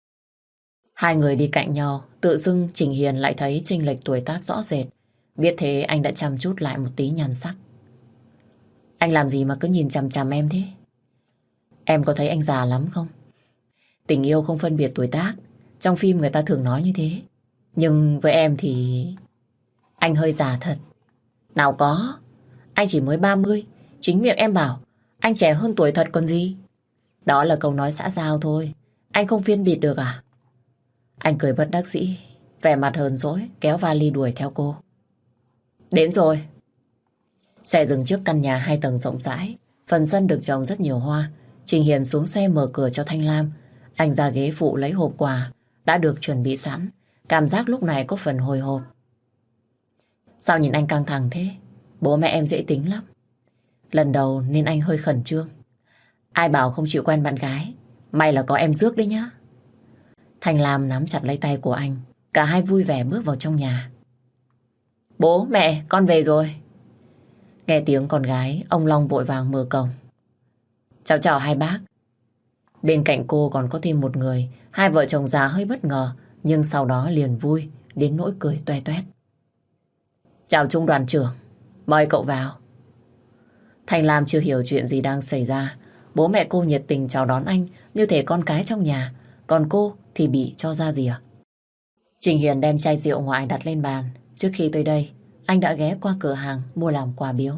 Hai người đi cạnh nhau, tự dưng Trình Hiền lại thấy chênh lệch tuổi tác rõ rệt. Biết thế anh đã chăm chút lại một tí nhan sắc. Anh làm gì mà cứ nhìn chằm chằm em thế? Em có thấy anh già lắm không? Tình yêu không phân biệt tuổi tác. Trong phim người ta thường nói như thế. Nhưng với em thì... anh hơi già thật. Nào có, anh chỉ mới ba mươi. Chính miệng em bảo anh trẻ hơn tuổi thật còn gì. Đó là câu nói xã giao thôi. Anh không phân biệt được à? Anh cười bất đắc dĩ, vẻ mặt hờn dỗi, kéo vali đuổi theo cô. Đến rồi. Xe dừng trước căn nhà hai tầng rộng rãi. Phần sân được trồng rất nhiều hoa. Trình Hiền xuống xe mở cửa cho Thanh Lam. Anh ra ghế phụ lấy hộp quà đã được chuẩn bị sẵn. Cảm giác lúc này có phần hồi hộp. Sao nhìn anh căng thẳng thế? Bố mẹ em dễ tính lắm. Lần đầu nên anh hơi khẩn trương. Ai bảo không chịu quen bạn gái. May là có em rước đấy nhá. Thanh Lam nắm chặt lấy tay của anh. Cả hai vui vẻ bước vào trong nhà. Bố, mẹ, con về rồi. Nghe tiếng con gái, ông Long vội vàng mở cổng. Chào chào hai bác. Bên cạnh cô còn có thêm một người. Hai vợ chồng già hơi bất ngờ, nhưng sau đó liền vui đến nỗi cười toe toét. Chào Trung đoàn trưởng, mời cậu vào. Thanh Lam chưa hiểu chuyện gì đang xảy ra. Bố mẹ cô nhiệt tình chào đón anh như thể con cái trong nhà, còn cô thì bị cho ra rìa. Trình Hiền đem chai rượu ngoại đặt lên bàn. Trước khi tới đây, anh đã ghé qua cửa hàng mua làm quà biếu.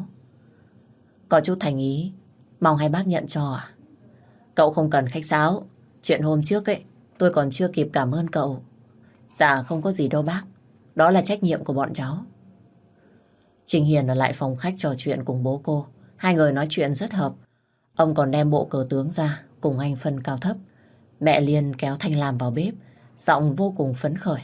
Có chút thành ý, mong hai bác nhận cho ạ. Cậu không cần khách sáo. Chuyện hôm trước ấy, tôi còn chưa kịp cảm ơn cậu. Dạ không có gì đâu bác. Đó là trách nhiệm của bọn cháu. Trình Hiền ở lại phòng khách trò chuyện cùng bố cô. Hai người nói chuyện rất hợp. Ông còn đem bộ cờ tướng ra cùng anh phân cao thấp. Mẹ liền kéo Thanh Lam vào bếp, giọng vô cùng phấn khởi.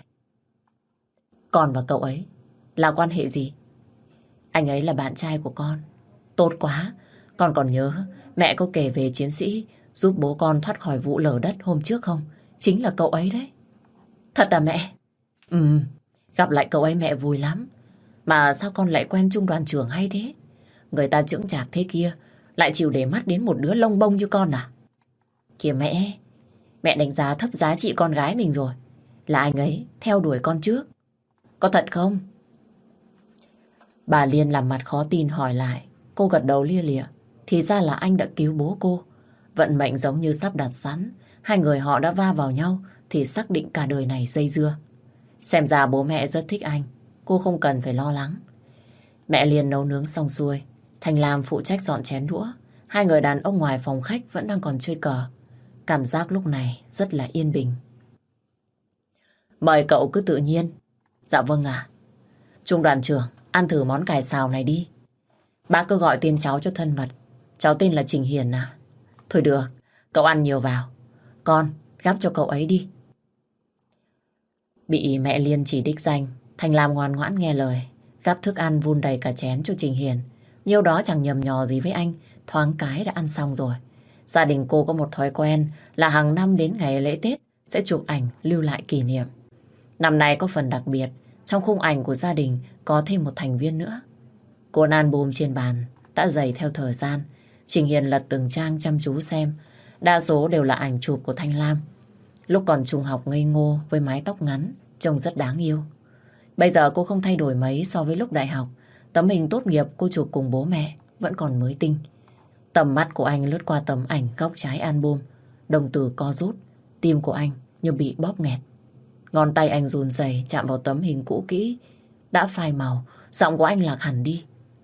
Con và cậu ấy là quan hệ gì? Anh ấy là bạn trai của con. Tốt quá. Con còn nhớ mẹ có kể về chiến sĩ giúp bố con thoát khỏi vụ lở đất hôm trước không? Chính là cậu ấy đấy. Thật à mẹ? Ừ, gặp lại cậu ấy mẹ vui lắm. Mà sao con lại quen Trung đoàn trưởng hay thế? Người ta chững chạc thế kia lại chịu để mắt đến một đứa lông bông như con à? Kìa mẹ, mẹ đánh giá thấp giá trị con gái mình rồi. Là anh ấy theo đuổi con trước. Có thật không? Bà Liên làm mặt khó tin hỏi lại. Cô gật đầu lia lịa. Thì ra là anh đã cứu bố cô. Vận mệnh giống như sắp đặt sẵn. Hai người họ đã va vào nhau thì xác định cả đời này dây dưa. Xem ra bố mẹ rất thích anh. Cô không cần phải lo lắng. Mẹ Liên nấu nướng xong xuôi. Thành Lam phụ trách dọn chén đũa. Hai người đàn ông ngoài phòng khách vẫn đang còn chơi cờ. Cảm giác lúc này rất là yên bình. Mời cậu cứ tự nhiên. Dạ vâng ạ. Trung đoàn trưởng, ăn thử món cải xào này đi. Bác cứ gọi tên cháu cho thân mật. Cháu tên là Trình Hiền à? Thôi được, cậu ăn nhiều vào. Con, gắp cho cậu ấy đi. Bị mẹ Liên chỉ đích danh, Thành Lam ngoan ngoãn nghe lời, gắp thức ăn vun đầy cả chén cho Trình Hiền. Nhiêu đó chẳng nhầm nhò gì với anh, thoáng cái đã ăn xong rồi. Gia đình cô có một thói quen là hàng năm đến ngày lễ Tết sẽ chụp ảnh lưu lại kỷ niệm. Năm nay có phần đặc biệt, trong khung ảnh của gia đình có thêm một thành viên nữa. Cuốn album trên bàn đã dày theo thời gian. Trình Hiền lật từng trang chăm chú xem. Đa số đều là ảnh chụp của Thanh Lam. Lúc còn trung học ngây ngô với mái tóc ngắn, trông rất đáng yêu. Bây giờ cô không thay đổi mấy so với lúc đại học. Tấm hình tốt nghiệp cô chụp cùng bố mẹ vẫn còn mới tinh. Tầm mắt của anh lướt qua tấm ảnh góc trái album. Đồng tử co rút, tim của anh như bị bóp nghẹt. Ngón tay anh run rẩy chạm vào tấm hình cũ kỹ đã phai màu, giọng của anh lạc hẳn đi.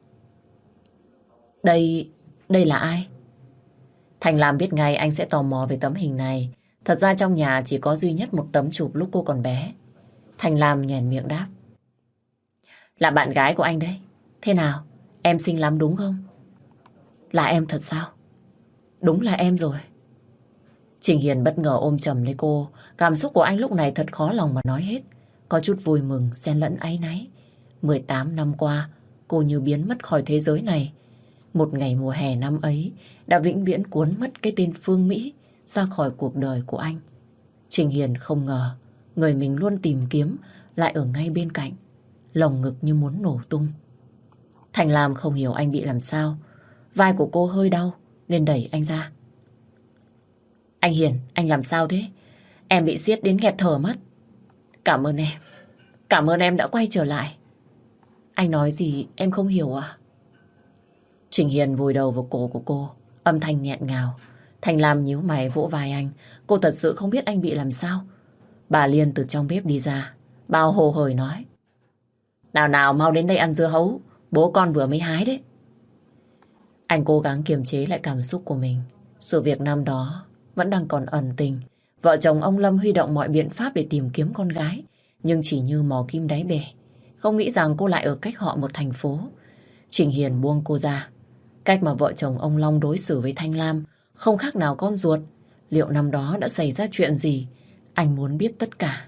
Đây, đây là ai? Thành Lam biết ngay anh sẽ tò mò về tấm hình này. Thật ra trong nhà chỉ có duy nhất một tấm chụp lúc cô còn bé. Thành Lam nhoẻn miệng đáp. Là bạn gái của anh đấy. Thế nào, em xinh lắm đúng không? Là em thật sao? Đúng là em rồi. Trình Hiền bất ngờ ôm chầm lấy cô. Cảm xúc của anh lúc này thật khó lòng mà nói hết. Có chút vui mừng, xen lẫn áy náy. mười tám năm qua, cô như biến mất khỏi thế giới này. Một ngày mùa hè năm ấy đã vĩnh viễn cuốn mất cái tên Phương Mỹ ra khỏi cuộc đời của anh. Trình Hiền không ngờ người mình luôn tìm kiếm lại ở ngay bên cạnh. Lồng ngực như muốn nổ tung. Thành Lam không hiểu anh bị làm sao. Vai của cô hơi đau nên đẩy anh ra. Anh Hiền, anh làm sao thế? Em bị siết đến nghẹt thở mất. Cảm ơn em. Cảm ơn em đã quay trở lại. Anh nói gì em không hiểu à? Trình Hiền vùi đầu vào cổ của cô, âm thanh nghẹn ngào. Thành Lam nhíu mày vỗ vai anh. Cô thật sự không biết anh bị làm sao. Bà Liên từ trong bếp đi ra, bao hồ hởi nói. Nào nào mau đến đây ăn dưa hấu, bố con vừa mới hái đấy. Anh cố gắng kiềm chế lại cảm xúc của mình. Sự việc năm đó vẫn đang còn ẩn tình. Vợ chồng ông Lâm huy động mọi biện pháp để tìm kiếm con gái, nhưng chỉ như mò kim đáy bể. Không nghĩ rằng cô lại ở cách họ một thành phố. Trình Hiền buông cô ra. Cách mà vợ chồng ông Long đối xử với Thanh Lam không khác nào con ruột. Liệu năm đó đã xảy ra chuyện gì? Anh muốn biết tất cả.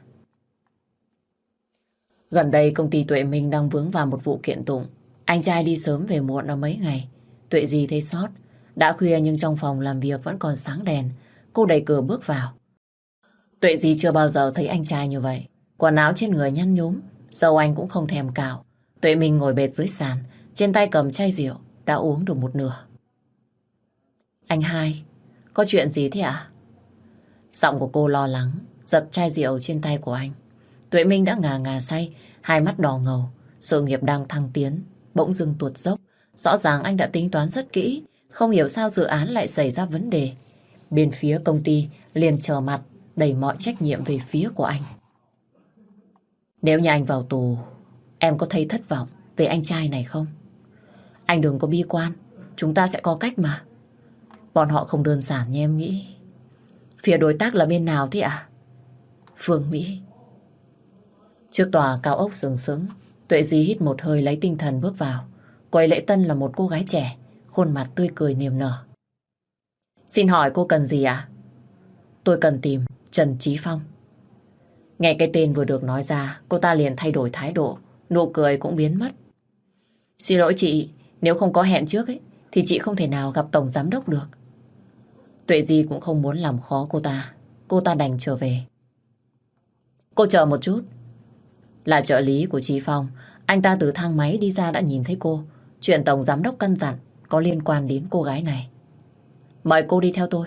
Gần đây công ty Tuệ Minh đang vướng vào một vụ kiện tụng. Anh trai đi sớm về muộn ở mấy ngày. Tuệ Di thấy sót. Đã khuya nhưng trong phòng làm việc vẫn còn sáng đèn. Cô đẩy cửa bước vào. Tuệ Di chưa bao giờ thấy anh trai như vậy. Quần áo trên người nhăn nhúm, dâu anh cũng không thèm cạo. Tuệ Minh ngồi bệt dưới sàn, trên tay cầm chai rượu, đã uống được một nửa. Anh hai, có chuyện gì thế ạ? Giọng của cô lo lắng, giật chai rượu trên tay của anh. Tuệ Minh đã ngà ngà say, hai mắt đỏ ngầu, sự nghiệp đang thăng tiến, bỗng dưng tuột dốc. Rõ ràng anh đã tính toán rất kỹ, không hiểu sao dự án lại xảy ra vấn đề. Bên phía công ty liền trở mặt, đẩy mọi trách nhiệm về phía của anh. Nếu như anh vào tù, em có thấy thất vọng về anh trai này không? Anh đừng có bi quan, chúng ta sẽ có cách mà. Bọn họ không đơn giản như em nghĩ. Phía đối tác là bên nào thế ạ? Phương Mỹ. Trước tòa cao ốc sừng sững, Tuệ Di hít một hơi lấy tinh thần bước vào. Quầy lễ tân là một cô gái trẻ, khuôn mặt tươi cười niềm nở. Xin hỏi cô cần gì ạ? Tôi cần tìm Trần Chí Phong. Nghe cái tên vừa được nói ra, cô ta liền thay đổi thái độ, nụ cười cũng biến mất. Xin lỗi chị, nếu không có hẹn trước ấy, thì chị không thể nào gặp tổng giám đốc được. Tuệ Di cũng không muốn làm khó cô ta, cô ta đành trở về. Cô chờ một chút. Là trợ lý của Chí Phong, anh ta từ thang máy đi ra đã nhìn thấy cô. Chuyện tổng giám đốc căn dặn có liên quan đến cô gái này. Mời cô đi theo tôi.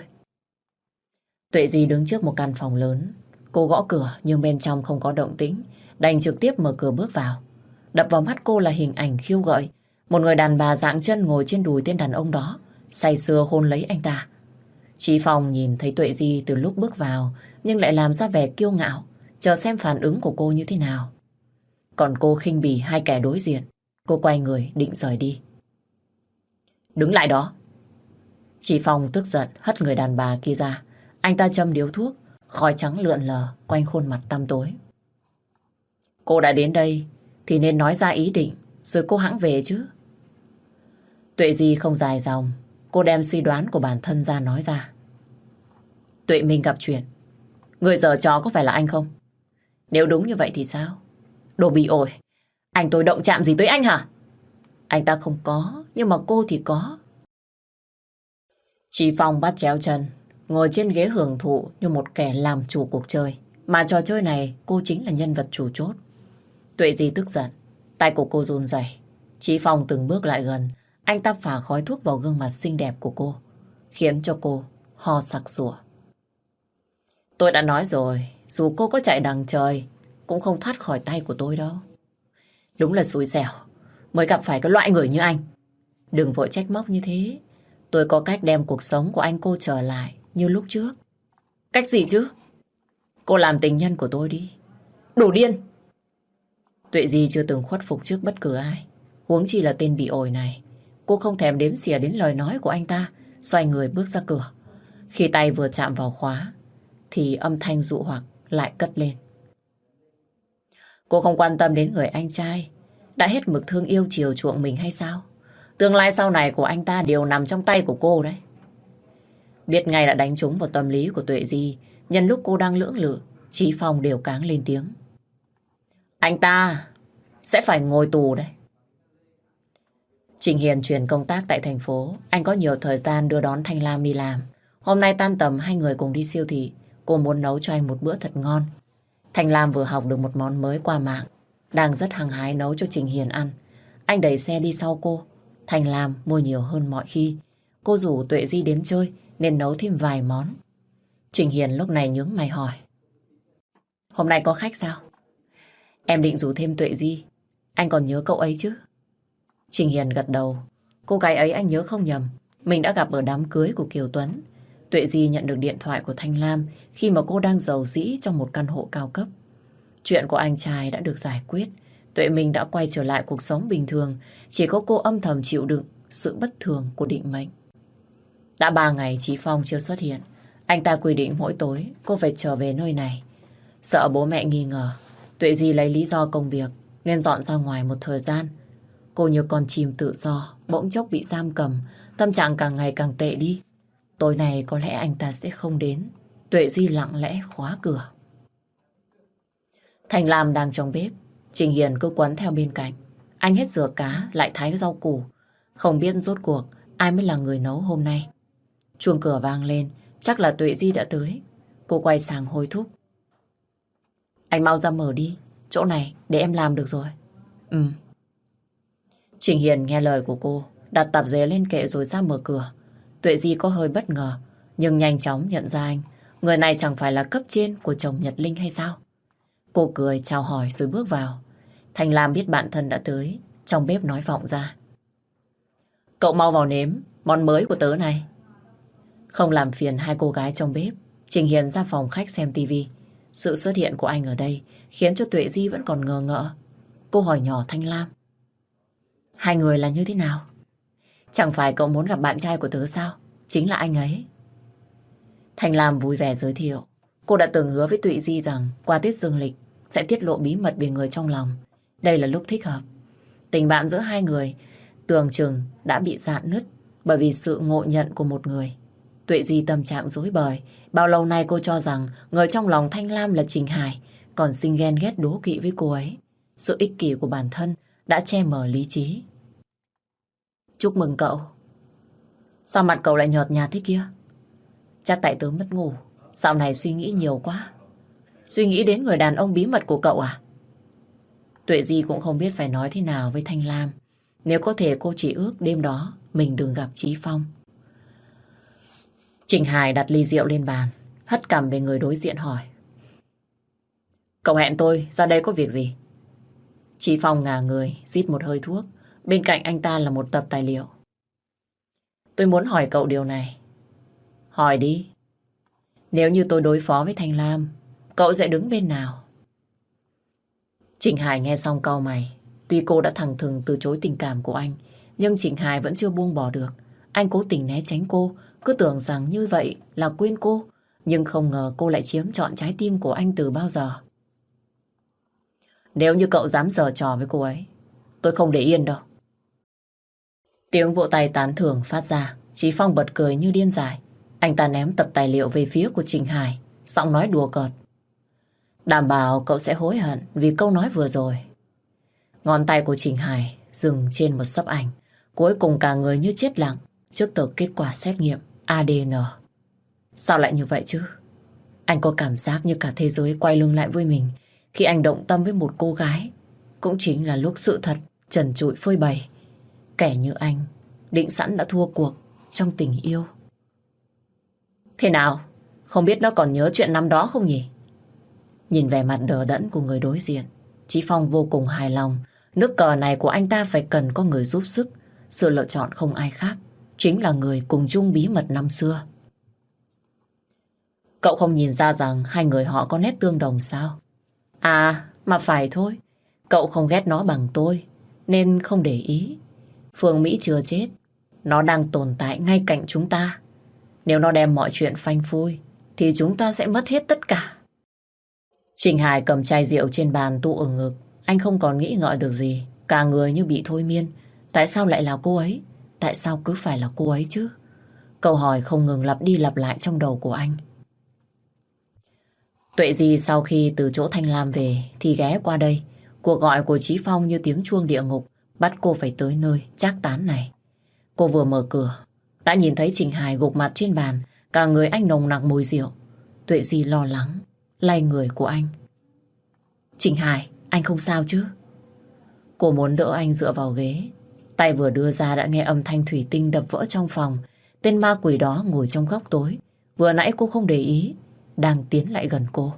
Tuệ Di đứng trước một căn phòng lớn. Cô gõ cửa nhưng bên trong không có động tĩnh, đành trực tiếp mở cửa bước vào. Đập vào mắt cô là hình ảnh khiêu gợi. Một người đàn bà dạng chân ngồi trên đùi tên đàn ông đó, say sưa hôn lấy anh ta. Chí Phong nhìn thấy Tuệ Di từ lúc bước vào, nhưng lại làm ra vẻ kiêu ngạo, chờ xem phản ứng của cô như thế nào. Còn cô khinh bỉ hai kẻ đối diện. Cô quay người định rời đi. Đứng lại đó. Chị Phong tức giận hất người đàn bà kia ra. Anh ta châm điếu thuốc, khói trắng lượn lờ quanh khuôn mặt tăm tối. Cô đã đến đây thì nên nói ra ý định, rồi cô hãng về chứ. Tuệ Di không dài dòng, cô đem suy đoán của bản thân ra nói ra. Tuệ Minh gặp chuyện, người giở trò có phải là anh không? Nếu đúng như vậy thì sao? Đồ bị ổi, anh tôi động chạm gì tới anh hả? Anh ta không có, nhưng mà cô thì có. Chị Phong bắt chéo chân, ngồi trên ghế hưởng thụ như một kẻ làm chủ cuộc chơi. Mà trò chơi này cô chính là nhân vật chủ chốt. Tuệ Di tức giận, tay của cô run rẩy. Chị Phong từng bước lại gần, anh ta phả khói thuốc vào gương mặt xinh đẹp của cô, khiến cho cô ho sặc sụa. Tôi đã nói rồi, dù cô có chạy đằng trời cũng không thoát khỏi tay của tôi đâu. Đúng là xui xẻo mới gặp phải cái loại người như anh. Đừng vội trách móc như thế. Tôi có cách đem cuộc sống của anh cô trở lại như lúc trước. Cách gì chứ? Cô làm tình nhân của tôi đi. Đồ điên! Tuệ Di chưa từng khuất phục trước bất cứ ai, huống chi là tên bị ổi này. Cô không thèm đếm xỉa đến lời nói của anh ta, xoay người bước ra cửa. Khi tay vừa chạm vào khóa thì âm thanh dụ hoặc lại cất lên. Cô không quan tâm đến người anh trai đã hết mực thương yêu chiều chuộng mình hay sao? Tương lai sau này của anh ta đều nằm trong tay của cô đấy. Biết ngay đã đánh trúng vào tâm lý của Tuệ Di. Nhân lúc cô đang lưỡng lự, Chí Phong đều cáng lên tiếng. Anh ta sẽ phải ngồi tù đấy. Trình Hiền chuyển công tác tại thành phố. Anh có nhiều thời gian đưa đón Thanh Lam đi làm. Hôm nay tan tầm hai người cùng đi siêu thị. Cô muốn nấu cho anh một bữa thật ngon. Thanh Lam vừa học được một món mới qua mạng, đang rất hăng hái nấu cho Trình Hiền ăn. Anh đẩy xe đi sau cô. Thanh Lam mua nhiều hơn mọi khi. Cô rủ Tuệ Di đến chơi nên nấu thêm vài món. Trình Hiền lúc này nhướng mày hỏi. Hôm nay có khách sao? Em định rủ thêm Tuệ Di. Anh còn nhớ cậu ấy chứ? Trình Hiền gật đầu. Cô gái ấy anh nhớ không nhầm, mình đã gặp ở đám cưới của Kiều Tuấn. Tuệ Di nhận được điện thoại của Thanh Lam khi mà cô đang giàu dĩ trong một căn hộ cao cấp. Chuyện của anh trai đã được giải quyết. Tuệ Minh đã quay trở lại cuộc sống bình thường. Chỉ có cô âm thầm chịu đựng sự bất thường của định mệnh. Đã ba ngày Chí Phong chưa xuất hiện. Anh ta quy định mỗi tối cô phải trở về nơi này. Sợ bố mẹ nghi ngờ, Tuệ Di lấy lý do công việc nên dọn ra ngoài một thời gian. Cô như con chim tự do, bỗng chốc bị giam cầm, tâm trạng càng ngày càng tệ đi. Tối nay có lẽ anh ta sẽ không đến. Tuệ Di lặng lẽ khóa cửa. Thành Lam đang trong bếp, Trình Hiền cứ quấn theo bên cạnh. Anh hết rửa cá, lại thái rau củ. Không biết rốt cuộc ai mới là người nấu hôm nay. Chuông cửa vang lên, chắc là Tuệ Di đã tới. Cô quay sang hối thúc. Anh mau ra mở đi, chỗ này để em làm được rồi. Ừ. Trình Hiền nghe lời của cô, đặt tạp dề lên kệ rồi ra mở cửa. Tuệ Di có hơi bất ngờ, nhưng nhanh chóng nhận ra anh. Người này chẳng phải là cấp trên của chồng Nhật Linh hay sao? Cô cười chào hỏi rồi bước vào. Thanh Lam biết bạn thân đã tới, trong bếp nói vọng ra. Cậu mau vào nếm món mới của tớ này. Không làm phiền hai cô gái trong bếp, Trình Hiền ra phòng khách xem tivi. Sự xuất hiện của anh ở đây khiến cho Tuệ Di vẫn còn ngờ ngợ. Cô hỏi nhỏ Thanh Lam. Hai người là như thế nào? Chẳng phải cậu muốn gặp bạn trai của tớ sao? Chính là anh ấy. Thanh Lam vui vẻ giới thiệu. Cô đã từng hứa với Tuệ Di rằng qua Tết Dương Lịch sẽ tiết lộ bí mật về người trong lòng. Đây là lúc thích hợp. Tình bạn giữa hai người tưởng chừng đã bị rạn nứt bởi vì sự ngộ nhận của một người. Tuệ Di tâm trạng rối bời. Bao lâu nay cô cho rằng người trong lòng Thanh Lam là Trình Hải, còn sinh ghen ghét đố kỵ với cô ấy. Sự ích kỷ của bản thân đã che mờ lý trí. Chúc mừng cậu. Sao mặt cậu lại nhợt nhạt thế kia? Chắc tại tớ mất ngủ, dạo này suy nghĩ nhiều quá. Suy nghĩ đến người đàn ông bí mật của cậu à? Tuệ Di cũng không biết phải nói thế nào với Thanh Lam. Nếu có thể cô chỉ ước đêm đó mình đừng gặp Chí Phong. Trình Hải đặt ly rượu lên bàn, hất cằm về người đối diện hỏi. Cậu hẹn tôi ra đây có việc gì? Chí Phong ngả người, rít một hơi thuốc. Bên cạnh anh ta là một tập tài liệu. Tôi muốn hỏi cậu điều này. Hỏi đi. Nếu như tôi đối phó với Thanh Lam, cậu sẽ đứng bên nào? Trịnh Hải nghe xong cau mày. Tuy cô đã thẳng thừng từ chối tình cảm của anh, nhưng Trịnh Hải vẫn chưa buông bỏ được. Anh cố tình né tránh cô, cứ tưởng rằng như vậy là quên cô. Nhưng không ngờ cô lại chiếm trọn trái tim của anh từ bao giờ. Nếu như cậu dám giở trò với cô ấy, tôi không để yên đâu. Tiếng vỗ tay tán thưởng phát ra. Chí Phong bật cười như điên dại. Anh ta ném tập tài liệu về phía của Trình Hải, giọng nói đùa cợt. Đảm bảo cậu sẽ hối hận vì câu nói vừa rồi. Ngón tay của Trình Hải dừng trên một xấp ảnh. Cuối cùng cả người như chết lặng trước tờ kết quả xét nghiệm a đê en. Sao lại như vậy chứ? Anh có cảm giác như cả thế giới quay lưng lại với mình khi anh động tâm với một cô gái. Cũng chính là lúc sự thật trần trụi phơi bày. Kẻ như anh định sẵn đã thua cuộc trong tình yêu. Thế nào? Không biết nó còn nhớ chuyện năm đó không nhỉ? Nhìn vẻ mặt đờ đẫn của người đối diện, Chí Phong vô cùng hài lòng. Nước cờ này của anh ta phải cần có người giúp sức. Sự lựa chọn không ai khác, chính là người cùng chung bí mật năm xưa. Cậu không nhìn ra rằng hai người họ có nét tương đồng sao? À, mà phải thôi. Cậu không ghét nó bằng tôi, nên không để ý. Phương Mỹ chưa chết, nó đang tồn tại ngay cạnh chúng ta. Nếu nó đem mọi chuyện phanh phui, thì chúng ta sẽ mất hết tất cả. Trình Hải cầm chai rượu trên bàn tụ ở ngực. Anh không còn nghĩ ngợi được gì. Cả người như bị thôi miên. Tại sao lại là cô ấy? Tại sao cứ phải là cô ấy chứ? Câu hỏi không ngừng lặp đi lặp lại trong đầu của anh. Tuệ Di sau khi từ chỗ Thanh Lam về thì ghé qua đây. Cuộc gọi của Chí Phong như tiếng chuông địa ngục, bắt cô phải tới nơi trác tán này. Cô vừa mở cửa đã nhìn thấy Trình Hải gục mặt trên bàn, cả người anh nồng nặc mùi rượu. Tuệ Di lo lắng lay người của anh. Trình Hải, anh không sao chứ? Cô muốn đỡ anh dựa vào ghế. Tay vừa đưa ra đã nghe âm thanh thủy tinh đập vỡ trong phòng. Tên ma quỷ đó ngồi trong góc tối. Vừa nãy cô không để ý, đang tiến lại gần cô.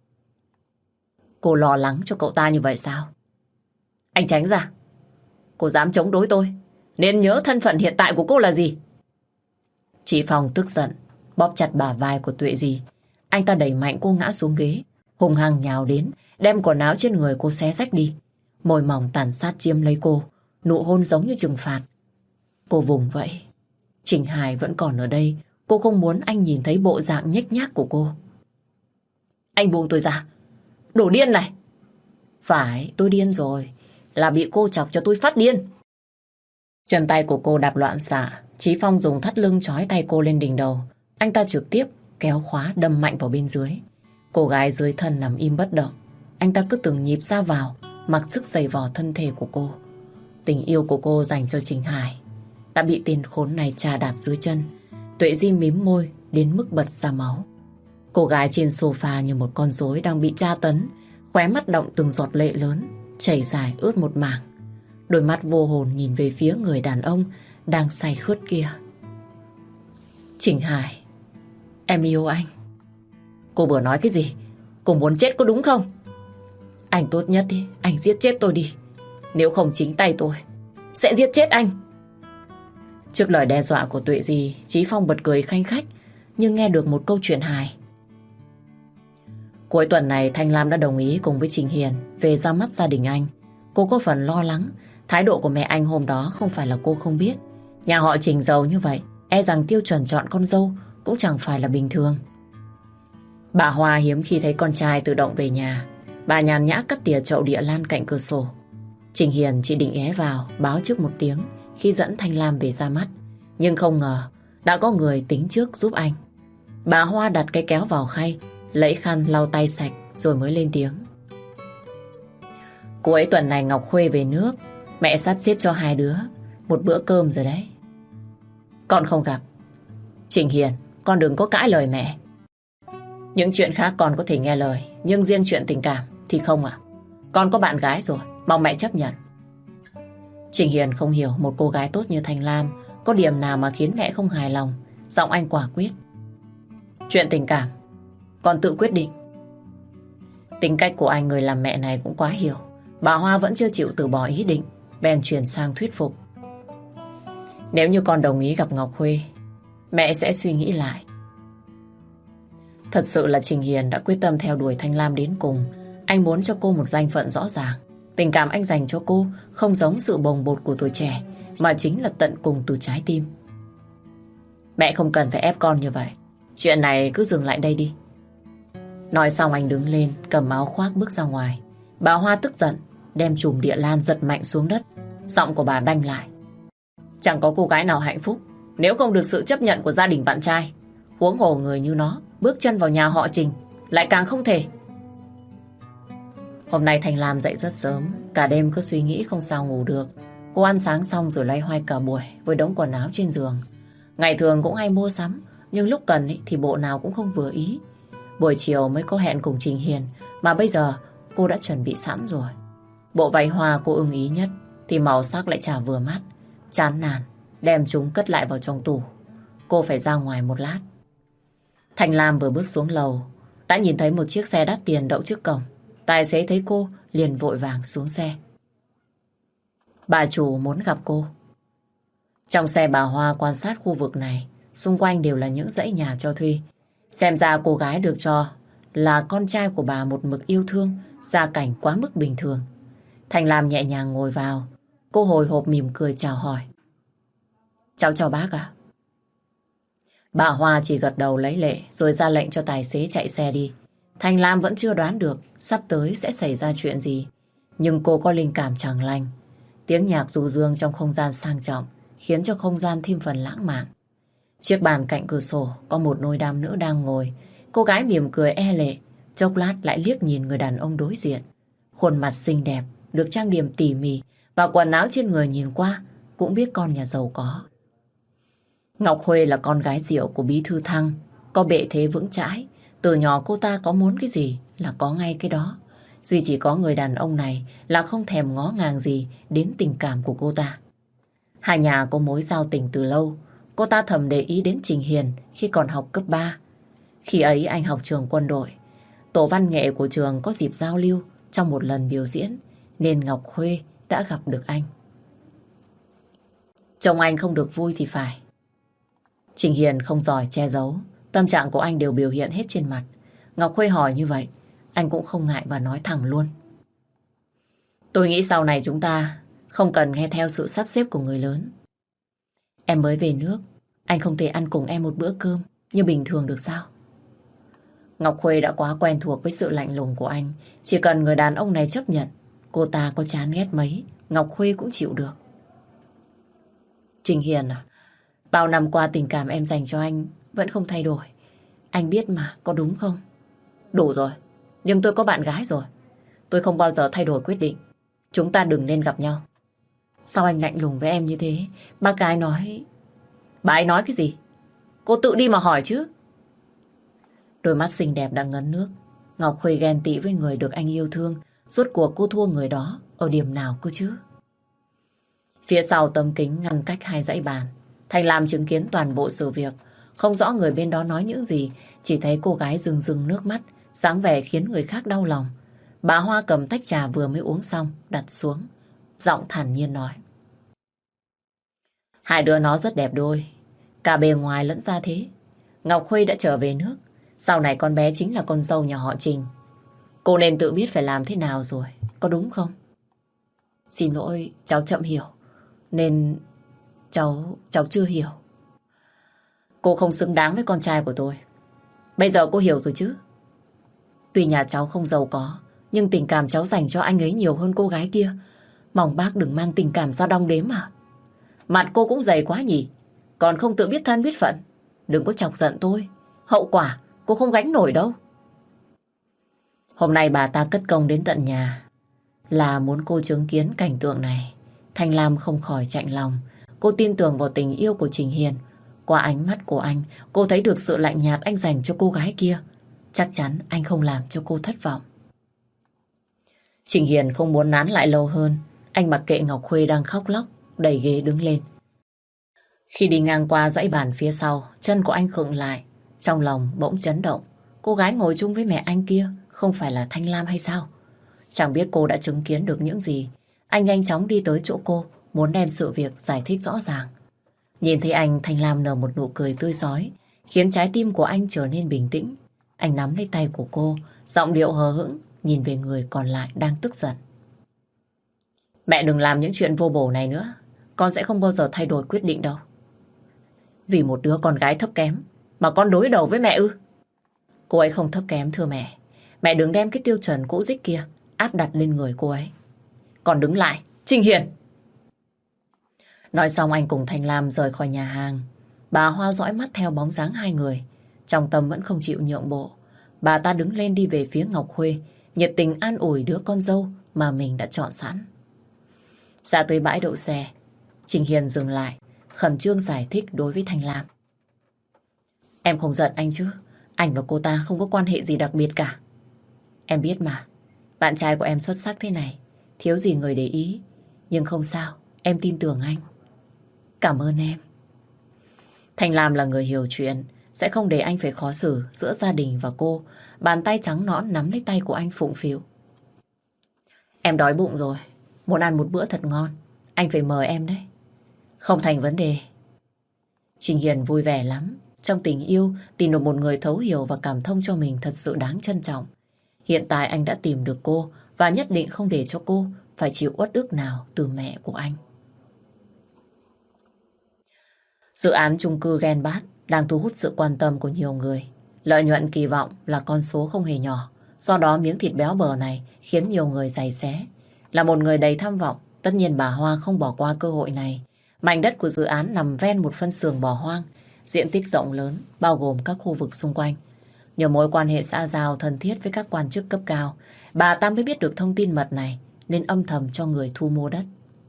Cô lo lắng cho cậu ta như vậy sao? Anh tránh ra. Cô dám chống đối tôi, nên nhớ thân phận hiện tại của cô là gì. Chị Phong tức giận bóp chặt bả vai của Tuệ Di. Anh ta đẩy mạnh cô ngã xuống ghế, hùng hăng nhào đến, đem quần áo trên người cô xé rách đi. Môi mỏng tàn sát chiếm lấy cô, nụ hôn giống như trừng phạt. Cô vùng vậy. Trình Hải vẫn còn ở đây. Cô không muốn anh nhìn thấy bộ dạng nhếch nhác của cô. Anh buông tôi ra. Đồ điên này. Phải, tôi điên rồi. Là bị cô chọc cho tôi phát điên. Chân tay của cô đạp loạn xạ. Chí Phong dùng thắt lưng trói tay cô lên đỉnh đầu. Anh ta trực tiếp kéo khóa đâm mạnh vào bên dưới. Cô gái dưới thân nằm im bất động. Anh ta cứ từng nhịp ra vào, mặc sức giày vò thân thể của cô. Tình yêu của cô dành cho Trình Hải đã bị tên khốn này chà đạp dưới chân. Tuệ Di mím môi đến mức bật ra máu. Cô gái trên sofa như một con rối đang bị tra tấn, khóe mắt đọng từng giọt lệ lớn, chảy dài ướt một mảng. Đôi mắt vô hồn nhìn về phía người đàn ông đang say khướt kia. Trình Hải, em yêu anh. Cô vừa nói cái gì? Cô muốn chết có đúng không? Anh tốt nhất đi, anh giết chết tôi đi. Nếu không chính tay tôi sẽ giết chết anh. Trước lời đe dọa của Tuệ Di, Chí Phong bật cười khanh khách, nhưng nghe được một câu chuyện hài. Cuối tuần này Thanh Lam đã đồng ý cùng với Trình Hiền về ra mắt gia đình anh. Cô có phần lo lắng. Thái độ của mẹ anh hôm đó không phải là cô không biết. Nhà họ Trình giàu như vậy, e rằng tiêu chuẩn chọn con dâu cũng chẳng phải là bình thường. Bà Hoa hiếm khi thấy con trai tự động về nhà. Bà nhàn nhã cắt tỉa chậu địa lan cạnh cửa sổ. Trình Hiền chỉ định ghé vào báo trước một tiếng khi dẫn Thanh Lam về ra mắt. Nhưng không ngờ đã có người tính trước giúp anh. Bà Hoa đặt cái kéo vào khay, lấy khăn lau tay sạch rồi mới lên tiếng. Cuối tuần này Ngọc Khuê về nước, mẹ sắp xếp cho hai đứa một bữa cơm rồi đấy. Con không gặp. Trình Hiền, con đừng có cãi lời mẹ. Những chuyện khác con có thể nghe lời, nhưng riêng chuyện tình cảm thì không à. Con có bạn gái rồi, mong mẹ chấp nhận. Trình Hiền không hiểu một cô gái tốt như Thanh Lam có điểm nào mà khiến mẹ không hài lòng. Giọng anh quả quyết. Chuyện tình cảm con tự quyết định. Tính cách của anh người làm mẹ này cũng quá hiểu. Bà Hoa vẫn chưa chịu từ bỏ ý định, bèn chuyển sang thuyết phục. Nếu như con đồng ý gặp Ngọc Khuê, mẹ sẽ suy nghĩ lại. Thật sự là Trình Hiền đã quyết tâm theo đuổi Thanh Lam đến cùng. Anh muốn cho cô một danh phận rõ ràng. Tình cảm anh dành cho cô không giống sự bồng bột của tuổi trẻ, mà chính là tận cùng từ trái tim. Mẹ không cần phải ép con như vậy. Chuyện này cứ dừng lại đây đi. Nói xong anh đứng lên, cầm áo khoác bước ra ngoài. Bà Hoa tức giận, đem chùm địa lan giật mạnh xuống đất. Giọng của bà đanh lại. Chẳng có cô gái nào hạnh phúc nếu không được sự chấp nhận của gia đình bạn trai. Huống hồ người như nó bước chân vào nhà họ Trình lại càng không thể. Hôm nay Thành Lam dậy rất sớm, cả đêm cứ suy nghĩ không sao ngủ được. Cô ăn sáng xong rồi loay hoay cả buổi với đống quần áo trên giường. Ngày thường cũng hay mua sắm, nhưng lúc cần ý, thì bộ nào cũng không vừa ý. Buổi chiều mới có hẹn cùng Trình Hiền, mà bây giờ cô đã chuẩn bị sẵn rồi. Bộ váy hoa cô ưng ý nhất thì màu sắc lại chả vừa mắt. Chán nản, đem chúng cất lại vào trong tủ. Cô phải ra ngoài một lát. Thành Lam vừa bước xuống lầu đã nhìn thấy một chiếc xe đắt tiền đậu trước cổng. Tài xế thấy cô liền vội vàng xuống xe. Bà chủ muốn gặp cô. Trong xe bà Hoa quan sát khu vực này, xung quanh đều là những dãy nhà cho thuê. Xem ra cô gái được cho là con trai của bà một mực yêu thương, gia cảnh quá mức bình thường. Thành Lam nhẹ nhàng ngồi vào. Cô hồi hộp mỉm cười chào hỏi. Cháu chào bác ạ. Bà Hoa chỉ gật đầu lấy lệ rồi ra lệnh cho tài xế chạy xe đi. Thành Lam vẫn chưa đoán được sắp tới sẽ xảy ra chuyện gì. Nhưng cô có linh cảm chẳng lành. Tiếng nhạc du dương trong không gian sang trọng khiến cho không gian thêm phần lãng mạn. Chiếc bàn cạnh cửa sổ có một đôi nam nữ đang ngồi. Cô gái mỉm cười e lệ, chốc lát lại liếc nhìn người đàn ông đối diện. Khuôn mặt xinh đẹp, được trang điểm tỉ mỉ và quần áo trên người nhìn qua cũng biết con nhà giàu có. Ngọc Huê là con gái rượu của Bí Thư Thăng, có bệ thế vững chãi. Từ nhỏ cô ta có muốn cái gì là có ngay cái đó. Duy chỉ có người đàn ông này là không thèm ngó ngàng gì đến tình cảm của cô ta. Hai nhà có mối giao tình từ lâu. Cô ta thầm để ý đến Trình Hiền khi còn học cấp ba. Khi ấy anh học trường quân đội. Tổ văn nghệ của trường có dịp giao lưu trong một lần biểu diễn, nên Ngọc Huê đã gặp được anh. Chồng anh không được vui thì phải. Trình Hiền không giỏi che giấu, tâm trạng của anh đều biểu hiện hết trên mặt. Ngọc Huê hỏi như vậy, anh cũng không ngại và nói thẳng luôn. Tôi nghĩ sau này chúng ta không cần nghe theo sự sắp xếp của người lớn. Em mới về nước, anh không thể ăn cùng em một bữa cơm như bình thường được sao? Ngọc Huê đã quá quen thuộc với sự lạnh lùng của anh. Chỉ cần người đàn ông này chấp nhận, cô ta có chán ghét mấy, Ngọc Huê cũng chịu được. Trình Hiền à, bao năm qua tình cảm em dành cho anh vẫn không thay đổi. Anh biết mà, có đúng không? Đủ rồi, nhưng tôi có bạn gái rồi. Tôi không bao giờ thay đổi quyết định. Chúng ta đừng nên gặp nhau. Sao anh lạnh lùng với em như thế? Bác gái nói... Bà ấy nói cái gì? Cô tự đi mà hỏi chứ. Đôi mắt xinh đẹp đang ngấn nước. Ngọc Huê ghen tị với người được anh yêu thương. Rốt cuộc cô thua người đó ở điểm nào cơ chứ? Phía sau tấm kính ngăn cách hai dãy bàn, Thành Lam chứng kiến toàn bộ sự việc. Không rõ người bên đó nói những gì, chỉ thấy cô gái rưng rưng nước mắt, dáng vẻ khiến người khác đau lòng. Bà Hoa cầm tách trà vừa mới uống xong, đặt xuống. Giọng thản nhiên nói. Hai đứa nó rất đẹp đôi, cả bề ngoài lẫn ra thế. Ngọc Huê đã trở về nước, sau này con bé chính là con dâu nhà họ Trình. Cô nên tự biết phải làm thế nào rồi, có đúng không? Xin lỗi, cháu chậm hiểu, nên cháu, cháu chưa hiểu. Cô không xứng đáng với con trai của tôi. Bây giờ cô hiểu rồi chứ? Tuy nhà cháu không giàu có, nhưng tình cảm cháu dành cho anh ấy nhiều hơn cô gái kia. Mong bác đừng mang tình cảm ra đong đếm mà. Mặt cô cũng dày quá nhỉ, còn không tự biết thân biết phận. Đừng có chọc giận tôi, hậu quả cô không gánh nổi đâu. Hôm nay bà ta cất công đến tận nhà là muốn cô chứng kiến cảnh tượng này. Thành Lam không khỏi chạnh lòng. Cô tin tưởng vào tình yêu của Trình Hiền. Qua ánh mắt của anh, cô thấy được sự lạnh nhạt anh dành cho cô gái kia. Chắc chắn anh không làm cho cô thất vọng. Trình Hiền không muốn nán lại lâu hơn. Anh mặc kệ Ngọc Huê đang khóc lóc, đẩy ghế đứng lên. Khi đi ngang qua dãy bàn phía sau, chân của anh khựng lại. Trong lòng bỗng chấn động. Cô gái ngồi chung với mẹ anh kia không phải là Thanh Lam hay sao? Chẳng biết cô đã chứng kiến được những gì. Anh nhanh chóng đi tới chỗ cô, muốn đem sự việc giải thích rõ ràng. Nhìn thấy anh, Thanh Lam nở một nụ cười tươi rói, khiến trái tim của anh trở nên bình tĩnh. Anh nắm lấy tay của cô, giọng điệu hờ hững, nhìn về người còn lại đang tức giận. Mẹ đừng làm những chuyện vô bổ này nữa. Con sẽ không bao giờ thay đổi quyết định đâu. Vì một đứa con gái thấp kém mà con đối đầu với mẹ ư? Cô ấy không thấp kém thưa mẹ. Mẹ đừng đem cái tiêu chuẩn cũ dích kia áp đặt lên người cô ấy. Còn đứng lại, Trình Hiền! Nói xong anh cùng Thanh Lam rời khỏi nhà hàng. Bà Hoa dõi mắt theo bóng dáng hai người. Trong tâm vẫn không chịu nhượng bộ. Bà ta đứng lên đi về phía Ngọc Khuê, nhiệt tình an ủi đứa con dâu mà mình đã chọn sẵn. Ra tới bãi đậu xe, Trình Hiền dừng lại, khẩn trương giải thích đối với Thanh Lam. Em không giận anh chứ? Anh và cô ta không có quan hệ gì đặc biệt cả. Em biết mà, bạn trai của em xuất sắc thế này, thiếu gì người để ý. Nhưng không sao, em tin tưởng anh. Cảm ơn em. Thanh Lam là người hiểu chuyện, sẽ không để anh phải khó xử giữa gia đình và cô. Bàn tay trắng nõn nắm lấy tay của anh phụng phịu. Em đói bụng rồi, muốn ăn một bữa thật ngon. Anh phải mời em đấy. Không thành vấn đề. Trình Hiền vui vẻ lắm. Trong tình yêu, tìm được một người thấu hiểu và cảm thông cho mình thật sự đáng trân trọng. Hiện tại anh đã tìm được cô và nhất định không để cho cô phải chịu uất ức nào từ mẹ của anh. Dự án chung cư Genbat đang thu hút sự quan tâm của nhiều người. Lợi nhuận kỳ vọng là con số không hề nhỏ. Do đó miếng thịt béo bở này khiến nhiều người giày xé. Là một người đầy tham vọng, tất nhiên bà Hoa không bỏ qua cơ hội này. Mảnh đất của dự án nằm ven một phân xưởng bỏ hoang, diện tích rộng lớn, bao gồm các khu vực xung quanh. Nhờ mối quan hệ xã giao thân thiết với các quan chức cấp cao, bà ta mới biết được thông tin mật này, nên âm thầm cho người thu mua đất.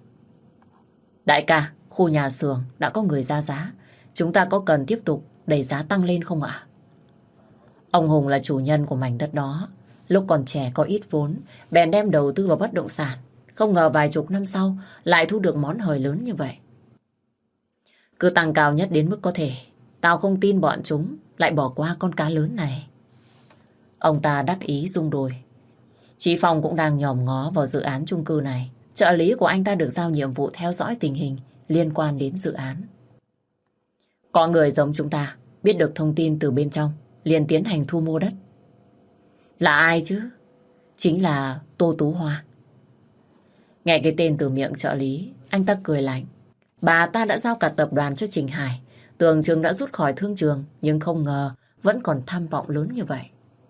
Đại ca, khu nhà xưởng đã có người ra giá. Chúng ta có cần tiếp tục đẩy giá tăng lên không ạ? Ông Hùng là chủ nhân của mảnh đất đó. Lúc còn trẻ có ít vốn, bèn đem đầu tư vào bất động sản. Không ngờ vài chục năm sau lại thu được món hời lớn như vậy. Cứ tăng cao nhất đến mức có thể. Tao không tin bọn chúng lại bỏ qua con cá lớn này. Ông ta đắc ý rung đùi. Chị Phong cũng đang nhòm ngó vào dự án chung cư này. Trợ lý của anh ta được giao nhiệm vụ theo dõi tình hình liên quan đến dự án. Có người giống chúng ta biết được thông tin từ bên trong, liền tiến hành thu mua đất. Là ai chứ? Chính là Tô Tú Hoa. Nghe cái tên từ miệng trợ lý, anh ta cười lạnh. Bà ta đã giao cả tập đoàn cho Trình Hải. Tưởng chừng đã rút khỏi thương trường, nhưng không ngờ vẫn còn tham vọng lớn như vậy.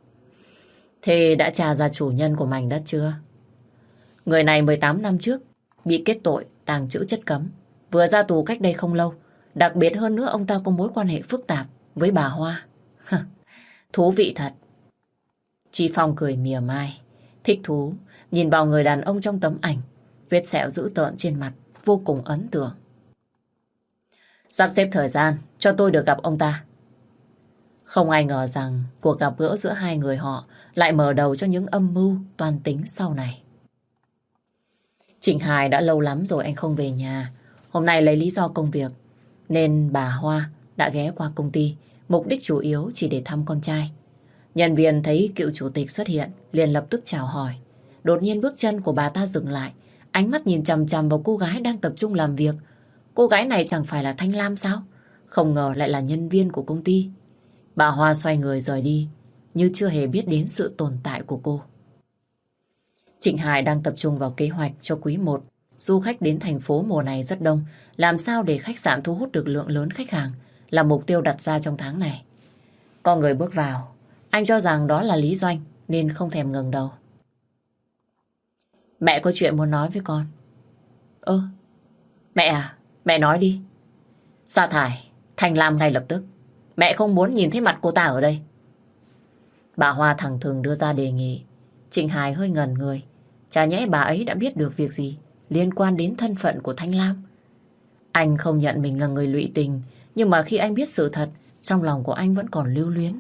Thế đã tra ra chủ nhân của mảnh đất chưa? Người này mười tám năm trước bị kết tội tàng trữ chất cấm, vừa ra tù cách đây không lâu. Đặc biệt hơn nữa ông ta có mối quan hệ phức tạp với bà Hoa. Thú vị thật. Chị Phong cười mỉa mai, thích thú nhìn vào người đàn ông trong tấm ảnh, vết sẹo dữ tợn trên mặt vô cùng ấn tượng. Sắp xếp thời gian cho tôi được gặp ông ta. Không ai ngờ rằng cuộc gặp gỡ giữa hai người họ lại mở đầu cho những âm mưu toan tính sau này. Trịnh Hải đã lâu lắm rồi anh không về nhà. Hôm nay lấy lý do công việc nên bà Hoa đã ghé qua công ty, mục đích chủ yếu chỉ để thăm con trai. Nhân viên thấy cựu chủ tịch xuất hiện liền lập tức chào hỏi. Đột nhiên bước chân của bà ta dừng lại, ánh mắt nhìn chằm chằm vào cô gái đang tập trung làm việc. Cô gái này chẳng phải là Thanh Lam sao? Không ngờ lại là nhân viên của công ty. Bà Hoa xoay người rời đi, như chưa hề biết đến sự tồn tại của cô. Trịnh Hải đang tập trung vào kế hoạch cho quý một. Du khách đến thành phố mùa này rất đông. Làm sao để khách sạn thu hút được lượng lớn khách hàng là mục tiêu đặt ra trong tháng này. Có người bước vào. Anh cho rằng đó là Lý Doanh nên không thèm ngẩng đầu. Mẹ có chuyện muốn nói với con. Ơ, mẹ à, mẹ nói đi. Sa thải Thanh Lam ngay lập tức. Mẹ không muốn nhìn thấy mặt cô ta ở đây. Bà Hoa thẳng thừng đưa ra đề nghị. Trịnh Hải hơi ngẩn người. Chả nhẽ bà ấy đã biết được việc gì liên quan đến thân phận của Thanh Lam. Anh không nhận mình là người lụy tình, nhưng mà khi anh biết sự thật, trong lòng của anh vẫn còn lưu luyến.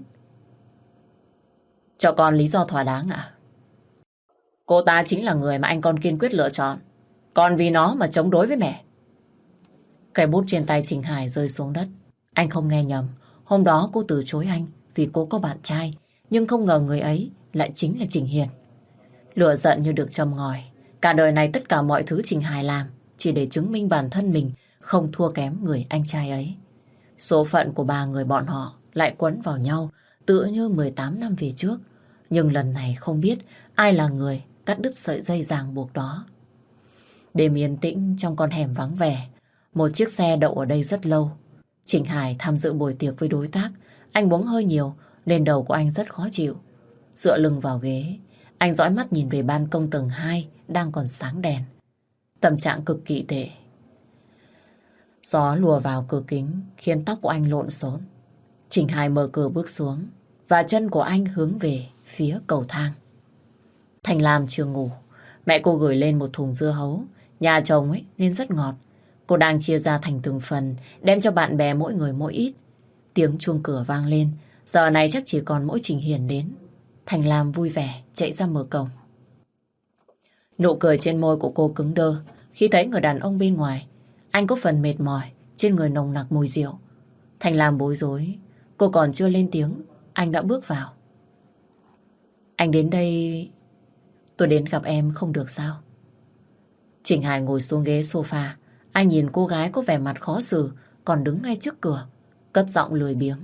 Cho con lý do thỏa đáng ạ? Cô ta chính là người mà anh con kiên quyết lựa chọn. Còn vì nó mà chống đối với mẹ. Cây bút trên tay Trịnh Hải rơi xuống đất. Anh không nghe nhầm. Hôm đó cô từ chối anh vì cô có bạn trai. Nhưng không ngờ người ấy lại chính là Trình Hiền. Lửa giận như được châm ngòi. Cả đời này tất cả mọi thứ Trình Hải làm chỉ để chứng minh bản thân mình không thua kém người anh trai ấy. Số phận của ba người bọn họ lại quấn vào nhau tựa như mười tám năm về trước. Nhưng lần này không biết ai là người cắt đứt sợi dây ràng buộc đó. Đêm yên tĩnh trong con hẻm vắng vẻ. Một chiếc xe đậu ở đây rất lâu. Trịnh Hải tham dự buổi tiệc với đối tác. Anh uống hơi nhiều nên đầu của anh rất khó chịu. Dựa lưng vào ghế, anh dõi mắt nhìn về ban công tầng hai đang còn sáng đèn. Tâm trạng cực kỳ tệ. Gió lùa vào cửa kính khiến tóc của anh lộn xộn. Trịnh Hải mở cửa bước xuống và chân của anh hướng về phía cầu thang. Thành Lam chưa ngủ. Mẹ cô gửi lên một thùng dưa hấu. Nhà chồng ấy nên rất ngọt. Cô đang chia ra thành từng phần, đem cho bạn bè mỗi người mỗi ít. Tiếng chuông cửa vang lên. Giờ này chắc chỉ còn mỗi Trình Hiền đến. Thành Lam vui vẻ chạy ra mở cổng. Nụ cười trên môi của cô cứng đơ khi thấy người đàn ông bên ngoài. Anh có phần mệt mỏi, trên người nồng nặc mùi rượu. Thành Lam bối rối. Cô còn chưa lên tiếng, anh đã bước vào. Anh đến đây... Tôi đến gặp em không được sao? Trình Hải ngồi xuống ghế sofa. Anh nhìn cô gái có vẻ mặt khó xử còn đứng ngay trước cửa, cất giọng lười biếng.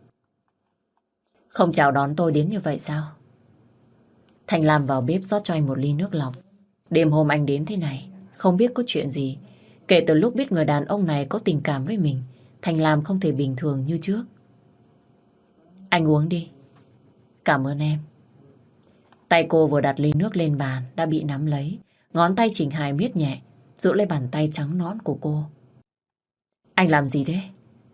Không chào đón tôi đến như vậy sao? Thành Lam vào bếp rót cho anh một ly nước lọc. Đêm hôm anh đến thế này, không biết có chuyện gì. Kể từ lúc biết người đàn ông này có tình cảm với mình, Thành Lam không thể bình thường như trước. Anh uống đi. Cảm ơn em. Tay cô vừa đặt ly nước lên bàn đã bị nắm lấy. Ngón tay Trình Hải miết nhẹ, giữ lấy bàn tay trắng nõn của cô. Anh làm gì thế?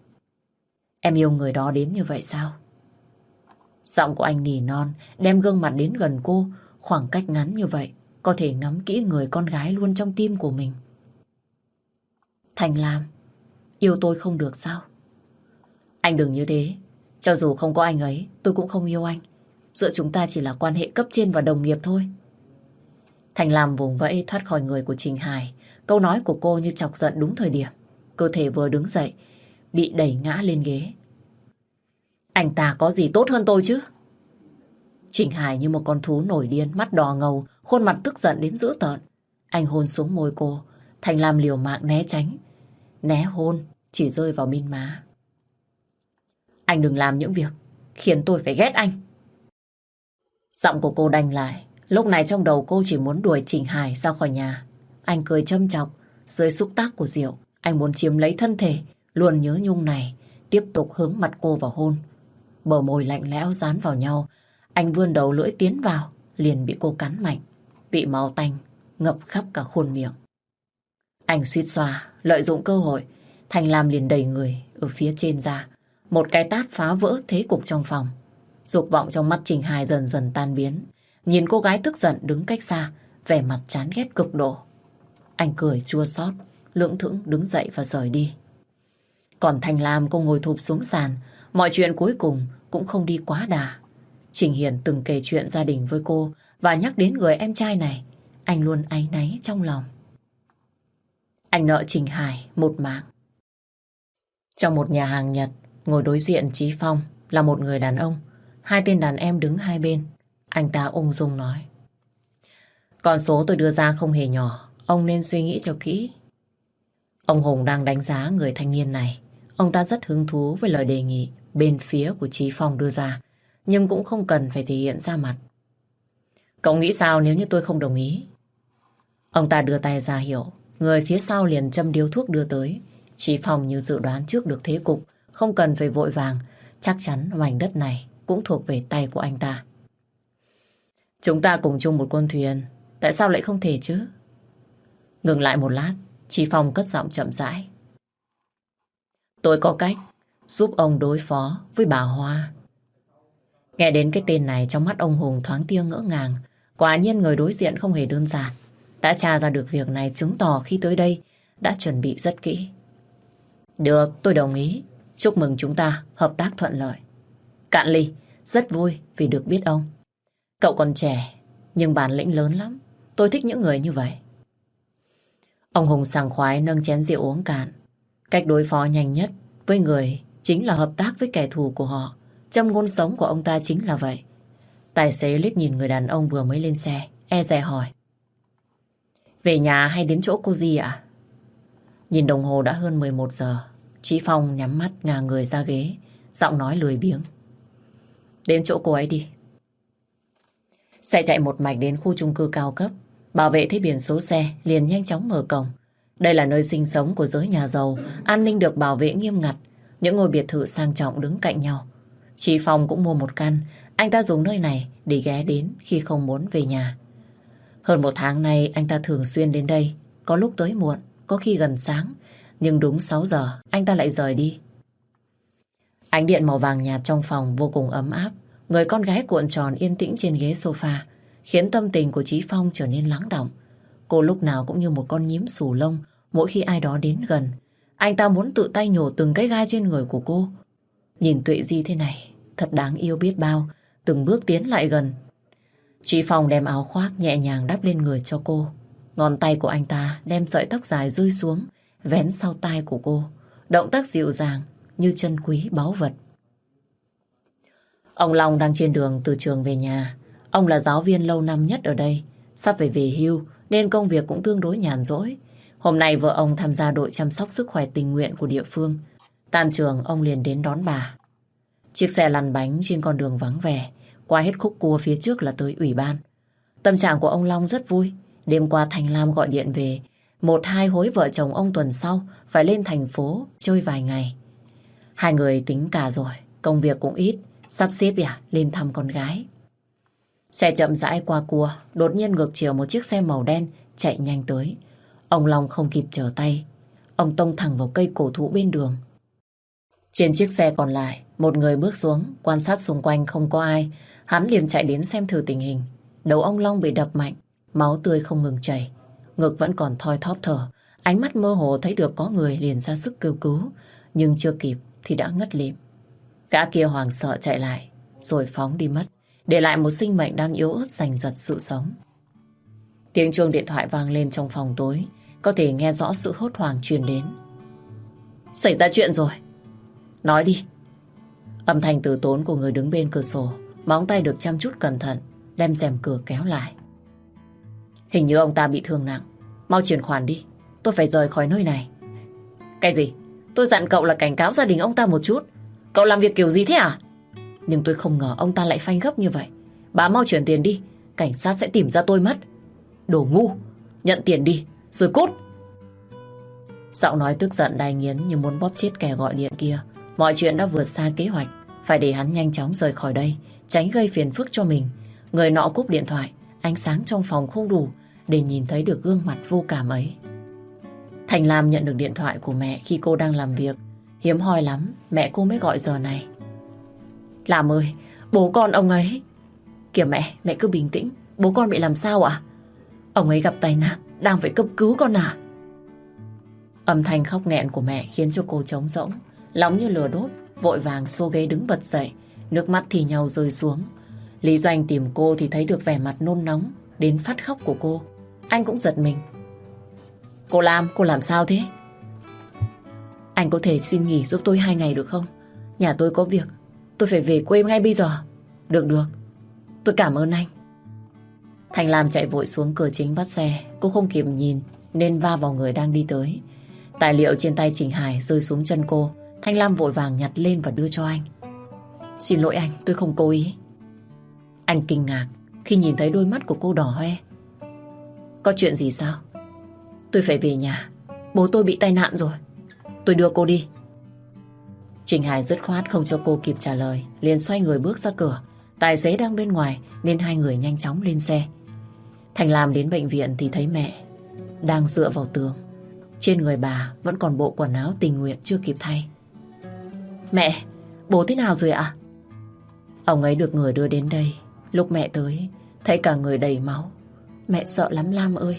Em yêu người đó đến như vậy sao? Giọng của anh nỉ non, đem gương mặt đến gần cô. Khoảng cách ngắn như vậy, có thể ngắm kỹ người con gái luôn trong tim của mình. Thành Lam, yêu tôi không được sao? Anh đừng như thế. Cho dù không có anh ấy, tôi cũng không yêu anh. Giữa chúng ta chỉ là quan hệ cấp trên và đồng nghiệp thôi. Thành Lam vùng vẫy thoát khỏi người của Trình Hải. Câu nói của cô như chọc giận đúng thời điểm. Cơ thể vừa đứng dậy, bị đẩy ngã lên ghế. Anh ta có gì tốt hơn tôi chứ? Trình Hải như một con thú nổi điên, mắt đỏ ngầu, khuôn mặt tức giận đến dữ tợn. Anh hôn xuống môi cô. Thành Lam liều mạng né tránh. Né hôn chỉ rơi vào bên má. Anh đừng làm những việc khiến tôi phải ghét anh. Giọng của cô đanh lại. Lúc này trong đầu cô chỉ muốn đuổi Trình Hải ra khỏi nhà. Anh cười châm chọc. Dưới xúc tác của rượu, anh muốn chiếm lấy thân thể luôn nhớ nhung này, tiếp tục hướng mặt cô vào hôn. Bờ môi lạnh lẽo dán vào nhau. Anh vươn đầu lưỡi tiến vào, liền bị cô cắn mạnh. Vị máu tanh ngập khắp cả khuôn miệng. Anh suýt xoa, lợi dụng cơ hội, Thành Lam liền đẩy người ở phía trên ra. Một cái tát phá vỡ thế cục trong phòng. Dục vọng trong mắt Trình Hải dần dần tan biến. Nhìn cô gái tức giận đứng cách xa, vẻ mặt chán ghét cực độ. Anh cười chua xót, lưỡng thững đứng dậy và rời đi. Còn Thành Lam cô ngồi thụp xuống sàn. Mọi chuyện cuối cùng cũng không đi quá đà. Trình Hiền từng kể chuyện gia đình với cô và nhắc đến người em trai này. Anh luôn áy náy trong lòng. Anh nợ Trình Hải một mạng. Trong một nhà hàng Nhật, ngồi đối diện Chí Phong là một người đàn ông. Hai tên đàn em đứng hai bên. Anh ta ung dung nói: Con số tôi đưa ra không hề nhỏ, ông nên suy nghĩ cho kỹ. Ông Hùng đang đánh giá người thanh niên này. Ông ta rất hứng thú với lời đề nghị bên phía của Chí Phong đưa ra, nhưng cũng không cần phải thể hiện ra mặt. Cậu nghĩ sao nếu như tôi không đồng ý? Ông ta đưa tay ra hiệu. Người phía sau liền châm điếu thuốc đưa tới. Chí Phong như dự đoán trước được thế cục, không cần phải vội vàng. Chắc chắn mảnh đất này cũng thuộc về tay của anh ta. Chúng ta cùng chung một con thuyền, tại sao lại không thể chứ? Ngừng lại một lát, Chí Phong cất giọng chậm rãi. Tôi có cách giúp ông đối phó với bà Hoa. Nghe đến cái tên này, trong mắt ông Hùng thoáng tia ngỡ ngàng. Quả nhiên người đối diện không hề đơn giản. Đã tra ra được việc này chứng tỏ khi tới đây đã chuẩn bị rất kỹ. Được, tôi đồng ý. Chúc mừng chúng ta hợp tác thuận lợi. Cạn ly, rất vui vì được biết ông. Cậu còn trẻ, nhưng bản lĩnh lớn lắm. Tôi thích những người như vậy. Ông Hùng sảng khoái nâng chén rượu uống cạn. Cách đối phó nhanh nhất với người chính là hợp tác với kẻ thù của họ. Châm ngôn sống của ông ta chính là vậy. Tài xế liếc nhìn người đàn ông vừa mới lên xe, e dè hỏi: Về nhà hay đến chỗ cô Di ạ? Nhìn đồng hồ đã hơn mười một giờ. Chí Phong nhắm mắt ngả người ra ghế, giọng nói lười biếng: Đến chỗ cô ấy đi. Xe chạy một mạch đến khu chung cư cao cấp. Bảo vệ thấy biển số xe liền nhanh chóng mở cổng. Đây là nơi sinh sống của giới nhà giàu, an ninh được bảo vệ nghiêm ngặt. những ngôi biệt thự sang trọng đứng cạnh nhau. Chị Phong cũng mua một căn, anh ta dùng nơi này để ghé đến khi không muốn về nhà. Hơn một tháng nay anh ta thường xuyên đến đây, có lúc tới muộn, có khi gần sáng, nhưng đúng sáu giờ anh ta lại rời đi. Ánh điện màu vàng nhạt trong phòng vô cùng ấm áp, người con gái cuộn tròn yên tĩnh trên ghế sofa, khiến tâm tình của Chí Phong trở nên lắng đọng. Cô lúc nào cũng như một con nhím xù lông mỗi khi ai đó đến gần. Anh ta muốn tự tay nhổ từng cái gai trên người của cô. Nhìn Tuệ Di thế này, thật đáng yêu biết bao, từng bước tiến lại gần. Chí Phong đem áo khoác nhẹ nhàng đắp lên người cho cô. Ngón tay của anh ta đem sợi tóc dài rơi xuống, vén sau tai của cô. Động tác dịu dàng như chân quý báu vật. Ông Long đang trên đường từ trường về nhà. Ông là giáo viên lâu năm nhất ở đây, sắp phải về hưu nên công việc cũng tương đối nhàn rỗi. Hôm nay vợ ông tham gia đội chăm sóc sức khỏe tình nguyện của địa phương. Tan trường ông liền đến đón bà. Chiếc xe lăn bánh trên con đường vắng vẻ, qua hết khúc cua phía trước là tới ủy ban. Tâm trạng của ông Long rất vui. Đêm qua Thành Lam gọi điện về, một hai hối vợ chồng ông tuần sau phải lên thành phố chơi vài ngày. Hai người tính cả rồi, công việc cũng ít, sắp xếp à, lên thăm con gái. Xe chậm rãi qua cua, đột nhiên ngược chiều một chiếc xe màu đen chạy nhanh tới. Ông Long không kịp trở tay, ông tông thẳng vào cây cổ thụ bên đường. Trên chiếc xe còn lại, một người bước xuống, quan sát xung quanh không có ai, hắn liền chạy đến xem thử tình hình. Đầu ông Long bị đập mạnh, máu tươi không ngừng chảy, ngực vẫn còn thoi thóp thở, ánh mắt mơ hồ thấy được có người liền ra sức kêu cứu, nhưng chưa kịp thì đã ngất lịm. Gã kia hoảng sợ chạy lại, rồi phóng đi mất, để lại một sinh mệnh đang yếu ớt giành giật sự sống. Tiếng chuông điện thoại vang lên trong phòng tối, có thể nghe rõ sự hốt hoảng truyền đến. Xảy ra chuyện rồi. Nói đi. Âm thanh từ tốn của người đứng bên cửa sổ, móng tay được chăm chút cẩn thận, đem rèm cửa kéo lại. Hình như ông ta bị thương nặng. Mau chuyển khoản đi, tôi phải rời khỏi nơi này. Cái gì? Tôi dặn cậu là cảnh cáo gia đình ông ta một chút. Cậu làm việc kiểu gì thế à? Nhưng tôi không ngờ ông ta lại phanh gấp như vậy. Bà mau chuyển tiền đi, cảnh sát sẽ tìm ra tôi mất. Đồ ngu, nhận tiền đi, rồi cút. Giọng nói tức giận đai nghiến như muốn bóp chết kẻ gọi điện kia. Mọi chuyện đã vượt xa kế hoạch, phải để hắn nhanh chóng rời khỏi đây, tránh gây phiền phức cho mình. Người nọ cúp điện thoại, ánh sáng trong phòng không đủ để nhìn thấy được gương mặt vô cảm ấy. Thành Lam nhận được điện thoại của mẹ khi cô đang làm việc. Hiếm hoi lắm mẹ cô mới gọi giờ này. Lam ơi, bố con ông ấy. Kìa mẹ, mẹ cứ bình tĩnh. Bố con bị làm sao ạ? Ông ấy gặp tai nạn, đang phải cấp cứu con à? Âm thanh khóc nghẹn của mẹ khiến cho cô trống rỗng, lòng như lửa đốt, vội vàng xô ghế đứng bật dậy, nước mắt thì nhau rơi xuống. Lý Doanh tìm cô thì thấy được vẻ mặt nôn nóng đến phát khóc của cô. Anh cũng giật mình. Cô Lam, cô làm sao thế? Anh có thể xin nghỉ giúp tôi hai ngày được không? Nhà tôi có việc, tôi phải về quê ngay bây giờ. Được được, tôi cảm ơn anh. Thành Lam chạy vội xuống cửa chính bắt xe. Cô không kịp nhìn nên va vào người đang đi tới. Tài liệu trên tay Trình Hải rơi xuống chân cô. Thanh Lam vội vàng nhặt lên và đưa cho anh. Xin lỗi anh, tôi không cố ý. Anh kinh ngạc khi nhìn thấy đôi mắt của cô đỏ hoe. Có chuyện gì sao? Tôi phải về nhà, bố tôi bị tai nạn rồi. Tôi đưa cô đi. Trình Hải dứt khoát không cho cô kịp trả lời, liền xoay người bước ra cửa. Tài xế đang bên ngoài nên hai người nhanh chóng lên xe. Thành Lam đến bệnh viện thì thấy mẹ đang dựa vào tường. Trên người bà vẫn còn bộ quần áo tình nguyện chưa kịp thay. Mẹ, bố thế nào rồi ạ? Ông ấy được người đưa đến đây. Lúc mẹ tới thấy cả người đầy máu. Mẹ sợ lắm Lam ơi.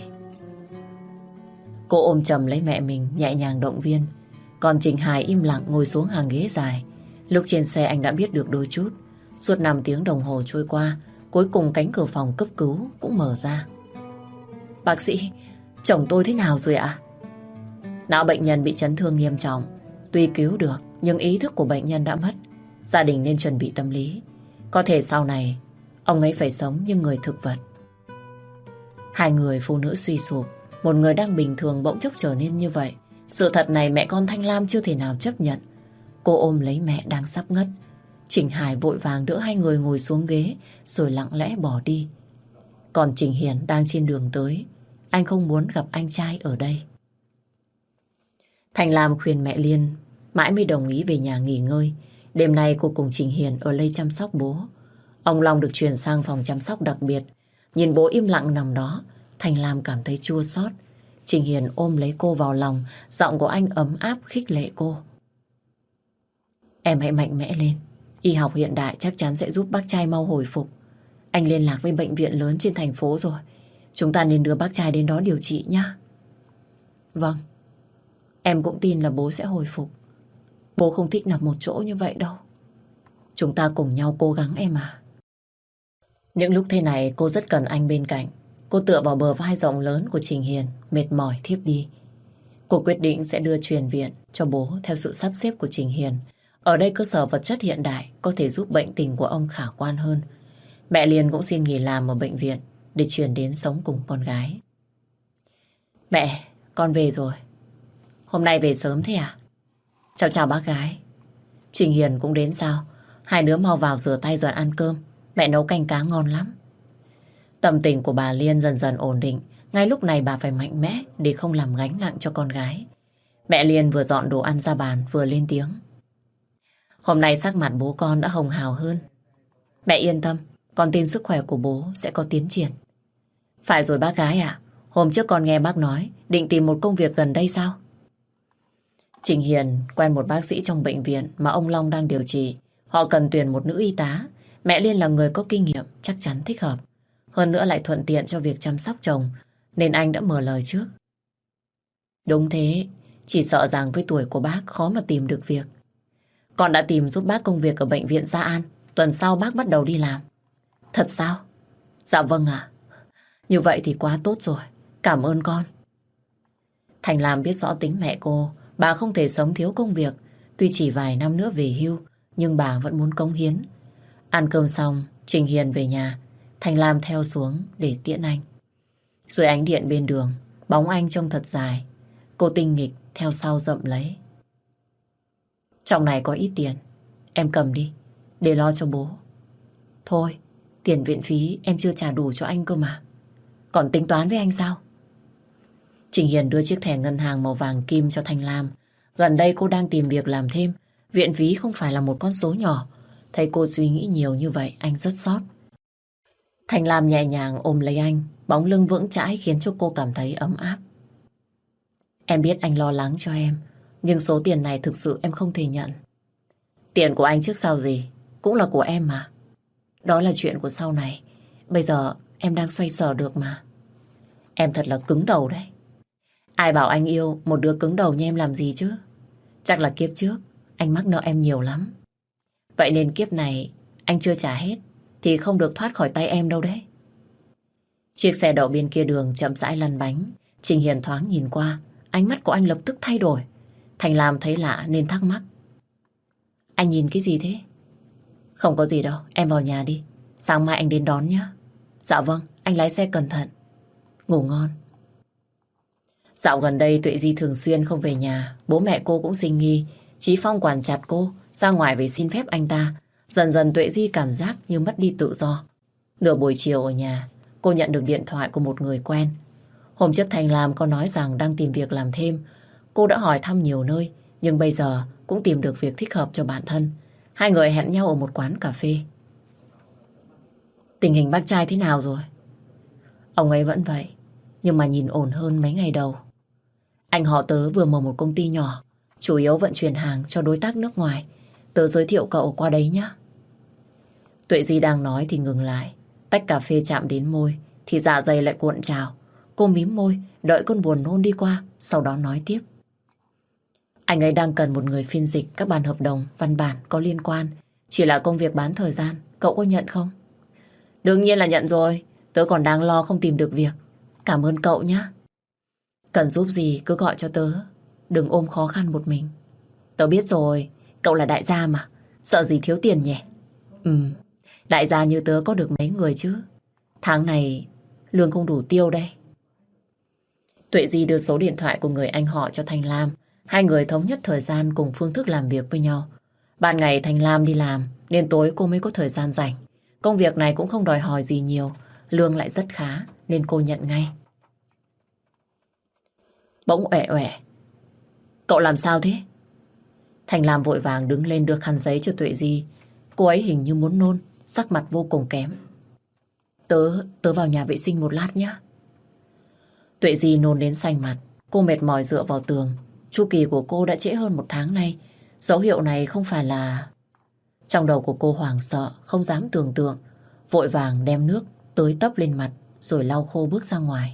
Cô ôm chầm lấy mẹ mình, nhẹ nhàng động viên. Còn Trình Hải im lặng ngồi xuống hàng ghế dài. Lúc trên xe anh đã biết được đôi chút. Suốt năm tiếng đồng hồ trôi qua, cuối cùng cánh cửa phòng cấp cứu cũng mở ra. Bác sĩ, chồng tôi thế nào rồi ạ? Não bệnh nhân bị chấn thương nghiêm trọng. Tuy cứu được, nhưng ý thức của bệnh nhân đã mất. Gia đình nên chuẩn bị tâm lý. Có thể sau này, ông ấy phải sống như người thực vật. Hai người phụ nữ suy sụp. Một người đang bình thường bỗng chốc trở nên như vậy. Sự thật này mẹ con Thanh Lam chưa thể nào chấp nhận. Cô ôm lấy mẹ đang sắp ngất. Trình Hải vội vàng đỡ hai người ngồi xuống ghế rồi lặng lẽ bỏ đi. Còn Trình Hiền đang trên đường tới. Anh không muốn gặp anh trai ở đây. Thành Lam khuyên mẹ Liên mãi mới đồng ý về nhà nghỉ ngơi. Đêm nay cô cùng Trình Hiền ở đây chăm sóc bố. Ông Long được chuyển sang phòng chăm sóc đặc biệt. Nhìn bố im lặng nằm đó, Thành Lam cảm thấy chua xót. Trình Hiền ôm lấy cô vào lòng, giọng của anh ấm áp khích lệ cô. Em hãy mạnh mẽ lên. Y học hiện đại chắc chắn sẽ giúp bác trai mau hồi phục. Anh liên lạc với bệnh viện lớn trên thành phố rồi. Chúng ta nên đưa bác trai đến đó điều trị nhé. Vâng. Em cũng tin là bố sẽ hồi phục. Bố không thích nằm một chỗ như vậy đâu. Chúng ta cùng nhau cố gắng em à. Những lúc thế này cô rất cần anh bên cạnh. Cô tựa vào bờ vai rộng lớn của Trình Hiền, mệt mỏi thiếp đi. Cô quyết định sẽ đưa truyền viện cho bố theo sự sắp xếp của Trình Hiền. Ở đây cơ sở vật chất hiện đại có thể giúp bệnh tình của ông khả quan hơn. Mẹ Liên cũng xin nghỉ làm ở bệnh viện để chuyển đến sống cùng con gái. Mẹ, con về rồi. Hôm nay về sớm thế à? Chào chào bác gái. Trình Hiền cũng đến sao? Hai đứa mau vào rửa tay rồi ăn cơm. Mẹ nấu canh cá ngon lắm. Tâm tình của bà Liên dần dần ổn định. Ngay lúc này bà phải mạnh mẽ để không làm gánh nặng cho con gái. Mẹ Liên vừa dọn đồ ăn ra bàn vừa lên tiếng. Hôm nay sắc mặt bố con đã hồng hào hơn. Mẹ yên tâm, con tin sức khỏe của bố sẽ có tiến triển. Phải rồi bác gái ạ. Hôm trước con nghe bác nói định tìm một công việc gần đây sao? Trình Hiền quen một bác sĩ trong bệnh viện mà ông Long đang điều trị. Họ cần tuyển một nữ y tá. Mẹ Liên là người có kinh nghiệm, chắc chắn thích hợp. Hơn nữa lại thuận tiện cho việc chăm sóc chồng, nên anh đã mở lời trước. Đúng thế, chỉ sợ rằng với tuổi của bác khó mà tìm được việc. Con đã tìm giúp bác công việc ở bệnh viện Gia An. Tuần sau bác bắt đầu đi làm. Thật sao? Dạ vâng ạ. Như vậy thì quá tốt rồi. Cảm ơn con. Thành Lam biết rõ tính mẹ cô. Bà không thể sống thiếu công việc. Tuy chỉ vài năm nữa về hưu, nhưng bà vẫn muốn cống hiến. Ăn cơm xong, Trình Hiền về nhà. Thành Lam theo xuống để tiễn anh. Dưới ánh điện bên đường, bóng anh trông thật dài. Cô tinh nghịch theo sau dậm lấy. Trong này có ít tiền, em cầm đi, để lo cho bố. Thôi, tiền viện phí em chưa trả đủ cho anh cơ mà. Còn tính toán với anh sao? Trình Hiền đưa chiếc thẻ ngân hàng màu vàng kim cho Thanh Lam. Gần đây cô đang tìm việc làm thêm. Viện phí không phải là một con số nhỏ. Thấy cô suy nghĩ nhiều như vậy, anh rất xót. Thanh Lam nhẹ nhàng ôm lấy anh. Bóng lưng vững chãi khiến cho cô cảm thấy ấm áp. Em biết anh lo lắng cho em, nhưng số tiền này thực sự em không thể nhận. Tiền của anh trước sau gì cũng là của em mà. Đó là chuyện của sau này. Bây giờ em đang xoay sở được mà. Em thật là cứng đầu đấy. Ai bảo anh yêu một đứa cứng đầu như em làm gì chứ? Chắc là kiếp trước anh mắc nợ em nhiều lắm. Vậy nên kiếp này anh chưa trả hết thì không được thoát khỏi tay em đâu đấy. Chiếc xe đậu bên kia đường chậm rãi lăn bánh. Trình Hiền thoáng nhìn qua, ánh mắt của anh lập tức thay đổi. Thành Lam thấy lạ nên thắc mắc. Anh nhìn cái gì thế? Không có gì đâu, em vào nhà đi. Sáng mai anh đến đón nhé. Dạ vâng, anh lái xe cẩn thận. Ngủ ngon. Dạo gần đây Tuệ Di thường xuyên không về nhà. Bố mẹ cô cũng sinh nghi. Chí Phong quản chặt cô, ra ngoài về xin phép anh ta. Dần dần Tuệ Di cảm giác như mất đi tự do. Nửa buổi chiều ở nhà, cô nhận được điện thoại của một người quen. Hôm trước Thành Lam có nói rằng đang tìm việc làm thêm. Cô đã hỏi thăm nhiều nơi, nhưng bây giờ cũng tìm được việc thích hợp cho bản thân. Hai người hẹn nhau ở một quán cà phê. Tình hình bác trai thế nào rồi? Ông ấy vẫn vậy, nhưng mà nhìn ổn hơn mấy ngày đầu. Anh họ tớ vừa mở một công ty nhỏ, chủ yếu vận chuyển hàng cho đối tác nước ngoài. Tớ giới thiệu cậu qua đấy nhé. Tuệ Di đang nói thì ngừng lại. Tách cà phê chạm đến môi thì dạ dày lại cuộn trào. Cô mím môi, đợi cơn buồn nôn đi qua, sau đó nói tiếp. Anh ấy đang cần một người phiên dịch các bản hợp đồng, văn bản có liên quan. Chỉ là công việc bán thời gian, cậu có nhận không? Đương nhiên là nhận rồi, tớ còn đang lo không tìm được việc. Cảm ơn cậu nhé. Cần giúp gì cứ gọi cho tớ, đừng ôm khó khăn một mình. Tớ biết rồi, cậu là đại gia mà, sợ gì thiếu tiền nhỉ? Ừ, đại gia như tớ có được mấy người chứ. Tháng này lương không đủ tiêu đây. Tuệ Di đưa số điện thoại của người anh họ cho Thanh Lam. Hai người thống nhất thời gian cùng phương thức làm việc với nhau. Ban ngày Thanh Lam đi làm, nên tối cô mới có thời gian rảnh. Công việc này cũng không đòi hỏi gì nhiều, lương lại rất khá, nên cô nhận ngay. Bỗng uể uể. Cậu làm sao thế? Thành Lam vội vàng đứng lên đưa khăn giấy cho Tuệ Di. Cô ấy hình như muốn nôn, sắc mặt vô cùng kém. Tớ, tớ vào nhà vệ sinh một lát nhé. Tuệ Di nôn đến xanh mặt. Cô mệt mỏi dựa vào tường. Chu kỳ của cô đã trễ hơn một tháng nay. Dấu hiệu này không phải là... Trong đầu của cô hoảng sợ, không dám tưởng tượng. Vội vàng đem nước tưới tấp lên mặt, rồi lau khô bước ra ngoài.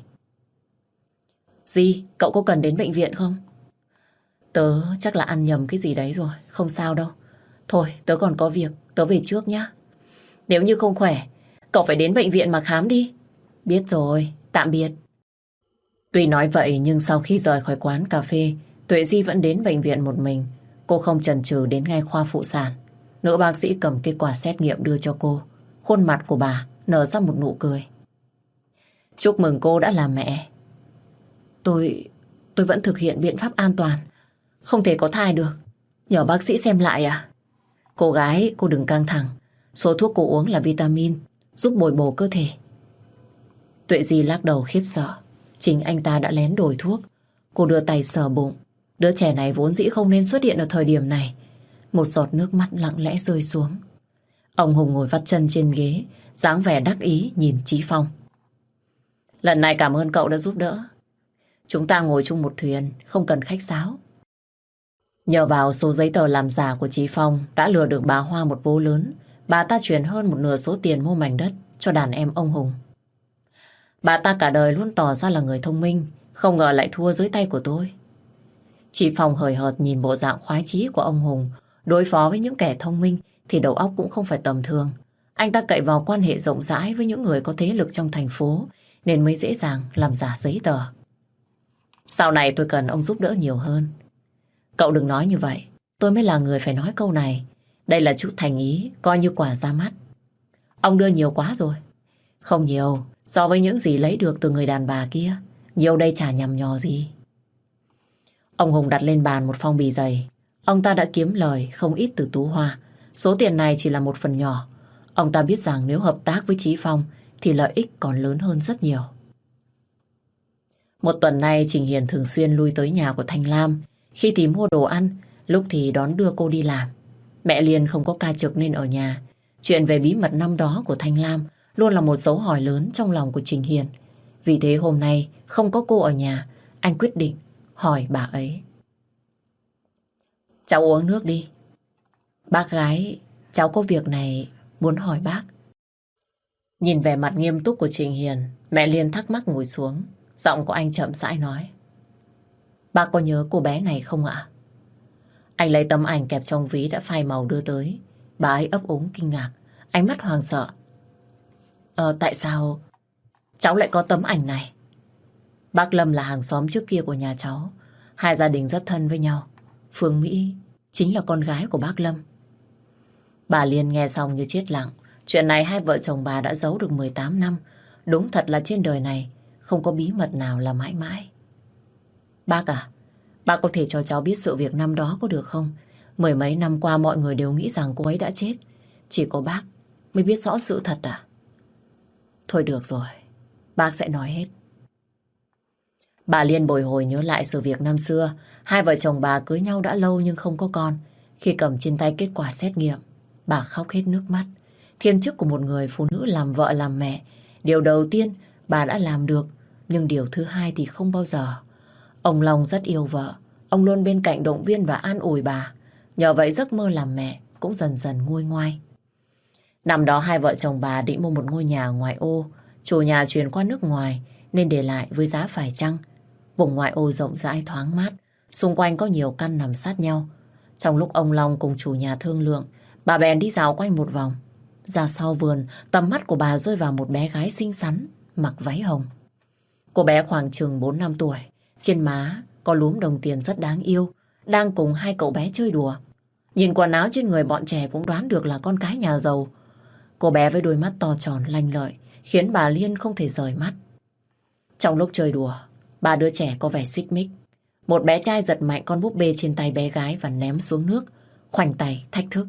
Di, cậu có cần đến bệnh viện không? Tớ chắc là ăn nhầm cái gì đấy rồi, không sao đâu. Thôi, tớ còn có việc, tớ về trước nhá. Nếu như không khỏe, cậu phải đến bệnh viện mà khám đi. Biết rồi, tạm biệt. Tuy nói vậy nhưng sau khi rời khỏi quán cà phê, Tuệ Di vẫn đến bệnh viện một mình. Cô không chần chừ đến ngay khoa phụ sản. Nữ bác sĩ cầm kết quả xét nghiệm đưa cho cô. Khuôn mặt của bà nở ra một nụ cười. Chúc mừng cô đã làm mẹ. Tôi... tôi vẫn thực hiện biện pháp an toàn. Không thể có thai được. Nhờ bác sĩ xem lại à? Cô gái, cô đừng căng thẳng. Số thuốc cô uống là vitamin, giúp bồi bổ cơ thể. Tuệ Di lắc đầu khiếp sợ. Chính anh ta đã lén đổi thuốc. Cô đưa tay sờ bụng. Đứa trẻ này vốn dĩ không nên xuất hiện ở thời điểm này. Một giọt nước mắt lặng lẽ rơi xuống. Ông Hùng ngồi vắt chân trên ghế, dáng vẻ đắc ý nhìn Chí Phong. Lần này cảm ơn cậu đã giúp đỡ. Chúng ta ngồi chung một thuyền, không cần khách sáo. Nhờ vào số giấy tờ làm giả của Chí Phong đã lừa được bà Hoa một vố lớn. Bà ta chuyển hơn một nửa số tiền mua mảnh đất cho đàn em ông Hùng. Bà ta cả đời luôn tỏ ra là người thông minh, không ngờ lại thua dưới tay của tôi. Chí Phong hời hợt nhìn bộ dạng khoái chí của ông Hùng. Đối phó với những kẻ thông minh thì đầu óc cũng không phải tầm thường. Anh ta cậy vào quan hệ rộng rãi với những người có thế lực trong thành phố nên mới dễ dàng làm giả giấy tờ. Sau này tôi cần ông giúp đỡ nhiều hơn. Cậu đừng nói như vậy. Tôi mới là người phải nói câu này. Đây là chút thành ý, coi như quả ra mắt. Ông đưa nhiều quá rồi. Không nhiều, so với những gì lấy được từ người đàn bà kia. Nhiều đây chả nhằm nhò gì. Ông Hùng đặt lên bàn một phong bì dày. Ông ta đã kiếm lời không ít từ Tú Hoa. Số tiền này chỉ là một phần nhỏ. Ông ta biết rằng nếu hợp tác với Chí Phong thì lợi ích còn lớn hơn rất nhiều. Một tuần nay Trình Hiền thường xuyên lui tới nhà của Thanh Lam. Khi thì mua đồ ăn, lúc thì đón đưa cô đi làm. Mẹ Liên không có ca trực nên ở nhà. Chuyện về bí mật năm đó của Thanh Lam luôn là một dấu hỏi lớn trong lòng của Trình Hiền. Vì thế hôm nay không có cô ở nhà, anh quyết định hỏi bà ấy. Cháu uống nước đi. Bác gái, cháu có việc này muốn hỏi bác. Nhìn vẻ mặt nghiêm túc của Trình Hiền, mẹ Liên thắc mắc ngồi xuống. Giọng của anh chậm rãi nói. Bác có nhớ cô bé này không ạ? Anh lấy tấm ảnh kẹp trong ví đã phai màu đưa tới. Bà ấy ấp úng kinh ngạc, ánh mắt hoàng sợ. Ờ, tại sao cháu lại có tấm ảnh này? Bác Lâm là hàng xóm trước kia của nhà cháu. Hai gia đình rất thân với nhau. Phương Mỹ chính là con gái của bác Lâm. Bà Liên nghe xong như chết lặng. Chuyện này hai vợ chồng bà đã giấu được mười tám năm. Đúng thật là trên đời này không có bí mật nào là mãi mãi. Bác à, bác có thể cho cháu biết sự việc năm đó có được không? Mười mấy năm qua mọi người đều nghĩ rằng cô ấy đã chết. Chỉ có bác mới biết rõ sự thật à? Thôi được rồi, bác sẽ nói hết. Bà Liên bồi hồi nhớ lại sự việc năm xưa. Hai vợ chồng bà cưới nhau đã lâu nhưng không có con. Khi cầm trên tay kết quả xét nghiệm, bà khóc hết nước mắt. Thiên chức của một người phụ nữ làm vợ làm mẹ, điều đầu tiên bà đã làm được, nhưng điều thứ hai thì không bao giờ. Ông Long rất yêu vợ. Ông luôn bên cạnh động viên và an ủi bà. Nhờ vậy giấc mơ làm mẹ cũng dần dần nguôi ngoai. Năm đó hai vợ chồng bà định mua một ngôi nhà ngoại ô. Chủ nhà chuyển qua nước ngoài nên để lại với giá phải chăng. Vùng ngoại ô rộng rãi thoáng mát, xung quanh có nhiều căn nằm sát nhau. Trong lúc ông Long cùng chủ nhà thương lượng, bà bèn đi dạo quanh một vòng. Ra sau vườn, tầm mắt của bà rơi vào một bé gái xinh xắn, mặc váy hồng. Cô bé khoảng chừng bốn năm tuổi, trên má có lúm đồng tiền rất đáng yêu, đang cùng hai cậu bé chơi đùa. Nhìn quần áo trên người bọn trẻ cũng đoán được là con cái nhà giàu. Cô bé với đôi mắt to tròn lanh lợi, khiến bà Liên không thể rời mắt. Trong lúc chơi đùa, ba đứa trẻ có vẻ xích mích. Một bé trai giật mạnh con búp bê trên tay bé gái và ném xuống nước, khoanh tay thách thức.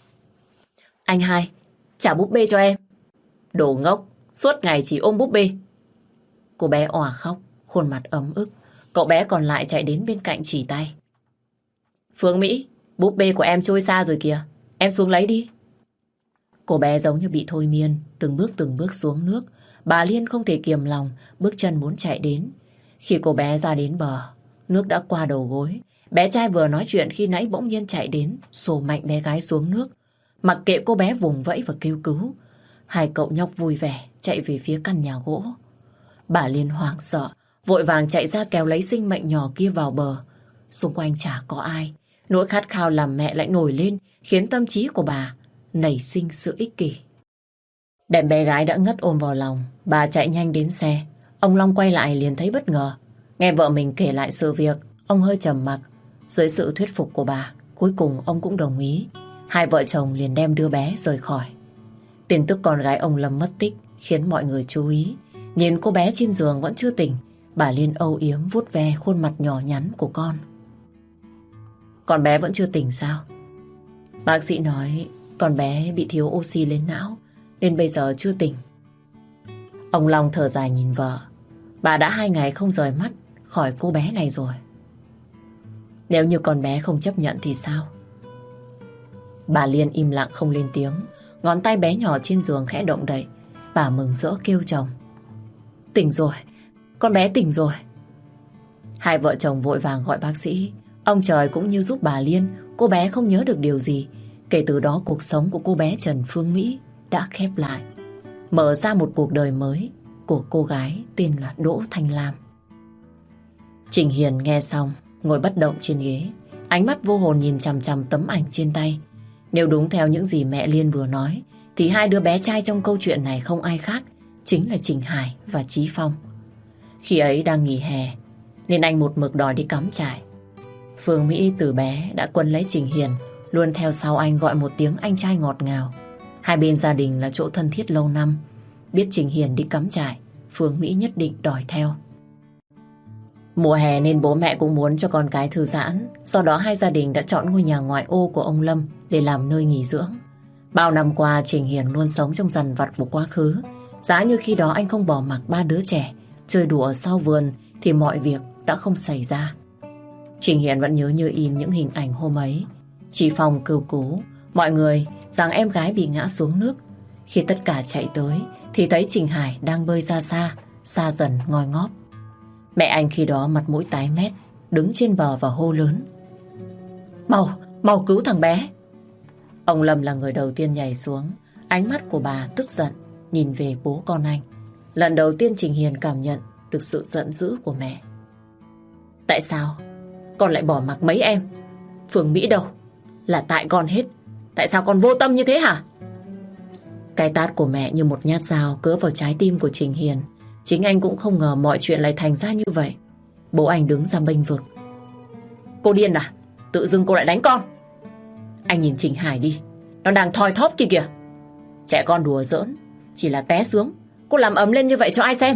Anh hai, trả búp bê cho em. Đồ ngốc, suốt ngày chỉ ôm búp bê. Cô bé òa khóc, khuôn mặt ấm ức. Cậu bé còn lại chạy đến bên cạnh chỉ tay. Phương Mỹ, Búp bê của em trôi xa rồi kìa. Em xuống lấy đi. Cô bé giống như bị thôi miên, từng bước từng bước xuống nước. Bà Liên không thể kiềm lòng, bước chân muốn chạy đến. Khi cô bé ra đến bờ, nước đã qua đầu gối. Bé trai vừa nói chuyện khi nãy bỗng nhiên chạy đến, xô mạnh bé gái xuống nước. Mặc kệ cô bé vùng vẫy và kêu cứu. Hai cậu nhóc vui vẻ chạy về phía căn nhà gỗ. Bà Liên hoảng sợ, vội vàng chạy ra kéo lấy sinh mệnh nhỏ kia vào bờ. Xung quanh chả có ai. Nỗi khát khao làm mẹ lại nổi lên, khiến tâm trí của bà nảy sinh sự ích kỷ. Đem bé gái đã ngất ôm vào lòng, bà chạy nhanh đến xe. Ông Long quay lại liền thấy bất ngờ. Nghe vợ mình kể lại sự việc, ông hơi trầm mặc. Dưới sự thuyết phục của bà, cuối cùng ông cũng đồng ý. Hai vợ chồng liền đem đứa bé rời khỏi. Tin tức con gái ông Lâm mất tích khiến mọi người chú ý. Nhìn cô bé trên giường vẫn chưa tỉnh, bà Liên âu yếm vuốt ve khuôn mặt nhỏ nhắn của con. Con bé vẫn chưa tỉnh sao? Bác sĩ nói con bé bị thiếu oxy lên não nên bây giờ chưa tỉnh. Ông Long thở dài nhìn vợ. Bà đã hai ngày không rời mắt khỏi cô bé này rồi. Nếu như con bé không chấp nhận thì sao? Bà Liên im lặng không lên tiếng. Ngón tay bé nhỏ trên giường khẽ động đậy. Bà mừng rỡ kêu chồng. Tỉnh rồi, con bé tỉnh rồi. Hai vợ chồng vội vàng gọi bác sĩ. Ông trời cũng như giúp bà Liên. Cô bé không nhớ được điều gì. Kể từ đó cuộc sống của cô bé Trần Phương Mỹ đã khép lại, mở ra một cuộc đời mới của cô gái tên là Đỗ Thanh Lam. Trình Hiền nghe xong, ngồi bất động trên ghế, ánh mắt vô hồn nhìn chằm chằm tấm ảnh trên tay. Nếu đúng theo những gì mẹ Liên vừa nói, thì hai đứa bé trai trong câu chuyện này không ai khác, chính là Trình Hải và Chí Phong. Khi ấy đang nghỉ hè, nên anh một mực đòi đi cắm trại. Phương Mỹ từ bé đã quấn lấy Trình Hiền, luôn theo sau anh gọi một tiếng anh trai ngọt ngào. Hai bên gia đình là chỗ thân thiết lâu năm. Biết Trình Hiền đi cắm trại, Phương Mỹ nhất định đòi theo. Mùa hè nên bố mẹ cũng muốn cho con cái thư giãn. Sau đó hai gia đình đã chọn ngôi nhà ngoại ô của ông Lâm để làm nơi nghỉ dưỡng. Bao năm qua Trình Hiền luôn sống trong dằn vặt của quá khứ. Giá như khi đó anh không bỏ mặc ba đứa trẻ chơi đùa ở sau vườn thì mọi việc đã không xảy ra. Trình Hiền vẫn nhớ như in những hình ảnh hôm ấy. Chị Phong kêu cứu mọi người rằng em gái bị ngã xuống nước. Khi tất cả chạy tới thì thấy Trình Hải đang bơi ra xa, xa dần ngoi ngóp. Mẹ anh khi đó mặt mũi tái mét, đứng trên bờ và hô lớn. Mau, mau cứu thằng bé. Ông Lâm là người đầu tiên nhảy xuống. Ánh mắt của bà tức giận nhìn về bố con anh. Lần đầu tiên Trình Hiền cảm nhận được sự giận dữ của mẹ. Tại sao con lại bỏ mặc mấy em? Phương Mỹ đâu? Là tại con hết. Tại sao con vô tâm như thế hả? Cái tát của mẹ như một nhát dao cứa vào trái tim của Trình Hiền. Chính anh cũng không ngờ mọi chuyện lại thành ra như vậy. Bố anh đứng ra bênh vực. Cô điên à? Tự dưng cô lại đánh con. Anh nhìn Trình Hải đi, nó đang thoi thóp kìa kìa. Trẻ con đùa giỡn, chỉ là té sướng, cô làm ấm lên như vậy cho ai xem?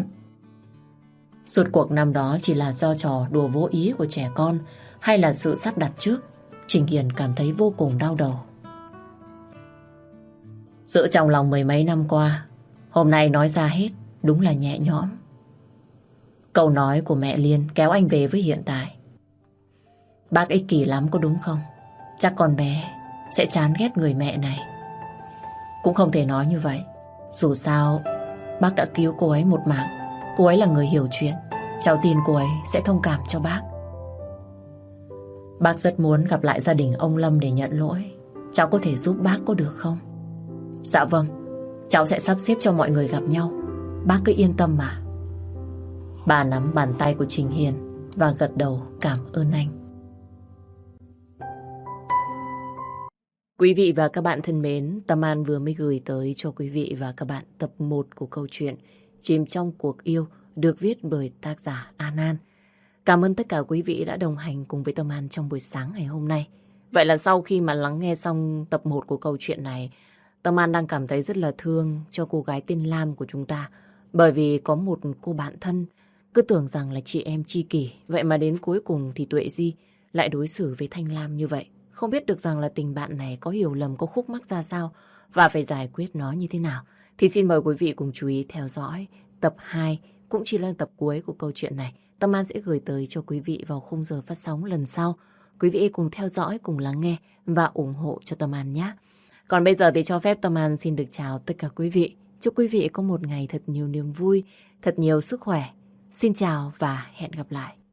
Suốt cuộc năm đó chỉ là do trò đùa vô ý của trẻ con hay là sự sắp đặt trước, Trình Hiền cảm thấy vô cùng đau đầu. Giữ trong lòng mười mấy năm qua, hôm nay nói ra hết đúng là nhẹ nhõm. Câu nói của mẹ Liên kéo anh về với hiện tại. Bác ích kỷ lắm có đúng không? Chắc con bé sẽ chán ghét người mẹ này. Cũng không thể nói như vậy. Dù sao bác đã cứu cô ấy một mạng. Cô ấy là người hiểu chuyện. Cháu tin cô ấy sẽ thông cảm cho bác. Bác rất muốn gặp lại gia đình ông Lâm để nhận lỗi. Cháu có thể giúp bác có được không? Dạ vâng, cháu sẽ sắp xếp cho mọi người gặp nhau. Bác cứ yên tâm mà. Bà nắm bàn tay của Trình Hiền và gật đầu cảm ơn anh. Quý vị và các bạn thân mến, Tâm An vừa mới gửi tới cho quý vị và các bạn tập một của câu chuyện Chìm trong cuộc yêu được viết bởi tác giả An An. Cảm ơn tất cả quý vị đã đồng hành cùng với Tâm An trong buổi sáng ngày hôm nay. Vậy là sau khi mà lắng nghe xong tập một của câu chuyện này, Tâm An đang cảm thấy rất là thương cho cô gái tên Lam của chúng ta. Bởi vì có một cô bạn thân cứ tưởng rằng là chị em tri kỷ. Vậy mà đến cuối cùng thì Tuệ Di lại đối xử với Thanh Lam như vậy. Không biết được rằng là tình bạn này có hiểu lầm, có khúc mắc ra sao và phải giải quyết nó như thế nào. Thì xin mời quý vị cùng chú ý theo dõi tập hai, cũng chỉ là tập cuối của câu chuyện này. Tâm An sẽ gửi tới cho quý vị vào khung giờ phát sóng lần sau. quý vị cùng theo dõi, cùng lắng nghe và ủng hộ cho Tâm An nhé. Còn bây giờ thì cho phép Tâm An xin được chào tất cả quý vị. Chúc quý vị có một ngày thật nhiều niềm vui, thật nhiều sức khỏe. Xin chào và hẹn gặp lại.